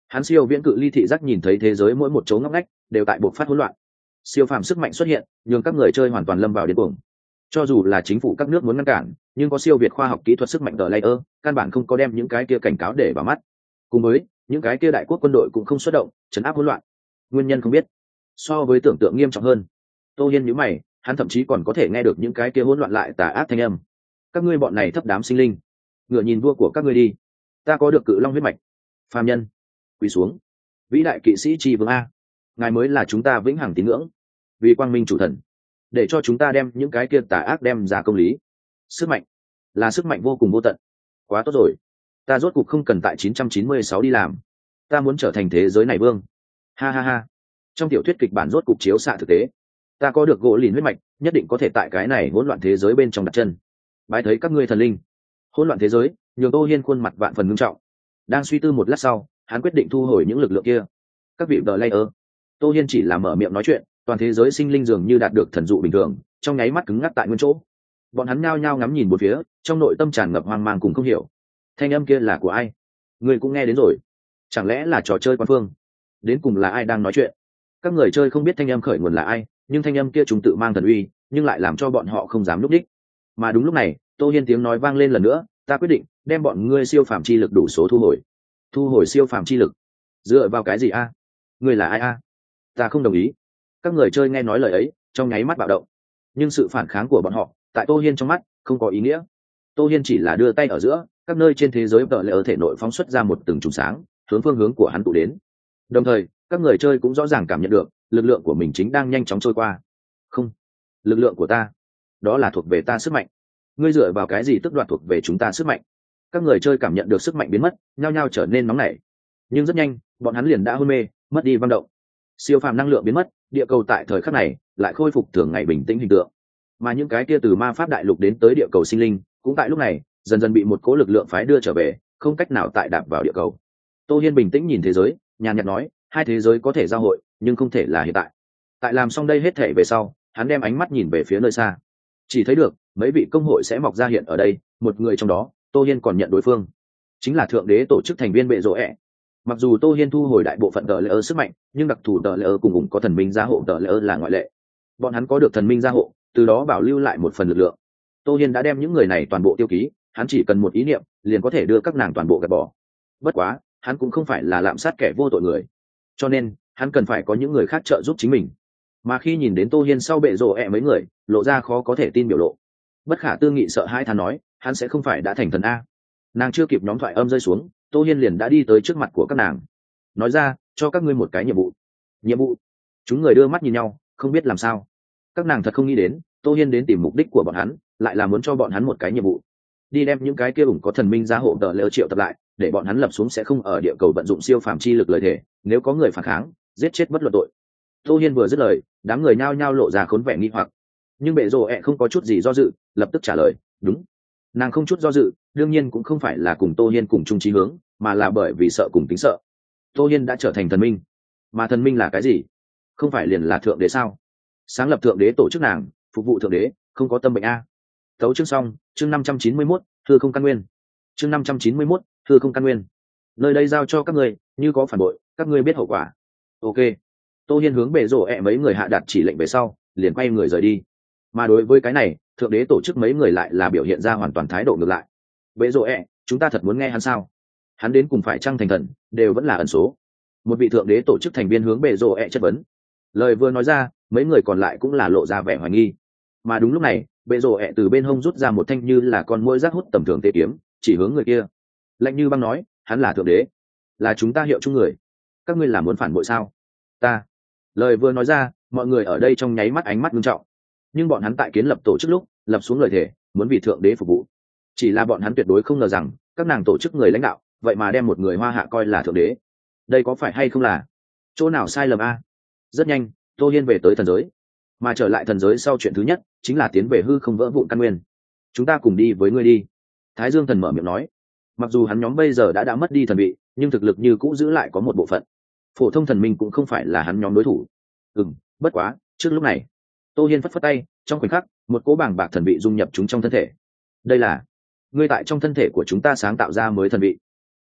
Hắn siêu viễn cự ly thị giác nhìn thấy thế giới mỗi một chỗ ngóc ngách đều tại buộc phát hỗn loạn. Siêu phàm sức mạnh xuất hiện, nhường các người chơi hoàn toàn lâm vào điên cuồng. Cho dù là chính phủ các nước muốn ngăn cản, nhưng có siêu việt khoa học kỹ thuật sức mạnh tờ layer, căn bản không có đem những cái kia cảnh cáo để vào mắt. Cùng với những cái kia đại quốc quân đội cũng không xuất động, trấn áp hỗn loạn. Nguyên nhân không biết. So với tưởng tượng nghiêm trọng hơn. Tô Hiên nhíu mày, hắn thậm chí còn có thể nghe được những cái kia hỗn loạn lại tà ác thanh âm. Các ngươi bọn này thấp đám sinh linh, ngựa nhìn vua của các ngươi đi, ta có được cự long huyết mạch. Phàm nhân, quỳ xuống. Vĩ đại kỵ sĩ Tri Vương a, ngài mới là chúng ta vĩnh hằng tín ngưỡng. Vì quang minh chủ thần, để cho chúng ta đem những cái kia tà ác đem ra công lý. Sức mạnh là sức mạnh vô cùng vô tận. Quá tốt rồi, ta rốt cục không cần tại chín trăm chín mươi sáu đi làm, ta muốn trở thành thế giới này vương. Ha ha ha. Trong tiểu thuyết kịch bản rốt cục chiếu xạ thực tế, ta có được gỗ lìn huyết mạch, nhất định có thể tại cái này hỗn loạn thế giới bên trong đặt chân. Bái thấy các ngươi thần linh. Hỗn loạn thế giới nhường Tô Hiên khuôn mặt vạn phần ngưng trọng. Đang suy tư một lát sau, hắn quyết định thu hồi những lực lượng kia. Các vị vợ layer, Tô Hiên chỉ là mở miệng nói chuyện, toàn thế giới sinh linh dường như đạt được thần dụ bình thường, trong nháy mắt cứng ngắc tại nguyên chỗ. Bọn hắn nhao nhao ngắm nhìn một phía, trong nội tâm tràn ngập hoang mang cùng không hiểu. Thanh âm kia là của ai? Người cũng nghe đến rồi. Chẳng lẽ là trò chơi quan phương? Đến cùng là ai đang nói chuyện? Các người chơi không biết thanh âm khởi nguồn là ai, nhưng thanh âm kia trùng tự mang thần uy, nhưng lại làm cho bọn họ không dám núp đích. Mà đúng lúc này, Tô Hiên tiếng nói vang lên lần nữa, ta quyết định đem bọn ngươi siêu phàm chi lực đủ số thu hồi. Thu hồi siêu phàm chi lực? Dựa vào cái gì a? Ngươi là ai a? Ta không đồng ý. Các người chơi nghe nói lời ấy, trong nháy mắt bạo động. Nhưng sự phản kháng của bọn họ, tại Tô Hiên trong mắt, không có ý nghĩa. Tô Hiên chỉ là đưa tay ở giữa, các nơi trên thế giới tợ lệ ở thể nội phóng xuất ra một từng chùm sáng, hướng phương hướng của hắn tụ đến. Đồng thời, các người chơi cũng rõ ràng cảm nhận được, lực lượng của mình chính đang nhanh chóng trôi qua. Không, lực lượng của ta, đó là thuộc về ta sức mạnh. Ngươi dựa vào cái gì tức đoạt thuộc về chúng ta sức mạnh? Các người chơi cảm nhận được sức mạnh biến mất, nhao nhao trở nên nóng nảy. Nhưng rất nhanh, bọn hắn liền đã hôn mê, mất đi văn động. Siêu phàm năng lượng biến mất, địa cầu tại thời khắc này lại khôi phục thường ngày bình tĩnh hình tượng. Mà những cái kia từ ma pháp đại lục đến tới địa cầu sinh linh, cũng tại lúc này dần dần bị một cố lực lượng phái đưa trở về, không cách nào tại đạp vào địa cầu. Tô Hiên bình tĩnh nhìn thế giới, nhàn nhạt nói, hai thế giới có thể giao hội, nhưng không thể là hiện tại. Tại làm xong đây hết thể về sau, hắn đem ánh mắt nhìn về phía nơi xa. Chỉ thấy được mấy vị công hội sẽ mọc ra hiện ở đây, một người trong đó, Tô Hiên còn nhận đối phương, chính là thượng đế tổ chức thành viên Bệ Rồ ẹ. Mặc dù Tô Hiên thu hồi đại bộ phận tờ lễ ơ sức mạnh, nhưng đặc thù tờ lễ ơ cùng cùng có thần minh gia hộ tờ lễ ơ là ngoại lệ. Bọn hắn có được thần minh gia hộ, từ đó bảo lưu lại một phần lực lượng. Tô Hiên đã đem những người này toàn bộ tiêu ký, hắn chỉ cần một ý niệm, liền có thể đưa các nàng toàn bộ gạt bỏ. Bất quá, hắn cũng không phải là lạm sát kẻ vô tội người, cho nên hắn cần phải có những người khác trợ giúp chính mình. Mà khi nhìn đến Tô Hiên sau Bệ Rồ ẹ mấy người, lộ ra khó có thể tin biểu lộ. Bất khả tư nghị sợ hãi than nói, hắn sẽ không phải đã thành thần a? Nàng chưa kịp nhóm thoại âm rơi xuống, Tô Hiên liền đã đi tới trước mặt của các nàng, nói ra, cho các ngươi một cái nhiệm vụ. Nhiệm vụ? Chúng người đưa mắt nhìn nhau, không biết làm sao. Các nàng thật không nghĩ đến, Tô Hiên đến tìm mục đích của bọn hắn, lại là muốn cho bọn hắn một cái nhiệm vụ, đi đem những cái kia ủng có thần minh gia hộ tờ lễ triệu tập lại, để bọn hắn lập xuống sẽ không ở địa cầu vận dụng siêu phàm chi lực lời thể, nếu có người phản kháng, giết chết bất luận tội. Tô Hiên vừa dứt lời, đám người nhao nhao lộ ra khốn vẻ nghi hoặc. Nhưng Bệ Rồ ẹ không có chút gì do dự, lập tức trả lời, đúng. Nàng không chút do dự, đương nhiên cũng không phải là cùng Tô Hiên cùng chung chí hướng, mà là bởi vì sợ cùng tính sợ. Tô Hiên đã trở thành thần minh, mà thần minh là cái gì? Không phải liền là thượng đế sao? Sáng lập thượng đế tổ chức nàng, phục vụ thượng đế, không có tâm bệnh a. Tấu chương xong, chương năm trăm chín mươi mốt, thư không căn nguyên. Chương năm trăm chín mươi mốt, thư không căn nguyên. Nơi đây giao cho các ngươi, như có phản bội, các ngươi biết hậu quả. Ok. Tô Hiên hướng Bệ Rồ ẹ mấy người hạ đạt chỉ lệnh về sau, liền quay người rời đi. Mà đối với cái này, thượng đế tổ chức mấy người lại là biểu hiện ra hoàn toàn thái độ ngược lại. Bệ Rồ ẹ, chúng ta thật muốn nghe hắn sao? Hắn đến cùng phải chăng thành thần, đều vẫn là ẩn số. Một vị thượng đế tổ chức thành viên hướng Bệ Rồ ẹ chất vấn. Lời vừa nói ra, mấy người còn lại cũng là lộ ra vẻ hoài nghi. Mà đúng lúc này, Bệ Rồ ẹ từ bên hông rút ra một thanh như là con muỗi rác hút tầm thường tê kiếm, chỉ hướng người kia. Lạnh như băng nói, hắn là thượng đế, là chúng ta hiệu chung người. Các ngươi là muốn phản bội sao? Ta. Lời vừa nói ra, mọi người ở đây trong nháy mắt ánh mắt nghiêm trọng. Nhưng bọn hắn tại kiến lập tổ chức lúc, lập xuống lời thề, muốn vì thượng đế phục vụ. Chỉ là bọn hắn tuyệt đối không ngờ rằng, các nàng tổ chức người lãnh đạo, vậy mà đem một người Hoa Hạ coi là thượng đế. Đây có phải hay không là chỗ nào sai lầm a? Rất nhanh, Tô Hiên về tới thần giới. Mà trở lại thần giới sau chuyện thứ nhất, chính là tiến về hư không vỡ vụn căn nguyên. Chúng ta cùng đi với ngươi đi. Thái Dương thần mở miệng nói. Mặc dù hắn nhóm bây giờ đã đã mất đi thần vị, nhưng thực lực như cũ giữ lại có một bộ phận. Phổ thông thần minh cũng không phải là hắn nhóm đối thủ. Ừm, bất quá, trước lúc này, Tô Hiên phất phất tay, trong khoảnh khắc, một cỗ bảng bạc thần vị dung nhập chúng trong thân thể. Đây là ngươi tại trong thân thể của chúng ta sáng tạo ra mới thần vị.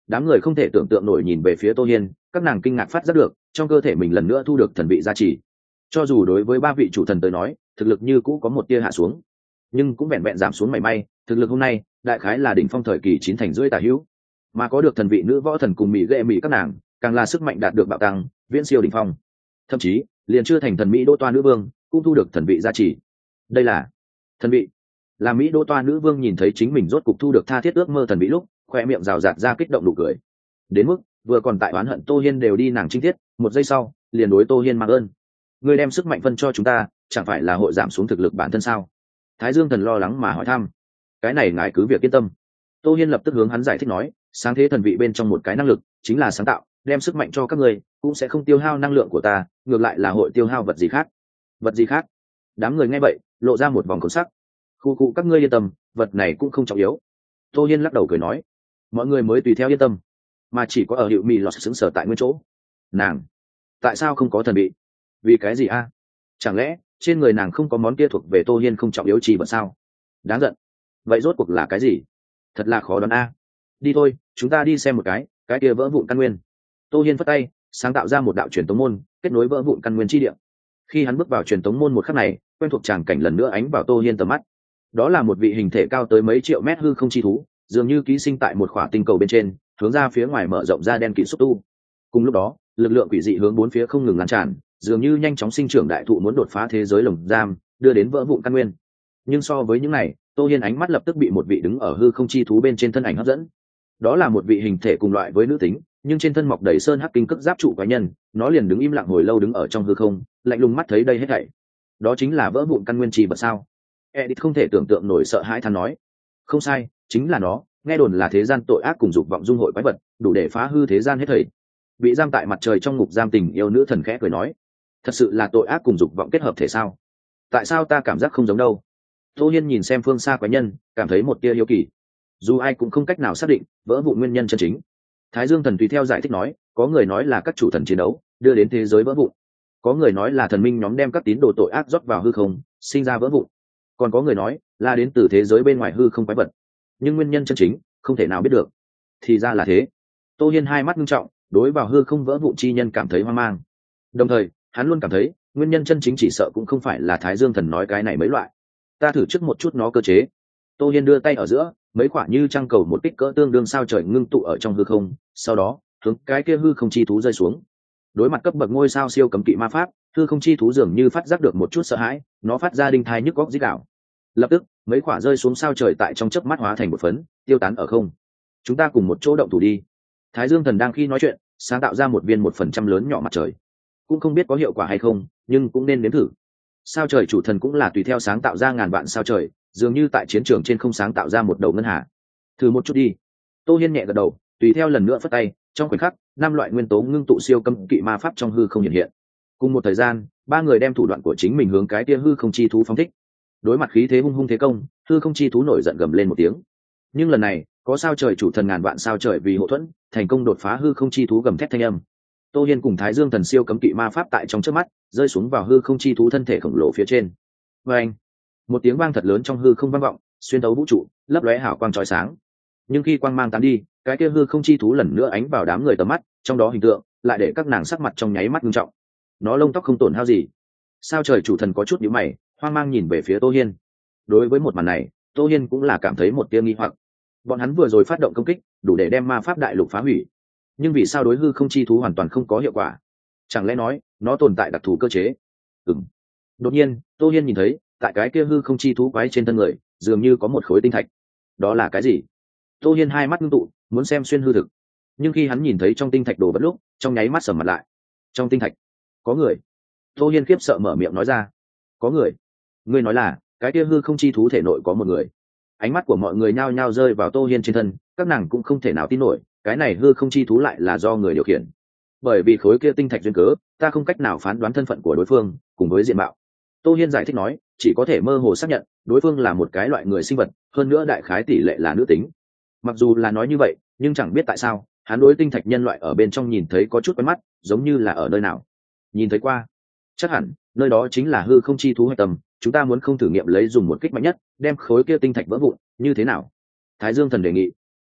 Đám người không thể tưởng tượng nổi nhìn về phía Tô Hiên, các nàng kinh ngạc phát giác được trong cơ thể mình lần nữa thu được thần vị gia trì. Cho dù đối với ba vị chủ thần tới nói, thực lực như cũ có một tia hạ xuống, nhưng cũng vẹn vẹn giảm xuống mảy may. Thực lực hôm nay đại khái là đỉnh phong thời kỳ chín thành rưỡi tả hữu, mà có được thần vị nữ võ thần cùng mỹ ghệ mỹ các nàng, càng là sức mạnh đạt được bạo tăng, viễn siêu đỉnh phong. Thậm chí liền chưa thành thần mỹ đô toa nữ vương cũng thu được thần vị gia trì. Đây là thần vị. Là mỹ đô toa nữ vương nhìn thấy chính mình rốt cục thu được tha thiết ước mơ thần vị lúc, khoe miệng rào rạt ra kích động nụ cười, đến mức vừa còn tại oán hận Tô Hiên đều đi nàng trinh tiết, một giây sau liền đối Tô Hiên mang ơn. Ngươi đem sức mạnh phân cho chúng ta, chẳng phải là hội giảm xuống thực lực bản thân sao? Thái Dương thần lo lắng mà hỏi thăm. Cái này ngài cứ việc yên tâm. Tô Hiên lập tức hướng hắn giải thích nói, sáng thế thần vị bên trong một cái năng lực chính là sáng tạo, đem sức mạnh cho các ngươi cũng sẽ không tiêu hao năng lượng của ta, ngược lại là hội tiêu hao vật gì khác. Vật gì khác? Đám người nghe vậy lộ ra một vòng khẩu sắc. Khu khu, các ngươi yên tâm, vật này cũng không trọng yếu. Tô Hiên lắc đầu cười nói, mọi người mới tùy theo yên tâm, mà chỉ có ở hiệu mì lọt xứng sở tại nguyên chỗ. Nàng tại sao không có thần vị? Vì cái gì a? Chẳng lẽ trên người nàng không có món kia thuộc về Tô Hiên không trọng yếu chi vật sao? Đáng giận. Vậy rốt cuộc là cái gì? Thật là khó đoán a. Đi thôi, chúng ta đi xem một cái cái kia vỡ vụn căn nguyên. Tô Hiên phất tay sáng tạo ra một đạo truyền tống môn kết nối vỡ vụn căn nguyên chi địa. Khi hắn bước vào truyền tống môn một khắc này, quen thuộc tràng cảnh lần nữa ánh vào Tô Hiên tầm mắt. Đó là một vị hình thể cao tới mấy triệu mét hư không chi thú, dường như ký sinh tại một khỏa tinh cầu bên trên, hướng ra phía ngoài mở rộng ra đen kịt xúc tu. Cùng lúc đó, lực lượng quỷ dị hướng bốn phía không ngừng lan tràn, dường như nhanh chóng sinh trưởng đại thụ muốn đột phá thế giới lồng giam, đưa đến vỡ vụn căn nguyên. Nhưng so với những này, Tô Hiên ánh mắt lập tức bị một vị đứng ở hư không chi thú bên trên thân ảnh hấp dẫn. Đó là một vị hình thể cùng loại với nữ tính, nhưng trên thân mọc đầy sơn hắc kinh cức giáp trụ quái nhân, nó liền đứng im lặng hồi lâu đứng ở trong hư không, lạnh lùng mắt thấy đây hết thảy. Đó chính là vỡ vụn căn nguyên trì vật sao? Edith không thể tưởng tượng nổi sợ hãi than nói. Không sai, chính là nó, nghe đồn là thế gian tội ác cùng dục vọng dung hội quái vật, đủ để phá hư thế gian hết thảy. Bị giam tại mặt trời trong ngục giam tình yêu nữ thần khẽ cười nói, thật sự là tội ác cùng dục vọng kết hợp thể sao? Tại sao ta cảm giác không giống đâu? Tô Hiên nhìn xem phương xa quái nhân, cảm thấy một tia hiếu kỳ. Dù ai cũng không cách nào xác định vỡ vụn nguyên nhân chân chính. Thái Dương thần tùy theo giải thích nói, có người nói là các chủ thần chiến đấu đưa đến thế giới vỡ vụn, có người nói là thần minh nhóm đem các tín đồ tội ác rót vào hư không, sinh ra vỡ vụn, còn có người nói là đến từ thế giới bên ngoài hư không quái vật, nhưng nguyên nhân chân chính không thể nào biết được. Thì ra là thế. Tô Hiên hai mắt nghiêm trọng, đối vào hư không vỡ vụn chi nhân cảm thấy hoang mang, đồng thời hắn luôn cảm thấy nguyên nhân chân chính chỉ sợ cũng không phải là Thái Dương thần nói cái này mấy loại. Ta thử trước một chút nó cơ chế. Tô Hiên đưa tay ở giữa, mấy quả như trăng cầu một kích cỡ tương đương sao trời ngưng tụ ở trong hư không, sau đó hướng cái kia hư không chi thú rơi xuống. Đối mặt cấp bậc ngôi sao siêu cấm kỵ ma pháp, hư không chi thú dường như phát giác được một chút sợ hãi, nó phát ra đinh thai nhức góc rít gào. Lập tức mấy quả rơi xuống sao trời tại trong chớp mắt hóa thành một phấn, tiêu tán ở không. Chúng ta cùng một chỗ động thủ đi. Thái Dương thần đang khi nói chuyện sáng tạo ra một viên một phần trăm lớn nhỏ mặt trời, cũng không biết có hiệu quả hay không, nhưng cũng nên nếm thử. Sao trời chủ thần cũng là tùy theo sáng tạo ra ngàn vạn sao trời, dường như tại chiến trường trên không sáng tạo ra một đầu ngân hà. Thử một chút đi. Tô Hiên nhẹ gật đầu, tùy theo lần nữa phất tay, trong khoảnh khắc năm loại nguyên tố ngưng tụ siêu cấm kỵ ma pháp trong hư không hiện hiện. Cùng một thời gian, ba người đem thủ đoạn của chính mình hướng cái tia hư không chi thú phóng thích. Đối mặt khí thế hung hung thế công, hư không chi thú nổi giận gầm lên một tiếng. Nhưng lần này có sao trời chủ thần ngàn vạn sao trời vì hậu thuẫn, thành công đột phá hư không chi thú gầm thét thanh âm. Tô Hiên cùng Thái Dương thần siêu cấm kỵ ma pháp tại trong chớp mắt rơi xuống vào hư không chi thú thân thể khổng lồ phía trên. Và anh, một tiếng vang thật lớn trong hư không vang vọng, xuyên thấu vũ trụ, lấp lóe hào quang chói sáng. Nhưng khi quang mang tán đi, cái kia hư không chi thú lần nữa ánh vào đám người tầm mắt, trong đó hình tượng lại để các nàng sắc mặt trong nháy mắt nghiêm trọng. Nó lông tóc không tổn hao gì. Sao trời chủ thần có chút nhíu mày, hoang mang nhìn về phía Tô Hiên. Đối với một màn này, Tô Hiên cũng là cảm thấy một tia nghi hoặc. Bọn hắn vừa rồi phát động công kích, đủ để đem ma pháp đại lục phá hủy, nhưng vì sao đối hư không chi thú hoàn toàn không có hiệu quả? Chẳng lẽ nói nó tồn tại đặc thù cơ chế? Ừm. Đột nhiên Tô Hiên nhìn thấy tại cái kia hư không chi thú quái trên thân người dường như có một khối tinh thạch. Đó là cái gì? Tô Hiên hai mắt ngưng tụ, muốn xem xuyên hư thực, nhưng khi hắn nhìn thấy trong tinh thạch đồ vật lúc, trong nháy mắt sầm mặt lại. Trong tinh thạch có người. Tô Hiên khiếp sợ mở miệng nói ra. Có người? Ngươi nói là cái kia hư không chi thú thể nội có một người? Ánh mắt của mọi người nhao nhao rơi vào Tô Hiên trên thân, các nàng cũng không thể nào tin nổi cái này hư không chi thú lại là do người điều khiển. Bởi vì khối kia tinh thạch duyên cớ, ta không cách nào phán đoán thân phận của đối phương cùng với diện mạo. Tô Hiên giải thích nói, chỉ có thể mơ hồ xác nhận đối phương là một cái loại người sinh vật, hơn nữa đại khái tỷ lệ là nữ tính. Mặc dù là nói như vậy, nhưng chẳng biết tại sao hắn đối tinh thạch nhân loại ở bên trong nhìn thấy có chút quen mắt, giống như là ở nơi nào nhìn thấy qua. Chắc hẳn nơi đó chính là hư không chi thú hạch tâm. Chúng ta muốn không thử nghiệm lấy dùng một kích mạnh nhất đem khối kia tinh thạch vỡ vụn như thế nào? Thái Dương thần đề nghị. Không,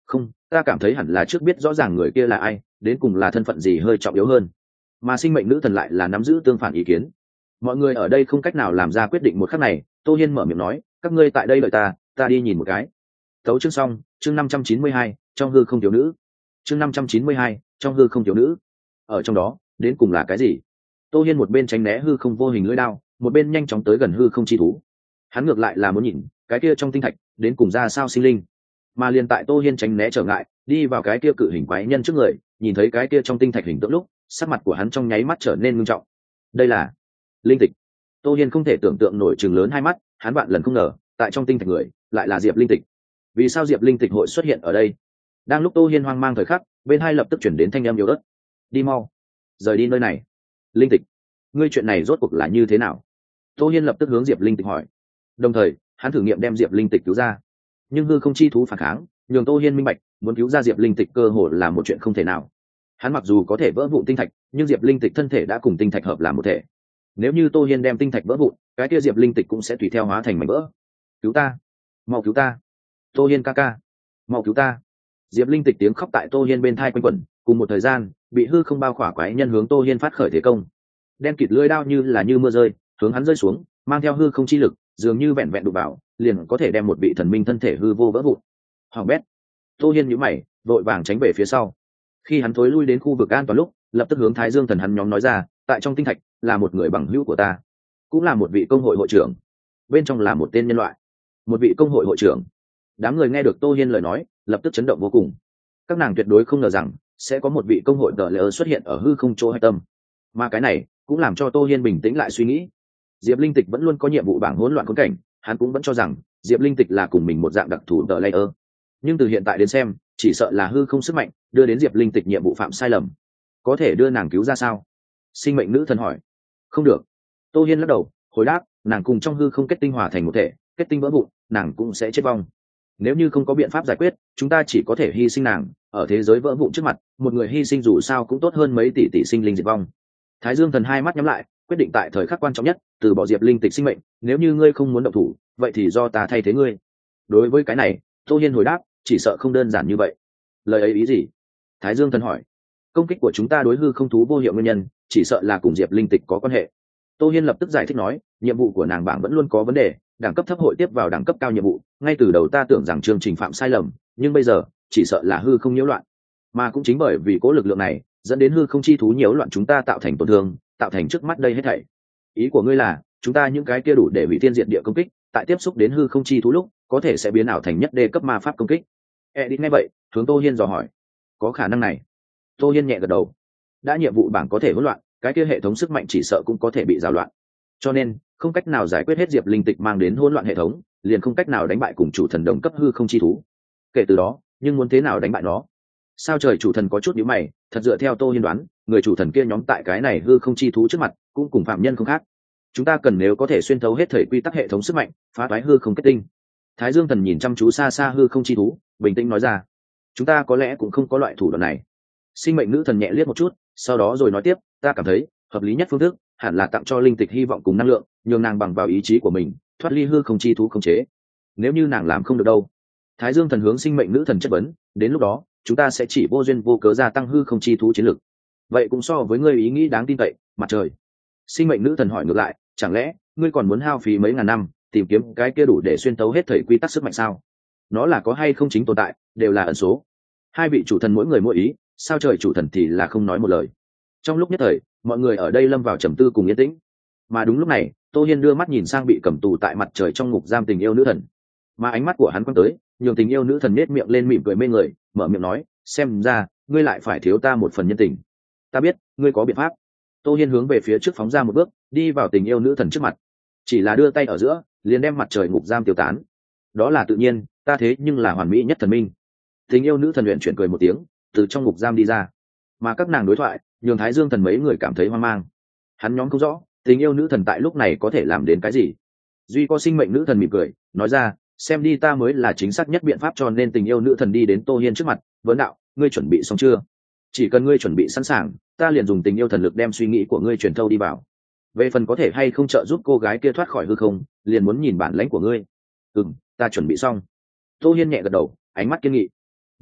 ta cảm thấy hẳn là trước biết rõ ràng người kia là ai, đến cùng là thân phận gì hơi trọng yếu hơn. Mà sinh mệnh nữ thần lại là nắm giữ tương phản ý kiến. Mọi người ở đây không cách nào làm ra quyết định một khắc này. Tô Hiên mở miệng nói, các ngươi tại đây đợi ta, ta đi nhìn một cái. Tấu chương xong. Chương năm trăm chín mươi hai, trong hư không thiếu nữ. Chương năm trăm chín mươi hai, trong hư không thiếu nữ. Ở trong đó đến cùng là cái gì? Tô Hiên một bên tránh né hư không vô hình lưỡi đao, một bên nhanh chóng tới gần hư không chi thú. Hắn ngược lại là muốn nhìn cái kia trong tinh thạch đến cùng ra sao sinh linh. Mà liền tại Tô Hiên tránh né trở ngại, đi vào cái kia cự hình quái nhân trước người, nhìn thấy cái kia trong tinh thạch hình tượng lúc, sắc mặt của hắn trong nháy mắt trở nên nghiêm trọng. Đây là linh tịch. Tô Hiên không thể tưởng tượng nổi chừng lớn hai mắt, hắn vạn lần không ngờ tại trong tinh thạch người lại là Diệp Linh Tịch. Vì sao Diệp Linh Tịch hội xuất hiện ở đây? Đang lúc Tô Hiên hoang mang thời khắc, bên hai lập tức chuyển đến thanh âm yếu ớt. Đi mau, rời đi nơi này. Linh Tịch, ngươi chuyện này rốt cuộc là như thế nào? Tô Hiên lập tức hướng Diệp Linh Tịch hỏi, đồng thời hắn thử nghiệm đem Diệp Linh Tịch cứu ra. Nhưng hư không chi thú phản kháng, nhường Tô Hiên minh bạch, muốn cứu ra Diệp Linh Tịch cơ hội là một chuyện không thể nào. Hắn mặc dù có thể vỡ vụn tinh thạch, nhưng Diệp Linh Tịch thân thể đã cùng tinh thạch hợp làm một thể. Nếu như Tô Hiên đem tinh thạch vỡ vụn, cái kia Diệp Linh Tịch cũng sẽ tùy theo hóa thành mảnh vỡ. Cứu ta, mau cứu ta, Tô Hiên ca ca, mau cứu ta. Diệp Linh Tịch tiếng khóc tại Tô Hiên bên thai quanh quẩn, cùng một thời gian bị hư không bao khỏa quái nhân hướng Tô Hiên phát khởi thế công. Đen kịt lưỡi đao như là như mưa rơi hướng hắn rơi xuống, mang theo hư không chi lực, dường như vẹn vẹn đụng vào liền có thể đem một vị thần minh thân thể hư vô vỡ vụn. Hoàng bét. Tô Hiên nhíu mày, vội vàng tránh về phía sau. Khi hắn thối lui đến khu vực an toàn lúc, lập tức hướng Thái Dương thần hắn nhóm nói ra, tại trong tinh thạch là một người bằng hữu của ta, cũng là một vị công hội hội trưởng, bên trong là một tên nhân loại. Một vị công hội hội trưởng. Đám người nghe được Tô Hiên lời nói, lập tức chấn động vô cùng. Các nàng tuyệt đối không ngờ rằng sẽ có một vị công hội đờ lỡ xuất hiện ở hư không chỗ hạch tâm, mà cái này cũng làm cho Tô Hiên bình tĩnh lại suy nghĩ. Diệp Linh Tịch vẫn luôn có nhiệm vụ bảng hỗn loạn khốn cảnh, hắn cũng vẫn cho rằng Diệp Linh Tịch là cùng mình một dạng đặc thù đờ layer. Nhưng từ hiện tại đến xem, chỉ sợ là hư không sức mạnh đưa đến Diệp Linh Tịch nhiệm vụ phạm sai lầm. Có thể đưa nàng cứu ra sao? Sinh mệnh nữ thần hỏi. Không được. Tô Hiên lắc đầu, hồi đáp, nàng cùng trong hư không kết tinh hòa thành một thể, kết tinh vỡ vụn, nàng cũng sẽ chết vong. Nếu như không có biện pháp giải quyết, chúng ta chỉ có thể hy sinh nàng. Ở thế giới vỡ vụn trước mặt, một người hy sinh dù sao cũng tốt hơn mấy tỷ tỷ sinh linh diệt vong. Thái Dương thần hai mắt nhắm lại, quyết định tại thời khắc quan trọng nhất từ bỏ Diệp Linh Tịch sinh mệnh. Nếu như ngươi không muốn động thủ, vậy thì do ta thay thế ngươi. Đối với cái này, Tô Hiên hồi đáp, chỉ sợ không đơn giản như vậy. Lời ấy ý gì? Thái Dương thần hỏi. Công kích của chúng ta đối hư không thú vô hiệu nguyên nhân, chỉ sợ là cùng Diệp Linh Tịch có quan hệ. Tô Hiên lập tức giải thích nói, nhiệm vụ của nàng bảng vẫn luôn có vấn đề, đẳng cấp thấp hội tiếp vào đẳng cấp cao nhiệm vụ. Ngay từ đầu ta tưởng rằng chương trình phạm sai lầm, nhưng bây giờ chỉ sợ là hư không nhiễu loạn. Mà cũng chính bởi vì cố lực lượng này, dẫn đến hư không chi thú nhiễu loạn chúng ta tạo thành tổn thương, tạo thành trước mắt đây hết thảy. Ý của ngươi là, chúng ta những cái kia đủ để hủy thiên diệt địa công kích, tại tiếp xúc đến hư không chi thú lúc, có thể sẽ biến ảo thành nhất đê cấp ma pháp công kích. Edit nghe vậy, hướng Tô Hiên dò hỏi, có khả năng này? Tô Hiên nhẹ gật đầu. Đã nhiệm vụ bảng có thể hỗn loạn, cái kia hệ thống sức mạnh chỉ sợ cũng có thể bị rào loạn. Cho nên, không cách nào giải quyết hết Diệp Linh Tịch mang đến hỗn loạn hệ thống, liền không cách nào đánh bại cùng chủ thần đồng cấp hư không chi thú. Kể từ đó, nhưng muốn thế nào đánh bại nó? Sao trời chủ thần có chút nhíu mày, thật dựa theo Tô Hiên đoán, người chủ thần kia nhóm tại cái này hư không chi thú trước mặt, cũng cùng phạm nhân không khác. Chúng ta cần nếu có thể xuyên thấu hết thời quy tắc hệ thống sức mạnh, phá toái hư không kết tinh. Thái Dương thần nhìn chăm chú xa xa hư không chi thú, bình tĩnh nói ra, chúng ta có lẽ cũng không có loại thủ đoạn này. Sinh mệnh nữ thần nhẹ liếc một chút, sau đó rồi nói tiếp, ta cảm thấy hợp lý nhất phương thức hẳn là tặng cho Linh Tịch hy vọng cùng năng lượng, nhường nàng bằng vào ý chí của mình thoát ly hư không chi thú khống chế. Nếu như nàng làm không được đâu? Thái Dương thần hướng sinh mệnh nữ thần chất vấn, đến lúc đó chúng ta sẽ chỉ vô duyên vô cớ gia tăng hư không chi thú chiến lực. Vậy cũng so với ngươi ý nghĩ đáng tin cậy. Mặt trời. Sinh mệnh nữ thần hỏi ngược lại, chẳng lẽ ngươi còn muốn hao phí mấy ngàn năm tìm kiếm cái kia đủ để xuyên tấu hết thời quy tắc sức mạnh sao? Nó là có hay không chính tồn tại, đều là ẩn số. Hai vị chủ thần mỗi người mỗi ý, sao trời chủ thần thì là không nói một lời. Trong lúc nhất thời, mọi người ở đây lâm vào trầm tư cùng yên tĩnh. Mà đúng lúc này, Tô Hiên đưa mắt nhìn sang bị cầm tù tại mặt trời trong ngục giam tình yêu nữ thần. Mà ánh mắt của hắn quăng tới, nhường tình yêu nữ thần nết miệng lên mỉm cười mê người, mở miệng nói, xem ra ngươi lại phải thiếu ta một phần nhân tình. Ta biết ngươi có biện pháp. Tô Hiên hướng về phía trước phóng ra một bước, đi vào tình yêu nữ thần trước mặt, chỉ là đưa tay ở giữa, liền đem mặt trời ngục giam tiêu tán. Đó là tự nhiên, ta thế nhưng là hoàn mỹ nhất thần minh. Tình yêu nữ thần luyện chuyển cười một tiếng, từ trong ngục giam đi ra. Mà các nàng đối thoại, nhường Thái Dương thần mấy người cảm thấy hoang mang. Hắn nhóm không rõ, tình yêu nữ thần tại lúc này có thể làm đến cái gì. Duy có sinh mệnh nữ thần mỉm cười, nói ra, xem đi ta mới là chính xác nhất biện pháp. Cho nên tình yêu nữ thần đi đến Tô Hiên trước mặt, vấn đạo, ngươi chuẩn bị xong chưa? Chỉ cần ngươi chuẩn bị sẵn sàng, ta liền dùng tình yêu thần lực đem suy nghĩ của ngươi truyền thâu đi vào. Về phần có thể hay không trợ giúp cô gái kia thoát khỏi hư không, liền muốn nhìn bản lãnh của ngươi. Ừm, ta chuẩn bị xong. Tô Hiên nhẹ gật đầu, ánh mắt kiên nghị. Vậy được,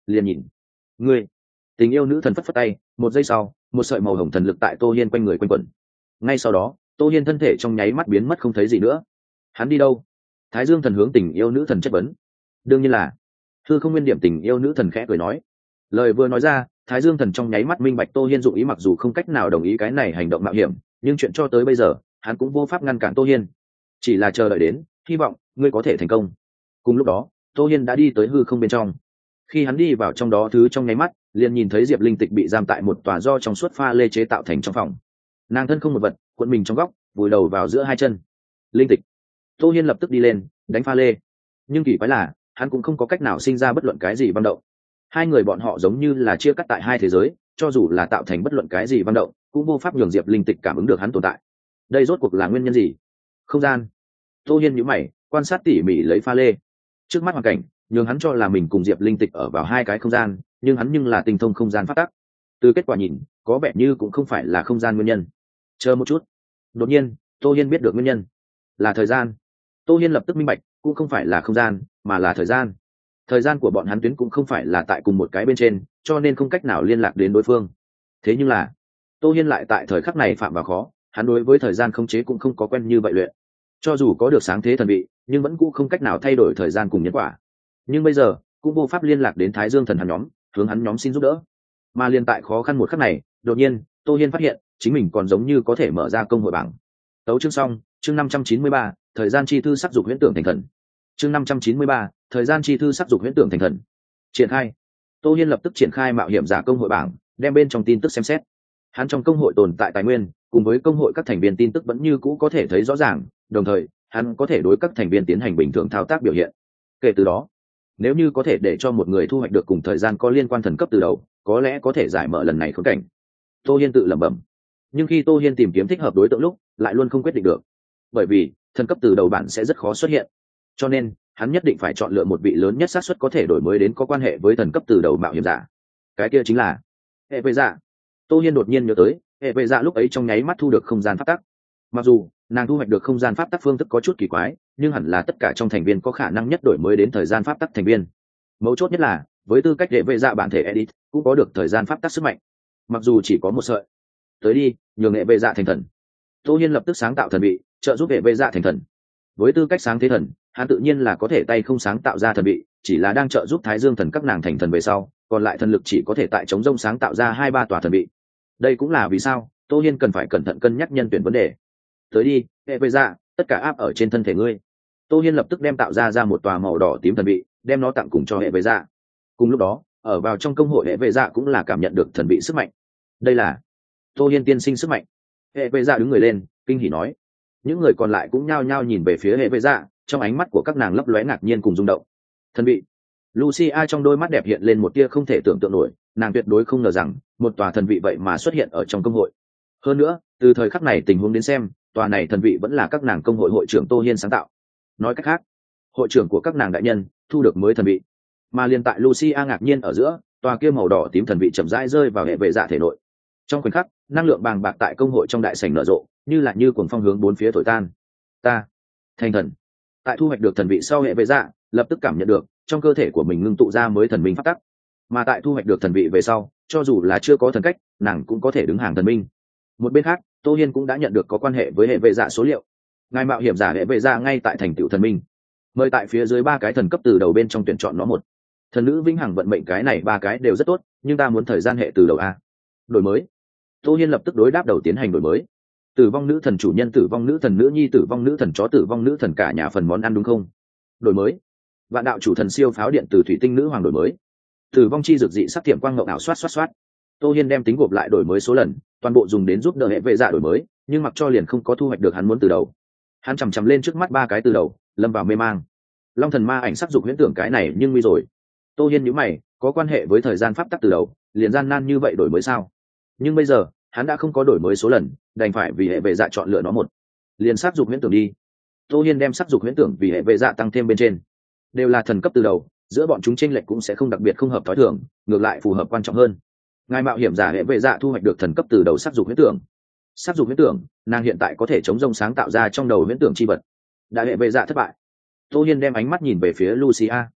liền nhìn ngươi. Tình yêu nữ thần phất phất tay, một giây sau một sợi màu hồng thần lực tại Tô Hiên quanh người quanh quẩn. Ngay sau đó Tô Hiên thân thể trong nháy mắt biến mất không thấy gì nữa. Hắn đi đâu? Thái Dương thần hướng tình yêu nữ thần chất vấn. Đương nhiên là thư không nguyên điểm. Tình yêu nữ thần khẽ cười nói. Lời vừa nói ra, Thái Dương thần trong nháy mắt minh bạch Tô Hiên dụng ý, mặc dù không cách nào đồng ý cái này hành động mạo hiểm, nhưng chuyện cho tới bây giờ hắn cũng vô pháp ngăn cản Tô Hiên, chỉ là chờ đợi đến hy vọng ngươi có thể thành công. Cùng lúc đó Tô Hiên đã đi tới hư không bên trong. Khi hắn đi vào trong đó thứ trong nháy mắt, liền nhìn thấy Diệp Linh Tịch bị giam tại một tòa do trong suốt pha lê chế tạo thành trong phòng. Nàng thân không một vật, cuộn mình trong góc, vùi đầu vào giữa hai chân. Linh Tịch. Tô Hiên lập tức đi lên đánh pha lê, nhưng kỳ quái là hắn cũng không có cách nào sinh ra bất luận cái gì băng động. Hai người bọn họ giống như là chia cắt tại hai thế giới, cho dù là tạo thành bất luận cái gì băng động cũng vô pháp nhường Diệp Linh Tịch cảm ứng được hắn tồn tại. Đây rốt cuộc là nguyên nhân gì? Không gian. Tô Hiên nhíu mày, quan sát tỉ mỉ lấy pha lê. Trước mắt hoàn cảnh nhường hắn cho là mình cùng Diệp Linh Tịch ở vào hai cái không gian, nhưng hắn nhưng là tinh thông không gian pháp tắc. Từ kết quả nhìn có vẻ như cũng không phải là không gian nguyên nhân. Chờ một chút. Đột nhiên Tô Hiên biết được nguyên nhân là thời gian. Tô Hiên lập tức minh bạch, cũng không phải là không gian mà là thời gian. Thời gian của bọn hắn tuyến cũng không phải là tại cùng một cái bên trên, cho nên không cách nào liên lạc đến đối phương. Thế nhưng là Tô Hiên lại tại thời khắc này phạm vào khó, hắn đối với thời gian khống chế cũng không có quen như vậy luyện. Cho dù có được sáng thế thần vị, nhưng vẫn cũng không cách nào thay đổi thời gian cùng nhân quả. Nhưng bây giờ cũng vô pháp liên lạc đến Thái Dương thần hắn nhóm, hướng hắn nhóm xin giúp đỡ. Mà liên tại khó khăn một khắc này, đột nhiên Tô Hiên phát hiện chính mình còn giống như có thể mở ra công hội bảng. Tấu chương xong, chương năm trăm chín mươi ba, thời gian chi thư sắc dục huyễn tưởng thành thần. Chương năm trăm chín mươi ba, thời gian chi thư sắc dục huyễn tưởng thành thần. Triển khai. Tô Hiên lập tức triển khai mạo hiểm giả công hội bảng, đem bên trong tin tức xem xét. Hắn trong công hội tồn tại tài nguyên, cùng với công hội các thành viên tin tức vẫn như cũ có thể thấy rõ ràng, đồng thời hắn có thể đối các thành viên tiến hành bình thường thao tác biểu hiện. Kể từ đó, nếu như có thể để cho một người thu hoạch được cùng thời gian có liên quan thần cấp từ đầu, có lẽ có thể giải mở lần này khốn cảnh. Tô Hiên tự lẩm bẩm. Nhưng khi Tô Hiên tìm kiếm thích hợp đối tượng lúc, lại luôn không quyết định được. Bởi vì thần cấp từ đầu bản sẽ rất khó xuất hiện, cho nên hắn nhất định phải chọn lựa một vị lớn nhất xác suất có thể đổi mới đến có quan hệ với thần cấp từ đầu mạo hiểm giả. Cái kia chính là hệ vệ dạ. Tô Hiên đột nhiên nhớ tới, hệ vệ dạ lúc ấy trong nháy mắt thu được không gian pháp tắc. Mặc dù nàng thu hoạch được không gian pháp tắc phương thức có chút kỳ quái, nhưng hẳn là tất cả trong thành viên có khả năng nhất đổi mới đến thời gian pháp tắc thành viên. Mấu chốt nhất là với tư cách hệ vệ dạ bản thể edit cũng có được thời gian pháp tắc sức mạnh, mặc dù chỉ có một sợi. Tới đi, nhường hệ vệ dạ thành thần. Tô Hiên lập tức sáng tạo thần vị, trợ giúp hệ vệ dạ thành thần. Với tư cách sáng thế thần, hắn tự nhiên là có thể tay không sáng tạo ra thần vị, chỉ là đang trợ giúp Thái Dương thần các nàng thành thần về sau, còn lại thần lực chỉ có thể tại chống rông sáng tạo ra hai ba tòa thần vị. Đây cũng là vì sao Tô Hiên cần phải cẩn thận cân nhắc nhân tuyển vấn đề. Tới đi, hệ vệ dạ, tất cả áp ở trên thân thể ngươi. Tô Hiên lập tức đem tạo ra ra một tòa màu đỏ tím thần vị, đem nó tặng cùng cho hệ vệ dạ. Cùng lúc đó, ở vào trong công hội hệ vệ dạ cũng là cảm nhận được thần vị sức mạnh. Đây là Tô Hiên tiên sinh sức mạnh. Hệ vệ dạ đứng người lên, kinh hỉ nói. Những người còn lại cũng nhao nhao nhìn về phía hệ vệ dạ, trong ánh mắt của các nàng lấp lóe ngạc nhiên cùng rung động. Thần vị. Lucia trong đôi mắt đẹp hiện lên một tia không thể tưởng tượng nổi, nàng tuyệt đối không ngờ rằng một tòa thần vị vậy mà xuất hiện ở trong công hội. Hơn nữa, từ thời khắc này tình huống đến xem, tòa này thần vị vẫn là các nàng công hội hội trưởng Tô Hiên sáng tạo. Nói cách khác, hội trưởng của các nàng đại nhân thu được mới thần vị. Mà liên tại Lucia ngạc nhiên ở giữa, tòa kia màu đỏ tím thần vị chậm rãi rơi vào hệ vệ dạ thể nội. Trong khoảnh khắc, năng lượng bàng bạc tại công hội trong đại sảnh nở rộ, như là như cuồng phong hướng bốn phía thổi tan. Ta thành thần. Tại thu hoạch được thần vị sau, hệ vệ dạ lập tức cảm nhận được trong cơ thể của mình ngưng tụ ra mới thần minh pháp tắc. Mà tại thu hoạch được thần vị về sau, cho dù là chưa có thần cách, nàng cũng có thể đứng hàng thần minh. Một bên khác, Tô Hiên cũng đã nhận được có quan hệ với hệ vệ dạ số liệu. Ngài mạo hiểm giả hệ vệ dạ ngay tại thành tựu thần minh, mời tại phía dưới ba cái thần cấp từ đầu bên trong tuyển chọn nó một. Thần nữ vĩnh hằng vận mệnh, cái này ba cái đều rất tốt, nhưng ta muốn thời gian hệ từ đầu a. Đổi mới. Tô Hiên lập tức đối đáp đầu tiến hành đổi mới. Tử vong nữ thần chủ nhân, tử vong nữ thần nữ nhi, tử vong nữ thần chó, tử vong nữ thần cả nhà phần món ăn, đúng không? Đổi mới. Vạn đạo chủ thần siêu pháo điện từ thủy tinh nữ hoàng, đổi mới. Tử vong chi dược dị sắc tiệm quang ngậu ảo, xoát xoát xoát. Tô Hiên đem tính gộp lại đổi mới số lần, toàn bộ dùng đến giúp đỡ hệ vệ dạ đổi mới, nhưng mặc cho liền không có thu hoạch được hắn muốn từ đầu. Hắn chằm chằm lên trước mắt ba cái từ đầu, lâm vào mê mang. Long thần ma ảnh sắc dục huyễn tưởng, cái này nhưng nguy rồi. Tô Hiên nhíu mày, có quan hệ với thời gian pháp tắc từ đầu, liền gian nan như vậy đổi mới sao? Nhưng bây giờ hắn đã không có đổi mới số lần, đành phải vì hệ vệ dạ chọn lựa nó một. Liền sắc dục huyễn tưởng đi. Tô Hiên đem sắc dục huyễn tưởng vì hệ vệ dạ tăng thêm bên trên. Đều là thần cấp từ đầu, giữa bọn chúng chênh lệch cũng sẽ không đặc biệt không hợp thói thường, ngược lại phù hợp quan trọng hơn. Ngài mạo hiểm giả hệ vệ dạ thu hoạch được thần cấp từ đầu sắc dục huyễn tưởng. Sắc dục huyễn tưởng, nàng hiện tại có thể chống rông sáng tạo ra trong đầu huyễn tưởng chi vật. Đại hệ vệ dạ thất bại. Tô Hiên đem ánh mắt nhìn về phía Lucia.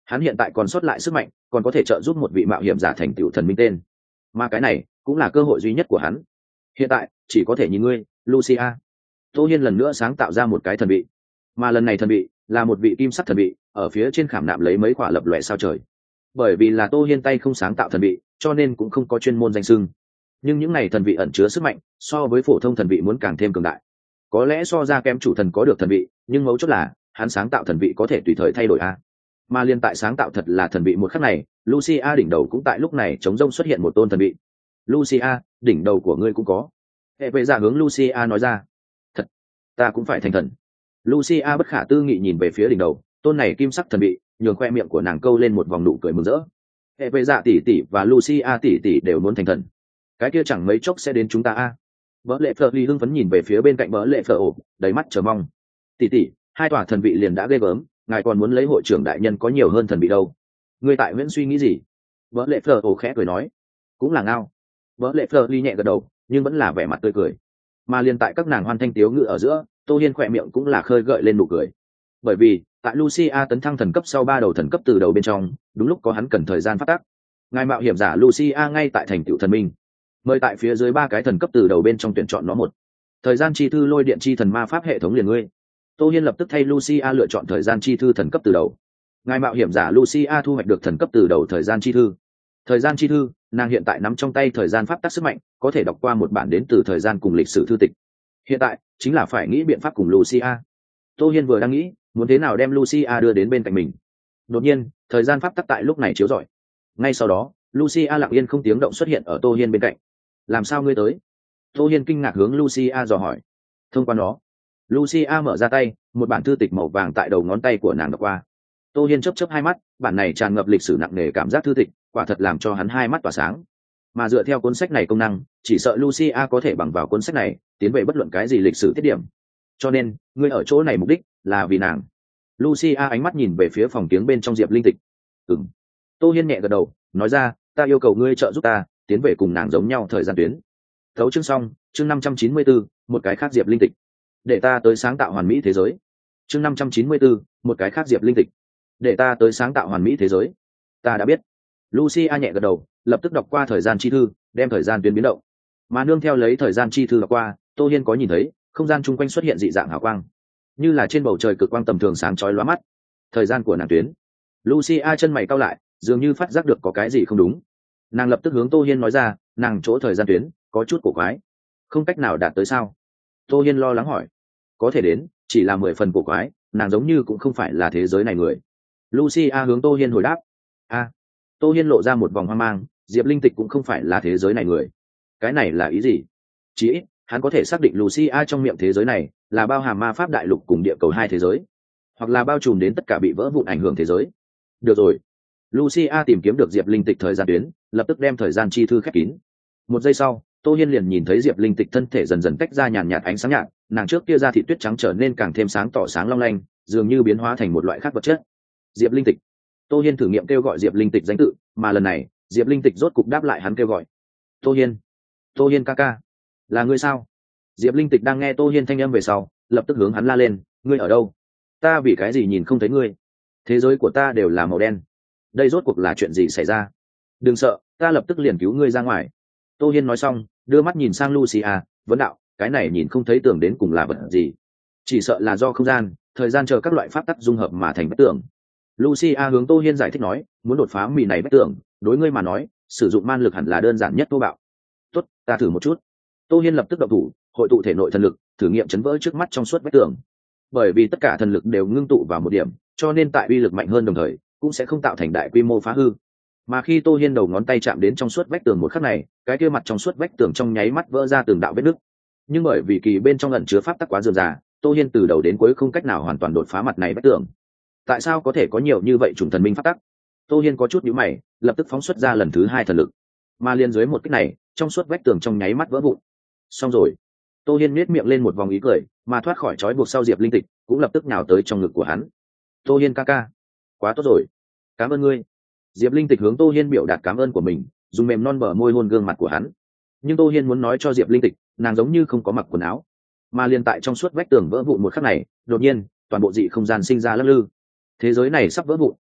hắn hiện tại còn sót lại sức mạnh, còn có thể trợ giúp một vị mạo hiểm giả thành tựu thần minh tên, mà cái này cũng là cơ hội duy nhất của hắn. Hiện tại chỉ có thể nhìn ngươi, Lucia. Tô Hiên lần nữa sáng tạo ra một cái thần vị, mà lần này thần vị là một vị kim sắc thần vị, ở phía trên khảm nạm lấy mấy quả lập lòe sao trời. Bởi vì là Tô Hiên tay không sáng tạo thần vị, cho nên cũng không có chuyên môn danh xưng, nhưng những này thần vị ẩn chứa sức mạnh so với phổ thông thần vị muốn càng thêm cường đại, có lẽ so ra kém chủ thần có được thần vị, nhưng mấu chốt là hắn sáng tạo thần vị có thể tùy thời thay đổi a. Mà liên tại sáng tạo thật là thần vị một khắc này, Lucia đỉnh đầu cũng tại lúc này chống rông xuất hiện một tôn thần vị. Lucia, đỉnh đầu của ngươi cũng có. Hệ vệ giả hướng Lucia nói ra. Thật, ta cũng phải thành thần. Lucia bất khả tư nghị nhìn về phía đỉnh đầu tôn này kim sắc thần vị, nhường khoe miệng của nàng câu lên một vòng nụ cười mừng rỡ. Hệ vệ giả tỷ tỷ và Lucia tỷ tỷ đều muốn thành thần, cái kia chẳng mấy chốc sẽ đến chúng ta a. Bỡ lệ phở ly hưng phấn nhìn về phía bên cạnh bỡ lệ phở ổ, đầy mắt chờ mong. Tỷ tỷ, hai tòa thần vị liền đã ghê gớm, ngài còn muốn lấy hội trưởng đại nhân có nhiều hơn thần vị đâu? Ngươi tại Viễn suy nghĩ gì? Bỡ lệ phở ổ khẽ cười nói. Cũng là ngao. Bỡ lệ phở ly nhẹ gật đầu, nhưng vẫn là vẻ mặt tươi cười. Mà liền tại các nàng hoan thanh tiếu ngữ ở giữa, Tô Hiên khỏe miệng cũng là khơi gợi lên nụ cười. Bởi vì tại Lucia tấn thăng thần cấp sau ba đầu thần cấp từ đầu bên trong, đúng lúc có hắn cần thời gian phát tác. Ngài mạo hiểm giả Lucia ngay tại thành tựu thần minh, mời tại phía dưới ba cái thần cấp từ đầu bên trong tuyển chọn nó một. Thời gian chi thư lôi điện chi thần ma pháp hệ thống liền ngươi. Tô Hiên lập tức thay Lucia lựa chọn thời gian chi thư thần cấp từ đầu. Ngài mạo hiểm giả Lucia thu hoạch được thần cấp từ đầu thời gian chi thư. Thời gian chi thư, nàng hiện tại nắm trong tay thời gian pháp tắc sức mạnh, có thể đọc qua một bản đến từ thời gian cùng lịch sử thư tịch. Hiện tại chính là phải nghĩ biện pháp cùng Lucia. Tô Hiên vừa đang nghĩ muốn thế nào đem Lucia đưa đến bên cạnh mình, đột nhiên thời gian pháp tắc tại lúc này chiếu rọi. Ngay sau đó Lucia lặng yên không tiếng động xuất hiện ở Tô Hiên bên cạnh. Làm sao ngươi tới? Tô Hiên kinh ngạc hướng Lucia dò hỏi. Thông qua nó. Lucia mở ra tay, một bản thư tịch màu vàng tại đầu ngón tay của nàng đọc qua. Tô Hiên chớp chớp hai mắt, bản này tràn ngập lịch sử nặng nề cảm giác thư tịch, quả thật làm cho hắn hai mắt tỏa sáng. Mà dựa theo cuốn sách này công năng, chỉ sợ Lucia có thể bằng vào cuốn sách này tiến về bất luận cái gì lịch sử tiết điểm. Cho nên, ngươi ở chỗ này mục đích là vì nàng. Lucia ánh mắt nhìn về phía phòng kiếng bên trong Diệp Linh Tịch. Ừm. Tô Hiên nhẹ gật đầu, nói ra, ta yêu cầu ngươi trợ giúp ta tiến về cùng nàng giống nhau thời gian tuyến. Thấu chương xong, chương năm trăm chín mươi bốn, một cái khác Diệp Linh Tịch. Để ta tới sáng tạo hoàn mỹ thế giới. Chương năm trăm chín mươi bốn, một cái khác Diệp Linh Tịch. Để ta tới sáng tạo hoàn mỹ thế giới. Ta đã biết. Lucia nhẹ gật đầu, lập tức đọc qua thời gian chi thư, đem thời gian tuyến biến động. Mà nương theo lấy thời gian chi thư đọc qua, Tô Hiên có nhìn thấy, không gian chung quanh xuất hiện dị dạng hào quang, như là trên bầu trời cực quang tầm thường sáng chói lóa mắt. Thời gian của nàng tuyến. Lucia chân mày cau lại, dường như phát giác được có cái gì không đúng. Nàng lập tức hướng Tô Hiên nói ra, nàng chỗ thời gian tuyến có chút cổ quái, không cách nào đạt tới sao? Tô Hiên lo lắng hỏi. Có thể đến, chỉ là mười phần cổ quái, nàng giống như cũng không phải là thế giới này người. Lucia hướng Tô Hiên hồi đáp. A. À. Tô Hiên lộ ra một vòng hoang mang, Diệp Linh Tịch cũng không phải là thế giới này người. Cái này là ý gì? Chỉ ít, hắn có thể xác định Lucia trong miệng thế giới này là bao hàm ma pháp đại lục cùng địa cầu hai thế giới, hoặc là bao trùm đến tất cả bị vỡ vụn ảnh hưởng thế giới. Được rồi. Lucia tìm kiếm được Diệp Linh Tịch thời gian tuyến, lập tức đem thời gian chi thư khép kín. Một giây sau, Tô Hiên liền nhìn thấy Diệp Linh Tịch thân thể dần dần tách ra nhàn nhạt ánh sáng nhạt, nàng trước kia da thịt tuyết trắng trở nên càng thêm sáng tỏ sáng long lanh, dường như biến hóa thành một loại khác vật chất. Diệp Linh Tịch. Tô Hiên thử nghiệm kêu gọi Diệp Linh Tịch danh tự, mà lần này, Diệp Linh Tịch rốt cục đáp lại hắn kêu gọi. Tô Hiên. Tô Hiên ca ca. Là ngươi sao? Diệp Linh Tịch đang nghe Tô Hiên thanh âm về sau, lập tức hướng hắn la lên, ngươi ở đâu? Ta vì cái gì nhìn không thấy ngươi? Thế giới của ta đều là màu đen. Đây rốt cuộc là chuyện gì xảy ra? Đừng sợ, ta lập tức liền cứu ngươi ra ngoài. Tô Hiên nói xong, đưa mắt nhìn sang Lucia, vấn đạo, cái này nhìn không thấy tưởng đến cùng là vật gì? Chỉ sợ là do không gian, thời gian chờ các loại pháp tắc dung hợp mà thành vách tường. Lucia hướng Tô Hiên giải thích nói, muốn đột phá mì này vách tường, đối ngươi mà nói, sử dụng man lực hẳn là đơn giản nhất thô bạo. Tốt, ta thử một chút. Tô Hiên lập tức động thủ, hội tụ thể nội thần lực, thử nghiệm chấn vỡ trước mắt trong suốt vách tường. Bởi vì tất cả thần lực đều ngưng tụ vào một điểm, cho nên tại uy lực mạnh hơn đồng thời, cũng sẽ không tạo thành đại quy mô phá hư. Mà khi Tô Hiên đầu ngón tay chạm đến trong suốt vách tường một khắc này, cái kia mặt trong suốt vách tường trong nháy mắt vỡ ra từng đạo vết nứt. Nhưng bởi vì kỳ bên trong ẩn chứa pháp tắc quá dườm rà, Tô Hiên từ đầu đến cuối không cách nào hoàn toàn đột phá mặt này vách tường. Tại sao có thể có nhiều như vậy chủng thần minh pháp tắc? Tô Hiên có chút nhíu mày, lập tức phóng xuất ra lần thứ hai thần lực. Mà liên dưới một kích này, trong suốt vách tường trong nháy mắt vỡ vụn. Xong rồi. Tô Hiên nhếch miệng lên một vòng ý cười, mà thoát khỏi trói buộc sau Diệp Linh Tịch, cũng lập tức nhào tới trong ngực của hắn. Tô Hiên ca ca, quá tốt rồi, cảm ơn ngươi. Diệp Linh Tịch hướng Tô Hiên biểu đạt cảm ơn của mình, dùng mềm non bờ môi hôn gương mặt của hắn. Nhưng Tô Hiên muốn nói cho Diệp Linh Tịch, nàng giống như không có mặc quần áo. Mà liên tại trong suốt vách tường vỡ vụn một khắc này, đột nhiên, toàn bộ dị không gian sinh ra lắc lư. Thế giới này sắp vỡ vụn,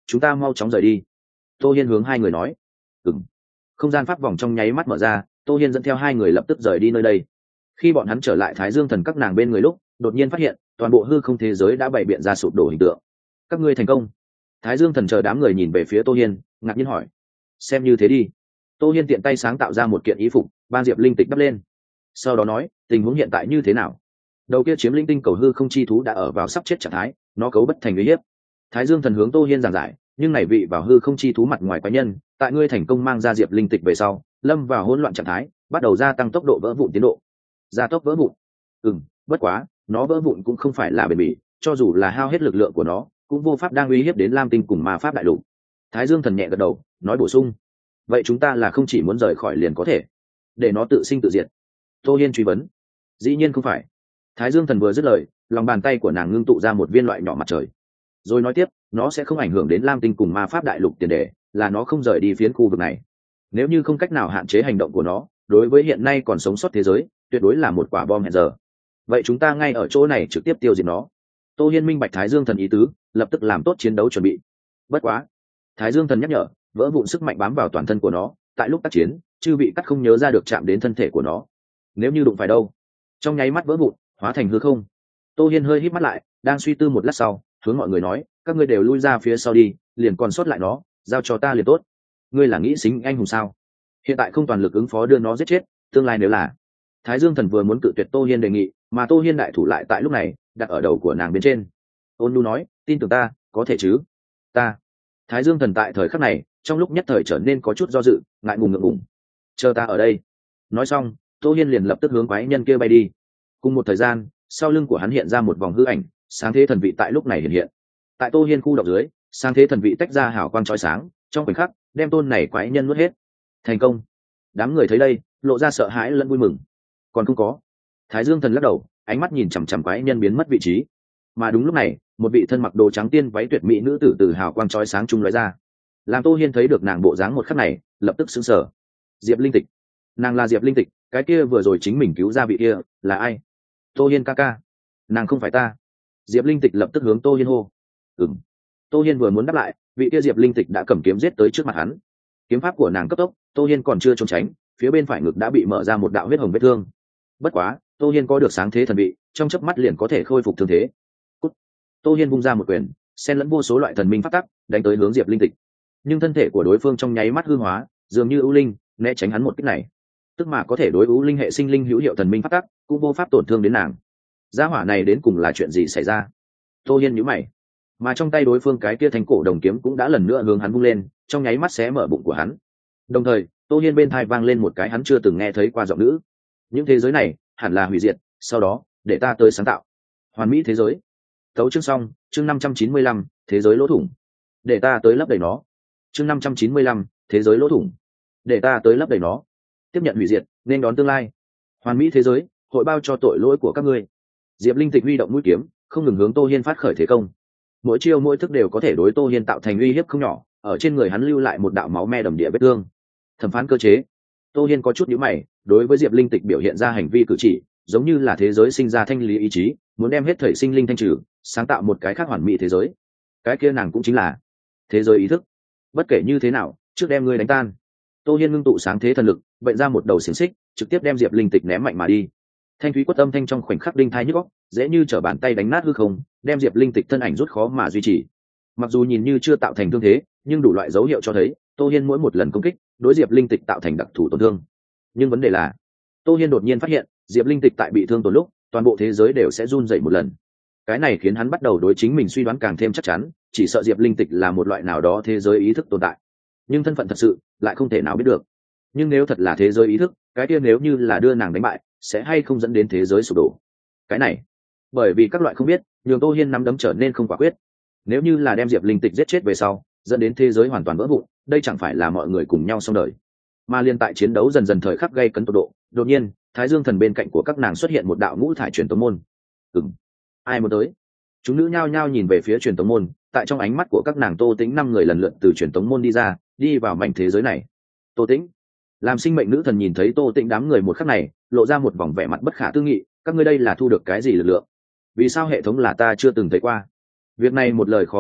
chúng ta mau chóng rời đi. Tô Hiên hướng hai người nói. Ừm. Không gian pháp vòng trong nháy mắt mở ra, Tô Hiên dẫn theo hai người lập tức rời đi nơi đây. Khi bọn hắn trở lại Thái Dương Thần các nàng bên người lúc, đột nhiên phát hiện toàn bộ hư không thế giới đã bày biện ra sụp đổ hình tượng. Các ngươi thành công. Thái Dương Thần chờ đám người nhìn về phía Tô Hiên, ngạc nhiên hỏi. Xem như thế đi. Tô Hiên tiện tay sáng tạo ra một kiện y phục, ban Diệp Linh Tịch đắp lên. Sau đó nói, tình huống hiện tại như thế nào? Đầu kia chiếm linh tinh cầu hư không chi thú đã ở vào sắp chết trạng thái, nó cấu bất thành uy hiếp. Thái Dương Thần hướng Tô Hiên giảng giải, nhưng này vị vào hư không chi thú mặt ngoài quái nhân, tại ngươi thành công mang ra Diệp Linh Tịch về sau, lâm vào hỗn loạn trạng thái, bắt đầu gia tăng tốc độ vỡ vụn tiến độ. Gia tốc vỡ vụn. Ừm, bất quá, nó vỡ vụn cũng không phải là bền bỉ, cho dù là hao hết lực lượng của nó, cũng vô pháp đang uy hiếp đến Lam Tinh cùng Ma Pháp đại lục. Thái Dương Thần nhẹ gật đầu, nói bổ sung, vậy chúng ta là không chỉ muốn rời khỏi liền có thể, để nó tự sinh tự diệt. Tô Hiên truy vấn. Dĩ nhiên không phải. Thái Dương Thần vừa dứt lời, lòng bàn tay của nàng ngưng tụ ra một viên loại nhỏ mặt trời, rồi nói tiếp, nó sẽ không ảnh hưởng đến Lam Tinh cùng Ma Pháp đại lục tiền đề, là nó không rời đi phiến khu vực này. Nếu như không cách nào hạn chế hành động của nó, đối với hiện nay còn sống sót thế giới, tuyệt đối là một quả bom hẹn giờ. Vậy chúng ta ngay ở chỗ này trực tiếp tiêu diệt nó. Tô Hiên minh bạch Thái Dương Thần ý tứ, lập tức làm tốt chiến đấu chuẩn bị. Bất quá, Thái Dương Thần nhắc nhở, vỡ vụn sức mạnh bám vào toàn thân của nó, tại lúc tác chiến, chư vị cắt không nhớ ra được chạm đến thân thể của nó. Nếu như đụng phải đâu, trong nháy mắt vỡ vụn, hóa thành hư không. Tô Hiên hơi híp mắt lại, đang suy tư một lát sau, hướng mọi người nói, các ngươi đều lui ra phía sau đi, liền còn sót lại nó, giao cho ta liền tốt. Ngươi là nghĩ xính anh hùng sao? Hiện tại không toàn lực ứng phó đưa nó giết chết, tương lai nếu là. Thái Dương Thần vừa muốn cự tuyệt Tô Hiên đề nghị, mà Tô Hiên đại thủ lại tại lúc này đặt ở đầu của nàng bên trên. Ôn Nhu nói, tin tưởng ta, có thể chứ? Ta. Thái Dương Thần tại thời khắc này, trong lúc nhất thời trở nên có chút do dự, ngại ngùng ngượng ngùng. Chờ ta ở đây. Nói xong, Tô Hiên liền lập tức hướng quái nhân kia bay đi. Cùng một thời gian, sau lưng của hắn hiện ra một vòng hư ảnh, sáng thế thần vị tại lúc này hiện hiện. Tại Tô Hiên khu động dưới, sáng thế thần vị tách ra hào quang chói sáng, trong khoảnh khắc, đem tôn này quái nhân nuốt hết. Thành công. Đám người thấy đây, lộ ra sợ hãi lẫn vui mừng. Còn không có. Thái Dương Thần lắc đầu, ánh mắt nhìn chằm chằm quái nhân biến mất vị trí. Mà đúng lúc này, một vị thân mặc đồ trắng tiên váy tuyệt mỹ nữ tử từ hào quang chói sáng trung lóe ra. Làm Tô Hiên thấy được nàng bộ dáng một khắc này, lập tức sững sờ. Diệp Linh Tịch. Nàng là Diệp Linh Tịch, cái kia vừa rồi chính mình cứu ra vị kia, là ai? Tô Hiên ca ca. Nàng không phải ta. Diệp Linh Tịch lập tức hướng Tô Hiên hô. Ừm. Tô Hiên vừa muốn đáp lại, vị kia Diệp Linh Tịch đã cầm kiếm giết tới trước mặt hắn. Kiếm pháp của nàng cấp tốc, Tô Hiên còn chưa trốn tránh, phía bên phải ngực đã bị mở ra một đạo huyết hồng vết thương. Bất quá, Tô Hiên có được sáng thế thần vị, trong chớp mắt liền có thể khôi phục thương thế. Cút. Tô Hiên vung ra một quyền, xen lẫn vô số loại thần minh pháp tắc, đánh tới hướng Diệp Linh Tịch. Nhưng thân thể của đối phương trong nháy mắt hư hóa, dường như ưu linh, né tránh hắn một kích này. Tức mà có thể đối ưu linh hệ sinh linh hữu hiệu thần minh pháp tắc, cũng vô pháp tổn thương đến nàng. Gia hỏa này đến cùng là chuyện gì xảy ra? Tô Hiên nhíu mày. Mà trong tay đối phương cái kia thành cổ đồng kiếm cũng đã lần nữa hướng hắn vung lên, trong nháy mắt xé mở bụng của hắn. Đồng thời, Tô Hiên bên tai vang lên một cái hắn chưa từng nghe thấy qua giọng nữ. Những thế giới này hẳn là hủy diệt, sau đó để ta tới sáng tạo hoàn mỹ thế giới. Tấu chương xong, chương năm trăm chín mươi lăm, thế giới lỗ thủng. Để ta tới lấp đầy nó. Chương năm trăm chín mươi lăm, thế giới lỗ thủng. Để ta tới lấp đầy nó. Tiếp nhận hủy diệt, nên đón tương lai. Hoàn mỹ thế giới, hội bao cho tội lỗi của các ngươi. Diệp Linh Tịch huy động mũi kiếm, không ngừng hướng Tô Hiên phát khởi thế công. Mỗi chiêu mỗi thức đều có thể đối Tô Hiên tạo thành uy hiếp không nhỏ, ở trên người hắn lưu lại một đạo máu me đầm địa vết thương. Thẩm phán cơ chế. Tô Hiên có chút nhíu mày, đối với Diệp Linh Tịch biểu hiện ra hành vi cử chỉ, giống như là thế giới sinh ra thanh lý ý chí, muốn đem hết thảy sinh linh thanh trừ, sáng tạo một cái khác hoàn mỹ thế giới. Cái kia nàng cũng chính là thế giới ý thức. Bất kể như thế nào, trước đem ngươi đánh tan. Tô Hiên ngưng tụ sáng thế thần lực, vậy ra một đầu xiềng xích, trực tiếp đem Diệp Linh Tịch ném mạnh mà đi. Thanh thúy quất âm thanh trong khoảnh khắc đinh thai nhức óc, dễ như trở bàn tay đánh nát hư không, đem Diệp Linh Tịch thân ảnh rút khó mà duy trì. Mặc dù nhìn như chưa tạo thành thương thế, nhưng đủ loại dấu hiệu cho thấy, Tô Hiên mỗi một lần công kích, đối Diệp Linh Tịch tạo thành đặc thù tổn thương. Nhưng vấn đề là, Tô Hiên đột nhiên phát hiện, Diệp Linh Tịch tại bị thương tổn lúc, toàn bộ thế giới đều sẽ run rẩy một lần. Cái này khiến hắn bắt đầu đối chính mình suy đoán càng thêm chắc chắn, chỉ sợ Diệp Linh Tịch là một loại nào đó thế giới ý thức tồn tại. Nhưng thân phận thật sự lại không thể nào biết được. Nhưng nếu thật là thế giới ý thức, cái kia nếu như là đưa nàng đánh bại, sẽ hay không dẫn đến thế giới sụp đổ. Cái này, bởi vì các loại không biết, nhường Tô Hiên nắm đấm trở nên không quả quyết. Nếu như là đem Diệp Linh Tịch giết chết về sau, dẫn đến thế giới hoàn toàn vỡ vụn, đây chẳng phải là mọi người cùng nhau xong đời. Mà liên tại chiến đấu dần dần thời khắc gây cấn tột độ, đột nhiên, Thái Dương Thần bên cạnh của các nàng xuất hiện một đạo ngũ thải truyền tống môn. Ừm, ai muốn tới? Chúng nữ nhao nhao nhìn về phía truyền tống môn, tại trong ánh mắt của các nàng Tô Tĩnh năm người lần lượt từ truyền tống môn đi ra, đi vào mảnh thế giới này. Tô Tĩnh, làm sinh mệnh nữ thần nhìn thấy Tô Tĩnh đám người một khắc này, lộ ra một vòng vẻ mặt bất khả tư nghị, các ngươi đây là thu được cái gì lực lượng? Vì sao hệ thống là ta chưa từng thấy qua? Việc này một lời khó nói hết,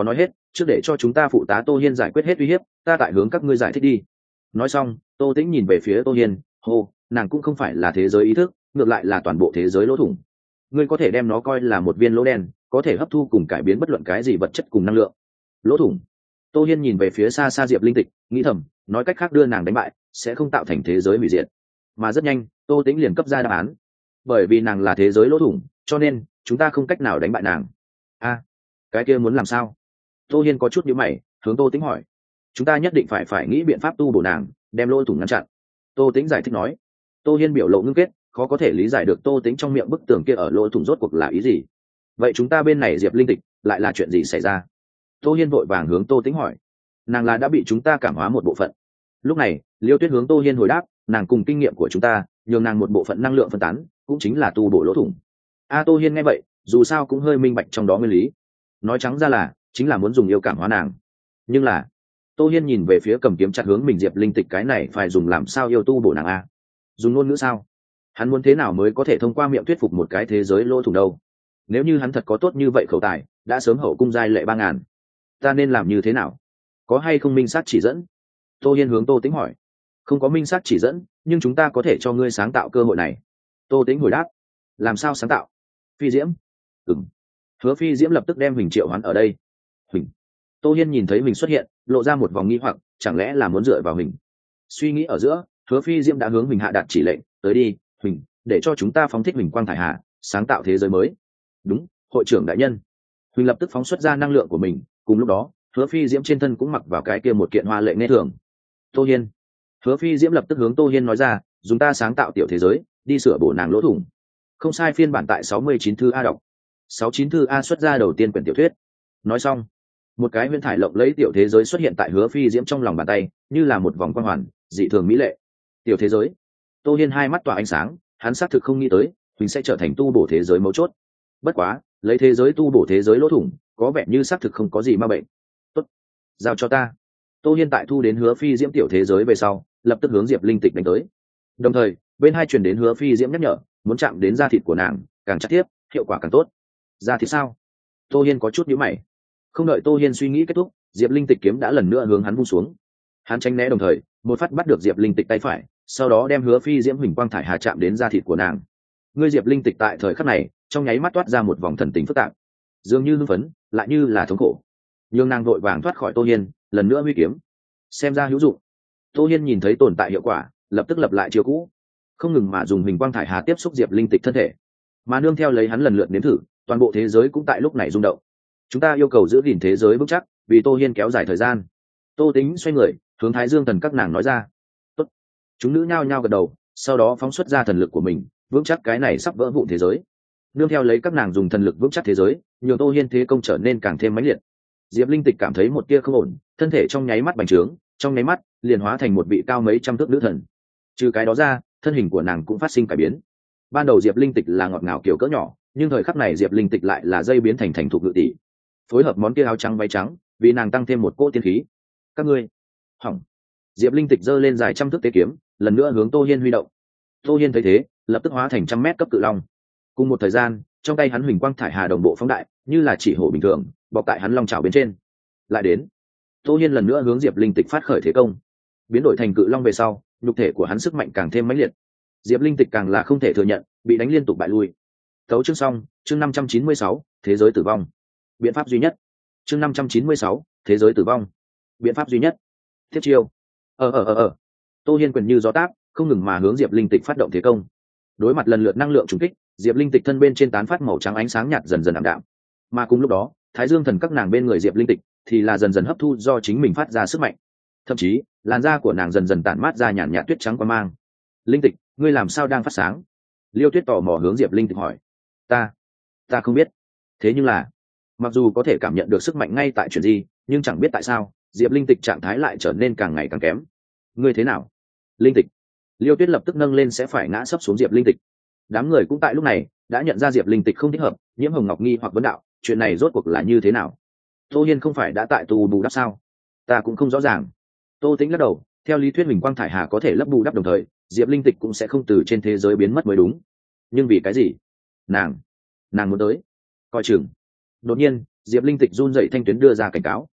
trước để cho chúng ta phụ tá Tô Hiên giải quyết hết uy hiếp, ta tại hướng các ngươi giải thích đi. Nói xong, Tô Tĩnh nhìn về phía Tô Hiên, hô, nàng cũng không phải là thế giới ý thức, ngược lại là toàn bộ thế giới lỗ thủng. Ngươi có thể đem nó coi là một viên lỗ đen, có thể hấp thu cùng cải biến bất luận cái gì vật chất cùng năng lượng. Lỗ thủng. Tô Hiên nhìn về phía xa xa Diệp Linh Tịch, nghĩ thầm, nói cách khác đưa nàng đánh bại sẽ không tạo thành thế giới hủy diệt. Mà rất nhanh, Tô Tĩnh liền cấp ra đáp án. Bởi vì nàng là thế giới lỗ thủng, cho nên chúng ta không cách nào đánh bại nàng. A, à, cái kia muốn làm sao? Tô Hiên có chút nhíu mày, hướng Tô Tĩnh hỏi. Chúng ta nhất định phải phải nghĩ biện pháp tu bổ nàng, đem lỗ thủng ngăn chặn. Tô Tĩnh giải thích nói. Tô Hiên biểu lộ ngưng kết, khó có thể lý giải được Tô Tĩnh trong miệng bức tường kia ở lỗ thủng rốt cuộc là ý gì. Vậy chúng ta bên này Diệp Linh Tịch lại là chuyện gì xảy ra? Tô Hiên vội vàng hướng Tô Tĩnh hỏi. Nàng là đã bị chúng ta cảm hóa một bộ phận. Lúc này, Liêu Tuyết hướng Tô Hiên hồi đáp, nàng cùng kinh nghiệm của chúng ta, nhường nàng một bộ phận năng lượng phân tán, cũng chính là tu bổ lỗ thủng. A Tô Hiên nghe vậy, dù sao cũng hơi minh bạch trong đó nguyên lý. Nói trắng ra là, chính là muốn dùng yêu cảm hóa nàng. Nhưng là, Tô Hiên nhìn về phía cầm kiếm chặt hướng mình Diệp Linh Tịch, cái này phải dùng làm sao yêu tu bổ nàng a? Dùng ngôn ngữ sao? Hắn muốn thế nào mới có thể thông qua miệng thuyết phục một cái thế giới lỗ thủng đâu? Nếu như hắn thật có tốt như vậy khẩu tài, đã sớm hậu cung giai lệ ba ngàn. Ta nên làm như thế nào? Có hay không minh sát chỉ dẫn? Tô Hiên hướng Tô Tĩnh hỏi. Không có minh sát chỉ dẫn, nhưng chúng ta có thể cho ngươi sáng tạo cơ hội này. Tô Tĩnh hồi đáp. Làm sao sáng tạo? Phi Diễm. Ừm. Hứa Phi Diễm lập tức đem Huỳnh triệu hoán ở đây. Huỳnh. Tô Hiên nhìn thấy Huỳnh xuất hiện, lộ ra một vòng nghi hoặc, chẳng lẽ là muốn dựa vào Huỳnh? Suy nghĩ ở giữa, Hứa Phi Diễm đã hướng Huỳnh hạ đạt chỉ lệnh, tới đi, Huỳnh, để cho chúng ta phóng thích Huỳnh quang thải hà, sáng tạo thế giới mới. Đúng, hội trưởng đại nhân. Huỳnh lập tức phóng xuất ra năng lượng của mình, cùng lúc đó, Hứa Phi Diễm trên thân cũng mặc vào cái kia một kiện hoa lệ nghe thường. Tô Hiên. Hứa Phi Diễm lập tức hướng Tô Hiên nói ra, dùng ta sáng tạo tiểu thế giới, đi sửa bổ nàng lỗ thủng. Không sai, phiên bản tại sáu mươi chín thư A đọc. sáu mươi chín thư A xuất ra đầu tiên quyển tiểu thuyết. Nói xong, một cái huyễn thải lộng lấy tiểu thế giới xuất hiện tại Hứa Phi Diễm trong lòng bàn tay, như là một vòng quang hoàn, dị thường mỹ lệ. Tiểu thế giới. Tô Hiên hai mắt tỏa ánh sáng, hắn xác thực không nghĩ tới, mình sẽ trở thành tu bổ thế giới mấu chốt. Bất quá, lấy thế giới tu bổ thế giới lỗ thủng, có vẻ như xác thực không có gì ma bệnh. Tốt, giao cho ta. Tô Hiên tại thu đến Hứa Phi Diễm tiểu thế giới về sau, lập tức hướng Diệp Linh Tịch đánh tới. Đồng thời, bên hai truyền đến Hứa Phi Diễm nhắc nhở, muốn chạm đến da thịt của nàng, càng chắc tiếp, hiệu quả càng tốt. Da thịt sao? Tô Hiên có chút nhíu mày. Không đợi Tô Hiên suy nghĩ kết thúc, Diệp Linh Tịch kiếm đã lần nữa hướng hắn vung xuống. Hắn tránh né đồng thời, một phát bắt được Diệp Linh Tịch tay phải, sau đó đem Hứa Phi Diễm huỳnh quang thải hà chạm đến da thịt của nàng. Ngươi Diệp Linh Tịch tại thời khắc này, trong nháy mắt toát ra một vòng thần tình phức tạp, dường như hưng phấn, lại như là thống khổ. Nhưng nàng vội vàng thoát khỏi Tô Hiên, lần nữa huy kiếm. Xem ra hữu dụng. Tô Hiên nhìn thấy tồn tại hiệu quả, lập tức lập lại chiêu cũ, không ngừng mà dùng huỳnh quang thải hà tiếp xúc Diệp Linh Tịch thân thể, mà nương theo lấy hắn lần lượt nếm thử, toàn bộ thế giới cũng tại lúc này rung động. Chúng ta yêu cầu giữ gìn thế giới vững chắc, vì Tô Hiên kéo dài thời gian. Tô Tính xoay người, hướng Thái Dương Thần các nàng nói ra. Tốt. Chúng nữ nhao nhao gật đầu, sau đó phóng xuất ra thần lực của mình, vững chắc cái này sắp vỡ vụn thế giới. Nương theo lấy các nàng dùng thần lực vững chắc thế giới, nhiều Tô Hiên thế công trở nên càng thêm mãnh liệt. Diệp Linh Tịch cảm thấy một tia không ổn, thân thể trong nháy mắt bành trướng, trong nháy mắt liền hóa thành một vị cao mấy trăm thước nữ thần. Trừ cái đó ra, thân hình của nàng cũng phát sinh cải biến. Ban đầu Diệp Linh Tịch là ngọt ngào kiểu cỡ nhỏ, nhưng thời khắc này Diệp Linh Tịch lại là dây biến thành thành thục ngự tỷ. Phối hợp món kia áo trắng váy trắng, vì nàng tăng thêm một cỗ tiên khí. Các ngươi, hỏng. Diệp Linh Tịch giơ lên dài trăm thước tế kiếm, lần nữa hướng Tô Hiên huy động. Tô Hiên thấy thế, lập tức hóa thành trăm mét cấp cự long. Cùng một thời gian, trong tay hắn huỳnh quang thải hà đồng bộ phóng đại, như là chỉ hổ bình thường, bọc tại hắn long trảo bên trên. Lại đến, Tô Hiên lần nữa hướng Diệp Linh Tịch phát khởi thế công. Biến đổi thành cự long về sau, nhục thể của hắn sức mạnh càng thêm mãnh liệt. Diệp Linh Tịch càng là không thể thừa nhận, bị đánh liên tục bại lui. Tấu chương xong, chương năm trăm chín mươi sáu, thế giới tử vong. Biện pháp duy nhất. Chương năm trăm chín mươi sáu, thế giới tử vong. Biện pháp duy nhất. Thiết chiêu. Ờ ờ ờ ờ. Tô Hiên quyền như gió táp, không ngừng mà hướng Diệp Linh Tịch phát động thế công. Đối mặt lần lượt năng lượng trùng kích, Diệp Linh Tịch thân bên trên tán phát màu trắng ánh sáng nhạt dần dần ảm đạm. Mà cùng lúc đó, Thái Dương Thần các nàng bên người Diệp Linh Tịch thì là dần dần hấp thu do chính mình phát ra sức mạnh. Thậm chí, làn da của nàng dần dần tản mát ra nhàn nhạt tuyết trắng quang mang. Linh Tịch, ngươi làm sao đang phát sáng? Liêu Tuyết tò mò hướng Diệp Linh Tịch hỏi. Ta, ta không biết. Thế nhưng là, mặc dù có thể cảm nhận được sức mạnh ngay tại chuyện gì, nhưng chẳng biết tại sao Diệp Linh Tịch trạng thái lại trở nên càng ngày càng kém. Ngươi thế nào? Linh Tịch. Liêu Tuyết lập tức nâng lên sẽ phải ngã sấp xuống Diệp Linh Tịch. Đám người cũng tại lúc này đã nhận ra Diệp Linh Tịch không thích hợp, Nhiễm Hồng Ngọc nghi hoặc vấn đạo, chuyện này rốt cuộc là như thế nào? Tô Hiên không phải đã tại tù bù đắp sao? Ta cũng không rõ ràng. Tô Tĩnh lắc đầu, theo lý thuyết mình quang thải hà có thể lấp bù đắp đồng thời, Diệp Linh Tịch cũng sẽ không từ trên thế giới biến mất mới đúng. Nhưng vì cái gì? Nàng, nàng muốn tới. Coi chừng. Đột nhiên, Diệp Linh Tịch run rẩy thanh tuyến đưa ra cảnh cáo.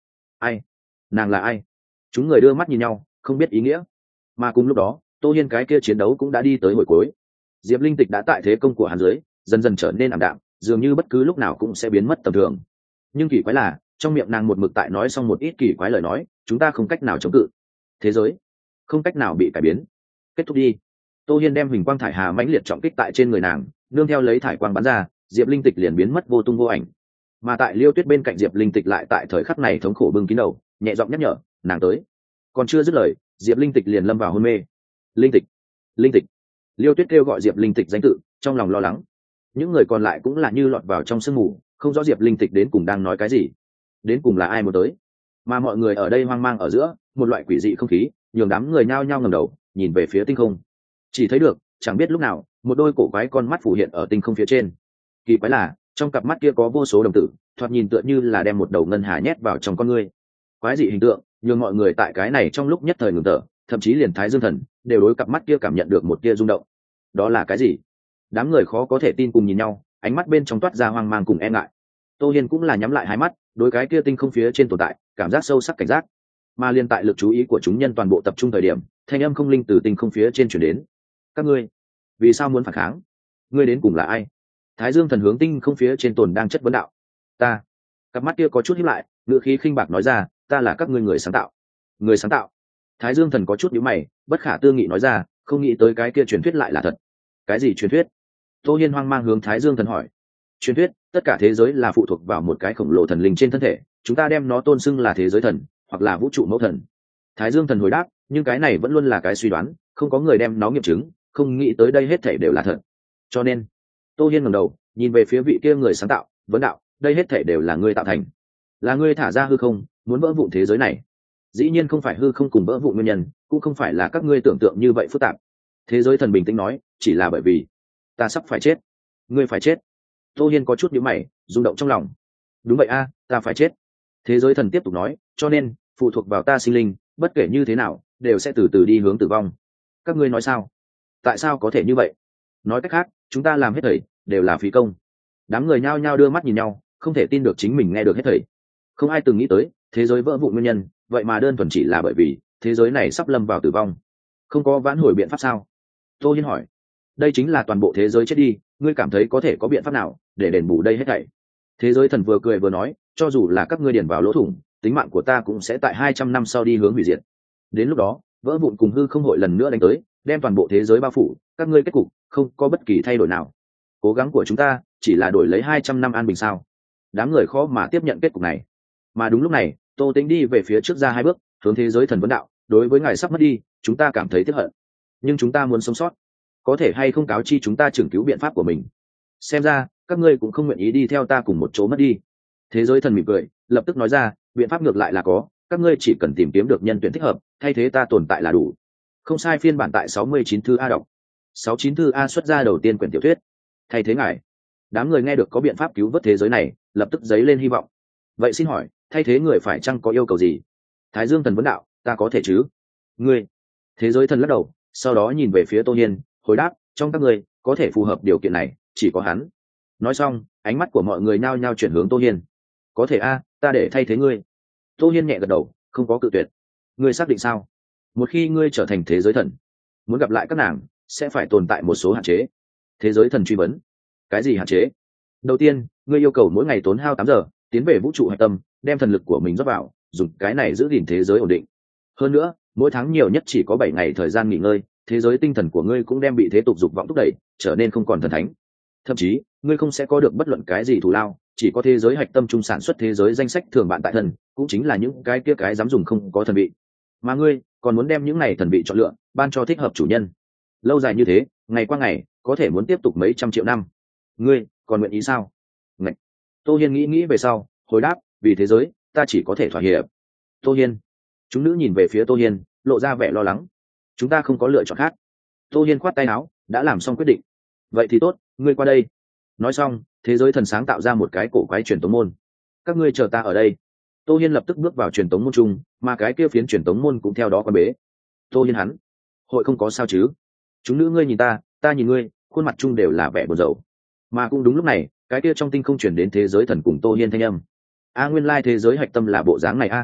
Ai? Nàng là ai? Chúng người đưa mắt nhìn nhau, không biết ý nghĩa. Mà cùng lúc đó, Tô Hiên cái kia chiến đấu cũng đã đi tới hồi cuối. Diệp Linh Tịch đã tại thế công của hắn dưới dần dần trở nên ảm đạm, dường như bất cứ lúc nào cũng sẽ biến mất tầm thường. Nhưng kỳ quái là, trong miệng nàng một mực tại nói xong một ít kỳ quái lời nói, chúng ta không cách nào chống cự. Thế giới không cách nào bị cải biến. Kết thúc đi. Tô Hiên đem huỳnh quang thải hà mãnh liệt trọng kích tại trên người nàng, nương theo lấy thải quang bắn ra, Diệp Linh Tịch liền biến mất vô tung vô ảnh. Mà tại Liêu Tuyết bên cạnh Diệp Linh Tịch lại tại thời khắc này thống khổ bưng kín đầu, nhẹ giọng nhắc nhở, nàng tới. Còn chưa dứt lời, Diệp Linh Tịch liền lâm vào hôn mê. Linh Tịch, Linh Tịch. Liêu Tuyết kêu gọi Diệp Linh Tịch danh tự, trong lòng lo lắng. Những người còn lại cũng là như lọt vào trong sương mù, không rõ Diệp Linh Tịch đến cùng đang nói cái gì, đến cùng là ai muốn tới. Mà mọi người ở đây hoang mang ở giữa, một loại quỷ dị không khí, nhường đám người nhao nhao ngẩng đầu, nhìn về phía tinh không. Chỉ thấy được, chẳng biết lúc nào, một đôi cổ quái con mắt phủ hiện ở tinh không phía trên. Kỳ quái là, trong cặp mắt kia có vô số đồng tử, thoạt nhìn tựa như là đem một đầu ngân hà nhét vào trong con ngươi. Quái dị hình tượng, nhường mọi người tại cái này trong lúc nhất thời ngừng thở, thậm chí liền Thái Dương Thần đều đối cặp mắt kia cảm nhận được một tia rung động. Đó là cái gì? Đám người khó có thể tin cùng nhìn nhau, ánh mắt bên trong toát ra hoang mang cùng e ngại. Tô Hiên cũng là nhắm lại hai mắt, đối cái kia tinh không phía trên tồn tại, cảm giác sâu sắc cảnh giác. Mà liên tại lực chú ý của chúng nhân toàn bộ tập trung thời điểm, thanh âm không linh từ tinh không phía trên truyền đến. Các ngươi, vì sao muốn phản kháng? Ngươi đến cùng là ai? Thái Dương Thần hướng tinh không phía trên tồn đang chất vấn đạo. Ta. Cặp mắt kia có chút híp lại, ngữ khí khinh bạc nói ra, ta là các ngươi người sáng tạo. Người sáng tạo? Thái Dương Thần có chút nhíu mày, bất khả tư nghị nói ra, không nghĩ tới cái kia truyền thuyết lại là thật. Cái gì truyền thuyết? Tô Hiên hoang mang hướng Thái Dương Thần hỏi. Truyền thuyết, tất cả thế giới là phụ thuộc vào một cái khổng lồ thần linh trên thân thể, chúng ta đem nó tôn xưng là thế giới thần, hoặc là vũ trụ mẫu thần. Thái Dương Thần hồi đáp, nhưng cái này vẫn luôn là cái suy đoán, không có người đem nó nghiệm chứng, không nghĩ tới đây hết thảy đều là thật. Cho nên, Tô Hiên ngẩng đầu, nhìn về phía vị kia người sáng tạo, vấn đạo, đây hết thảy đều là ngươi tạo thành, là ngươi thả ra hư không, muốn vỡ vụn thế giới này. Dĩ nhiên không phải hư không cùng vỡ vụn nguyên nhân, cũng không phải là các ngươi tưởng tượng như vậy phức tạp. Thế giới thần bình tĩnh nói, chỉ là bởi vì ta sắp phải chết. Ngươi phải chết? Tô Hiên có chút nhíu mày, rung động trong lòng. Đúng vậy a, ta phải chết. Thế giới thần tiếp tục nói, cho nên phụ thuộc vào ta sinh linh, bất kể như thế nào đều sẽ từ từ đi hướng tử vong. Các ngươi nói sao? Tại sao có thể như vậy? Nói cách khác, chúng ta làm hết thảy đều là phí công. Đám người nhao nhao đưa mắt nhìn nhau, không thể tin được chính mình nghe được hết thảy. Không ai từng nghĩ tới thế giới vỡ vụn nguyên nhân, vậy mà đơn thuần chỉ là bởi vì thế giới này sắp lâm vào tử vong. Không có vãn hồi biện pháp sao? Tô Hiên hỏi. Đây chính là toàn bộ thế giới chết đi, ngươi cảm thấy có thể có biện pháp nào để đền bù đây hết thảy? Thế giới thần vừa cười vừa nói, cho dù là các ngươi điền vào lỗ thủng, tính mạng của ta cũng sẽ tại hai trăm năm sau đi hướng hủy diệt. Đến lúc đó, vỡ vụn cùng hư không hội lần nữa đánh tới, đem toàn bộ thế giới bao phủ, các ngươi kết cục không có bất kỳ thay đổi nào. Cố gắng của chúng ta chỉ là đổi lấy hai trăm năm an bình sao? Đám người khó mà tiếp nhận kết cục này. Mà đúng lúc này, Tô Tĩnh đi về phía trước ra hai bước, hướng thế giới thần vấn đạo, đối với ngài sắp mất đi, chúng ta cảm thấy tiếc hận, nhưng chúng ta muốn sống sót, có thể hay không cáo chi chúng ta trưởng cứu biện pháp của mình? Xem ra các ngươi cũng không nguyện ý đi theo ta cùng một chỗ mất đi. Thế giới thần mỉm cười, lập tức nói ra, biện pháp ngược lại là có, các ngươi chỉ cần tìm kiếm được nhân tuyển thích hợp, thay thế ta tồn tại là đủ. Không sai, phiên bản tại sáu mươi chín thư A đọc. sáu mươi chín thư A xuất ra đầu tiên quyển tiểu thuyết. Thay thế ngài. Đám người nghe được có biện pháp cứu vớt thế giới này, lập tức dấy lên hy vọng. Vậy xin hỏi, thay thế người phải chăng có yêu cầu gì? Thái Dương thần vấn đạo, ta có thể chứ? Ngươi. Thế giới thần lắc đầu, sau đó nhìn về phía Tô Hiên, hồi đáp, trong các ngươi có thể phù hợp điều kiện này, chỉ có hắn. Nói xong, ánh mắt của mọi người nhao nhao chuyển hướng Tô Hiên. Có thể a, ta để thay thế ngươi. Tô Hiên nhẹ gật đầu, không có cự tuyệt. Ngươi xác định sao? Một khi ngươi trở thành thế giới thần, muốn gặp lại các nàng sẽ phải tồn tại một số hạn chế. Thế giới thần truy vấn. Cái gì hạn chế? Đầu tiên, ngươi yêu cầu mỗi ngày tốn hao tám giờ tiến về vũ trụ hạch tâm, đem thần lực của mình rót vào, dùng cái này giữ gìn thế giới ổn định. Hơn nữa, mỗi tháng nhiều nhất chỉ có bảy ngày thời gian nghỉ ngơi, thế giới tinh thần của ngươi cũng đem bị thế tục dục vọng thúc đẩy, trở nên không còn thần thánh. Thậm chí, ngươi không sẽ có được bất luận cái gì thù lao, chỉ có thế giới hạch tâm trung sản xuất thế giới danh sách thường bạn tại thần, cũng chính là những cái kia cái dám dùng không có thần vị. Mà ngươi còn muốn đem những này thần vị chọn lựa, ban cho thích hợp chủ nhân. Lâu dài như thế, ngày qua ngày, có thể muốn tiếp tục mấy trăm triệu năm. Ngươi còn nguyện ý sao? Ngạch. Tô Hiên nghĩ nghĩ về sau, hồi đáp, vì thế giới, ta chỉ có thể thỏa hiệp. Tô Hiên. Chúng nữ nhìn về phía Tô Hiên, lộ ra vẻ lo lắng. Chúng ta không có lựa chọn khác. Tô Hiên khoát tay áo, đã làm xong quyết định. Vậy thì tốt, ngươi qua đây. Nói xong, thế giới thần sáng tạo ra một cái cổ quái truyền tống môn. Các ngươi chờ ta ở đây. Tô Hiên lập tức bước vào truyền tống môn chung, mà cái kia phiến truyền tống môn cũng theo đó quan bế. Tô Hiên hắn, hội không có sao chứ? Chúng nữ ngươi nhìn ta, ta nhìn ngươi, khuôn mặt chung đều là vẻ buồn rầu. Mà cũng đúng lúc này, cái kia trong tinh không truyền đến thế giới thần cùng Tô Hiên thanh âm. A, nguyên lai thế giới hạch tâm là bộ dáng này a.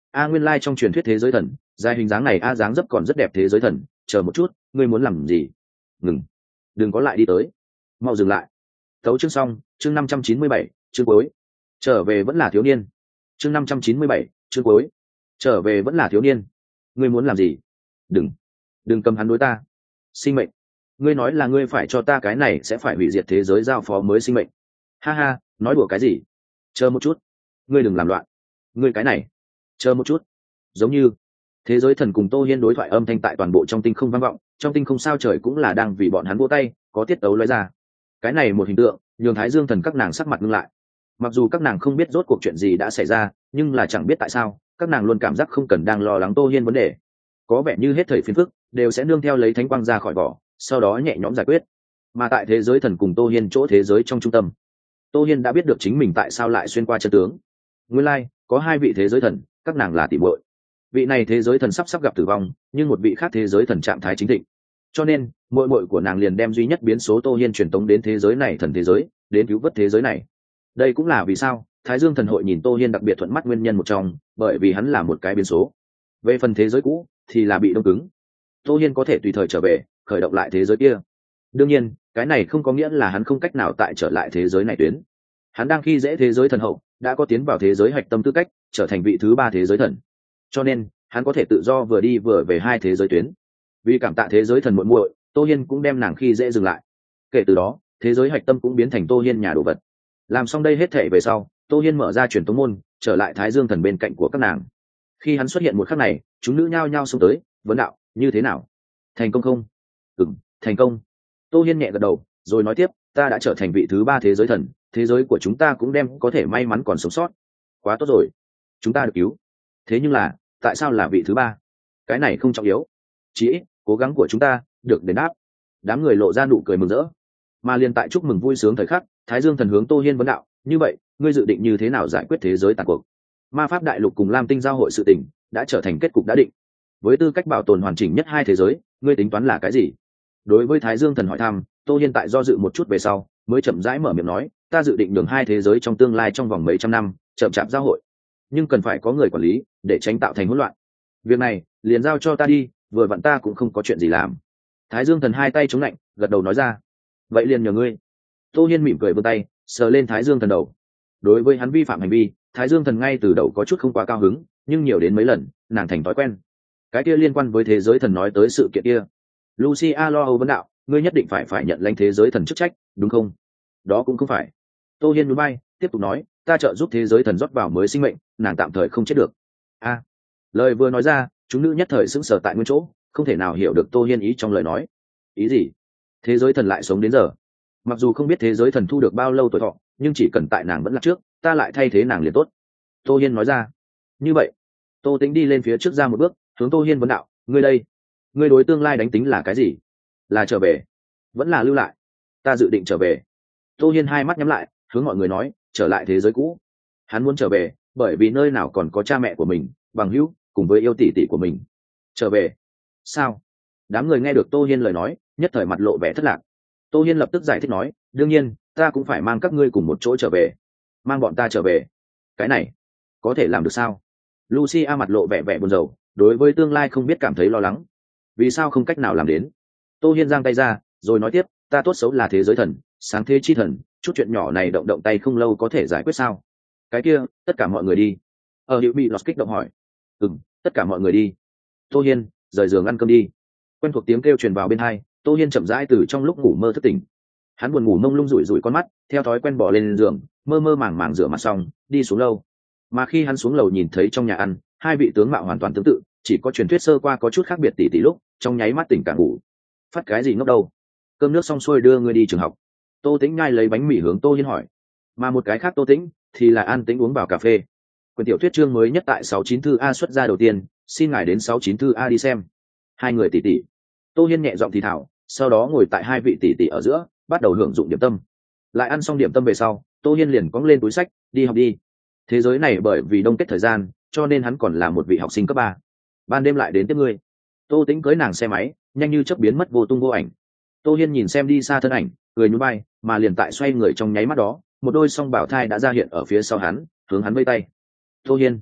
a nguyên lai trong truyền thuyết thế giới thần dài hình dáng này a dáng dấp còn rất đẹp thế giới thần, chờ một chút, ngươi muốn làm gì? Ngừng, đừng có lại đi tới, mau dừng lại. Tấu chương xong, chương năm trăm chín mươi bảy, chương cuối. Trở về vẫn là thiếu niên. Chương năm trăm chín mươi bảy, chương cuối. Trở về vẫn là thiếu niên. Ngươi muốn làm gì? Đừng, đừng cầm hắn đối ta. Sinh mệnh, ngươi nói là ngươi phải cho ta cái này sẽ phải hủy diệt thế giới giao phó mới sinh mệnh. Ha ha, nói đùa cái gì? Chờ một chút, ngươi đừng làm loạn. Ngươi cái này, chờ một chút. Giống như thế giới thần cùng Tô Hiên đối thoại âm thanh tại toàn bộ trong tinh không vang vọng, trong tinh không sao trời cũng là đang vì bọn hắn vỗ tay, có tiết tấu lóe ra. Cái này một hình tượng nhường Thái Dương thần các nàng sắc mặt ngưng lại. Mặc dù các nàng không biết rốt cuộc chuyện gì đã xảy ra, nhưng là chẳng biết tại sao các nàng luôn cảm giác không cần đang lo lắng Tô Hiên vấn đề. Có vẻ như hết thảy phiền phức đều sẽ nương theo lấy thánh quang ra khỏi vỏ, sau đó nhẹ nhõm giải quyết. Mà tại thế giới thần cùng Tô Hiên chỗ thế giới trong trung tâm, Tô Hiên đã biết được chính mình tại sao lại xuyên qua chân tướng. Nguyên lai like, có hai vị thế giới thần, các nàng là tỷ muội. Vị này thế giới thần sắp sắp gặp tử vong, nhưng một vị khác thế giới thần trạng thái chính thịnh, cho nên muội muội của nàng liền đem duy nhất biến số Tô Hiên truyền tống đến thế giới này thần thế giới, đến cứu vớt thế giới này. Đây cũng là vì sao Thái Dương thần hội nhìn Tô Hiên đặc biệt thuận mắt nguyên nhân một trong, bởi vì hắn là một cái biến số. Về phần thế giới cũ thì là bị đông cứng, Tô Hiên có thể tùy thời trở về, khởi động lại thế giới kia. Đương nhiên, cái này không có nghĩa là hắn không cách nào tại trở lại thế giới này tuyến. Hắn đang khi dễ thế giới thần hậu, đã có tiến vào thế giới hạch tâm tư cách, trở thành vị thứ ba thế giới thần. Cho nên, hắn có thể tự do vừa đi vừa về hai thế giới tuyến. Vì cảm tạ thế giới thần muội muội, Tô Hiên cũng đem nàng khi dễ dừng lại. Kể từ đó, thế giới hạch tâm cũng biến thành Tô Hiên nhà đồ vật. Làm xong đây hết thể về sau, Tô Hiên mở ra truyền tống môn, trở lại Thái Dương thần bên cạnh của các nàng. Khi hắn xuất hiện một khắc này, chúng nữ nhao nhao xông tới, vấn đạo, như thế nào? Thành công không? Ừm, thành công. Tô Hiên nhẹ gật đầu, rồi nói tiếp, ta đã trở thành vị thứ ba thế giới thần, thế giới của chúng ta cũng đem có thể may mắn còn sống sót. Quá tốt rồi, chúng ta được cứu. Thế nhưng là, tại sao là vị thứ ba? Cái này không trọng yếu. Chỉ ít, cố gắng của chúng ta được đền đáp. Đám người lộ ra nụ cười mừng rỡ. Mà liền tại chúc mừng vui sướng thời khắc, Thái Dương thần hướng Tô Hiên vấn đạo, như vậy, ngươi dự định như thế nào giải quyết thế giới tàn cuộc? Ma pháp đại lục cùng Lam tinh giao hội sự tình đã trở thành kết cục đã định. Với tư cách bảo tồn hoàn chỉnh nhất hai thế giới, ngươi tính toán là cái gì? Đối với Thái Dương thần hỏi thăm, Tô Hiên tại do dự một chút về sau, mới chậm rãi mở miệng nói, ta dự định nhường hai thế giới trong tương lai trong vòng mấy trăm năm chậm chạp giao hội, nhưng cần phải có người quản lý để tránh tạo thành hỗn loạn. Việc này liền giao cho ta đi, vừa vặn ta cũng không có chuyện gì làm. Thái Dương thần hai tay chống lạnh, gật đầu nói ra, vậy liền nhờ ngươi. Tô Hiên mỉm cười vươn tay, sờ lên Thái Dương thần đầu. Đối với hắn vi phạm hành vi, Thái Dương thần ngay từ đầu có chút không quá cao hứng, nhưng nhiều đến mấy lần, nàng thành thói quen. Cái kia liên quan với thế giới thần nói tới sự kiện kia, Lucia lo âu vấn đạo, ngươi nhất định phải phải nhận lãnh thế giới thần chức trách, đúng không? Đó cũng không phải. Tô Hiên núi bay, tiếp tục nói, ta trợ giúp thế giới thần rót vào mới sinh mệnh, nàng tạm thời không chết được. A, à, lời vừa nói ra, chúng nữ nhất thời sững sờ tại nguyên chỗ, không thể nào hiểu được Tô Hiên ý trong lời nói. Ý gì? Thế giới thần lại sống đến giờ? Mặc dù không biết thế giới thần thu được bao lâu tuổi thọ, nhưng chỉ cần tại nàng vẫn là trước, ta lại thay thế nàng liền tốt. Tô Hiên nói ra. Như vậy, Tô Tĩnh đi lên phía trước ra một bước, hướng Tô Hiên vấn đạo, ngươi đây, ngươi đối tương lai đánh tính là cái gì? Là trở về, vẫn là lưu lại? Ta dự định trở về. Tô Hiên hai mắt nhắm lại, hướng mọi người nói, trở lại thế giới cũ. Hắn muốn trở về, bởi vì nơi nào còn có cha mẹ của mình, bằng hữu, cùng với yêu tỷ tỷ của mình. Trở về? Sao? Đám người nghe được Tô Hiên lời nói, nhất thời mặt lộ vẻ thất lạc. Tô Hiên lập tức giải thích nói, đương nhiên, ta cũng phải mang các ngươi cùng một chỗ trở về. Mang bọn ta trở về? Cái này, có thể làm được sao? Lucia mặt lộ vẻ vẻ buồn rầu, đối với tương lai không biết cảm thấy lo lắng. Vì sao không cách nào làm đến? Tô Hiên giang tay ra, rồi nói tiếp, ta tốt xấu là thế giới thần, sáng thế chi thần, chút chuyện nhỏ này động động tay không lâu có thể giải quyết sao? Cái kia, tất cả mọi người đi. Ở Diệu bị lọt kích động hỏi. Ừm, tất cả mọi người đi. Tô Hiên, rời giường ăn cơm đi. Quen thuộc tiếng kêu truyền vào bên tai, Tô Hiên chậm rãi từ trong lúc ngủ mơ thức tỉnh. Hắn buồn ngủ mông lung rủi rủi con mắt, theo thói quen bò lên giường, mơ mơ màng màng rửa mặt xong, đi xuống lâu. Mà khi hắn xuống lầu nhìn thấy trong nhà ăn, hai vị tướng mạo hoàn toàn tương tự, chỉ có truyền thuyết sơ qua có chút khác biệt tỷ tỷ lúc, trong nháy mắt tỉnh cả ngủ. Phát cái gì ngốc đâu? Cơm nước xong xuôi đưa ngươi đi trường học. Tô Tĩnh nhai lấy bánh mì hướng Tô Hiên hỏi. Mà một cái khác Tô Tĩnh thì là an tĩnh uống vào cà phê. Quyển tiểu thuyết chương mới nhất tại sáu chín thư A xuất ra đầu tiên, xin ngài đến sáu chín thư A đi xem. Hai người tỷ tỷ. Tô Hiên nhẹ giọng thì thảo, sau đó ngồi tại hai vị tỷ tỷ ở giữa, bắt đầu hưởng dụng điểm tâm. Lại ăn xong điểm tâm về sau, Tô Hiên liền cõng lên túi sách, đi học đi. Thế giới này bởi vì đông kết thời gian, cho nên hắn còn là một vị học sinh cấp ba. Ban đêm lại đến tiếp ngươi. Tô Tĩnh cưới nàng xe máy, nhanh như chớp biến mất vô tung vô ảnh. Tô Hiên nhìn xem đi xa thân ảnh, cười nhún vai, mà liền tại xoay người trong nháy mắt đó, một đôi song bảo thai đã ra hiện ở phía sau hắn, hướng hắn vây tay. Tô Hiên,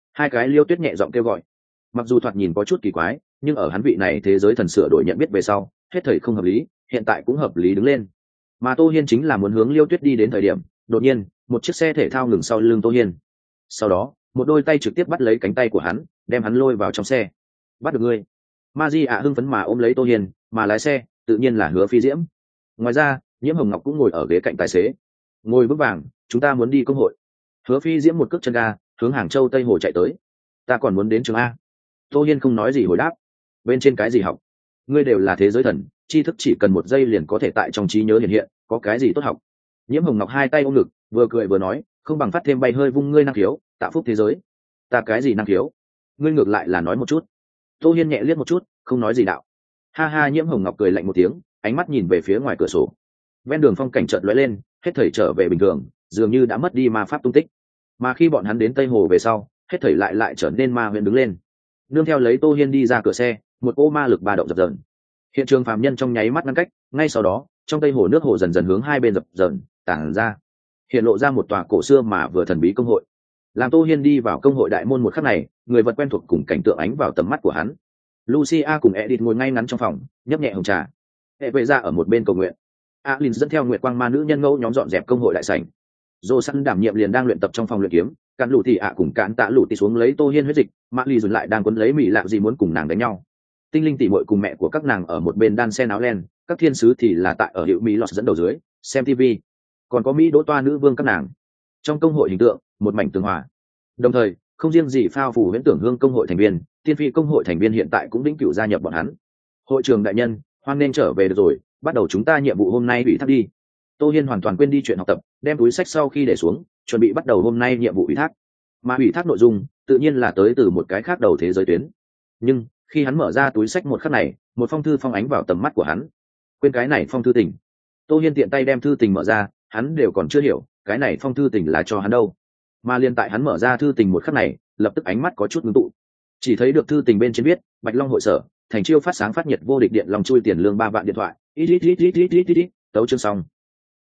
Hai cái Liêu Tuyết nhẹ giọng kêu gọi. Mặc dù thoạt nhìn có chút kỳ quái, nhưng ở hắn vị này thế giới thần sửa đổi nhận biết về sau, hết thảy không hợp lý, hiện tại cũng hợp lý đứng lên. Mà Tô Hiên chính là muốn hướng Liêu Tuyết đi đến thời điểm, đột nhiên, một chiếc xe thể thao ngừng sau lưng Tô Hiên. Sau đó, một đôi tay trực tiếp bắt lấy cánh tay của hắn, đem hắn lôi vào trong xe. Bắt được ngươi. Maji ạ hưng phấn mà ôm lấy Tô Hiên, mà lái xe tự nhiên là Hứa Phi Diễm. Ngoài ra, Nhiễm Hồng Ngọc cũng ngồi ở ghế cạnh tài xế. Ngồi vững vàng, chúng ta muốn đi công hội. Hứa Phi Diễm một cước chân ga, hướng Hàng Châu Tây Hồ chạy tới. Ta còn muốn đến trường A. Tô Hiên không nói gì hồi đáp. Bên trên cái gì học? Ngươi đều là thế giới thần, tri thức chỉ cần một giây liền có thể tại trong trí nhớ hiện hiện, có cái gì tốt học? Nhiễm Hồng Ngọc hai tay ôm ngực, vừa cười vừa nói, không bằng phát thêm bay hơi vung ngươi năng khiếu, tạo phúc thế giới. Ta cái gì năng khiếu? Ngươi ngược lại là nói một chút. Tô Hiên nhẹ liếc một chút, không nói gì đạo. Ha ha, Nhiễm Hồng Ngọc cười lạnh một tiếng, ánh mắt nhìn về phía ngoài cửa sổ. Ven đường phong cảnh chợt lóe lên, hết thảy trở về bình thường, dường như đã mất đi ma pháp tung tích. Mà khi bọn hắn đến Tây Hồ về sau, hết thảy lại lại trở nên ma huyễn đứng lên. Nương theo lấy Tô Hiên đi ra cửa xe, một ô ma lực ba động dập dờn. Hiện trường phàm nhân trong nháy mắt ngăn cách, ngay sau đó, trong Tây Hồ nước hồ dần dần hướng hai bên dập dờn, tản ra. Hiện lộ ra một tòa cổ xưa mà vừa thần bí công hội. Làm Tô Hiên đi vào công hội đại môn một khắc này, người vật quen thuộc cùng cảnh tượng ánh vào tầm mắt của hắn. Lucia cùng Edith ngồi ngay ngắn trong phòng, nhấp nhẹ hồng trà. Hệ vệ ra ở một bên cầu nguyện. Alin dẫn theo Nguyệt Quang Ma nữ nhân ngẫu nhóm dọn dẹp công hội đại sảnh. Dô săn đảm nhiệm liền đang luyện tập trong phòng luyện kiếm, cản lũ thì ạ cùng cản tạ lũ thì xuống lấy Tô Hiên huyết dịch, Mã Ly dừng lại đang quấn lấy mỹ lạ gì muốn cùng nàng đánh nhau. Tinh linh tỷ muội cùng mẹ của các nàng ở một bên đan sen áo len, các thiên sứ thì là tại ở hiệu mỹ lọt dẫn đầu dưới xem tivi, còn có mỹ đỗ toa nữ vương các nàng. Trong công hội hình tượng, một mảnh tường hòa. Đồng thời, không riêng gì phao phủ huyễn tưởng hương công hội thành viên, tiên phi công hội thành viên hiện tại cũng đĩnh cửu gia nhập bọn hắn. Hội trường đại nhân, hoan nên trở về được rồi, bắt đầu chúng ta nhiệm vụ hôm nay ủy thác đi. Tô Hiên hoàn toàn quên đi chuyện học tập, đem túi sách sau khi để xuống, chuẩn bị bắt đầu hôm nay nhiệm vụ ủy thác. Mà ủy thác nội dung, tự nhiên là tới từ một cái khác đầu thế giới tuyến. Nhưng khi hắn mở ra túi sách một khắc này, một phong thư phong ánh vào tầm mắt của hắn. Quên cái này phong thư tình. Tô Hiên tiện tay đem thư tình mở ra, hắn đều còn chưa hiểu, cái này phong thư tình là cho hắn đâu. Mà liên tại hắn mở ra thư tình một khắc này, lập tức ánh mắt có chút ngưng tụ. Chỉ thấy được thư tình bên trên viết, Bạch Long hội sở, thành chiêu phát sáng phát nhiệt vô địch điện lòng chui tiền lương ba vạn điện thoại. Ít ít ít ít ít ít ít. Tấu chương xong.